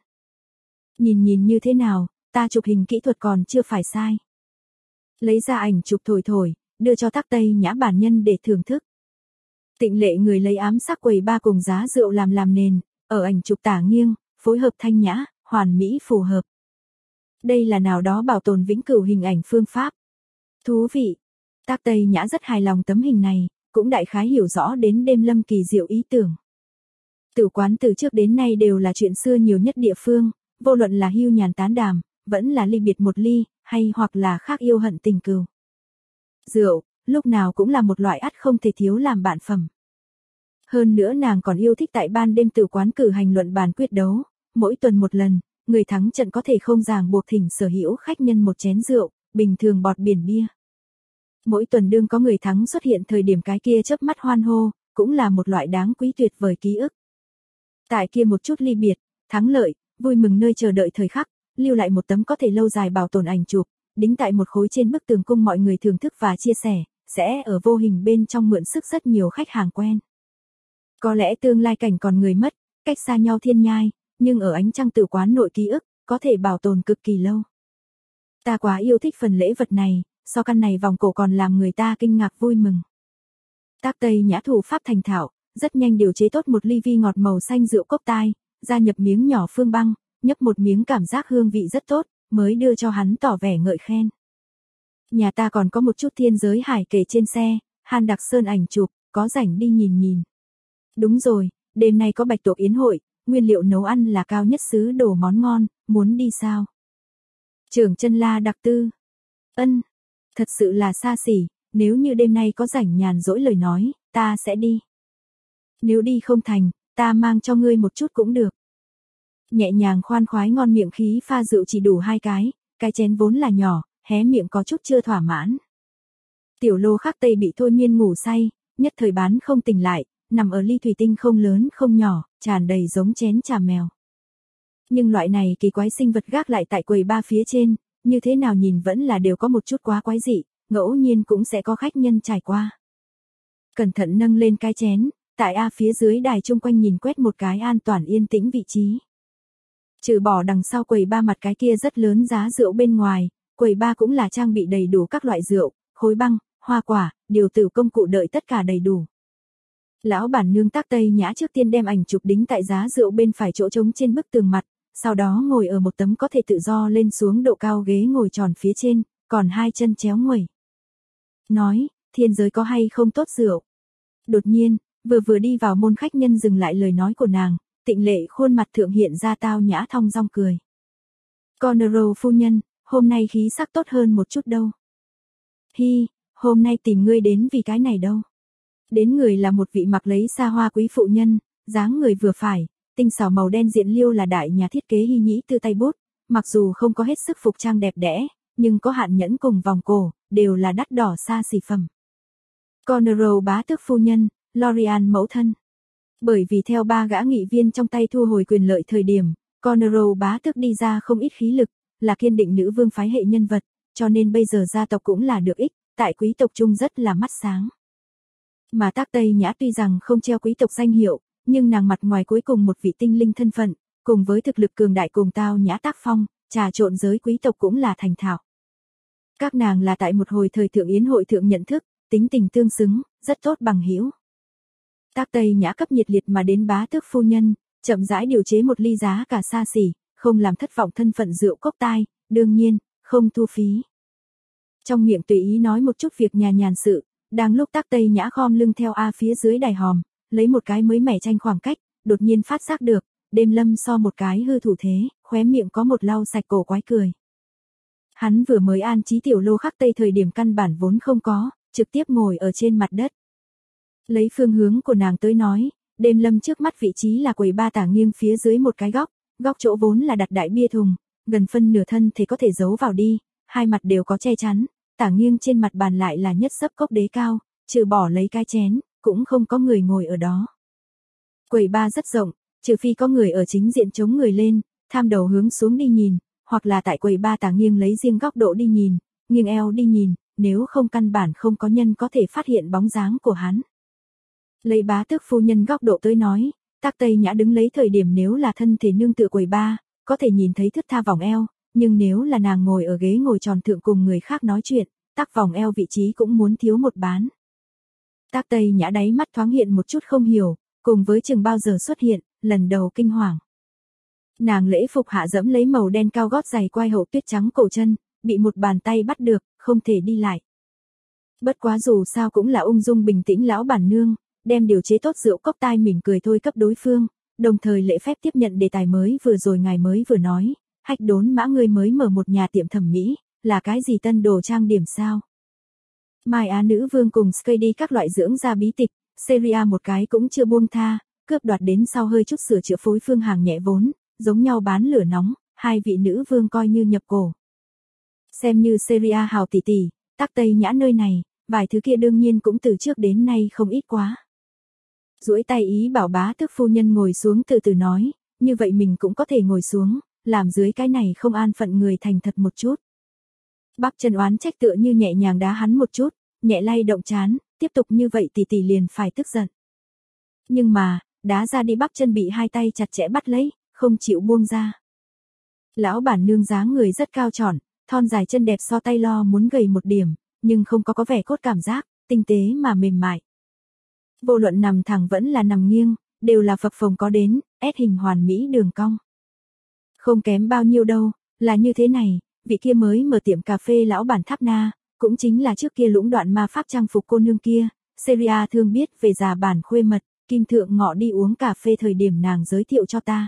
Nhìn như thế nào, ta chụp hình kỹ thuật còn chưa phải sai. Lấy ra ảnh chụp thổi, đưa cho Tác Tây Nhã bản nhân để thưởng thức. Tịnh lệ người lấy ám sắc quầy ba cùng giá rượu làm nền, ở ảnh chụp tả nghiêng, phối hợp thanh nhã, hoàn mỹ phù hợp. Đây là nào đó bảo tồn vĩnh cửu hình ảnh phương pháp. Thú vị. Tác Tây Nhã rất hài lòng tấm hình này, cũng đại khái hiểu rõ đến Đêm Lâm kỳ diệu ý tưởng. Tử quán từ trước đến nay đều là chuyện xưa nhiều nhất địa phương, vô luận là hưu nhàn tán đàm, vẫn là ly biệt một ly, hay hoặc là khác yêu hận tình cừu. Rượu, lúc nào cũng là một loại ắt không thể thiếu làm bạn phẩm. Hơn nữa nàng còn yêu thích tại ban đêm tử quán cử hành luận bàn quyết đấu, mỗi tuần một lần, người thắng trận có thể không ràng buộc thỉnh sở hữu khách nhân một chén rượu, bình thường bọt biển bia. Mỗi tuần đương có người thắng xuất hiện thời điểm cái kia chớp mắt hoan hô, cũng là một loại đáng quý tuyệt vời ký ức. Tại kia một chút ly biệt, thắng lợi, vui mừng nơi chờ đợi thời khắc, lưu lại một tấm có thể lâu dài bảo tồn ảnh chụp, đính tại một khối trên bức tường cung mọi người thưởng thức và chia sẻ, sẽ ở vô hình bên trong mượn sức rất nhiều khách hàng quen. Có lẽ tương lai cảnh còn người mất, cách xa nhau thiên nhai, nhưng ở ánh trăng tử quán nội ký ức, có thể bảo tồn cực kỳ lâu. Ta quá yêu thích phần lễ vật này, so căn này vòng cổ còn làm người ta kinh ngạc vui mừng. Tác Tây Nhã thủ pháp thành thạo, rất nhanh điều chế tốt một ly vi ngọt màu xanh rượu cốc tai, gia nhập miếng nhỏ phương băng, nhấp một miếng cảm giác hương vị rất tốt, mới đưa cho hắn tỏ vẻ ngợi khen. Nhà ta còn có một chút thiên giới hải kể trên xe, Han Đặc Sơn ảnh chụp, có rảnh đi nhìn nhìn. Đúng rồi, đêm nay có bạch tuộc yến hội, nguyên liệu nấu ăn là cao nhất xứ đồ món ngon, muốn đi sao? Trưởng chân La đặc tư. Ân, thật sự là xa xỉ, nếu như đêm nay có rảnh nhàn rỗi lời nói, ta sẽ đi. Nếu đi không thành, ta mang cho ngươi một chút cũng được. Nhẹ nhàng khoan khoái ngon miệng khí pha rượu chỉ đủ 2 cái chén vốn là nhỏ, hé miệng có chút chưa thỏa mãn. Tiểu Lô Khắc Tây bị thôi miên ngủ say, nhất thời bán không tỉnh lại, nằm ở ly thủy tinh không lớn không nhỏ, tràn đầy giống chén trà mèo. Nhưng loại này kỳ quái sinh vật gác lại tại quầy bar phía trên, như thế nào nhìn vẫn là đều có một chút quá quái dị, ngẫu nhiên cũng sẽ có khách nhân trải qua. Cẩn thận nâng lên cái chén, tại A phía dưới đài chung quanh nhìn quét một cái an toàn yên tĩnh vị trí. Trừ bỏ đằng sau quầy bar mặt cái kia rất lớn giá rượu bên ngoài, quầy bar cũng là trang bị đầy đủ các loại rượu, khối băng, hoa quả, điều tử công cụ đợi tất cả đầy đủ. Lão bản nương Tác Tây Nhã trước tiên đem ảnh chụp đính tại giá rượu bên phải chỗ trống trên bức tường mặt, sau đó ngồi ở một tấm có thể tự do lên xuống độ cao ghế ngồi tròn phía trên, còn 2 chân chéo nguẩy. Nói, thiên giới có hay không tốt rượu? Đột nhiên, vừa đi vào môn khách nhân dừng lại lời nói của nàng, tịnh lệ khuôn mặt thượng hiện ra tao nhã thong dong cười. Conero phu nhân, hôm nay khí sắc tốt hơn một chút đâu. Hi, hôm nay tìm ngươi đến vì cái này đâu. Đến người là một vị mặc lấy xa hoa quý phụ nhân, dáng người vừa phải, tinh xảo màu đen diện liêu là đại nhà thiết kế Hy Nhĩ Tư tay bút, mặc dù không có hết sức phục trang đẹp đẽ, nhưng có hạn nhẫn cùng vòng cổ, đều là đắt đỏ xa xỉ phẩm. Conero bá tước phu nhân, Lorian mẫu thân. Bởi vì theo 3 gã nghị viên trong tay thu hồi quyền lợi thời điểm, Conero bá tước đi ra không ít khí lực, là kiên định nữ vương phái hệ nhân vật, cho nên bây giờ gia tộc cũng là được ích, tại quý tộc chung rất là mắt sáng. Mà Tác Tây Nhã tuy rằng không treo quý tộc danh hiệu, nhưng nàng mặt ngoài cuối cùng một vị tinh linh thân phận, cùng với thực lực cường đại cùng tao nhã tác phong, trà trộn giới quý tộc cũng là thành thạo. Các nàng là tại một hồi thời thượng yến hội thượng nhận thức, tính tình tương xứng, rất tốt bằng hữu. Tác Tây Nhã cấp nhiệt liệt mà đến bá tước phu nhân, chậm rãi điều chế một ly giá cả xa xỉ, không làm thất vọng thân phận rượu cốc tai, đương nhiên, không thu phí. Trong miệng tùy ý nói một chút việc nhà nhàn sự, đang lúc Tác Tây Nhã khom lưng theo A phía dưới đài hòm, lấy một cái mới mẻ tranh khoảng cách, đột nhiên phát giác được, Đêm Lâm so một cái hư thủ thế, khóe miệng có một lau sạch cổ quái cười. Hắn vừa mới an trí Tiểu Lô Khắc Tây thời điểm căn bản vốn không có, trực tiếp ngồi ở trên mặt đất. Lấy phương hướng của nàng tới nói, Đêm Lâm trước mắt vị trí là quầy bar tả nghiêng phía dưới một cái góc chỗ vốn là đặt đại bia thùng, gần phân nửa thân thì có thể giấu vào đi, 2 mặt đều có che chắn, tả nghiêng trên mặt bàn lại là nhất sấp cốc đế cao, trừ bỏ lấy cái chén, cũng không có người ngồi ở đó. Quầy bar rất rộng, trừ phi có người ở chính diện chống người lên, tham đầu hướng xuống đi nhìn, hoặc là tại quầy bar tả nghiêng lấy riêng góc độ đi nhìn, nghiêng eo đi nhìn, nếu không căn bản không có nhân có thể phát hiện bóng dáng của hắn. Lấy bá tước phu nhân góc độ tới nói, Tác Tây Nhã đứng lấy thời điểm nếu là thân thể nương tựa quầy bar, có thể nhìn thấy thướt tha vòng eo, nhưng nếu là nàng ngồi ở ghế ngồi tròn thượng cùng người khác nói chuyện, tắc vòng eo vị trí cũng muốn thiếu một bán. Tác Tây Nhã đáy mắt thoáng hiện một chút không hiểu, cùng với chừng bao giờ xuất hiện, lần đầu kinh hoàng. Nàng lễ phục hạ dẫm lấy màu đen cao gót giày quai hậu tuyết trắng cổ chân, bị một bàn tay bắt được, không thể đi lại. Bất quá dù sao cũng là ung dung bình tĩnh lão bản nương, đem điều chế tốt rượu cốc tai mỉm cười thôi cấp đối phương, đồng thời lễ phép tiếp nhận đề tài mới vừa rồi ngài mới vừa nói, Hách Đốn Mã ngươi mới mở một nhà tiệm thẩm mỹ, là cái gì tân đồ trang điểm sao? Mai Á nữ vương cùng Skady các loại dưỡng da bí tịch, Seria một cái cũng chưa buông tha, cướp đoạt đến sau hơi chút sửa chữa phối phương hàng nhẹ vốn, giống nhau bán lửa nóng, 2 vị nữ vương coi như nhập cổ. Xem như Seria hào tỷ tỷ, Tác Tây Nhã nơi này, vài thứ kia đương nhiên cũng từ trước đến nay không ít quá. Duỗi tay ý bảo bá tước phu nhân ngồi xuống từ từ nói, như vậy mình cũng có thể ngồi xuống, làm dưới cái này không an phận người thành thật một chút. Bắp chân oán trách tựa như nhẹ nhàng đá hắn một chút, nhẹ lay động chán, tiếp tục như vậy tỷ tỷ liền phải tức giận. Nhưng mà, đá ra đi bắp chân bị 2 tay chặt chẽ bắt lấy, không chịu buông ra. Lão bản nương dáng người rất cao tròn, thon dài chân đẹp so tay lo muốn gầy một điểm, nhưng không có vẻ cốt cảm giác, tinh tế mà mềm mại. Vô luận nằm thẳng vẫn là nằm nghiêng, đều là phập phồng có đến, S hình hoàn mỹ đường cong. Không kém bao nhiêu đâu, là như thế này, vị kia mới mở tiệm cà phê lão bản Tháp Na, cũng chính là trước kia lũng đoạn ma pháp trang phục cô nương kia, Seria Thương biết về già bản khuê mật, Kim Thượng Ngọ đi uống cà phê thời điểm nàng giới thiệu cho ta.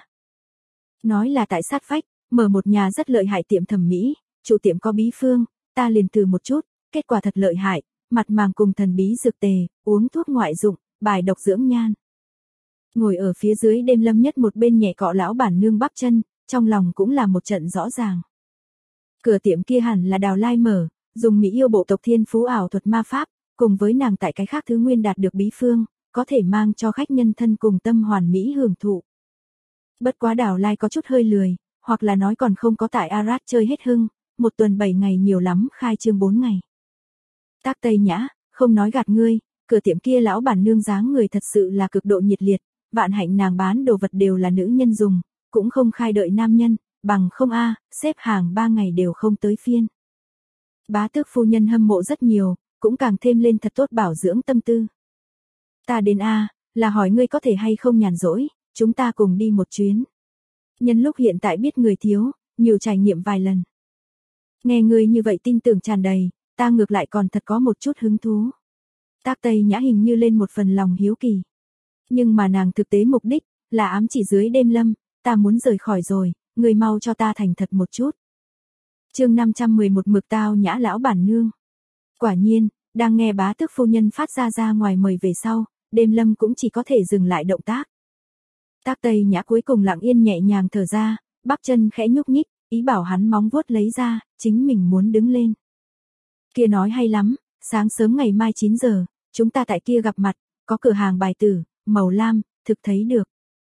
Nói là tại sát vách, mở một nhà rất lợi hại tiệm thẩm mỹ, chủ tiệm có bí phương, ta liền thử một chút, kết quả thật lợi hại, mặt màng cùng thần bí dược tề, uống thuốc ngoại dụng, bài độc dưỡng nhan. Ngồi ở phía dưới Đêm Lâm Nhất một bên nhẹ cọ lão bản nương bắp chân, trong lòng cũng là một trận rõ ràng. Cửa tiệm kia hẳn là Đào Lai mở, dùng mỹ yêu bộ tộc thiên phú ảo thuật ma pháp, cùng với nàng tại cái khác thứ nguyên đạt được bí phương, có thể mang cho khách nhân thân cùng tâm hoàn mỹ hưởng thụ. Bất quá Đào Lai có chút hơi lười, hoặc là nói còn không có tại Arad chơi hết hưng, một tuần 7 ngày nhiều lắm khai trương 4 ngày. Tác Tây Nhã, không nói gạt ngươi, cửa tiệm kia lão bản nương dáng người thật sự là cực độ nhiệt liệt, vạn hạnh nàng bán đồ vật đều là nữ nhân dùng, cũng không khai đợi nam nhân, bằng không xếp hàng 3 ngày đều không tới phiên. Bá tước phu nhân hâm mộ rất nhiều, cũng càng thêm lên thật tốt bảo dưỡng tâm tư. Ta đến là hỏi ngươi có thể hay không nhàn rỗi, chúng ta cùng đi một chuyến. Nhân lúc hiện tại biết người thiếu, nhiều trải nghiệm vài lần. Nghe ngươi như vậy tin tưởng tràn đầy, ta ngược lại còn thật có một chút hứng thú. Tác Tây Nhã hình như lên một phần lòng hiếu kỳ. Nhưng mà nàng thực tế mục đích, là ám chỉ dưới Đêm Lâm, ta muốn rời khỏi rồi, ngươi mau cho ta thành thật một chút. Chương 511 Mực Tao Nhã lão bản nương. Quả nhiên, đang nghe bá tước phu nhân phát ra ngoài mời về sau, Đêm Lâm cũng chỉ có thể dừng lại động tác. Tác Tây Nhã cuối cùng lặng yên nhẹ nhàng thở ra, bắp chân khẽ nhúc nhích, ý bảo hắn móng vuốt lấy ra, chính mình muốn đứng lên. Kia nói hay lắm, sáng sớm ngày mai 9 giờ, chúng ta tại kia gặp mặt, có cửa hàng bài tử, màu lam, thực thấy được.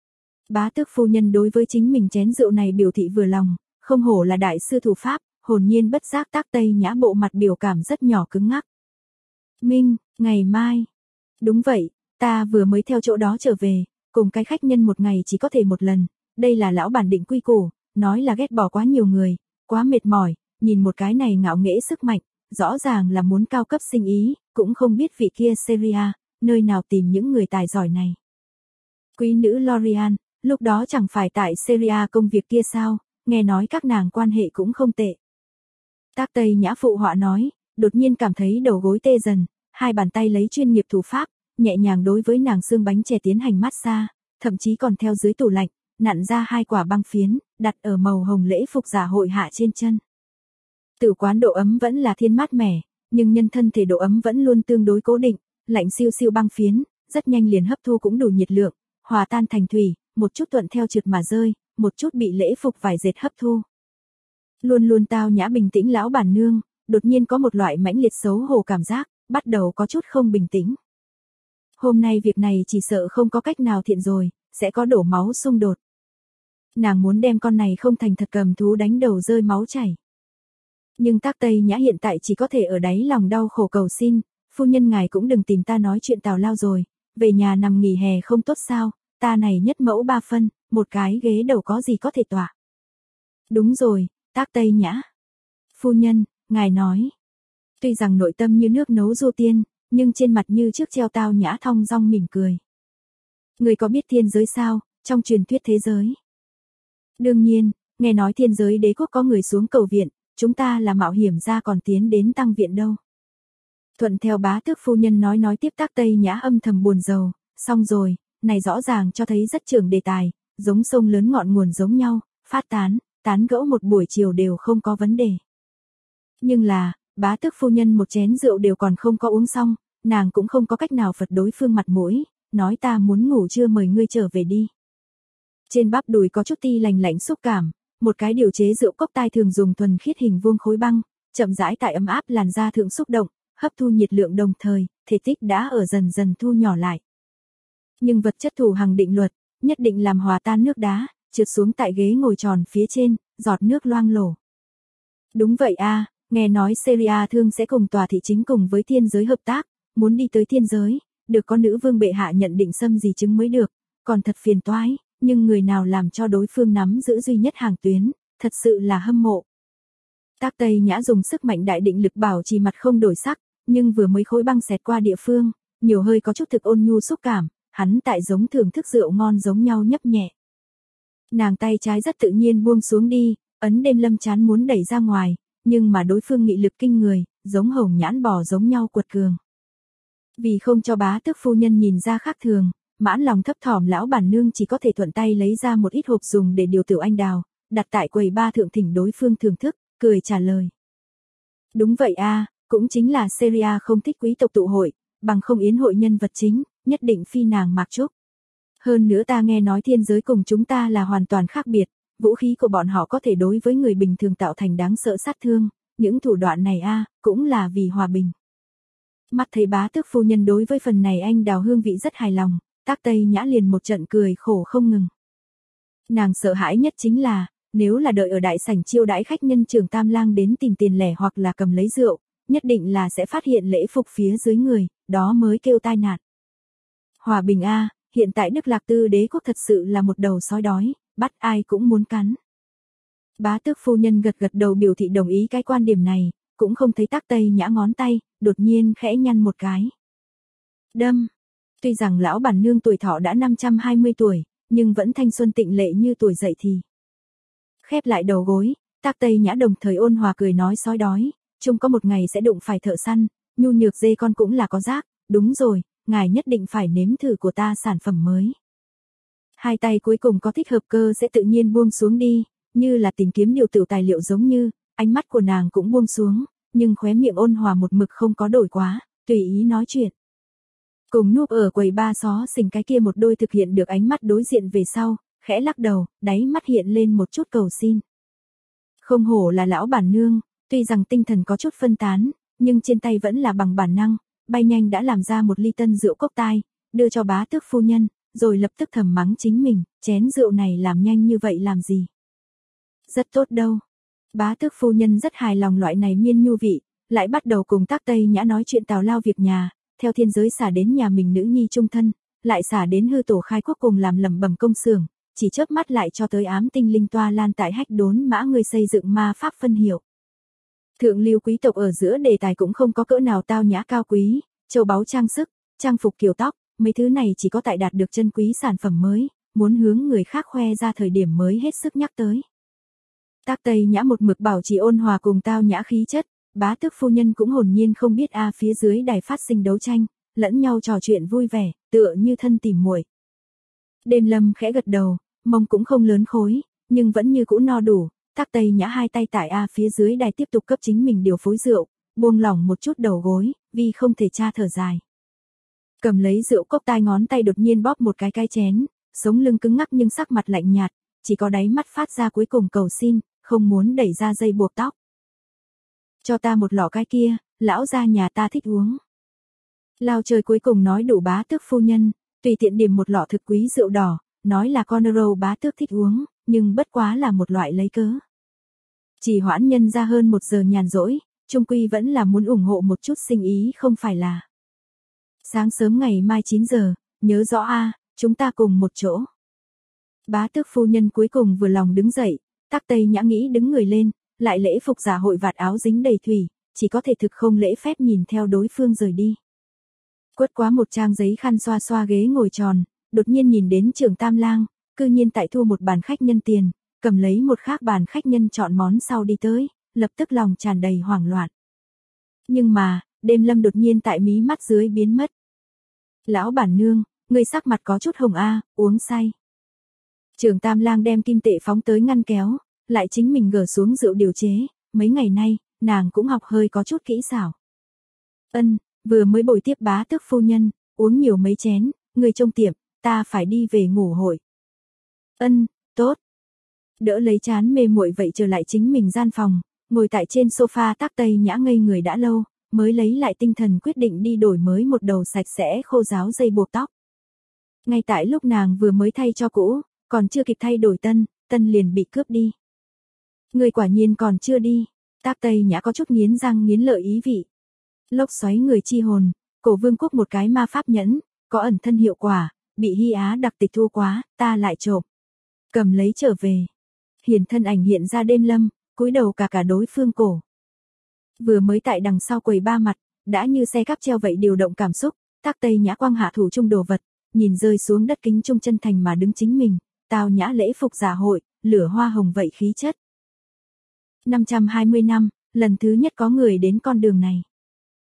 Bá tước phu nhân đối với chính mình chén rượu này biểu thị vừa lòng, không hổ là đại sư thủ pháp, hồn nhiên bất giác Tác Tây Nhã bộ mặt biểu cảm rất nhỏ cứng ngắc. Minh, ngày mai. Đúng vậy, ta vừa mới theo chỗ đó trở về, cùng cái khách nhân một ngày chỉ có thể một lần, đây là lão bản định quy củ, nói là ghét bỏ quá nhiều người, quá mệt mỏi, nhìn một cái này ngạo nghễ sức mạnh, rõ ràng là muốn cao cấp sinh ý, cũng không biết vị kia Seria, nơi nào tìm những người tài giỏi này. Quý nữ Lorian, lúc đó chẳng phải tại Seria công việc kia sao, nghe nói các nàng quan hệ cũng không tệ. Tác Tây Nhã phụ họa nói, đột nhiên cảm thấy đầu gối tê dần, hai bàn tay lấy chuyên nghiệp thủ pháp, nhẹ nhàng đối với nàng xương bánh chè tiến hành massage, thậm chí còn theo dưới tủ lạnh, nặn ra 2 quả băng phiến, đặt ở màu hồng lễ phục giả hội hạ trên chân. Tử quán độ ấm vẫn là thiên mát mẻ, nhưng nhân thân thể độ ấm vẫn luôn tương đối cố định, lạnh siêu siêu băng phiến, rất nhanh liền hấp thu cũng đủ nhiệt lượng, hòa tan thành thủy, một chút thuận theo trượt mà rơi, một chút bị lễ phục vải dệt hấp thu. Luôn luôn tao nhã bình tĩnh lão bản nương, đột nhiên có một loại mãnh liệt xấu hổ cảm giác, bắt đầu có chút không bình tĩnh. Hôm nay việc này chỉ sợ không có cách nào thiện rồi, sẽ có đổ máu xung đột. Nàng muốn đem con này không thành thật cầm thú đánh đầu rơi máu chảy. Nhưng Tác Tây Nhã hiện tại chỉ có thể ở đáy lòng đau khổ cầu xin, phu nhân ngài cũng đừng tìm ta nói chuyện tào lao rồi, về nhà nằm nghỉ hè không tốt sao, ta này nhất mẫu 3 phân, một cái ghế đầu có gì có thể tọa. Đúng rồi, Tác Tây Nhã. Phu nhân, ngài nói. Tuy rằng nội tâm như nước nấu du tiên, nhưng trên mặt như trước treo tao nhã thong dong mỉm cười. Người có biết thiên giới sao, trong truyền thuyết thế giới? Đương nhiên, nghe nói thiên giới đế quốc có người xuống cầu viện, chúng ta là mạo hiểm ra còn tiến đến tăng viện đâu. Thuận theo bá tước phu nhân nói tiếp Tác Tây Nhã âm thầm buồn rầu, xong rồi, này rõ ràng cho thấy rất trưởng đề tài, giống sông lớn ngọn nguồn giống nhau, phát tán gẫu một buổi chiều đều không có vấn đề. Nhưng là, bá tước phu nhân một chén rượu đều còn không có uống xong, nàng cũng không có cách nào phật đối phương mặt mũi, nói ta muốn ngủ trưa mời ngươi trở về đi. Trên bắp đùi có chút ti lành lạnh xúc cảm, một cái điều chế rượu cốc tai thường dùng thuần khiết hình vuông khối băng, chậm rãi tại ấm áp làn da thượng xúc động, hấp thu nhiệt lượng đồng thời, thể tích đã ở dần dần thu nhỏ lại. Nhưng vật chất thủ hằng định luật, nhất định làm hòa tan nước đá, trượt xuống tại ghế ngồi tròn phía trên, giọt nước loang lổ. Đúng vậy nghe nói Seria Thương sẽ cùng tòa thị chính cùng với thiên giới hợp tác, muốn đi tới thiên giới, được có nữ vương bệ hạ nhận định xâm gì chứng mới được, còn thật phiền toái, nhưng người nào làm cho đối phương nắm giữ duy nhất hàng tuyến, thật sự là hâm mộ. Tác Tây Nhã dùng sức mạnh đại định lực bảo trì mặt không đổi sắc, nhưng vừa mới khối băng xẹt qua địa phương, nhiều hơi có chút thực ôn nhu xúc cảm, hắn tại giống thưởng thức rượu ngon giống nhau nhấp nhẹ. Nàng tay trái rất tự nhiên buông xuống đi, ấn Đêm Lâm chán muốn đẩy ra ngoài, nhưng mà đối phương nghị lực kinh người, giống hồng nhãn bò giống nhau quật cường. Vì không cho bá tước phu nhân nhìn ra khác thường, mãn lòng thấp thỏm lão bản nương chỉ có thể thuận tay lấy ra một ít hộp dùng để điều tiểu anh đào, đặt tại quầy ba thượng thỉnh đối phương thưởng thức, cười trả lời. Đúng vậy a, cũng chính là Seria không thích quý tộc tụ hội, bằng không yến hội nhân vật chính, nhất định phi nàng Mạc Trúc. Hơn nữa ta nghe nói thiên giới cùng chúng ta là hoàn toàn khác biệt, vũ khí của bọn họ có thể đối với người bình thường tạo thành đáng sợ sát thương, những thủ đoạn này cũng là vì hòa bình. Mắt thấy bá tước phu nhân đối với phần này anh đào hương vị rất hài lòng, Tác Tây Nhã liền một trận cười khổ không ngừng. Nàng sợ hãi nhất chính là, nếu là đợi ở đại sảnh chiêu đãi khách nhân Trường Tam Lang đến tìm tiền lẻ hoặc là cầm lấy rượu, nhất định là sẽ phát hiện lễ phục phía dưới người, đó mới kêu tai nạn. Hòa bình hiện tại Đức Lạc Tư đế quốc thật sự là một đầu sói đói, bắt ai cũng muốn cắn. Bá tước phu nhân gật gật đầu biểu thị đồng ý cái quan điểm này, cũng không thấy Tác Tây Nhã ngón tay, đột nhiên khẽ nhăn một cái. Đâm. Tuy rằng lão bản nương tuổi thọ đã 520 tuổi, nhưng vẫn thanh xuân tịnh lệ như tuổi dậy thì. Khép lại đầu gối, Tác Tây Nhã đồng thời ôn hòa cười nói sói đói, chung có một ngày sẽ đụng phải thợ săn, nhu nhược dê con cũng là có rác, đúng rồi, ngài nhất định phải nếm thử của ta sản phẩm mới. Hai tay cuối cùng có thích hợp cơ sẽ tự nhiên buông xuống đi, như là tìm kiếm điều tiểu tài liệu giống như, ánh mắt của nàng cũng buông xuống, nhưng khóe miệng ôn hòa một mực không có đổi quá, tùy ý nói chuyện. Cùng núp ở quầy ba xó xỉnh cái kia một đôi thực hiện được ánh mắt đối diện về sau, khẽ lắc đầu, đáy mắt hiện lên một chút cầu xin. Không hổ là lão bản nương, tuy rằng tinh thần có chút phân tán, nhưng trên tay vẫn là bằng bản năng, bay nhanh đã làm ra một ly tân rượu cốc tai, đưa cho bá tước phu nhân, rồi lập tức thầm mắng chính mình, chén rượu này làm nhanh như vậy làm gì. Rất tốt đâu. Bá tước phu nhân rất hài lòng loại này miên nhu vị, lại bắt đầu cùng Tác Tây Nhã nói chuyện tào lao việc nhà, theo thiên giới xả đến nhà mình nữ nhi trung thân, lại xả đến hư tổ khai quốc cùng làm lẩm bẩm công xưởng, chỉ chớp mắt lại cho tới ám tinh linh toa lan tại hách đốn mã người xây dựng ma pháp phân hiệu. Thượng lưu quý tộc ở giữa đề tài cũng không có cỡ nào tao nhã cao quý, châu báu trang sức, trang phục kiểu tóc, mấy thứ này chỉ có tại đạt được chân quý sản phẩm mới, muốn hướng người khác khoe ra thời điểm mới hết sức nhắc tới. Tác Tây Nhã một mực bảo trì ôn hòa cùng tao nhã khí chất, bá tước phu nhân cũng hồn nhiên không biết phía dưới đài phát sinh đấu tranh, lẫn nhau trò chuyện vui vẻ, tựa như thân tỉ muội. Đêm Lâm khẽ gật đầu, mông cũng không lớn khối, nhưng vẫn như cũ no đủ, Tác Tây Nhã hai tay tại phía dưới đài tiếp tục cấp chính mình điều phối rượu, buông lỏng một chút đầu gối, vì không thể tra thở dài. Cầm lấy rượu cốc tai ngón tay đột nhiên bóp một cái chén, sống lưng cứng ngắc nhưng sắc mặt lạnh nhạt, chỉ có đáy mắt phát ra cuối cùng cầu xin, không muốn đẩy ra dây buộc tóc. Cho ta một lọ cái kia, lão gia nhà ta thích uống. Lao trời cuối cùng nói đủ bá tước phu nhân, tùy tiện điểm một lọ thực quý rượu đỏ, nói là Conero bá tước thích uống, nhưng bất quá là một loại lấy cớ. Chỉ hoãn nhân ra hơn 1 giờ nhàn rỗi, chung quy vẫn là muốn ủng hộ một chút sinh ý không phải là. Sáng sớm ngày mai 9 giờ, nhớ rõ chúng ta cùng một chỗ. Bá tước phu nhân cuối cùng vừa lòng đứng dậy, Tác Tây Nhã nghĩ đứng người lên, lại lễ phục giả hội vạt áo dính đầy thủy, chỉ có thể thực không lễ phép nhìn theo đối phương rời đi. Quất quá một trang giấy khăn xoa xoa ghế ngồi tròn, đột nhiên nhìn đến Trường Tam Lang, cư nhiên tại thu một bàn khách nhân tiền, cầm lấy một khác bàn khách nhân chọn món sau đi tới, lập tức lòng tràn đầy hoảng loạn. Nhưng mà, Đêm Lâm đột nhiên tại mí mắt dưới biến mất. Lão bản nương, người sắc mặt có chút hồng uống say. Trường Tam Lang đem kim tệ phóng tới ngăn kéo, lại chính mình gỡ xuống rượu điều chế, mấy ngày nay, nàng cũng học hơi có chút kỹ xảo. Vừa mới bồi tiếp bá tước phu nhân, uống nhiều mấy chén, người trong tiệm, ta phải đi về ngủ hội. Tốt. Đỡ lấy chán mê muội vậy trở lại chính mình gian phòng, ngồi tại trên sofa Tác Tây Nhã ngây người đã lâu, mới lấy lại tinh thần quyết định đi đổi mới một đầu sạch sẽ khô ráo dây buộc tóc. Ngay tại lúc nàng vừa mới thay cho cũ, còn chưa kịp thay đổi tân liền bị cướp đi. Người quả nhiên còn chưa đi, Tác Tây Nhã có chút nghiến răng nghiến lợi ý vị. Lốc xoáy người chi hồn, cổ vương quốc một cái ma pháp nhẫn, có ẩn thân hiệu quả, bị Hy Á đặc tịch thu quá, ta lại trộm. Cầm lấy trở về. Hiển thân ảnh hiện ra Đêm Lâm, cúi đầu cả đối phương cổ. Vừa mới tại đằng sau quầy ba mặt, đã như xe cáp treo vậy điều động cảm xúc, Tác Tây Nhã quang hạ thủ trung đồ vật, nhìn rơi xuống đất kính trung chân thành mà đứng chính mình, tao nhã lễ phục giả hội, lửa hoa hồng vậy khí chất. 520 năm, lần thứ nhất có người đến con đường này.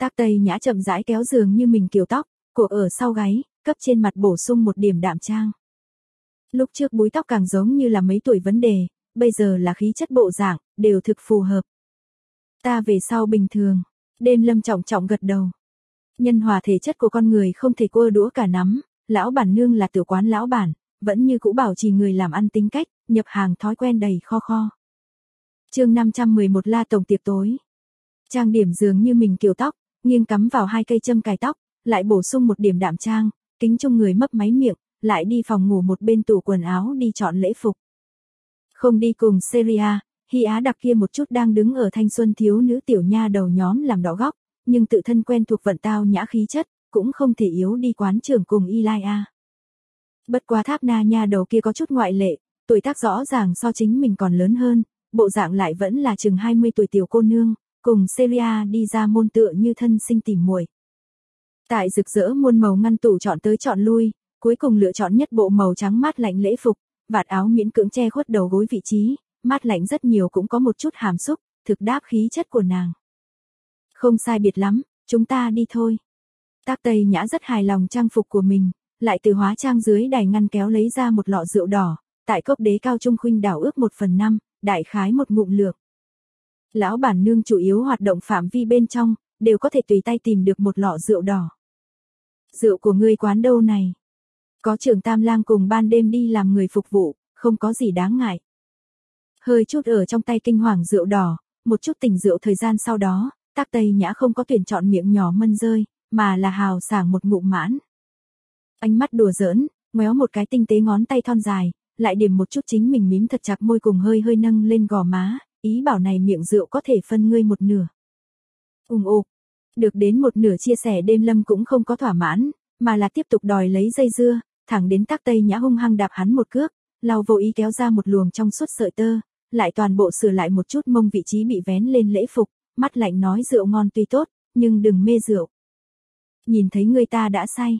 Tác Tây Nhã chậm rãi kéo giường như mình kiểu tóc, cổ ở sau gáy, cấp trên mặt bổ sung một điểm đạm trang. Lúc trước búi tóc càng giống như là mấy tuổi vấn đề, bây giờ là khí chất bộ dạng, đều thực phù hợp. Ta về sau bình thường, Đêm Lâm trọng trọng gật đầu. Nhân hòa thể chất của con người không thể cua đũa cả nắm, lão bản nương là tiểu quán lão bản, vẫn như cũ bảo trì người làm ăn tính cách, nhập hàng thói quen đầy kho kho. Chương 511 La tổng tiệc tối. Trang điểm dường như mình kiểu tóc, nghiêng cắm vào 2 cây châm cài tóc, lại bổ sung một điểm đạm trang, kính trong người mấp máy miệng, lại đi phòng ngủ một bên tủ quần áo đi chọn lễ phục. Không đi cùng Seria, Hy Á đặc kia một chút đang đứng ở thanh xuân thiếu nữ tiểu nha đầu nhóm làm đỏ góc, nhưng tự thân quen thuộc vận tao nhã khí chất, cũng không thể yếu đi quán trưởng cùng Elia. Bất quá Tháp Na nha đầu kia có chút ngoại lệ, tuổi tác rõ ràng so chính mình còn lớn hơn, bộ dạng lại vẫn là chừng 20 tuổi tiểu cô nương, cùng Seria đi ra môn tựa như thân sinh tìm muội. Tại rực rỡ muôn màu ngăn tủ chọn tới chọn lui, cuối cùng lựa chọn nhất bộ màu trắng mát lạnh lễ phục, vạt áo miễn cưỡng che khuất đầu gối vị trí, mát lạnh rất nhiều cũng có một chút hàm xúc, thực đáp khí chất của nàng. Không sai biệt lắm, chúng ta đi thôi. Tác Tây Nhã rất hài lòng trang phục của mình, lại từ hóa trang dưới đài ngăn kéo lấy ra một lọ rượu đỏ, tại cốc đế cao trung khuynh đảo ước 1/5, đại khái một ngụm lược. Lão bản nương chủ yếu hoạt động phạm vi bên trong, đều có thể tùy tay tìm được một lọ rượu đỏ. Rượu của ngươi quán đâu này? Có trưởng Tam Lang cùng ban đêm đi làm người phục vụ, không có gì đáng ngại. Hơi chút ở trong tay kinh hoàng rượu đỏ, một chút tình rượu thời gian sau đó, Tác Tây Nhã không có tuyển chọn miệng nhỏ mân rơi, mà là hào sảng một ngụm mãn. Ánh mắt đùa giỡn, ngoéo một cái tinh tế ngón tay thon dài, lại điểm một chút chính mình mím thật chặt môi cùng hơi hơi nâng lên gò má, ý bảo này miệng rượu có thể phân ngươi một nửa. Ục. Được đến một nửa chia sẻ Đêm Lâm cũng không có thỏa mãn, mà là tiếp tục đòi lấy dây dưa, thẳng đến Tác Tây Nhã hung hăng đạp hắn một cước, lau vô ý kéo ra một luồng trong suốt sợi tơ, lại toàn bộ sửa lại một chút mông vị trí bị vén lên lễ phục, mắt lạnh nói rượu ngon tuy tốt, nhưng đừng mê rượu. Nhìn thấy người ta đã say.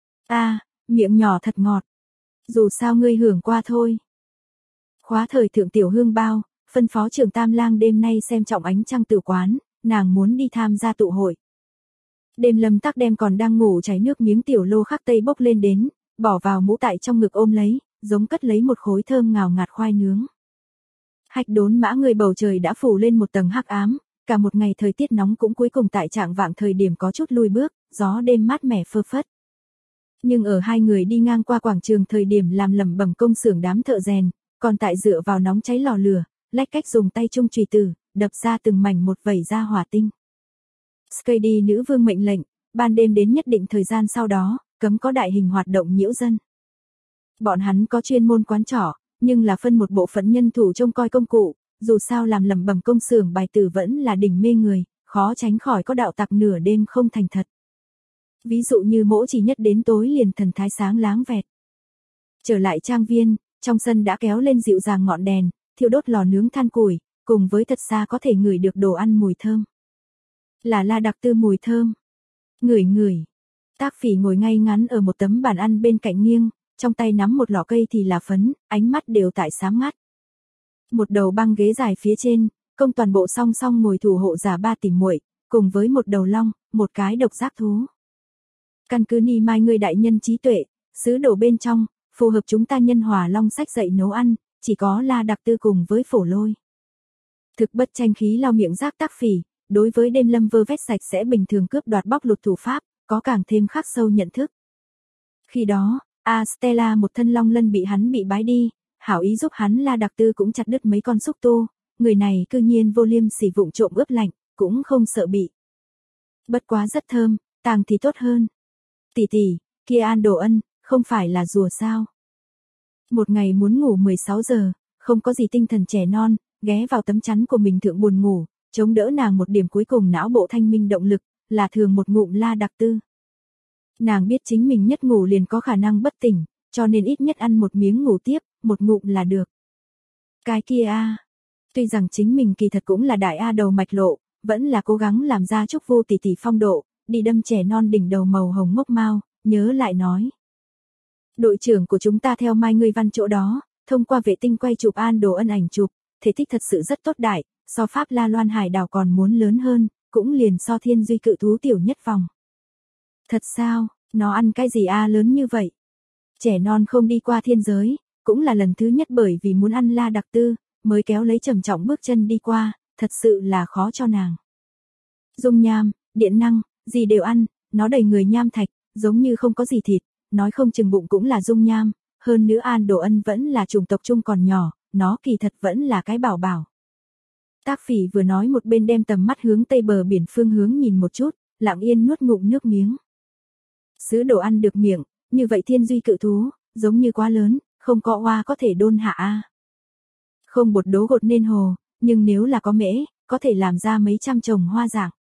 Miệng nhỏ thật ngọt. Dù sao ngươi hưởng qua thôi. Khóa thời thượng tiểu hương bao, phân phó trưởng Tam Lang đêm nay xem trọng ánh trăng tử quán, nàng muốn đi tham gia tụ hội. Đêm Lâm Tắc đem còn đang ngủ chảy nước miếng tiểu lô khắc tây bốc lên đến, bỏ vào mũ tại trong ngực ôm lấy, giống cất lấy một khối thơm ngào ngạt khoai nướng. Hạch Đốn Mã người bầu trời đã phủ lên một tầng hắc ám, cả một ngày thời tiết nóng cũng cuối cùng tại trạng vạng thời điểm có chút lui bước, gió đêm mát mẻ phơ phất. Nhưng ở hai người đi ngang qua quảng trường thời điểm làm lẩm bẩm công xưởng đám thợ rèn, còn tại dựa vào nóng cháy lò lửa, lách cách dùng tay trung chùy tử, đập ra từng mảnh một vẩy ra hỏa tinh. Skady nữ vương mệnh lệnh, ban đêm đến nhất định thời gian sau đó, cấm có đại hình hoạt động nhiễu dân. Bọn hắn có chuyên môn quán trọ, nhưng là phân một bộ phận nhân thủ trông coi công cụ, dù sao làm lẩm bẩm công xưởng bài tử vẫn là đỉnh mê người, khó tránh khỏi có đạo tặc nửa đêm không thành thật. Ví dụ như mỗi chỉ nhất đến tối liền thần thái sáng láng vẹt. Trở lại trang viên, trong sân đã kéo lên dịu dàng ngọn đèn, thiêu đốt lò nướng than củi, cùng với thật xa có thể ngửi được đồ ăn mùi thơm. Là La đặc tư mùi thơm. Ngửi. Tác Phỉ ngồi ngay ngắn ở một tấm bàn ăn bên cạnh nghiêng, trong tay nắm một lọ cây thì là phấn, ánh mắt đều tại sáng ngắt. Một đầu băng ghế dài phía trên, công toàn bộ song song ngồi thủ hộ giả ba tỷ muội, cùng với một đầu long, một cái độc giác thú. Căn cứ Ni Mai ngươi đại nhân trí tuệ, sứ đồ bên trong, phù hợp chúng ta nhân hòa long sách dạy nấu ăn, chỉ có La đặc tư cùng với Phổ Lôi. Thực bất tranh khí lau miệng rác Tác Phỉ, đối với Đêm Lâm vơ vét sạch sẽ bình thường cướp đoạt bóc lột thủ pháp, có càng thêm khắc sâu nhận thức. Khi đó, Stella một thân long lân bị hắn bị bái đi, hảo ý giúp hắn La đặc tư cũng chặt đứt mấy con xúc tu, người này cư nhiên vô liêm sỉ vụng trộm ướp lạnh, cũng không sợ bị. Bất quá rất thơm, tàng thì tốt hơn. Tỷ, kia An Đồ Ân, không phải là rùa sao? Một ngày muốn ngủ 16 giờ, không có gì tinh thần trẻ non, ghé vào tấm chắn của mình thượng buồn ngủ, chống đỡ nàng một điểm cuối cùng não bộ thanh minh động lực, là thường một ngụm La đặc tư. Nàng biết chính mình nhất ngủ liền có khả năng bất tỉnh, cho nên ít nhất ăn một miếng ngủ tiếp, một ngụm là được. Cái kia tuy rằng chính mình kỳ thật cũng là đại A đầu mạch lộ, vẫn là cố gắng làm ra chúc vô tỷ tỷ phong độ, đi đâm trẻ non đỉnh đầu màu hồng mốc mau, nhớ lại nói. Đội trưởng của chúng ta theo Mai ngươi văn chỗ đó, thông qua vệ tinh quay chụp An Đồ Ân ảnh chụp, thể tích thật sự rất tốt đại, so Pháp La Loan hải đảo còn muốn lớn hơn, cũng liền so thiên duy cự thú tiểu nhất vòng. Thật sao, nó ăn cái gì lớn như vậy? Trẻ non không đi qua thiên giới, cũng là lần thứ nhất bởi vì muốn ăn la đặc tư, mới kéo lấy trầm trọng bước chân đi qua, thật sự là khó cho nàng. Dung nham, điện năng, gì đều ăn, nó đầy người nham thạch, giống như không có gì thịt, nói không chừng bụng cũng là dung nham, hơn nữa An Đồ Ân vẫn là chủng tộc chung còn nhỏ, nó kỳ thật vẫn là cái bảo bảo. Tác Phỉ vừa nói một bên đem tầm mắt hướng tây bờ biển phương hướng nhìn một chút, lặng yên nuốt ngụm nước miếng. Sứ đồ ăn được miệng, như vậy thiên duy cự thú, giống như quá lớn, không có oa có thể đôn hạ Không bột đố gột nên hồ, nhưng nếu là có mễ, có thể làm ra mấy trăm chồng hoa dạng.